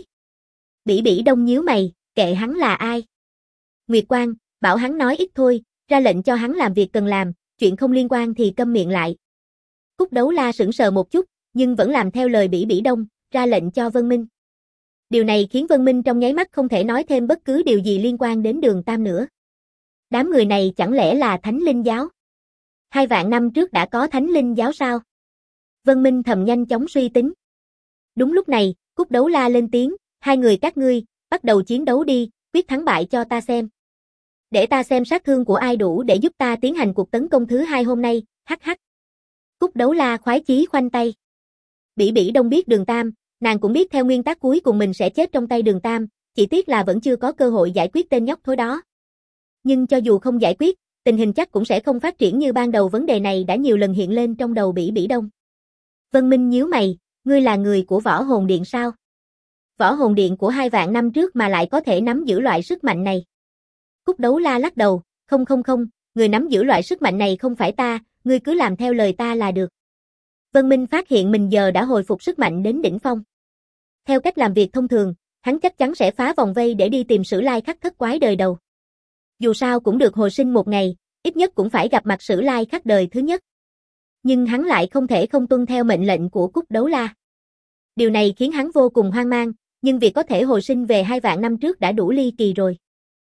Bỉ Bỉ Đông nhíu mày, kệ hắn là ai. Nguyệt Quang, bảo hắn nói ít thôi, ra lệnh cho hắn làm việc cần làm, chuyện không liên quan thì câm miệng lại. Cúc Đấu La sững sờ một chút, nhưng vẫn làm theo lời Bỉ Bỉ Đông, ra lệnh cho Vân Minh. Điều này khiến Vân Minh trong nháy mắt không thể nói thêm bất cứ điều gì liên quan đến Đường Tam nữa. Đám người này chẳng lẽ là Thánh Linh Giáo? 2.000 năm trước đã có Thánh Linh Giáo sao? Vân Minh thầm nhanh chóng suy tính. Đúng lúc này, Cúc Đấu La lên tiếng, hai người các ngươi, bắt đầu chiến đấu đi, quyết thắng bại cho ta xem. Để ta xem sát thương của ai đủ để giúp ta tiến hành cuộc tấn công thứ 2 hôm nay, hắc hắc. Cúc Đấu La khoái chí khoanh tay. Bỉ Bỉ Đông biết Đường Tam, nàng cũng biết theo nguyên tắc cuối cùng mình sẽ chết trong tay Đường Tam, chỉ tiếc là vẫn chưa có cơ hội giải quyết tên nhóc thối đó. Nhưng cho dù không giải quyết, tình hình chắc cũng sẽ không phát triển như ban đầu, vấn đề này đã nhiều lần hiện lên trong đầu Bỉ Bỉ Đông. Vân Minh nhíu mày, ngươi là người của Võ Hồn Điện sao? Võ Hồn Điện của 2.000 năm trước mà lại có thể nắm giữ loại sức mạnh này. Cúc Đấu La lắc đầu, không, người nắm giữ loại sức mạnh này không phải ta, ngươi cứ làm theo lời ta là được. Vân Minh phát hiện mình giờ đã hồi phục sức mạnh đến đỉnh phong. Theo cách làm việc thông thường, hắn chắc chắn sẽ phá vòng vây để đi tìm Sử Lai Khắc thất quái đời đầu. Dù sao cũng được hồi sinh một ngày, ít nhất cũng phải gặp mặt Sử Lai Khắc đời thứ nhất. Nhưng hắn lại không thể không tuân theo mệnh lệnh của Cúc Đấu La. Điều này khiến hắn vô cùng hoang mang, nhưng việc có thể hồi sinh về 2.000 năm trước đã đủ ly kỳ rồi.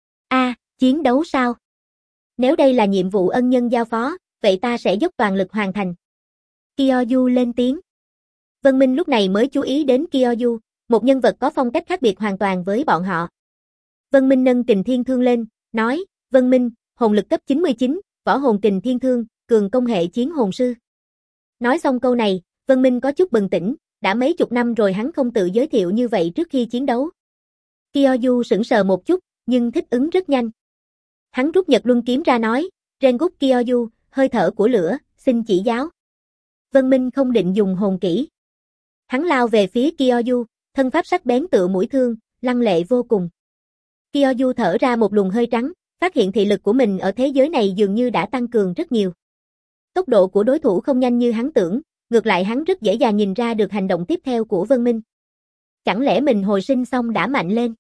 Chiến đấu sao? Nếu đây là nhiệm vụ ân nhân giao phó, vậy ta sẽ dốc toàn lực hoàn thành. Kyoryu lên tiếng. Vân Minh lúc này mới chú ý đến Kyoryu, một nhân vật có phong cách khác biệt hoàn toàn với bọn họ. Vân Minh nâng Kình Thiên Thương lên, nói, Vân Minh, hồn lực cấp 99, võ hồn Kình Thiên Thương, cường công hệ chiến hồn sư. Nói xong câu này, Vân Minh có chút bừng tỉnh, đã mấy chục năm rồi hắn không tự giới thiệu như vậy trước khi chiến đấu. Kyoryu sững sờ một chút, nhưng thích ứng rất nhanh. Hắn rút Nhật Luân kiếm ra nói, Rengoku Kyoryu, hơi thở của lửa, xin chỉ giáo. Vân Minh không định dùng hồn kỹ. Hắn lao về phía Kyoryu, thân pháp sắc bén tựa mũi thương, lăng lệ vô cùng. Kyoryu thở ra một luồng hơi trắng, phát hiện thị lực của mình ở thế giới này dường như đã tăng cường rất nhiều. Tốc độ của đối thủ không nhanh như hắn tưởng, ngược lại hắn rất dễ dàng nhìn ra được hành động tiếp theo của Vân Minh. Chẳng lẽ mình hồi sinh xong đã mạnh lên?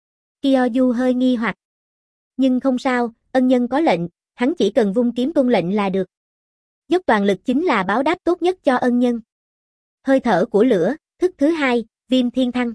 Kyoryu hơi nghi hoặc. Nhưng không sao, ân nhân có lệnh, hắn chỉ cần vung kiếm tuân lệnh là được. Dốc toàn lực chính là báo đáp tốt nhất cho ân nhân. Hơi thở của lửa, thức thứ 2, Viêm Thiên Thăng.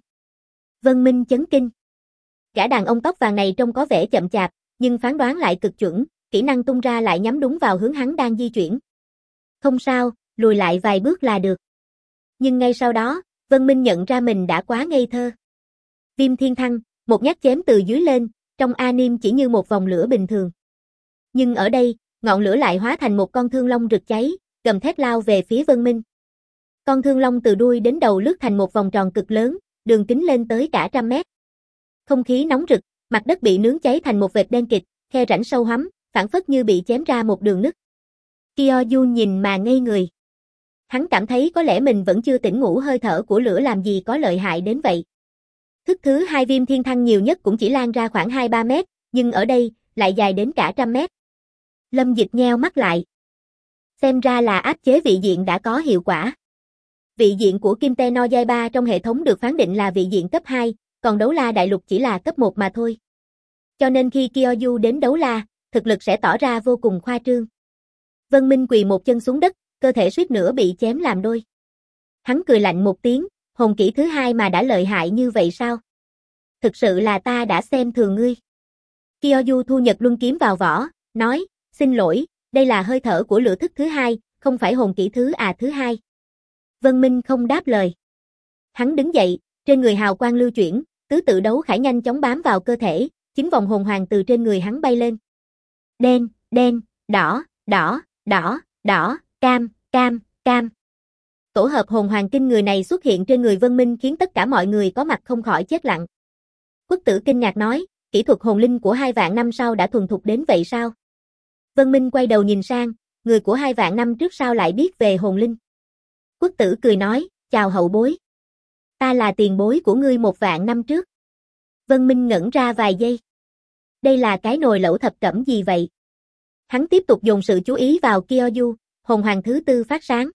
Vân Minh chấn kinh. Gã đàn ông tóc vàng này trông có vẻ chậm chạp, nhưng phán đoán lại cực chuẩn, kỹ năng tung ra lại nhắm đúng vào hướng hắn đang di chuyển. Không sao, lùi lại vài bước là được. Nhưng ngay sau đó, Vân Minh nhận ra mình đã quá ngây thơ. Viêm Thiên Thăng, một nhát chém từ dưới lên, trong anime chỉ như một vòng lửa bình thường. Nhưng ở đây, ngọn lửa lại hóa thành một con thương long rực cháy, gầm thét lao về phía Vân Minh. Con thương long từ đuôi đến đầu lướt thành một vòng tròn cực lớn, đường kính lên tới cả 100 mét. Không khí nóng rực, mặt đất bị nướng cháy thành một vệt đen kịt, khe rãnh sâu hoắm, phảng phất như bị chém ra một đường nứt. Kyoryu nhìn mà ngây người. Hắn cảm thấy có lẽ mình vẫn chưa tỉnh ngủ, hơi thở của lửa làm gì có lợi hại đến vậy. Thức thứ 2 Viêm Thiên Thăng nhiều nhất cũng chỉ lan ra khoảng 2-3 mét, nhưng ở đây, lại dài đến cả 100 mét. Lâm Dịch nheo mắt lại. Xem ra là áp chế vị diện đã có hiệu quả. Vị diện của Kimte no Yaiba trong hệ thống được phán định là vị diện cấp 2, còn Đấu La Đại Lục chỉ là cấp 1 mà thôi. Cho nên khi Kyoryu đến Đấu La, thực lực sẽ tỏ ra vô cùng khoa trương. Vân Minh quỳ một chân xuống đất, cơ thể suýt nữa bị chém làm đôi. Hắn cười lạnh một tiếng, hồn kỹ thứ 2 mà đã lợi hại như vậy sao? Thực sự là ta đã xem thường ngươi. Kyoryu thu Nhật Luân kiếm vào vỏ, nói, xin lỗi, đây là hơi thở của lửa thức thứ 2, không phải hồn kỹ thứ 2. Vân Minh không đáp lời. Hắn đứng dậy, trên người hào quang lưu chuyển, tứ tự đấu khải nhanh chóng bám vào cơ thể, 9 vòng hồn hoàng từ trên người hắn bay lên. Đen, đen, đỏ, đỏ, đỏ, đỏ, cam, cam, cam. Tổ hợp hồn hoàng kinh người này xuất hiện trên người Vân Minh khiến tất cả mọi người có mặt không khỏi chết lặng. Quốc Tử kinh ngạc nói, kỹ thuật hồn linh của 2.000 năm sau đã thuần thục đến vậy sao? Vân Minh quay đầu nhìn sang, người của 2.000 năm trước sao lại biết về hồn linh? Quốc Tử cười nói, chào hậu bối. Ta là tiền bối của ngươi 1.000 năm trước. Vân Minh ngẩn ra vài giây. Đây là cái nồi lẩu thập cẩm gì vậy? Hắn tiếp tục dồn sự chú ý vào Kyoryu, hồn hoàng thứ 4 phát sáng.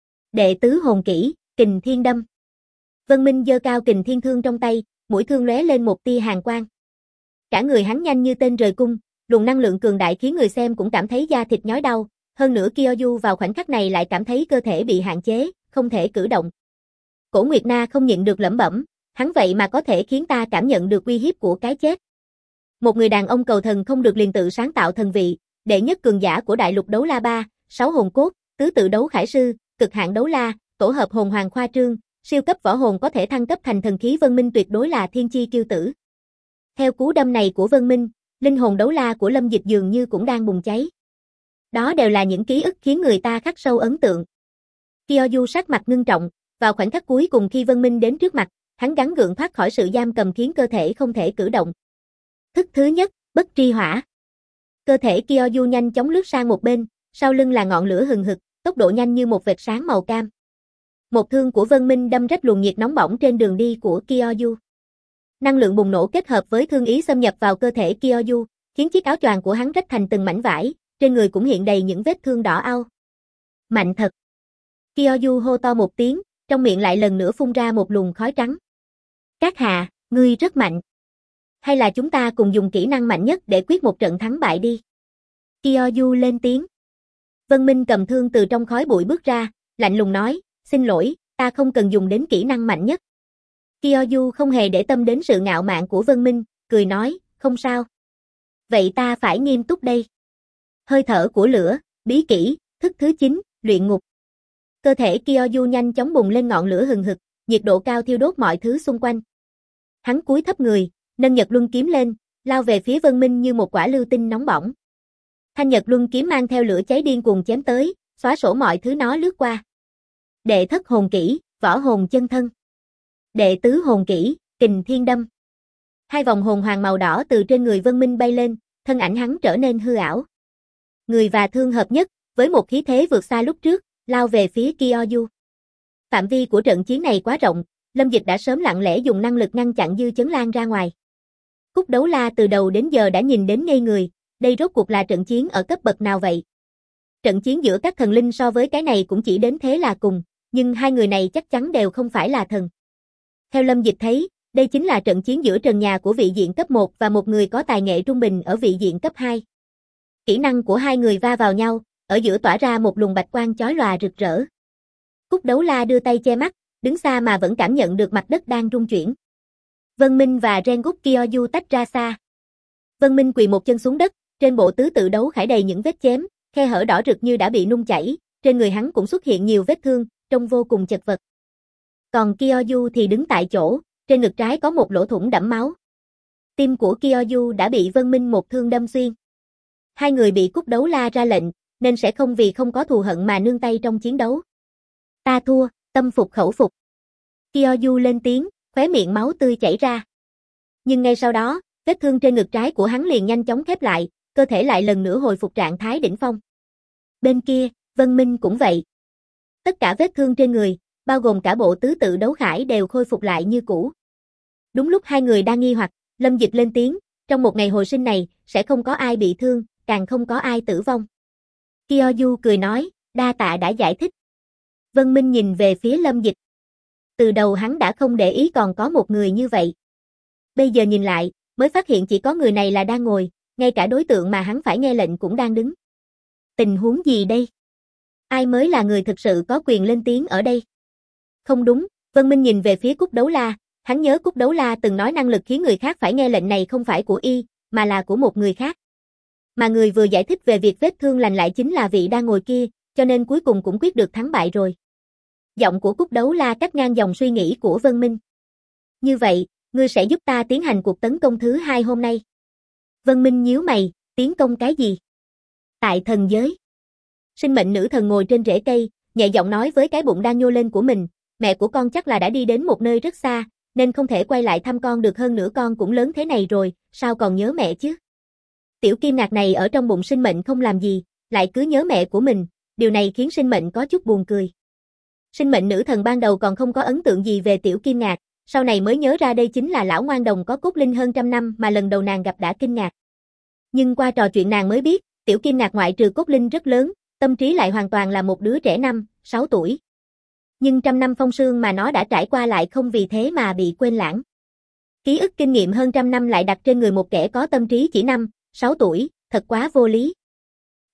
Đệ tứ hồn kỹ, Kình Thiên Đâm. Vân Minh giơ cao Kình Thiên Thương trong tay, mũi thương lóe lên một tia hàn quang. Cả người hắn nhanh như tên rời cung, luồng năng lượng cường đại khiến người xem cũng cảm thấy da thịt nhói đau, hơn nữa Kyoyu vào khoảnh khắc này lại cảm thấy cơ thể bị hạn chế, không thể cử động. Cổ Nguyệt Na không nhịn được lẩm bẩm, hắn vậy mà có thể khiến ta cảm nhận được uy hiếp của cái chết. Một người đàn ông cầu thần không được liền tự sáng tạo thần vị, đệ nhất cường giả của đại lục đấu la 3, 6 hồn cốt, tứ tự đấu khải sư, cực hạn đấu la, tổ hợp hồn hoàng khoa trương, siêu cấp võ hồn có thể thăng cấp thành thần khí Vân Minh tuyệt đối là thiên chi kiêu tử. Theo cú đâm này của Vân Minh, linh hồn đấu la của Lâm Dịch dường như cũng đang bùng cháy. Đó đều là những ký ức khiến người ta khắc sâu ấn tượng. Kyoyu sắc mặt ngưng trọng, vào khoảnh khắc cuối cùng khi Vân Minh đến trước mặt, hắn gắng gượng thoát khỏi sự giam cầm khiến cơ thể không thể cử động. Thức thứ nhất, bất tri hỏa. Cơ thể Kyoyu nhanh chóng lướt sang một bên, sau lưng là ngọn lửa hừng hực, tốc độ nhanh như một vệt sáng màu cam. Một thương của Vân Minh đâm rách luồng nhiệt nóng bỏng trên đường đi của Kyoyu. Năng lượng bùng nổ kết hợp với thương ý xâm nhập vào cơ thể Kyoyu, khiến chiếc áo choàng của hắn rách thành từng mảnh vải, trên người cũng hiện đầy những vết thương đỏ au. Mạnh thật. Kyoyu hô to một tiếng, trong miệng lại lần nữa phun ra một luồng khói trắng. Các hạ, ngươi rất mạnh. Hay là chúng ta cùng dùng kỹ năng mạnh nhất để quyết một trận thắng bại đi. Kyoyu lên tiếng. Vân Minh cầm thương từ trong khói bụi bước ra, lạnh lùng nói, xin lỗi, ta không cần dùng đến kỹ năng mạnh nhất. Kyoyu không hề để tâm đến sự ngạo mạn của Vân Minh, cười nói, không sao. Vậy ta phải nghiêm túc đây. Hơi thở của lửa, bí kỹ, thức thứ 9, luyện ngục. Cơ thể Kyoyu nhanh chóng bùng lên ngọn lửa hừng hực, nhiệt độ cao thiêu đốt mọi thứ xung quanh. Hắn cúi thấp người, nâng Nhật Luân kiếm lên, lao về phía Vân Minh như một quả lưu tinh nóng bỏng. Thanh Nhật Luân kiếm mang theo lửa cháy điên cuồng chém tới, xóa sổ mọi thứ nó lướt qua. Đệ thất hồn kỹ, võ hồn chân thân. Đệ tứ hồn kỹ, kình thiên đâm. Hai vòng hồn hoàng màu đỏ từ trên người Vân Minh bay lên, thân ảnh hắn trở nên hư ảo. Người và thương hợp nhất, với một khí thế vượt xa lúc trước, lao về phía Kyoyu. Phạm vi của trận chiến này quá rộng, Lâm Dịch đã sớm lặng lẽ dùng năng lực ngăn chặn dư chấn lan ra ngoài. Cúc Đấu La từ đầu đến giờ đã nhìn đến ngây người, đây rốt cuộc là trận chiến ở cấp bậc nào vậy? Trận chiến giữa các thần linh so với cái này cũng chỉ đến thế là cùng, nhưng hai người này chắc chắn đều không phải là thần. Theo Lâm Dịch thấy, đây chính là trận chiến giữa trần nhà của vị diện cấp 1 và một người có tài nghệ trung bình ở vị diện cấp 2. Kỹ năng của hai người va vào nhau, ở giữa tỏa ra một luồng bạch quang chói lòa rực rỡ. Cúc Đấu La đưa tay che mắt, đứng xa mà vẫn cảm nhận được mặt đất đang rung chuyển. Vân Minh và Rengoku Kyoyu tách ra xa. Vân Minh quỳ một chân xuống đất, trên bộ tứ tự đấu khải đầy những vết chém, khe hở đỏ rực như đã bị nung chảy, trên người hắn cũng xuất hiện nhiều vết thương, trông vô cùng chật vật. Còn Kyoyu thì đứng tại chỗ, trên ngực trái có một lỗ thủng đẫm máu. Tim của Kyoyu đã bị Vân Minh một thương đâm xuyên. Hai người bị Cúc Đấu La ra lệnh, nên sẽ không vì không có thù hận mà nương tay trong chiến đấu. Ta thua, tâm phục khẩu phục. Kyoyu lên tiếng, khóe miệng máu tươi chảy ra. Nhưng ngay sau đó, vết thương trên ngực trái của hắn liền nhanh chóng khép lại, cơ thể lại lần nữa hồi phục trạng thái đỉnh phong. Bên kia, Vân Minh cũng vậy. Tất cả vết thương trên người, bao gồm cả bộ tứ tự đấu khải đều khôi phục lại như cũ. Đúng lúc hai người đang nghi hoặc, Lâm Dịch lên tiếng, trong một ngày hồi sinh này, sẽ không có ai bị thương, càng không có ai tử vong. Kyoyu cười nói, đa tạ đã giải thích. Vân Minh nhìn về phía Lâm Dịch. Từ đầu hắn đã không để ý còn có một người như vậy. Bây giờ nhìn lại, mới phát hiện chỉ có người này là đang ngồi, ngay cả đối tượng mà hắn phải nghe lệnh cũng đang đứng. Tình huống gì đây? Ai mới là người thực sự có quyền lên tiếng ở đây? Không đúng, Vân Minh nhìn về phía Cúc Đấu La, hắn nhớ Cúc Đấu La từng nói năng lực khiến người khác phải nghe lệnh này không phải của y, mà là của một người khác. Mà người vừa giải thích về việc vết thương lành lại chính là vị đang ngồi kia, cho nên cuối cùng cũng quyết được thắng bại rồi. Giọng của Cúc Đấu La cắt ngang dòng suy nghĩ của Vân Minh. Như vậy, ngươi sẽ giúp ta tiến hành cuộc tấn công thứ 2 hôm nay. Vân Minh nhíu mày, tiến công cái gì? Tại thần giới. Sinh mệnh nữ thần ngồi trên rễ cây, nhẹ giọng nói với cái bụng đang nhô lên của mình, mẹ của con chắc là đã đi đến một nơi rất xa, nên không thể quay lại thăm con được, hơn nữa con cũng lớn thế này rồi, sao còn nhớ mẹ chứ? Tiểu kim ngạc này ở trong bụng sinh mệnh không làm gì, lại cứ nhớ mẹ của mình, điều này khiến sinh mệnh có chút buồn cười. Sinh mệnh nữ thần ban đầu còn không có ấn tượng gì về tiểu kim ngạc, sau này mới nhớ ra đây chính là lão ngoan đồng có cốt linh hơn trăm năm mà lần đầu nàng gặp đã kinh ngạc. Nhưng qua trò chuyện nàng mới biết, tiểu kim ngạc ngoại trừ cốt linh rất lớn, tâm trí lại hoàn toàn là một đứa trẻ 5-6 tuổi. Nhưng trăm năm phong sương mà nó đã trải qua lại không vì thế mà bị quên lãng. Ký ức kinh nghiệm hơn trăm năm lại đặt trên người một kẻ có tâm trí chỉ 5-6 tuổi, thật quá vô lý.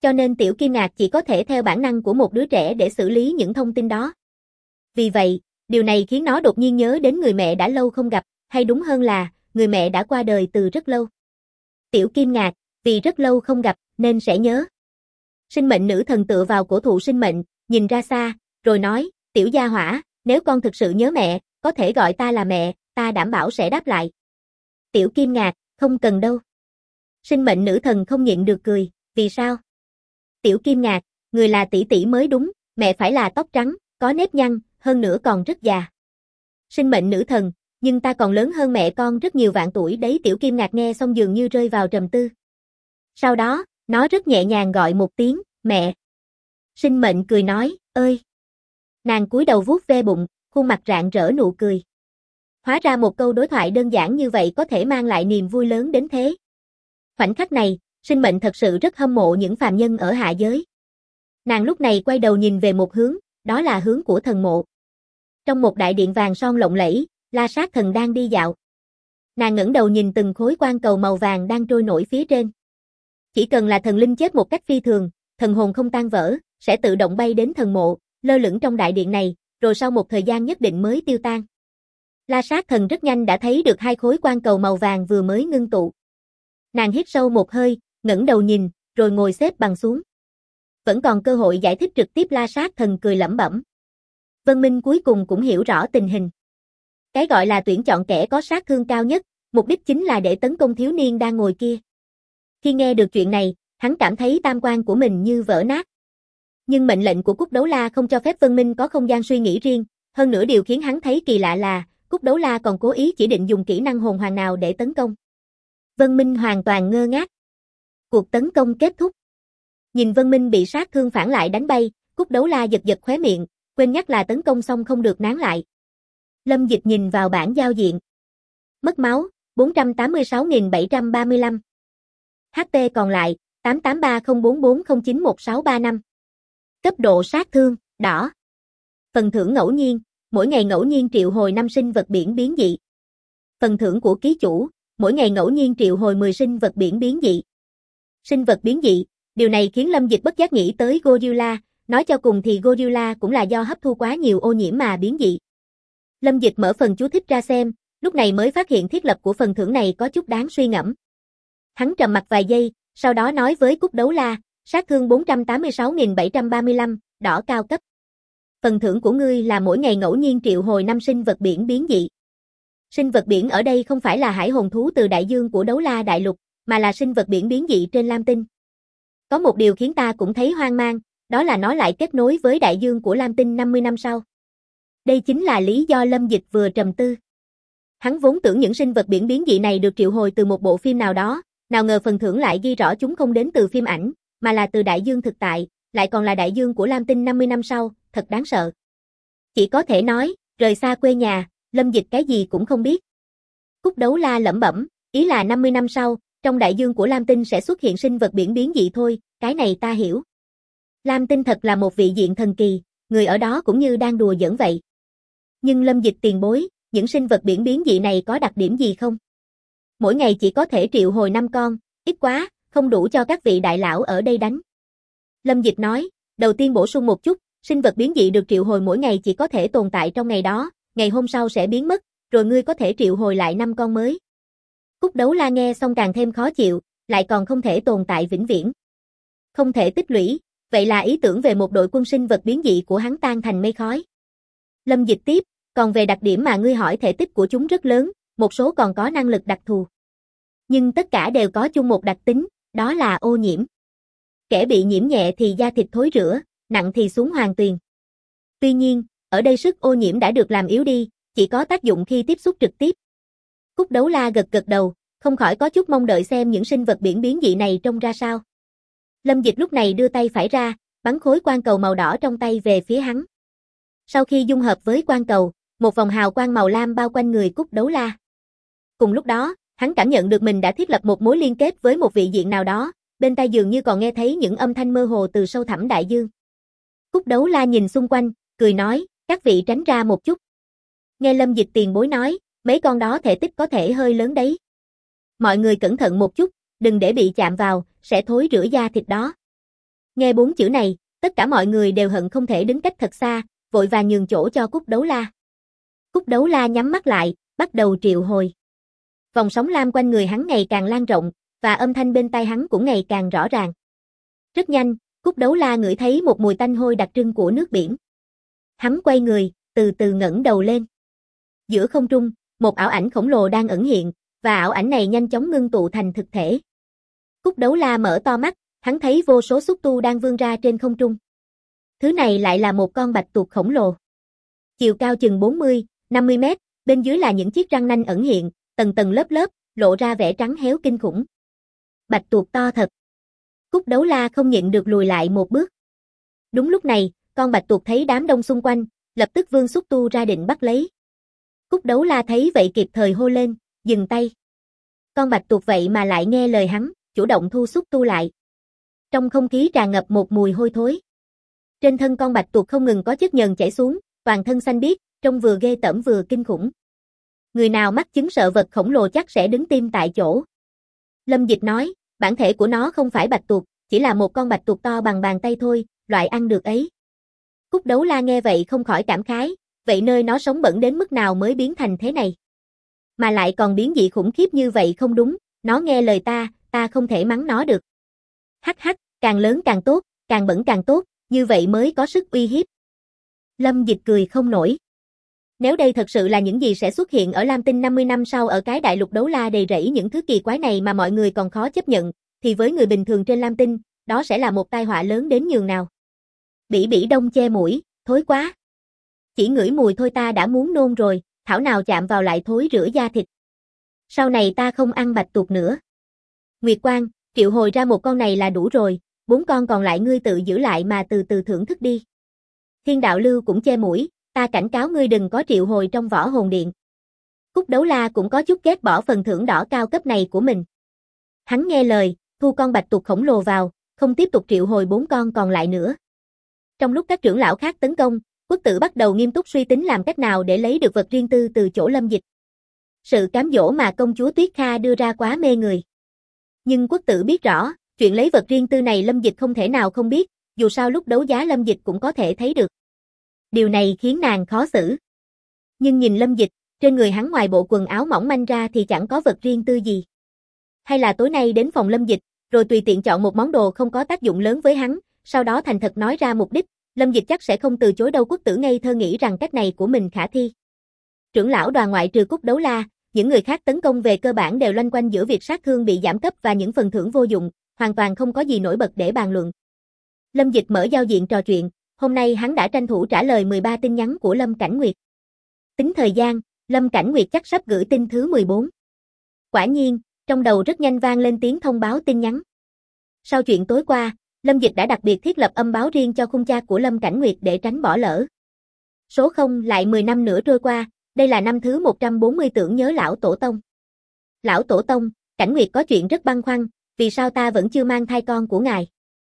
Cho nên Tiểu Kim Ngạc chỉ có thể theo bản năng của một đứa trẻ để xử lý những thông tin đó. Vì vậy, điều này khiến nó đột nhiên nhớ đến người mẹ đã lâu không gặp, hay đúng hơn là, người mẹ đã qua đời từ rất lâu. Tiểu Kim Ngạc, vì rất lâu không gặp, nên sẽ nhớ. Sinh mệnh nữ thần tựa vào cổ thụ sinh mệnh, nhìn ra xa, rồi nói, Tiểu gia hỏa, nếu con thực sự nhớ mẹ, có thể gọi ta là mẹ, ta đảm bảo sẽ đáp lại. Tiểu Kim Ngạc, không cần đâu. Sinh mệnh nữ thần không nhịn được cười, vì sao? Tiểu Kim Ngạc, người là tỷ tỷ mới đúng, mẹ phải là tóc trắng, có nếp nhăn, hơn nữa còn rất già. Sinh mệnh nữ thần, nhưng ta còn lớn hơn mẹ con rất nhiều vạn tuổi đấy. Tiểu Kim Ngạc nghe xong dường như rơi vào trầm tư. Sau đó, nó rất nhẹ nhàng gọi một tiếng, mẹ. Sinh mệnh cười nói, ơi. Nàng cúi đầu vuốt ve bụng, khuôn mặt rạng rỡ nụ cười. Hóa ra một câu đối thoại đơn giản như vậy có thể mang lại niềm vui lớn đến thế. Khoảnh khắc này, sinh mệnh thật sự rất hâm mộ những phàm nhân ở hạ giới. Nàng lúc này quay đầu nhìn về một hướng, đó là hướng của thần mộ. Trong một đại điện vàng son lộng lẫy, La Sát Thần đang đi dạo. Nàng ngẩng đầu nhìn từng khối quan cầu màu vàng đang trôi nổi phía trên. Chỉ cần là thần linh chết một cách phi thường, thần hồn không tan vỡ, sẽ tự động bay đến thần mộ, lơ lửng trong đại điện này, rồi sau một thời gian nhất định mới tiêu tan. La Sát Thần rất nhanh đã thấy được hai khối quan cầu màu vàng vừa mới ngưng tụ. Nàng hít sâu một hơi, ngẩng đầu nhìn, rồi ngồi xếp bằng xuống. Vẫn còn cơ hội giải thích trực tiếp. La Sát Thần cười lẩm bẩm. Vân Minh cuối cùng cũng hiểu rõ tình hình. Cái gọi là tuyển chọn kẻ có sát thương cao nhất, mục đích chính là để tấn công thiếu niên đang ngồi kia. Khi nghe được chuyện này, hắn cảm thấy tam quan của mình như vỡ nát. Nhưng mệnh lệnh của Cúc Đấu La không cho phép Vân Minh có không gian suy nghĩ riêng, hơn nữa điều khiến hắn thấy kỳ lạ là, Cúc Đấu La còn cố ý chỉ định dùng kỹ năng hồn hoàng nào để tấn công. Vân Minh hoàn toàn ngơ ngác. Cuộc tấn công kết thúc. Nhìn Vân Minh bị sát thương phản lại đánh bay, Cúc Đấu La giật giật khóe miệng, quên nhắc là tấn công xong không được nán lại. Lâm Dịch nhìn vào bảng giao diện. Mất máu, 486.735. HP còn lại, 883044091635. Cấp độ sát thương, đỏ. Phần thưởng ngẫu nhiên, mỗi ngày ngẫu nhiên triệu hồi 5 sinh vật biển biến dị. Phần thưởng của ký chủ, mỗi ngày ngẫu nhiên triệu hồi 10 sinh vật biển biến dị. Sinh vật biến dị, điều này khiến Lâm Dịch bất giác nghĩ tới Gorilla, nói cho cùng thì Gorilla cũng là do hấp thu quá nhiều ô nhiễm mà biến dị. Lâm Dịch mở phần chú thích ra xem, lúc này mới phát hiện thiết lập của phần thưởng này có chút đáng suy ngẫm. Hắn trầm mặc vài giây, sau đó nói với Cúc Đấu La, sát thương 486.735, đỏ cao cấp. Phần thưởng của ngươi là mỗi ngày ngẫu nhiên triệu hồi 5 sinh vật biển biến dị. Sinh vật biển ở đây không phải là hải hồn thú từ đại dương của Đấu La Đại Lục, mà là sinh vật biển biến dị trên Lam Tinh. Có một điều khiến ta cũng thấy hoang mang, đó là nó lại kết nối với đại dương của Lam Tinh 50 năm sau. Đây chính là lý do Lâm Dịch vừa trầm tư. Hắn vốn tưởng những sinh vật biển biến dị này được triệu hồi từ một bộ phim nào đó, nào ngờ phần thưởng lại ghi rõ chúng không đến từ phim ảnh, mà là từ đại dương thực tại, lại còn là đại dương của Lam Tinh 50 năm sau, thật đáng sợ. Chỉ có thể nói, rời xa quê nhà, Lâm Dịch cái gì cũng không biết. Cúc Đấu La lẩm bẩm, ý là 50 năm sau, trong đại dương của Lam Tinh sẽ xuất hiện sinh vật biển biến dị thôi, cái này ta hiểu. Lam Tinh thật là một vị diện thần kỳ, người ở đó cũng như đang đùa giỡn vậy. Nhưng Lâm Dịch tiền bối, những sinh vật biển biến dị này có đặc điểm gì không? Mỗi ngày chỉ có thể triệu hồi 5 con, ít quá, không đủ cho các vị đại lão ở đây đánh. Lâm Dịch nói, đầu tiên bổ sung một chút, sinh vật biến dị được triệu hồi mỗi ngày chỉ có thể tồn tại trong ngày đó, ngày hôm sau sẽ biến mất, rồi ngươi có thể triệu hồi lại 5 con mới. Cúc Đấu La nghe xong càng thêm khó chịu, lại còn không thể tồn tại vĩnh viễn. Không thể tích lũy, vậy là ý tưởng về một đội quân sinh vật biến dị của hắn tan thành mây khói. Lâm Dịch tiếp, còn về đặc điểm mà ngươi hỏi thể tích của chúng rất lớn, một số còn có năng lực đặc thù. Nhưng tất cả đều có chung một đặc tính, đó là ô nhiễm. Kẻ bị nhiễm nhẹ thì da thịt thối rữa, nặng thì xuống hoàng tuyền. Tuy nhiên, ở đây sức ô nhiễm đã được làm yếu đi, chỉ có tác dụng khi tiếp xúc trực tiếp. Cúc Đấu La gật gật đầu, không khỏi có chút mong đợi xem những sinh vật biển biến dị này trông ra sao. Lâm Dịch lúc này đưa tay phải ra, bắn khối quang cầu màu đỏ trong tay về phía hắn. Sau khi dung hợp với quang cầu, một vòng hào quang màu lam bao quanh người Cúc Đấu La. Cùng lúc đó, hắn cảm nhận được mình đã thiết lập một mối liên kết với một vị diện nào đó, bên tai dường như còn nghe thấy những âm thanh mơ hồ từ sâu thẳm đại dương. Cúc Đấu La nhìn xung quanh, cười nói, các vị tránh ra một chút. Nghe Lâm Dịch tiền bối nói, mấy con đó thể tích có thể hơi lớn đấy. Mọi người cẩn thận một chút, đừng để bị chạm vào, sẽ thối rữa da thịt đó. Nghe 4 chữ này, tất cả mọi người đều hận không thể đứng cách thật xa, vội vàng nhường chỗ cho Cúc Đấu La. Cúc Đấu La nhắm mắt lại, bắt đầu triệu hồi. Vòng sóng lam quanh người hắn ngày càng lan rộng, và âm thanh bên tai hắn cũng ngày càng rõ ràng. Rất nhanh, Cúc Đấu La ngửi thấy một mùi tanh hôi đặc trưng của nước biển. Hắn quay người, từ từ ngẩng đầu lên. Giữa không trung, một ảo ảnh khổng lồ đang ẩn hiện, và ảo ảnh này nhanh chóng ngưng tụ thành thực thể. Cúc Đấu La mở to mắt, hắn thấy vô số xúc tu đang vươn ra trên không trung. Thứ này lại là một con bạch tuộc khổng lồ. Chiều cao chừng 40, 50 mét, bên dưới là những chiếc răng nanh ẩn hiện, tầng tầng lớp lớp, lộ ra vẻ trắng héo kinh khủng. Bạch tuộc to thật. Cúc Đấu La không nhịn được lùi lại một bước. Đúng lúc này, con bạch tuộc thấy đám đông xung quanh, lập tức vươn xúc tu ra định bắt lấy. Cúc Đấu La thấy vậy kịp thời hô lên, dừng tay. Con bạch tuộc vậy mà lại nghe lời hắn, chủ động thu xúc tu lại. Trong không khí tràn ngập một mùi hôi thối. Trên thân con bạch tuộc không ngừng có chất nhờn chảy xuống, toàn thân xanh biếc, trông vừa ghê tởm vừa kinh khủng. Người nào mắc chứng sợ vật khổng lồ chắc sẽ đứng tim tại chỗ. Lâm Dịch nói, bản thể của nó không phải bạch tuộc, chỉ là một con bạch tuộc to bằng bàn tay thôi, loại ăn được ấy. Cúc Đấu La nghe vậy không khỏi cảm khái, vậy nơi nó sống bẩn đến mức nào mới biến thành thế này? Mà lại còn biến dị khủng khiếp như vậy không đúng, nó nghe lời ta không thể mắng nó được. Hắc hắc, càng lớn càng tốt, càng bẩn càng tốt, như vậy mới có sức uy hiếp. Lâm Dịch cười không nổi. Nếu đây thật sự là những gì sẽ xuất hiện ở Lam Tinh 50 năm sau ở cái đại lục Đấu La đầy rẫy những thứ kỳ quái này mà mọi người còn khó chấp nhận, thì với người bình thường trên Lam Tinh, đó sẽ là một tai họa lớn đến nhường nào. Bỉ Bỉ Đông che mũi, thối quá. Chỉ ngửi mùi thôi ta đã muốn nôn rồi, thảo nào chạm vào lại thối rữa da thịt. Sau này ta không ăn bạch tuộc nữa. Nguyệt Quang, triệu hồi ra một con này là đủ rồi, 4 con còn lại ngươi tự giữ lại mà từ từ thưởng thức đi. Thiên Đạo Lưu cũng che mũi, ta cảnh cáo ngươi đừng có triệu hồi trong Võ Hồn Điện. Cúc Đấu La cũng có chút ghét bỏ phần thưởng đỏ cao cấp này của mình. Hắn nghe lời, thu con bạch tuộc khổng lồ vào, không tiếp tục triệu hồi 4 con còn lại nữa. Trong lúc các trưởng lão khác tấn công, Quốc Tử bắt đầu nghiêm túc suy tính làm cách nào để lấy được vật riêng tư từ chỗ Lâm Dịch. Sự cám dỗ mà công chúa Tuyết Kha đưa ra quá mê người. Nhưng Quốc Tử biết rõ, chuyện lấy vật riêng tư này Lâm Dịch không thể nào không biết, dù sao lúc đấu giá Lâm Dịch cũng có thể thấy được. Điều này khiến nàng khó xử. Nhưng nhìn Lâm Dịch, trên người hắn ngoài bộ quần áo mỏng manh ra thì chẳng có vật riêng tư gì. Hay là tối nay đến phòng Lâm Dịch, rồi tùy tiện chọn một món đồ không có tác dụng lớn với hắn, sau đó thành thật nói ra mục đích, Lâm Dịch chắc sẽ không từ chối đâu. Quốc Tử ngây thơ nghĩ rằng cách này của mình khả thi. Trưởng lão đoàn ngoại trừ Cúc Đấu La, những người khác tấn công về cơ bản đều loanh quanh giữa việc sát thương bị giảm cấp và những phần thưởng vô dụng, hoàn toàn không có gì nổi bật để bàn luận. Lâm Dịch mở giao diện trò chuyện, hôm nay hắn đã tranh thủ trả lời 13 tin nhắn của Lâm Cảnh Nguyệt. Tính thời gian, Lâm Cảnh Nguyệt chắc sắp gửi tin thứ 14. Quả nhiên, trong đầu rất nhanh vang lên tiếng thông báo tin nhắn. Sau chuyện tối qua, Lâm Dịch đã đặc biệt thiết lập âm báo riêng cho khung chat của Lâm Cảnh Nguyệt để tránh bỏ lỡ. Số 0 lại 10 năm nữa trôi qua, đây là năm thứ 140 tưởng nhớ lão tổ tông. Lão tổ tông, Cảnh Nguyệt có chuyện rất băn khoăn, vì sao ta vẫn chưa mang thai con của ngài?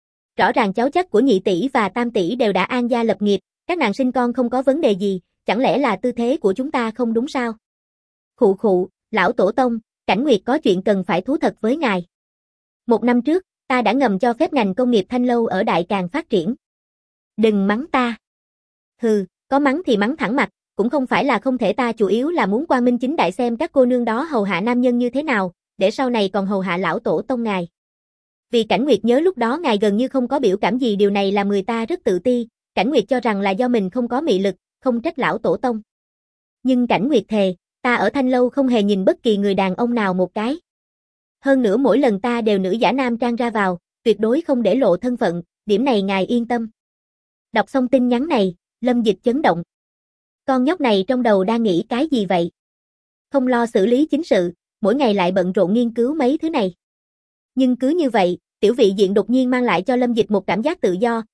Rõ ràng cháu chắc của nhị tỷ và tam tỷ đều đã an gia lập nghiệp, các nàng sinh con không có vấn đề gì, chẳng lẽ là tư thế của chúng ta không đúng sao? Khụ khụ, lão tổ tông, Cảnh Nguyệt có chuyện cần phải thú thật với ngài. 1 năm trước, ta đã ngầm cho phép ngành công nghiệp thanh lâu ở Đại Càn phát triển. Đừng mắng ta. Hừ, có mắng thì mắng thẳng mặt, cũng không phải là không thể, ta chủ yếu là muốn quang minh chính đại xem các cô nương đó hầu hạ nam nhân như thế nào, để sau này còn hầu hạ lão tổ tông ngài. Vì Cảnh Nguyệt nhớ lúc đó ngài gần như không có biểu cảm gì, điều này làm người ta rất tự ti, Cảnh Nguyệt cho rằng là do mình không có mị lực, không trách lão tổ tông. Nhưng Cảnh Nguyệt thề, ta ở thanh lâu không hề nhìn bất kỳ người đàn ông nào một cái. Hơn nữa mỗi lần ta đều nữ giả nam trang ra vào, tuyệt đối không để lộ thân phận, điểm này ngài yên tâm. Đọc xong tin nhắn này, Lâm Dịch chấn động. Con nhóc này trong đầu đang nghĩ cái gì vậy? Không lo xử lý chính sự, mỗi ngày lại bận rộn nghiên cứu mấy thứ này. Nhưng cứ như vậy, tiểu vị diện đột nhiên mang lại cho Lâm Dịch một cảm giác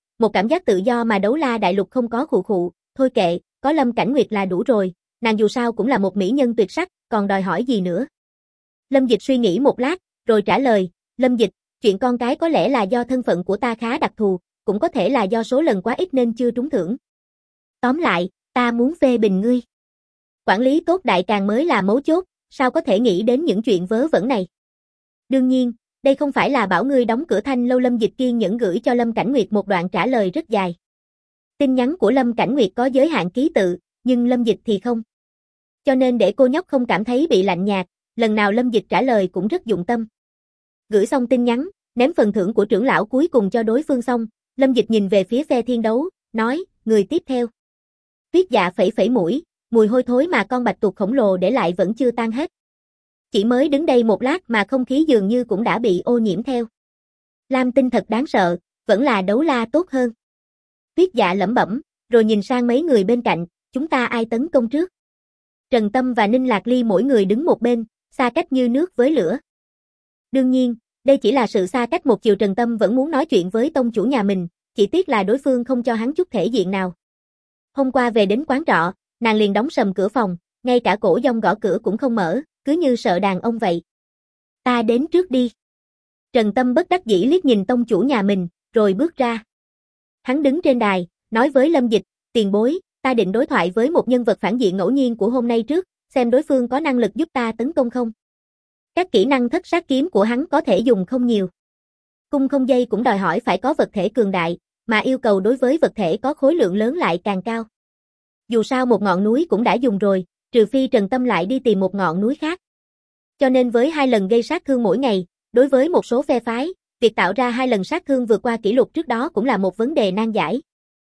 tự do mà Đấu La đại lục không có. Khụ khụ, thôi kệ, có Lâm Cảnh Nguyệt là đủ rồi, nàng dù sao cũng là một mỹ nhân tuyệt sắc, còn đòi hỏi gì nữa. Lâm Dịch suy nghĩ một lát, rồi trả lời, Lâm Dịch, chuyện con cái có lẽ là do thân phận của ta khá đặc thù, cũng có thể là do số lần quá ít nên chưa trúng thưởng. Tóm lại, ta muốn phê bình ngươi. Quản lý tốt Đại Càn mới là mấu chốt, sao có thể nghĩ đến những chuyện vớ vẩn này. Đương nhiên, Đây không phải là bảo ngươi đóng cửa Thanh Lâu. Lâm Dịch kiên nhẫn gửi cho Lâm Cảnh Nguyệt một đoạn trả lời rất dài. Tin nhắn của Lâm Cảnh Nguyệt có giới hạn ký tự, nhưng Lâm Dịch thì không. Cho nên để cô nhóc không cảm thấy bị lạnh nhạt, lần nào Lâm Dịch trả lời cũng rất dụng tâm. Gửi xong tin nhắn, ném phần thưởng của trưởng lão cuối cùng cho đối phương xong, Lâm Dịch nhìn về phía phe thiên đấu, nói, người tiếp theo. Tuyết Dạ phẩy phẩy mũi, mùi hôi thối mà con bạch tuộc khổng lồ để lại vẫn chưa tan hết. Chỉ mới đứng đây một lát mà không khí dường như cũng đã bị ô nhiễm theo. Lam Tinh thật đáng sợ, vẫn là đấu la tốt hơn. Tuyết Dạ lẩm bẩm, rồi nhìn sang mấy người bên cạnh, chúng ta ai tấn công trước? Trần Tâm và Ninh Lạc Ly mỗi người đứng một bên, xa cách như nước với lửa. Đương nhiên, đây chỉ là sự xa cách một chiều. Trần Tâm vẫn muốn nói chuyện với tông chủ nhà mình, chỉ tiếc là đối phương không cho hắn chút thể diện nào. Hôm qua về đến quán trọ, nàng liền đóng sầm cửa phòng, ngay cả cổ dông gõ cửa cũng không mở, cứ như sợ đàn ông vậy. Ta đến trước đi. Trần Tâm bất đắc dĩ liếc nhìn tông chủ nhà mình, rồi bước ra. Hắn đứng trên đài, nói với Lâm Dịch, tiền bối, ta định đối thoại với một nhân vật phản diện ngẫu nhiên của hôm nay trước, xem đối phương có năng lực giúp ta tấn công không. Các kỹ năng thất sát kiếm của hắn có thể dùng không nhiều. Cung không dây cũng đòi hỏi phải có vật thể cường đại, mà yêu cầu đối với vật thể có khối lượng lớn lại càng cao. Dù sao một ngọn núi cũng đã dùng rồi, trừ phi Trần Tâm lại đi tìm một ngọn núi khác. Cho nên với 2 lần gây sát thương mỗi ngày, đối với một số phe phái, việc tạo ra 2 lần sát thương vượt qua kỷ lục trước đó cũng là một vấn đề nan giải.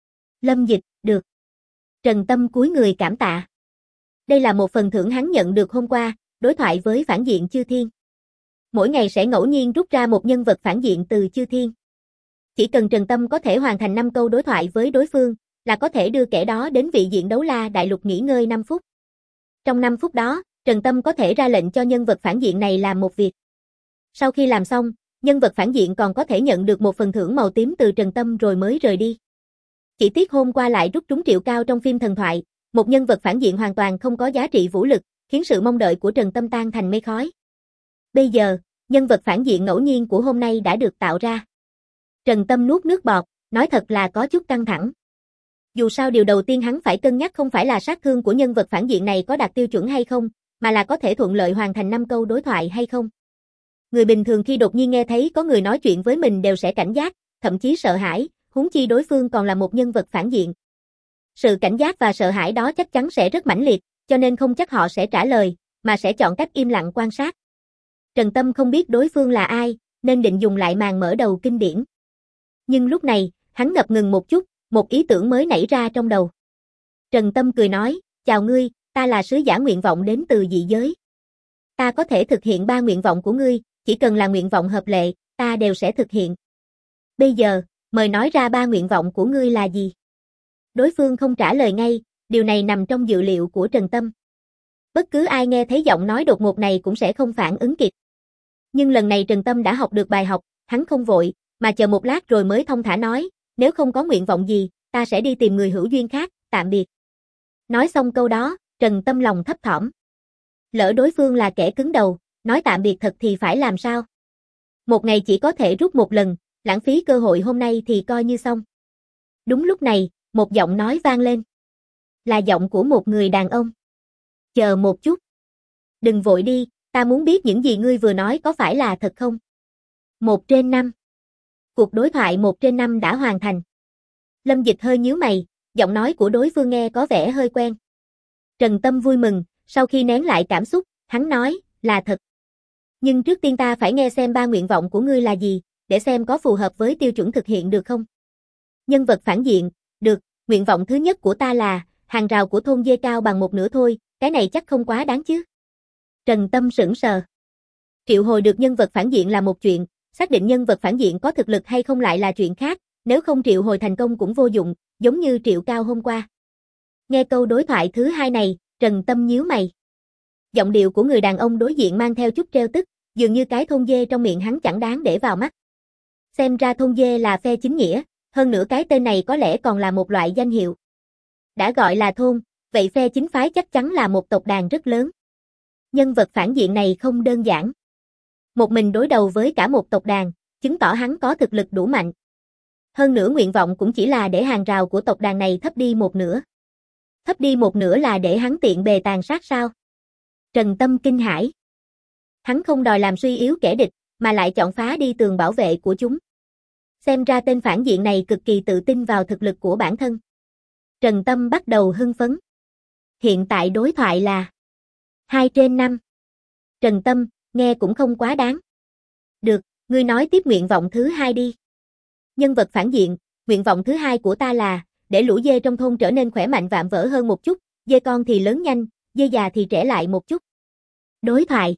Lâm Dịch, được. Trần Tâm cúi người cảm tạ. Đây là một phần thưởng hắn nhận được hôm qua, đối thoại với phản diện chư thiên. Mỗi ngày sẽ ngẫu nhiên rút ra một nhân vật phản diện từ chư thiên. Chỉ cần Trần Tâm có thể hoàn thành 5 câu đối thoại với đối phương, là có thể đưa kẻ đó đến vị diện đấu la đại lục nghỉ ngơi 5 phút. Trong 5 phút đó, Trần Tâm có thể ra lệnh cho nhân vật phản diện này làm một việc. Sau khi làm xong, nhân vật phản diện còn có thể nhận được một phần thưởng màu tím từ Trần Tâm rồi mới rời đi. Chỉ tiếc hôm qua lại rút trúng Triệu Cao trong phim thần thoại, một nhân vật phản diện hoàn toàn không có giá trị vũ lực, khiến sự mong đợi của Trần Tâm tan thành mây khói. Bây giờ, nhân vật phản diện ngẫu nhiên của hôm nay đã được tạo ra. Trần Tâm nuốt nước bọt, nói thật là có chút căng thẳng. Dù sao điều đầu tiên hắn phải cân nhắc không phải là sát thương của nhân vật phản diện này có đạt tiêu chuẩn hay không, mà là có thể thuận lợi hoàn thành 5 câu đối thoại hay không. Người bình thường khi đột nhiên nghe thấy có người nói chuyện với mình đều sẽ cảnh giác, thậm chí sợ hãi, huống chi đối phương còn là một nhân vật phản diện. Sự cảnh giác và sợ hãi đó chắc chắn sẽ rất mãnh liệt, cho nên không chắc họ sẽ trả lời, mà sẽ chọn cách im lặng quan sát. Trần Tâm không biết đối phương là ai, nên định dùng lại màn mở đầu kinh điển. Nhưng lúc này, hắn ngập ngừng một chút, một ý tưởng mới nảy ra trong đầu. Trần Tâm cười nói, chào ngươi, ta là sứ giả nguyện vọng đến từ dị giới. Ta có thể thực hiện 3 nguyện vọng của ngươi, chỉ cần là nguyện vọng hợp lệ, ta đều sẽ thực hiện. Bây giờ, mời nói ra 3 nguyện vọng của ngươi là gì? Đối phương không trả lời ngay, điều này nằm trong dự liệu của Trần Tâm. Bất cứ ai nghe thấy giọng nói đột ngột này cũng sẽ không phản ứng kịp. Nhưng lần này Trần Tâm đã học được bài học, hắn không vội, mà chờ một lát rồi mới thông thả nói, nếu không có nguyện vọng gì, ta sẽ đi tìm người hữu duyên khác, tạm biệt. Nói xong câu đó, Trần Tâm lòng thấp thỏm. Lỡ đối phương là kẻ cứng đầu, nói tạm biệt thật thì phải làm sao? Một ngày chỉ có thể rút một lần, lãng phí cơ hội hôm nay thì coi như xong. Đúng lúc này, một giọng nói vang lên. Là giọng của một người đàn ông. Chờ một chút. Đừng vội đi, ta muốn biết những gì ngươi vừa nói có phải là thật không? 1/5. Cuộc đối thoại 1/5 đã hoàn thành. Lâm Dịch hơi nhíu mày, giọng nói của đối phương nghe có vẻ hơi quen. Trần Tâm vui mừng, sau khi nén lại cảm xúc, hắn nói, là thật. Nhưng trước tiên ta phải nghe xem 3 nguyện vọng của ngươi là gì, để xem có phù hợp với tiêu chuẩn thực hiện được không. Nhân vật phản diện, được, nguyện vọng thứ nhất của ta là, hàng rào của thôn dê cao bằng 1/2 thôi, cái này chắc không quá đáng chứ. Trần Tâm sững sờ. Triệu hồi được nhân vật phản diện là một chuyện, xác định nhân vật phản diện có thực lực hay không lại là chuyện khác, nếu không triệu hồi thành công cũng vô dụng, giống như Triệu Cao hôm qua. Nghe câu đối thoại thứ 2 này, Trần Tâm nhíu mày. Giọng điệu của người đàn ông đối diện mang theo chút trêu tức, dường như cái thôn dê trong miệng hắn chẳng đáng để vào mắt. Xem ra thôn dê là phe chính nghĩa, hơn nữa cái tên này có lẽ còn là một loại danh hiệu. Đã gọi là thôn, vậy phe chính phái chắc chắn là một tộc đàn rất lớn. Nhân vật phản diện này không đơn giản. Một mình đối đầu với cả một tộc đàn, chứng tỏ hắn có thực lực đủ mạnh. Hơn nữa nguyện vọng cũng chỉ là để hàng rào của tộc đàn này thấp đi 1/2. Thấp đi 1/2 là để hắn tiện bề tàn sát sao? Trần Tâm kinh hãi. Hắn không đòi làm suy yếu kẻ địch, mà lại chọn phá đi tường bảo vệ của chúng. Xem ra tên phản diện này cực kỳ tự tin vào thực lực của bản thân. Trần Tâm bắt đầu hưng phấn. Hiện tại đối thoại là 2/5. Trần Tâm, nghe cũng không quá đáng. Được, ngươi nói tiếp nguyện vọng thứ 2 đi. Nhân vật phản diện, nguyện vọng thứ 2 của ta là để lũ dê trong thôn trở nên khỏe mạnh vạm vỡ hơn một chút, dê con thì lớn nhanh, dê già thì trẻ lại một chút. Đối thoại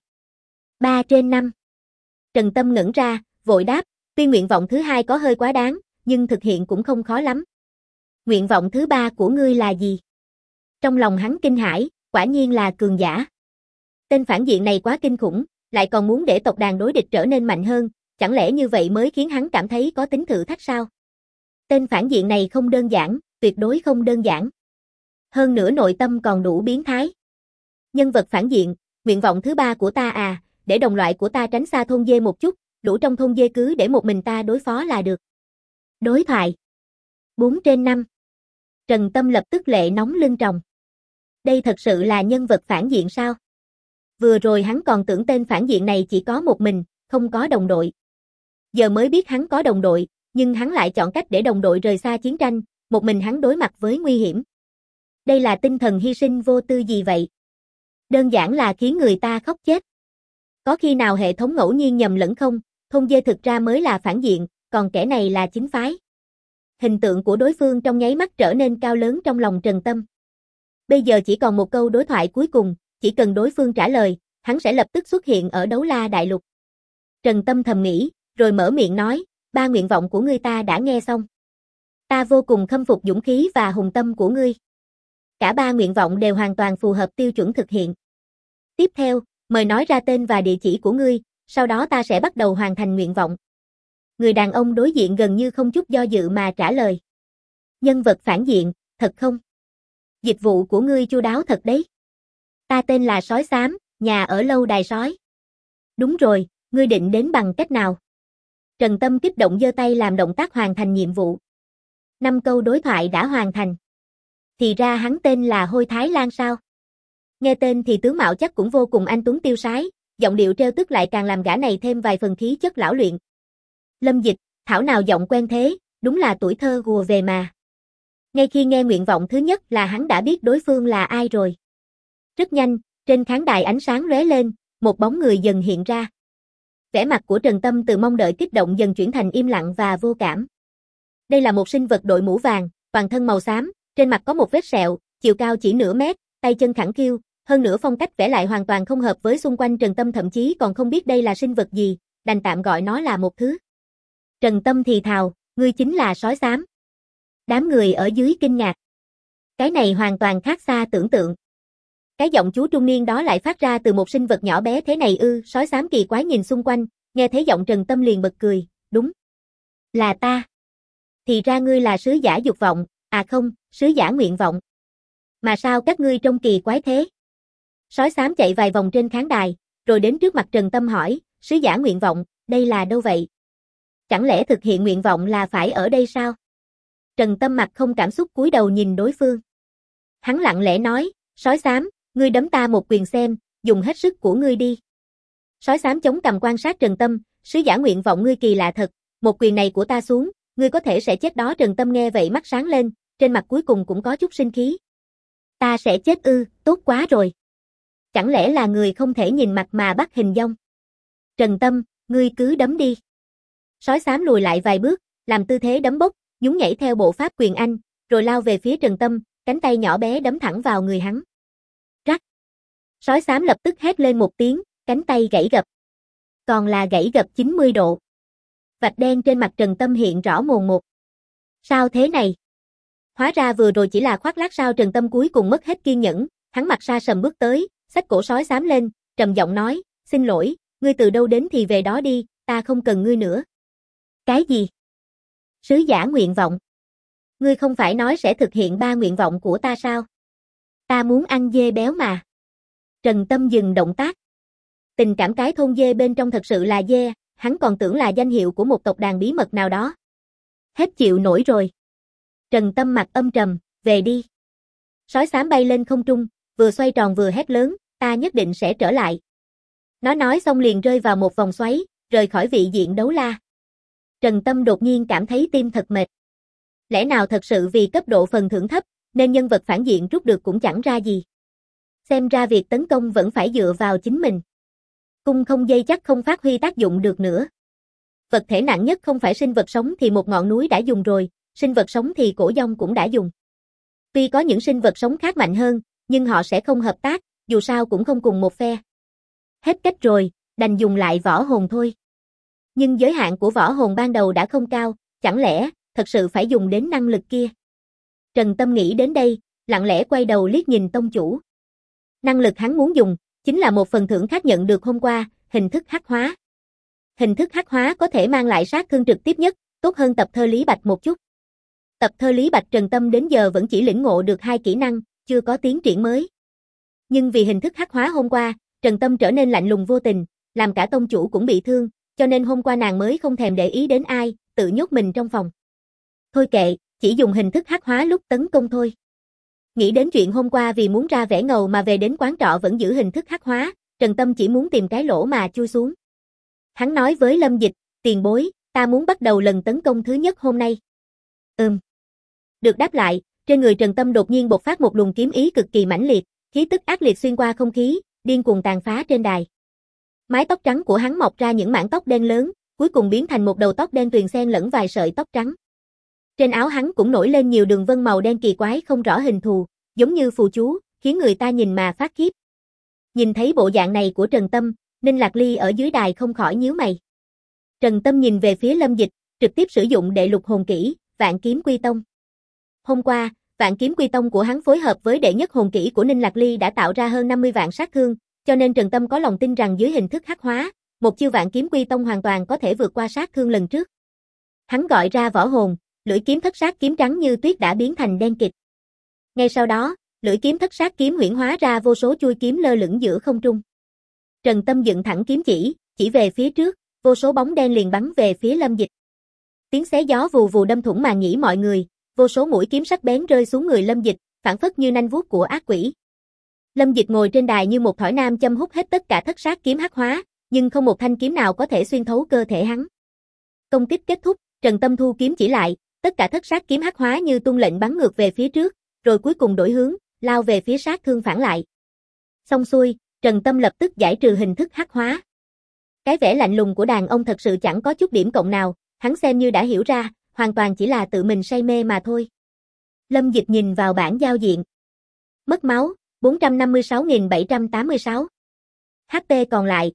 3/5. Trần Tâm ngẩn ra, vội đáp, tuy nguyện vọng thứ 2 có hơi quá đáng, nhưng thực hiện cũng không khó lắm. Nguyện vọng thứ 3 của ngươi là gì? Trong lòng hắn kinh hãi, quả nhiên là cường giả. Tên phản diện này quá kinh khủng, lại còn muốn để tộc đàn đối địch trở nên mạnh hơn, chẳng lẽ như vậy mới khiến hắn cảm thấy có tính thử thách sao? Tên phản diện này không đơn giản, tuyệt đối không đơn giản. Hơn nữa nội tâm còn đủ biến thái. Nhân vật phản diện, nguyện vọng thứ 3 của ta à, để đồng loại của ta tránh xa thôn dê một chút, lũ trong thôn dê cứ để một mình ta đối phó là được. Đối thoại 4/5. Trần Tâm lập tức lệ nóng lưng tròng. Đây thật sự là nhân vật phản diện sao? Vừa rồi hắn còn tưởng tên phản diện này chỉ có một mình, không có đồng đội. Giờ mới biết hắn có đồng đội, nhưng hắn lại chọn cách để đồng đội rời xa chiến tranh, một mình hắn đối mặt với nguy hiểm. Đây là tinh thần hy sinh vô tư gì vậy? Đơn giản là khiến người ta khóc chết. Có khi nào hệ thống ngẫu nhiên nhầm lẫn không? Thôn dê thực ra mới là phản diện, còn kẻ này là chính phái. Hình tượng của đối phương trong nháy mắt trở nên cao lớn trong lòng Trần Tâm. Bây giờ chỉ còn một câu đối thoại cuối cùng, chỉ cần đối phương trả lời, hắn sẽ lập tức xuất hiện ở Đấu La Đại Lục. Trần Tâm thầm nghĩ, rồi mở miệng nói, 3 nguyện vọng của ngươi ta đã nghe xong. Ta vô cùng khâm phục dũng khí và hùng tâm của ngươi. Cả 3 nguyện vọng đều hoàn toàn phù hợp tiêu chuẩn thực hiện. Tiếp theo, mời nói ra tên và địa chỉ của ngươi, sau đó ta sẽ bắt đầu hoàn thành nguyện vọng. Người đàn ông đối diện gần như không chút do dự mà trả lời. Nhân vật phản diện, thật không? Dịch vụ của ngươi chu đáo thật đấy. Ta tên là Sói Xám, nhà ở lâu đài sói. Đúng rồi, ngươi định đến bằng cách nào? Trần Tâm kích động giơ tay làm động tác hoàn thành nhiệm vụ. 5 câu đối thoại đã hoàn thành. Thì ra hắn tên là Hôi Thái Lan sao? Nghe tên thì tướng mạo chắc cũng vô cùng anh tuấn tiêu sái, giọng điệu trêu tức lại càng làm gã này thêm vài phần khí chất lão luyện. Lâm Dịch, thảo nào giọng quen thế, đúng là tuổi thơ hùa về mà. Ngay khi nghe nguyện vọng thứ nhất là hắn đã biết đối phương là ai rồi. Rất nhanh, trên khán đài ánh sáng lóe lên, một bóng người dần hiện ra. Vẻ mặt của Trần Tâm từ mong đợi kích động dần chuyển thành im lặng và vô cảm. Đây là một sinh vật đội mũ vàng, toàn thân màu xám, trên mặt có một vết sẹo, chiều cao chỉ nửa mét, tay chân khẳng khiu, hơn nữa phong cách vẽ lại hoàn toàn không hợp với xung quanh. Trần Tâm thậm chí còn không biết đây là sinh vật gì, đành tạm gọi nó là một thứ. Trần Tâm thì thào, ngươi chính là Sói Xám. Đám người ở dưới kinh ngạc. Cái này hoàn toàn khác xa tưởng tượng. Cái giọng chú trung niên đó lại phát ra từ một sinh vật nhỏ bé thế này ư? Sói Xám kỳ quái nhìn xung quanh, nghe thấy giọng Trần Tâm liền bật cười, đúng. Là ta. Thì ra ngươi là sứ giả dục vọng, à không, sứ giả nguyện vọng. Mà sao các ngươi trông kỳ quái thế? Sói Xám chạy vài vòng trên khán đài, rồi đến trước mặt Trần Tâm hỏi, sứ giả nguyện vọng, đây là đâu vậy? Chẳng lẽ thực hiện nguyện vọng là phải ở đây sao? Trần Tâm mặt không cảm xúc cúi đầu nhìn đối phương. Hắn lặng lẽ nói, Sói Xám, ngươi đấm ta một quyền xem, dùng hết sức của ngươi đi. Sói Xám chống cằm quan sát Trần Tâm, sứ giả nguyện vọng ngươi kỳ lạ thật, một quyền này của ta xuống, ngươi có thể sẽ chết đó. Trần Tâm nghe vậy mắt sáng lên, trên mặt cuối cùng cũng có chút sinh khí. Ta sẽ chết ư, tốt quá rồi. Chẳng lẽ là người không thể nhìn mặt mà bắt hình dong? Trần Tâm, ngươi cứ đấm đi. Sói Xám lùi lại vài bước, làm tư thế đấm bốc, nhún nhảy theo bộ pháp quyền Anh, rồi lao về phía Trần Tâm, cánh tay nhỏ bé đấm thẳng vào người hắn. Rắc. Sói Xám lập tức hét lên một tiếng, cánh tay gãy gập. Còn là gãy gập 90 độ. Vạch đen trên mặt Trần Tâm hiện rõ mồn một. Sao thế này? Hóa ra vừa rồi chỉ là khoác lác sao? Trần Tâm cuối cùng mất hết kiên nhẫn, hắn mặt sa sầm bước tới, xách cổ Sói Xám lên, trầm giọng nói, xin lỗi, ngươi từ đâu đến thì về đó đi, ta không cần ngươi nữa. Cái gì? Sứ giả nguyện vọng. Ngươi không phải nói sẽ thực hiện 3 nguyện vọng của ta sao? Ta muốn ăn dê béo mà. Trần Tâm dừng động tác. Tình cảm cái thôn dê bên trong thật sự là dê, hắn còn tưởng là danh hiệu của một tộc đàn bí mật nào đó. Hết chịu nổi rồi. Trần Tâm mặt âm trầm, về đi. Sói Xám bay lên không trung, vừa xoay tròn vừa hét lớn, ta nhất định sẽ trở lại. Nó nói xong liền rơi vào một vòng xoáy, rời khỏi vị diện đấu la. Trần Tâm đột nhiên cảm thấy tim thật mệt. Lẽ nào thật sự vì cấp độ phần thưởng thấp, nên nhân vật phản diện rút được cũng chẳng ra gì. Xem ra việc tấn công vẫn phải dựa vào chính mình. Cung không dây chắc không phát huy tác dụng được nữa. Vật thể nặng nhất không phải sinh vật sống thì một ngọn núi đã dùng rồi, sinh vật sống thì cổ dông cũng đã dùng. Tuy có những sinh vật sống khác mạnh hơn, nhưng họ sẽ không hợp tác, dù sao cũng không cùng một phe. Hết cách rồi, đành dùng lại võ hồn thôi. Nhưng giới hạn của võ hồn ban đầu đã không cao, chẳng lẽ thật sự phải dùng đến năng lực kia? Trần Tâm nghĩ đến đây, lặng lẽ quay đầu liếc nhìn tông chủ. Năng lực hắn muốn dùng, chính là một phần thưởng khác nhận được hôm qua, hình thức hắc hóa. Hình thức hắc hóa có thể mang lại sát thương trực tiếp nhất, tốt hơn tập thơ Lý Bạch một chút. Tập thơ Lý Bạch Trần Tâm đến giờ vẫn chỉ lĩnh ngộ được 2 kỹ năng, chưa có tiến triển mới. Nhưng vì hình thức hắc hóa hôm qua, Trần Tâm trở nên lạnh lùng vô tình, làm cả tông chủ cũng bị thương, cho nên hôm qua nàng mới không thèm để ý đến ai, tự nhốt mình trong phòng. Thôi kệ, chỉ dùng hình thức hắc hóa lúc tấn công thôi. Nghĩ đến chuyện hôm qua vì muốn ra vẻ ngầu mà về đến quán trọ vẫn giữ hình thức hắc hóa, Trần Tâm chỉ muốn tìm cái lỗ mà chui xuống. Hắn nói với Lâm Dịch, tiền bối, ta muốn bắt đầu lần tấn công thứ nhất hôm nay. Được đáp lại, trên người Trần Tâm đột nhiên bộc phát một luồng kiếm ý cực kỳ mãnh liệt, khí tức ác liệt xuyên qua không khí, điên cuồng tàn phá trên đài. Mái tóc trắng của hắn mọc ra những mảng tóc đen lớn, cuối cùng biến thành một đầu tóc đen tuyền xen lẫn vài sợi tóc trắng. Trên áo hắn cũng nổi lên nhiều đường vân màu đen kỳ quái không rõ hình thù, giống như phù chú, khiến người ta nhìn mà phát khiếp. Nhìn thấy bộ dạng này của Trần Tâm, Ninh Lạc Ly ở dưới đài không khỏi nhíu mày. Trần Tâm nhìn về phía Lâm Dịch, trực tiếp sử dụng đệ lục hồn kỹ, Vạn Kiếm Quy Tông. Hôm qua, Vạn Kiếm Quy Tông của hắn phối hợp với đệ nhất hồn kỹ của Ninh Lạc Ly đã tạo ra hơn 50 vạn sát thương, cho nên Trần Tâm có lòng tin rằng dưới hình thức hắc hóa, một chiêu Vạn Kiếm Quy Tông hoàn toàn có thể vượt qua sát thương lần trước. Hắn gọi ra võ hồn, lưỡi kiếm thất sát kiếm trắng như tuyết đã biến thành đen kịt. Ngay sau đó, lưỡi kiếm thất sát kiếm huyễn hóa ra vô số chui kiếm lơ lửng giữa không trung. Trần Tâm dựng thẳng kiếm chỉ về phía trước, vô số bóng đen liền bắn về phía Lâm Dịch. Tiếng xé gió vù vù đâm thủng màng nhĩ mọi người, vô số mũi kiếm sắc bén rơi xuống người Lâm Dịch, phảng phất như nanh vuốt của ác quỷ. Lâm Dịch ngồi trên đài như một thỏi nam châm hút hết tất cả thất sát kiếm hắc hóa, nhưng không một thanh kiếm nào có thể xuyên thấu cơ thể hắn. Công kích kết thúc, Trần Tâm thu kiếm chỉ lại, tất cả thất sát kiếm hắc hóa như tuân lệnh bắn ngược về phía trước, rồi cuối cùng đổi hướng, lao về phía sát thương phản lại. Xong xuôi, Trần Tâm lập tức giải trừ hình thức hắc hóa. Cái vẻ lạnh lùng của đàn ông thật sự chẳng có chút điểm cộng nào, hắn xem như đã hiểu ra, hoàn toàn chỉ là tự mình say mê mà thôi. Lâm Dịch nhìn vào bảng giao diện. Mất máu, 456.786. HP còn lại,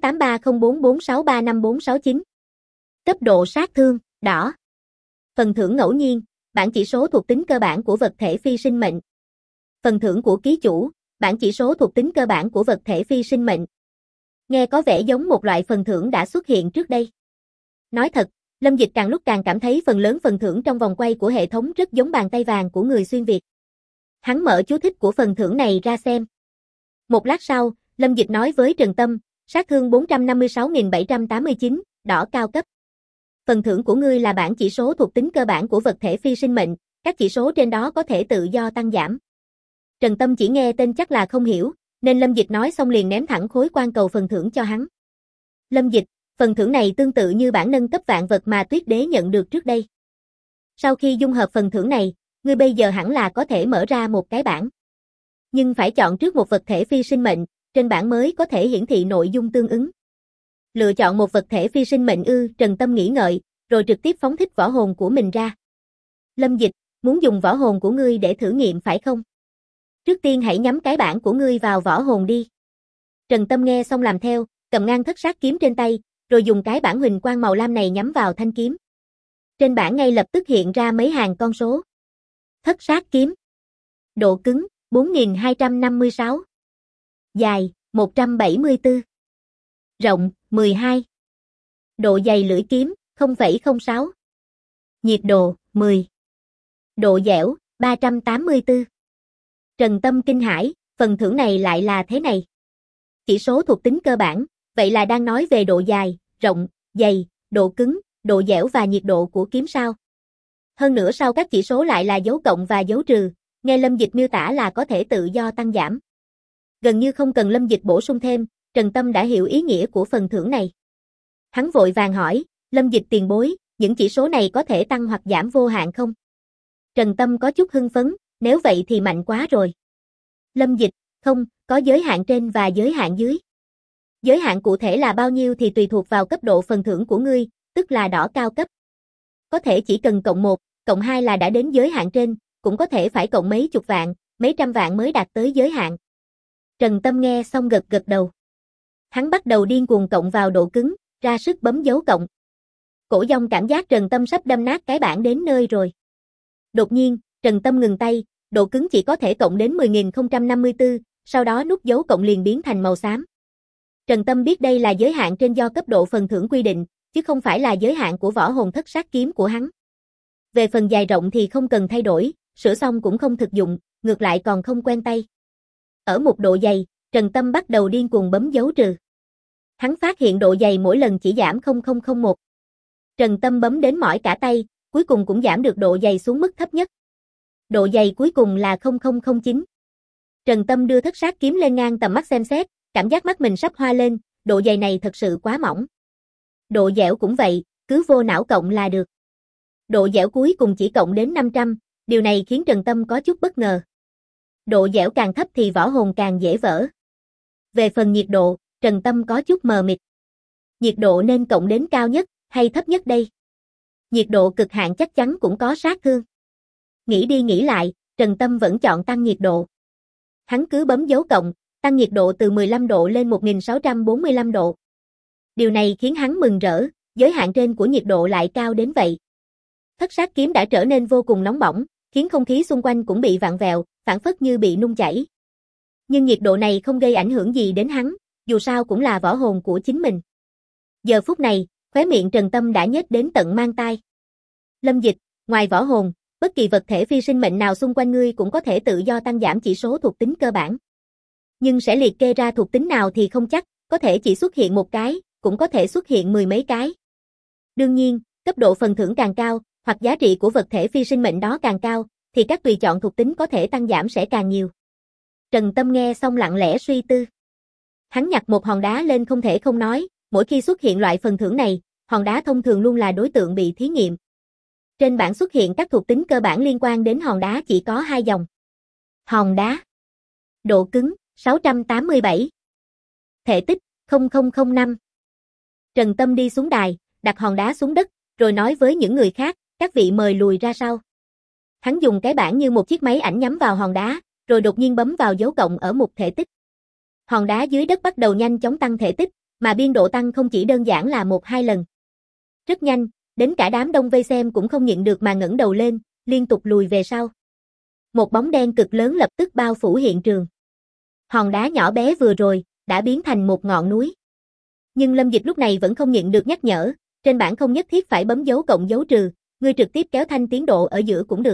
883044635469. Cấp độ sát thương, đỏ. Phần thưởng ngẫu nhiên, bảng chỉ số thuộc tính cơ bản của vật thể phi sinh mệnh. Phần thưởng của ký chủ, bảng chỉ số thuộc tính cơ bản của vật thể phi sinh mệnh. Nghe có vẻ giống một loại phần thưởng đã xuất hiện trước đây. Nói thật, Lâm Dịch càng lúc càng cảm thấy phần lớn phần thưởng trong vòng quay của hệ thống rất giống bàn tay vàng của người xuyên Việt. Hắn mở chú thích của phần thưởng này ra xem. Một lát sau, Lâm Dịch nói với Trần Tâm, sát thương 456.789, đỏ cao cấp. Phần thưởng của ngươi là bảng chỉ số thuộc tính cơ bản của vật thể phi sinh mệnh, các chỉ số trên đó có thể tự do tăng giảm. Trần Tâm chỉ nghe tên chắc là không hiểu, nên Lâm Dịch nói xong liền ném thẳng khối quan cầu phần thưởng cho hắn. Lâm Dịch, phần thưởng này tương tự như bản nâng cấp vạn vật mà Tuyết Đế nhận được trước đây. Sau khi dung hợp phần thưởng này, ngươi bây giờ hẳn là có thể mở ra một cái bảng. Nhưng phải chọn trước một vật thể phi sinh mệnh, trên bảng mới có thể hiển thị nội dung tương ứng. Lựa chọn một vật thể phi sinh mệnh Trần Tâm nghĩ ngợi, rồi trực tiếp phóng thích võ hồn của mình ra. Lâm Dịch, muốn dùng võ hồn của ngươi để thử nghiệm phải không? Trước tiên hãy nhắm cái bảng của ngươi vào võ hồn đi. Trần Tâm nghe xong làm theo, cầm ngang thất sát kiếm trên tay, rồi dùng cái bảng huỳnh quang màu lam này nhắm vào thanh kiếm. Trên bảng ngay lập tức hiện ra mấy hàng con số. Thất sát kiếm. Độ cứng, 4256. Dài, 174. Rộng, 12. Độ dày lưỡi kiếm, 0,06. Nhiệt độ, 10. Độ dẻo, 384. Trần Tâm kinh hãi, phần thưởng này lại là thế này. Chỉ số thuộc tính cơ bản, vậy là đang nói về độ dài, rộng, dày, độ cứng, độ dẻo và nhiệt độ của kiếm sao. Hơn nữa sau các chỉ số lại là dấu cộng và dấu trừ, nghe Lâm Dịch miêu tả là có thể tự do tăng giảm. Gần như không cần Lâm Dịch bổ sung thêm, Trần Tâm đã hiểu ý nghĩa của phần thưởng này. Hắn vội vàng hỏi, Lâm Dịch tiền bối, những chỉ số này có thể tăng hoặc giảm vô hạn không? Trần Tâm có chút hưng phấn, nếu vậy thì mạnh quá rồi. Lâm Dịch, không, có giới hạn trên và giới hạn dưới. Giới hạn cụ thể là bao nhiêu thì tùy thuộc vào cấp độ phần thưởng của ngươi, tức là đỏ cao cấp. Có thể chỉ cần cộng 1, cộng 2 là đã đến giới hạn trên, cũng có thể phải cộng mấy chục vạn, mấy trăm vạn mới đạt tới giới hạn. Trần Tâm nghe xong gật gật đầu. Hắn bắt đầu điên cuồng cộng vào độ cứng, ra sức bấm dấu cộng. Cổ Dông cảm giác Trần Tâm sắp đâm nát cái bảng đến nơi rồi. Đột nhiên, Trần Tâm ngừng tay, độ cứng chỉ có thể cộng đến 10.054, sau đó nút dấu cộng liền biến thành màu xám. Trần Tâm biết đây là giới hạn trên do cấp độ phần thưởng quy định, chứ không phải là giới hạn của võ hồn thất sát kiếm của hắn. Về phần dài rộng thì không cần thay đổi, sửa xong cũng không thực dụng, ngược lại còn không quen tay. Ở một độ dày, Trần Tâm bắt đầu điên cuồng bấm dấu trừ. Hắn phát hiện độ dày mỗi lần chỉ giảm 0,001. Trần Tâm bấm đến mỏi cả tay, cuối cùng cũng giảm được độ dày xuống mức thấp nhất. Độ dày cuối cùng là 0,009. Trần Tâm đưa thất sát kiếm lên ngang tầm mắt xem xét, cảm giác mắt mình sắp hoa lên, độ dày này thật sự quá mỏng. Độ dẻo cũng vậy, cứ vô não cộng là được. Độ dẻo cuối cùng chỉ cộng đến 500, điều này khiến Trần Tâm có chút bất ngờ. Độ dẻo càng thấp thì võ hồn càng dễ vỡ. Về phần nhiệt độ, Trần Tâm có chút mờ mịt. Nhiệt độ nên cộng đến cao nhất, hay thấp nhất đây? Nhiệt độ cực hạn chắc chắn cũng có sát thương. Nghĩ đi nghĩ lại, Trần Tâm vẫn chọn tăng nhiệt độ. Hắn cứ bấm dấu cộng, tăng nhiệt độ từ 15 độ lên 1645 độ. Điều này khiến hắn mừng rỡ, giới hạn trên của nhiệt độ lại cao đến vậy. Thất sát kiếm đã trở nên vô cùng nóng bỏng, khiến không khí xung quanh cũng bị vặn vẹo, phảng phất như bị nung chảy. Nhưng nhiệt độ này không gây ảnh hưởng gì đến hắn, dù sao cũng là võ hồn của chính mình. Giờ phút này, khóe miệng Trần Tâm đã nhếch đến tận mang tai. Lâm Dịch, ngoài võ hồn, bất kỳ vật thể phi sinh mệnh nào xung quanh ngươi cũng có thể tự do tăng giảm chỉ số thuộc tính cơ bản. Nhưng sẽ liệt kê ra thuộc tính nào thì không chắc, có thể chỉ xuất hiện một cái, cũng có thể xuất hiện mười mấy cái. Đương nhiên, cấp độ phần thưởng càng cao, hoặc giá trị của vật thể phi sinh mệnh đó càng cao, thì các tùy chọn thuộc tính có thể tăng giảm sẽ càng nhiều. Trần Tâm nghe xong lặng lẽ suy tư. Hắn nhặt một hòn đá lên không thể không nói, mỗi khi xuất hiện loại phần thưởng này, hòn đá thông thường luôn là đối tượng bị thí nghiệm. Trên bảng xuất hiện các thuộc tính cơ bản liên quan đến hòn đá chỉ có 2 dòng. Hòn đá. Độ cứng, 687. Thể tích, 0005. Trần Tâm đi xuống đài, đặt hòn đá xuống đất, rồi nói với những người khác, các vị mời lùi ra sau. Hắn dùng cái bảng như một chiếc máy ảnh nhắm vào hòn đá, rồi đột nhiên bấm vào dấu cộng ở mục thể tích. Hòn đá dưới đất bắt đầu nhanh chóng tăng thể tích, mà biên độ tăng không chỉ đơn giản là 1-2 lần. Rất nhanh, đến cả đám đông vây xem cũng không nhịn được mà ngẩng đầu lên, liên tục lùi về sau. Một bóng đen cực lớn lập tức bao phủ hiện trường. Hòn đá nhỏ bé vừa rồi, đã biến thành một ngọn núi. Nhưng Lâm Dịch lúc này vẫn không nhịn được nhắc nhở, trên bảng không nhất thiết phải bấm dấu cộng dấu trừ, ngươi trực tiếp kéo thanh tiến độ ở giữa cũng được.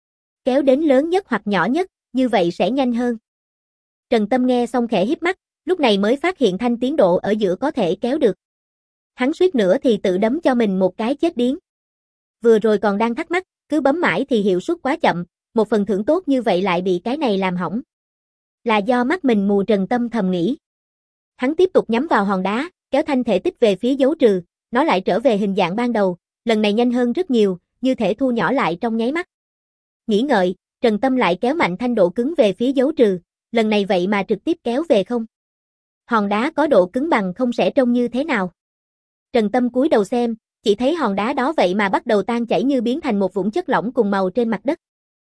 Kéo đến lớn nhất hoặc nhỏ nhất, như vậy sẽ nhanh hơn. Trần Tâm nghe xong khẽ híp mắt, lúc này mới phát hiện thanh tiến độ ở giữa có thể kéo được. Hắn suýt nữa thì tự đấm cho mình một cái chết điếng. Vừa rồi còn đang thắc mắc, cứ bấm mãi thì hiệu suất quá chậm, một phần thưởng tốt như vậy lại bị cái này làm hỏng. Là do mắt mình mù, Trần Tâm thầm nghĩ. Hắn tiếp tục nhắm vào hòn đá, kéo thanh thể tích về phía dấu trừ, nó lại trở về hình dạng ban đầu, lần này nhanh hơn rất nhiều, như thể thu nhỏ lại trong nháy mắt. Nghĩ ngợi, Trần Tâm lại kéo mạnh thanh độ cứng về phía dấu trừ, lần này vậy mà trực tiếp kéo về không. Hòn đá có độ cứng bằng không sẽ trông như thế nào? Trần Tâm cúi đầu xem, chỉ thấy hòn đá đó vậy mà bắt đầu tan chảy như biến thành một vũng chất lỏng cùng màu trên mặt đất.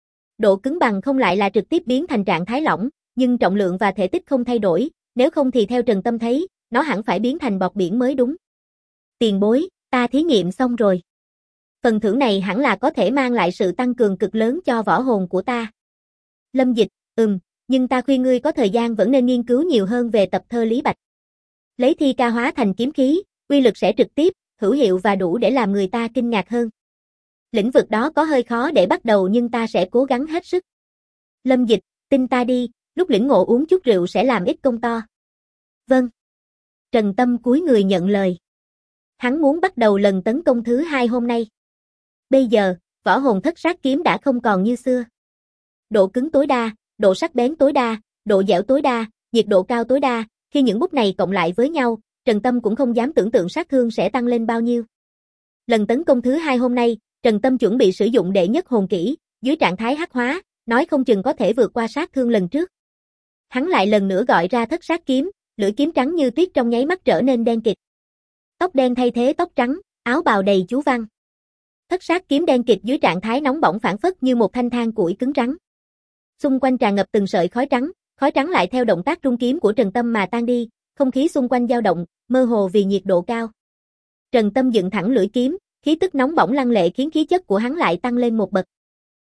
Độ cứng bằng không lại là trực tiếp biến thành trạng thái lỏng, nhưng trọng lượng và thể tích không thay đổi, nếu không thì theo Trần Tâm thấy, nó hẳn phải biến thành bọt biển mới đúng. Tiền bối, ta thí nghiệm xong rồi. Phần thưởng này hẳn là có thể mang lại sự tăng cường cực lớn cho võ hồn của ta. Lâm Dịch, nhưng ta khuyên ngươi có thời gian vẫn nên nghiên cứu nhiều hơn về tập thơ Lý Bạch. Lấy thi ca hóa thành kiếm khí, uy lực sẽ trực tiếp, hữu hiệu và đủ để làm người ta kinh ngạc hơn. Lĩnh vực đó có hơi khó để bắt đầu nhưng ta sẽ cố gắng hết sức. Lâm Dịch, tin ta đi, lúc lĩnh ngộ uống chút rượu sẽ làm ít công to. Vâng. Trần Tâm cúi người nhận lời. Hắn muốn bắt đầu lần tấn công thứ 2 hôm nay. Bây giờ, võ hồn thất sát kiếm đã không còn như xưa. Độ cứng tối đa, độ sắc bén tối đa, độ dẻo tối đa, nhiệt độ cao tối đa, khi những bút này cộng lại với nhau, Trần Tâm cũng không dám tưởng tượng sát thương sẽ tăng lên bao nhiêu. Lần tấn công thứ 2 hôm nay, Trần Tâm chuẩn bị sử dụng đệ nhất hồn kỹ, dưới trạng thái hắc hóa, nói không chừng có thể vượt qua sát thương lần trước. Hắn lại lần nữa gọi ra thất sát kiếm, lưỡi kiếm trắng như tuyết trong nháy mắt trở nên đen kịt. Tóc đen thay thế tóc trắng, áo bào đầy chú văn. Thất sát kiếm đen kịt dưới trạng thái nóng bỏng phản phất như một thanh than củi cứng rắn. Xung quanh tràn ngập từng sợi khói trắng lại theo động tác rung kiếm của Trần Tâm mà tan đi, không khí xung quanh dao động, mơ hồ vì nhiệt độ cao. Trần Tâm dựng thẳng lưỡi kiếm, khí tức nóng bỏng lăng lệ khiến khí chất của hắn lại tăng lên một bậc.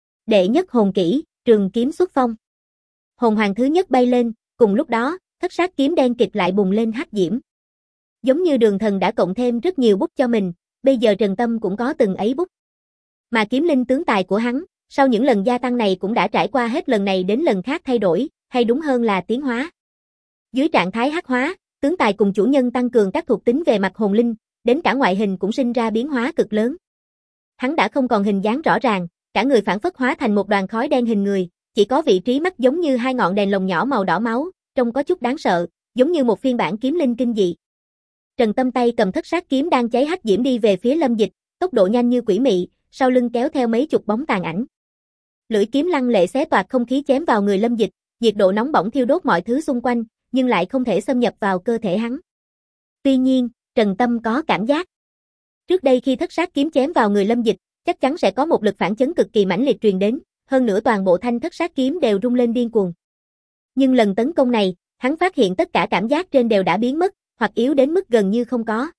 Đệ nhất hồn kỹ, trường kiếm xuất phong. Hồn hoàng thứ nhất bay lên, cùng lúc đó, thất sát kiếm đen kịt lại bùng lên hắc diễm. Giống như Đường Thần đã cộng thêm rất nhiều bút cho mình, bây giờ Trần Tâm cũng có từng ấy bút. Mà kiếm linh tướng tài của hắn, sau những lần gia tăng này cũng đã trải qua hết lần này đến lần khác thay đổi, hay đúng hơn là tiến hóa. Dưới trạng thái hắc hóa, tướng tài cùng chủ nhân tăng cường các thuộc tính về mặt hồn linh, đến cả ngoại hình cũng sinh ra biến hóa cực lớn. Hắn đã không còn hình dáng rõ ràng, cả người phản phất hóa thành một đoàn khói đen hình người, chỉ có vị trí mắt giống như hai ngọn đèn lồng nhỏ màu đỏ máu, trông có chút đáng sợ, giống như một phiên bản kiếm linh kinh dị. Trần Tâm tay cầm thất sát kiếm đang cháy hắc diễm đi về phía Lâm Dịch, tốc độ nhanh như quỷ mị, sau lưng kéo theo mấy chục bóng tàn ảnh. Lưỡi kiếm lăng lệ xé toạc không khí chém vào người Lâm Dịch, nhiệt độ nóng bỏng thiêu đốt mọi thứ xung quanh, nhưng lại không thể xâm nhập vào cơ thể hắn. Tuy nhiên, Trần Tâm có cảm giác. Trước đây khi thất sát kiếm chém vào người Lâm Dịch, chắc chắn sẽ có một lực phản chấn cực kỳ mãnh liệt truyền đến, hơn nữa toàn bộ thanh thất sát kiếm đều rung lên điên cuồng. Nhưng lần tấn công này, hắn phát hiện tất cả cảm giác trên đều đã biến mất, hoặc yếu đến mức gần như không có.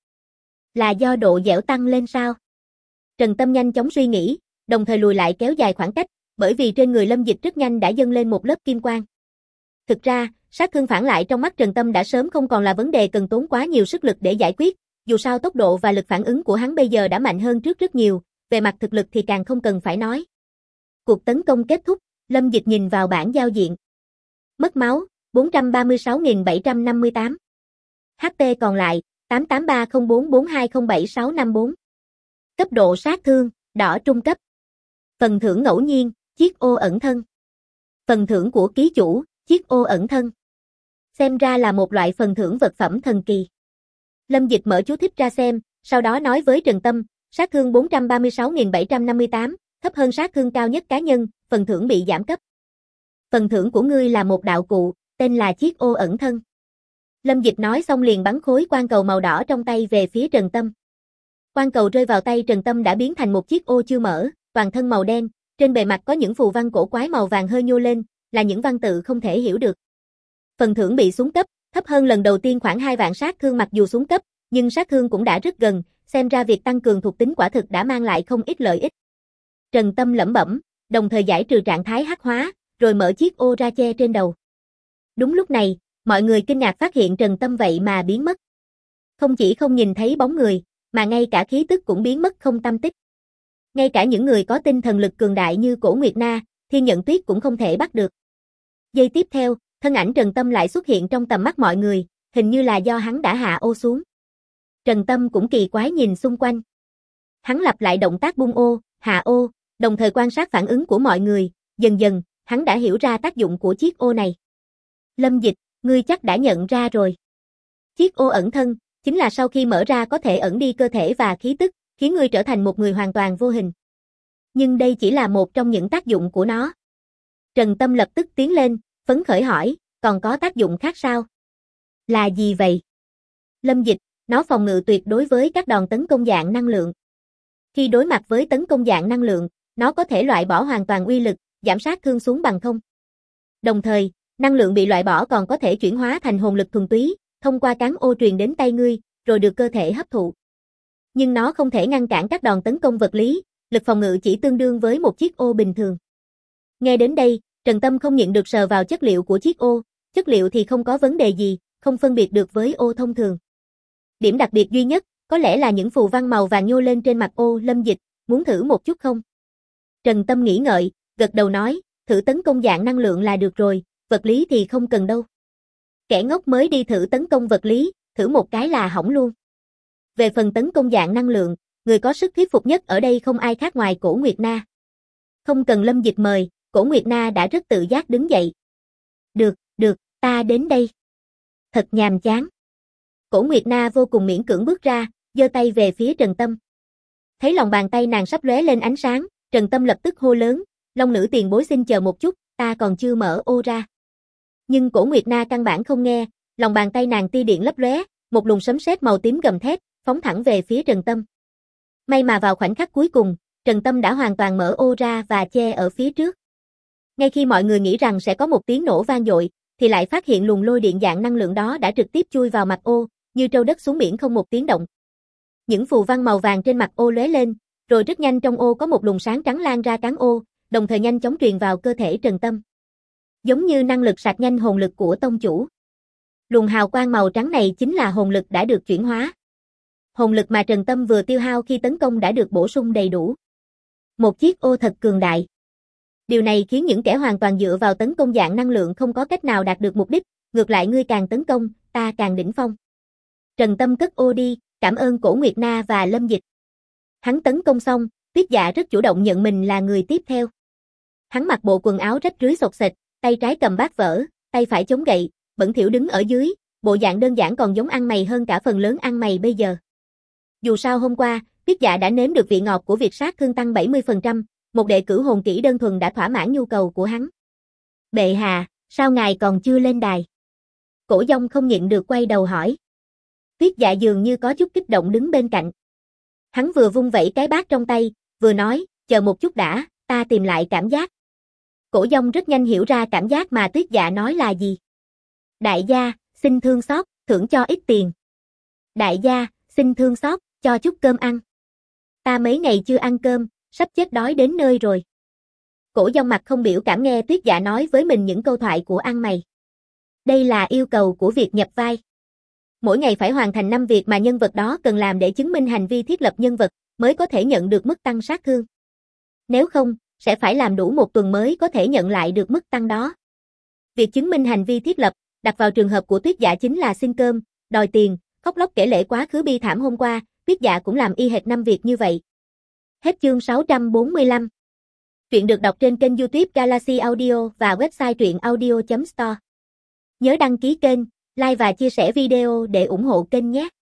Là do độ dẻo tăng lên sao? Trần Tâm nhanh chóng suy nghĩ, đồng thời lùi lại kéo dài khoảng cách, bởi vì trên người Lâm Dịch rất nhanh đã dâng lên một lớp kim quang. Thực ra, sát thương phản lại trong mắt Trần Tâm đã sớm không còn là vấn đề cần tốn quá nhiều sức lực để giải quyết, dù sao tốc độ và lực phản ứng của hắn bây giờ đã mạnh hơn trước rất nhiều, về mặt thực lực thì càng không cần phải nói. Cuộc tấn công kết thúc, Lâm Dịch nhìn vào bảng giao diện. Mất máu, 436.758. HP còn lại, 883044207654. Cấp độ sát thương, đỏ trung cấp. Phần thưởng ngẫu nhiên, chiếc ô ẩn thân. Phần thưởng của ký chủ, chiếc ô ẩn thân. Xem ra là một loại phần thưởng vật phẩm thần kỳ. Lâm Dịch mở chú thích ra xem, sau đó nói với Trần Tâm, sát thương 436.758, thấp hơn sát thương cao nhất cá nhân, phần thưởng bị giảm cấp. Phần thưởng của ngươi là một đạo cụ, tên là chiếc ô ẩn thân. Lâm Dịch nói xong liền bắn khối quang cầu màu đỏ trong tay về phía Trần Tâm. Quang cầu rơi vào tay Trần Tâm đã biến thành một chiếc ô chưa mở, toàn thân màu đen, trên bề mặt có những phù văn cổ quái màu vàng hơi nhô lên, là những văn tự không thể hiểu được. Phần thưởng bị xuống cấp, thấp hơn lần đầu tiên khoảng 2 vạn sát thương mặc dù xuống cấp, nhưng sát thương cũng đã rất gần, xem ra việc tăng cường thuộc tính quả thực đã mang lại không ít lợi ích. Trần Tâm lẩm bẩm, đồng thời giải trừ trạng thái hắc hóa, rồi mở chiếc ô ra che trên đầu. Đúng lúc này, mọi người kinh ngạc phát hiện Trần Tâm vậy mà biến mất. Không chỉ không nhìn thấy bóng người, mà ngay cả khí tức cũng biến mất không tăm tích. Ngay cả những người có tinh thần lực cường đại như Cổ Nguyệt Na, Thiên Nhận Tuyết cũng không thể bắt được. Giây tiếp theo, thân ảnh Trần Tâm lại xuất hiện trong tầm mắt mọi người, hình như là do hắn đã hạ ô xuống. Trần Tâm cũng kỳ quái nhìn xung quanh. Hắn lặp lại động tác bung ô, hạ ô, đồng thời quan sát phản ứng của mọi người, dần dần, hắn đã hiểu ra tác dụng của chiếc ô này. Lâm Dịch, ngươi chắc đã nhận ra rồi. Chiếc ô ẩn thân, chính là sau khi mở ra có thể ẩn đi cơ thể và khí tức, khiến ngươi trở thành một người hoàn toàn vô hình. Nhưng đây chỉ là một trong những tác dụng của nó. Trần Tâm lập tức tiến lên, phấn khởi hỏi, còn có tác dụng khác sao? Là gì vậy? Lâm Dịch, nó phòng ngự tuyệt đối với các đòn tấn công dạng năng lượng. Khi đối mặt với tấn công dạng năng lượng, nó có thể loại bỏ hoàn toàn uy lực, giảm sát thương xuống bằng không. Đồng thời, năng lượng bị loại bỏ còn có thể chuyển hóa thành hồn lực thuần túy, thông qua cán ô truyền đến tay ngươi, rồi được cơ thể hấp thụ. Nhưng nó không thể ngăn cản các đòn tấn công vật lý, lực phòng ngự chỉ tương đương với một chiếc ô bình thường. Nghe đến đây, Trần Tâm không nhịn được sờ vào chất liệu của chiếc ô, chất liệu thì không có vấn đề gì, không phân biệt được với ô thông thường. Điểm đặc biệt duy nhất, có lẽ là những phù văn màu vàng nhô lên trên mặt ô. Lâm Dịch, muốn thử một chút không? Trần Tâm nghĩ ngợi, gật đầu nói, thử tấn công dạng năng lượng là được rồi, vật lý thì không cần đâu. Kẻ ngốc mới đi thử tấn công vật lý, thử một cái là hỏng luôn. Về phần tấn công dạng năng lượng, người có sức thuyết phục nhất ở đây không ai khác ngoài Cổ Nguyệt Na. Không cần Lâm Dịch mời, Cổ Nguyệt Na đã rất tự giác đứng dậy. Được, ta đến đây. Thật nhàm chán. Cổ Nguyệt Na vô cùng miễn cưỡng bước ra, giơ tay về phía Trần Tâm. Thấy lòng bàn tay nàng sắp lóe lên ánh sáng, Trần Tâm lập tức hô lớn, Long nữ tiền bối xin chờ một chút, ta còn chưa mở ô ra. Nhưng Cổ Nguyệt Na căn bản không nghe, lòng bàn tay nàng tia điện lấp lóe, một luồng sấm sét màu tím gầm thét, phóng thẳng về phía Trần Tâm. May mà vào khoảnh khắc cuối cùng, Trần Tâm đã hoàn toàn mở ô ra và che ở phía trước. Ngay khi mọi người nghĩ rằng sẽ có một tiếng nổ vang dội, thì lại phát hiện luồng lôi điện dạng năng lượng đó đã trực tiếp chui vào mặt ô, như trâu đất xuống biển không một tiếng động. Những phù văn màu vàng trên mặt ô lóe lên, rồi rất nhanh trong ô có một luồng sáng trắng lan ra cán ô, đồng thời nhanh chóng truyền vào cơ thể Trần Tâm. Giống như năng lực sạc nhanh hồn lực của tông chủ. Luồng hào quang màu trắng này chính là hồn lực đã được chuyển hóa. Hồn lực mà Trần Tâm vừa tiêu hao khi tấn công đã được bổ sung đầy đủ. Một chiếc ô thật cường đại. Điều này khiến những kẻ hoàn toàn dựa vào tấn công dạng năng lượng không có cách nào đạt được mục đích, ngược lại ngươi càng tấn công, ta càng đỉnh phong. Trần Tâm cất ô đi, cảm ơn Cổ Nguyệt Na và Lâm Dịch. Hắn tấn công xong, Tuyết Dạ rất chủ động nhận mình là người tiếp theo. Hắn mặc bộ quần áo rách rưới xộc xệch, tay trái cầm bát vỡ, tay phải chống gậy, bẩn thỉu đứng ở dưới, bộ dạng đơn giản còn giống ăn mày hơn cả phần lớn ăn mày bây giờ. Dù sao hôm qua, Tuyết Dạ đã nếm được vị ngọt của việc sát thương tăng 70%, một đệ cửu hồn kỹ đơn thuần đã thỏa mãn nhu cầu của hắn. Bệ hạ, sao ngài còn chưa lên đài? Cổ Dông không nhịn được quay đầu hỏi. Tuyết Dạ dường như có chút kích động đứng bên cạnh. Hắn vừa vung vẩy cái bát trong tay, vừa nói, chờ một chút đã, ta tìm lại cảm giác. Cổ Dông rất nhanh hiểu ra cảm giác mà Tuyết Dạ nói là gì. Đại gia, xin thương xót, thưởng cho ít tiền. Đại gia, xin thương xót, cho chút cơm ăn. Ta mấy ngày chưa ăn cơm, sắp chết đói đến nơi rồi. Cổ Dông mặt không biểu cảm nghe Tuyết Dạ nói với mình những câu thoại của ăn mày. Đây là yêu cầu của việc nhập vai. Mỗi ngày phải hoàn thành 5 việc mà nhân vật đó cần làm để chứng minh hành vi thiết lập nhân vật, mới có thể nhận được mức tăng sát thương. Nếu không, sẽ phải làm đủ một tuần mới có thể nhận lại được mức tăng đó. Việc chứng minh hành vi thiết lập, đặt vào trường hợp của Tuyết Dạ chính là xin cơm, đòi tiền, khóc lóc kể lể quá khứ bi thảm hôm qua, Tuyết Dạ cũng làm y hệt 5 việc như vậy. Hết chương 645. Truyện được đọc trên kênh YouTube Galaxy Audio và website truyệnaudio.store. Nhớ đăng ký kênh, like và chia sẻ video để ủng hộ kênh nhé.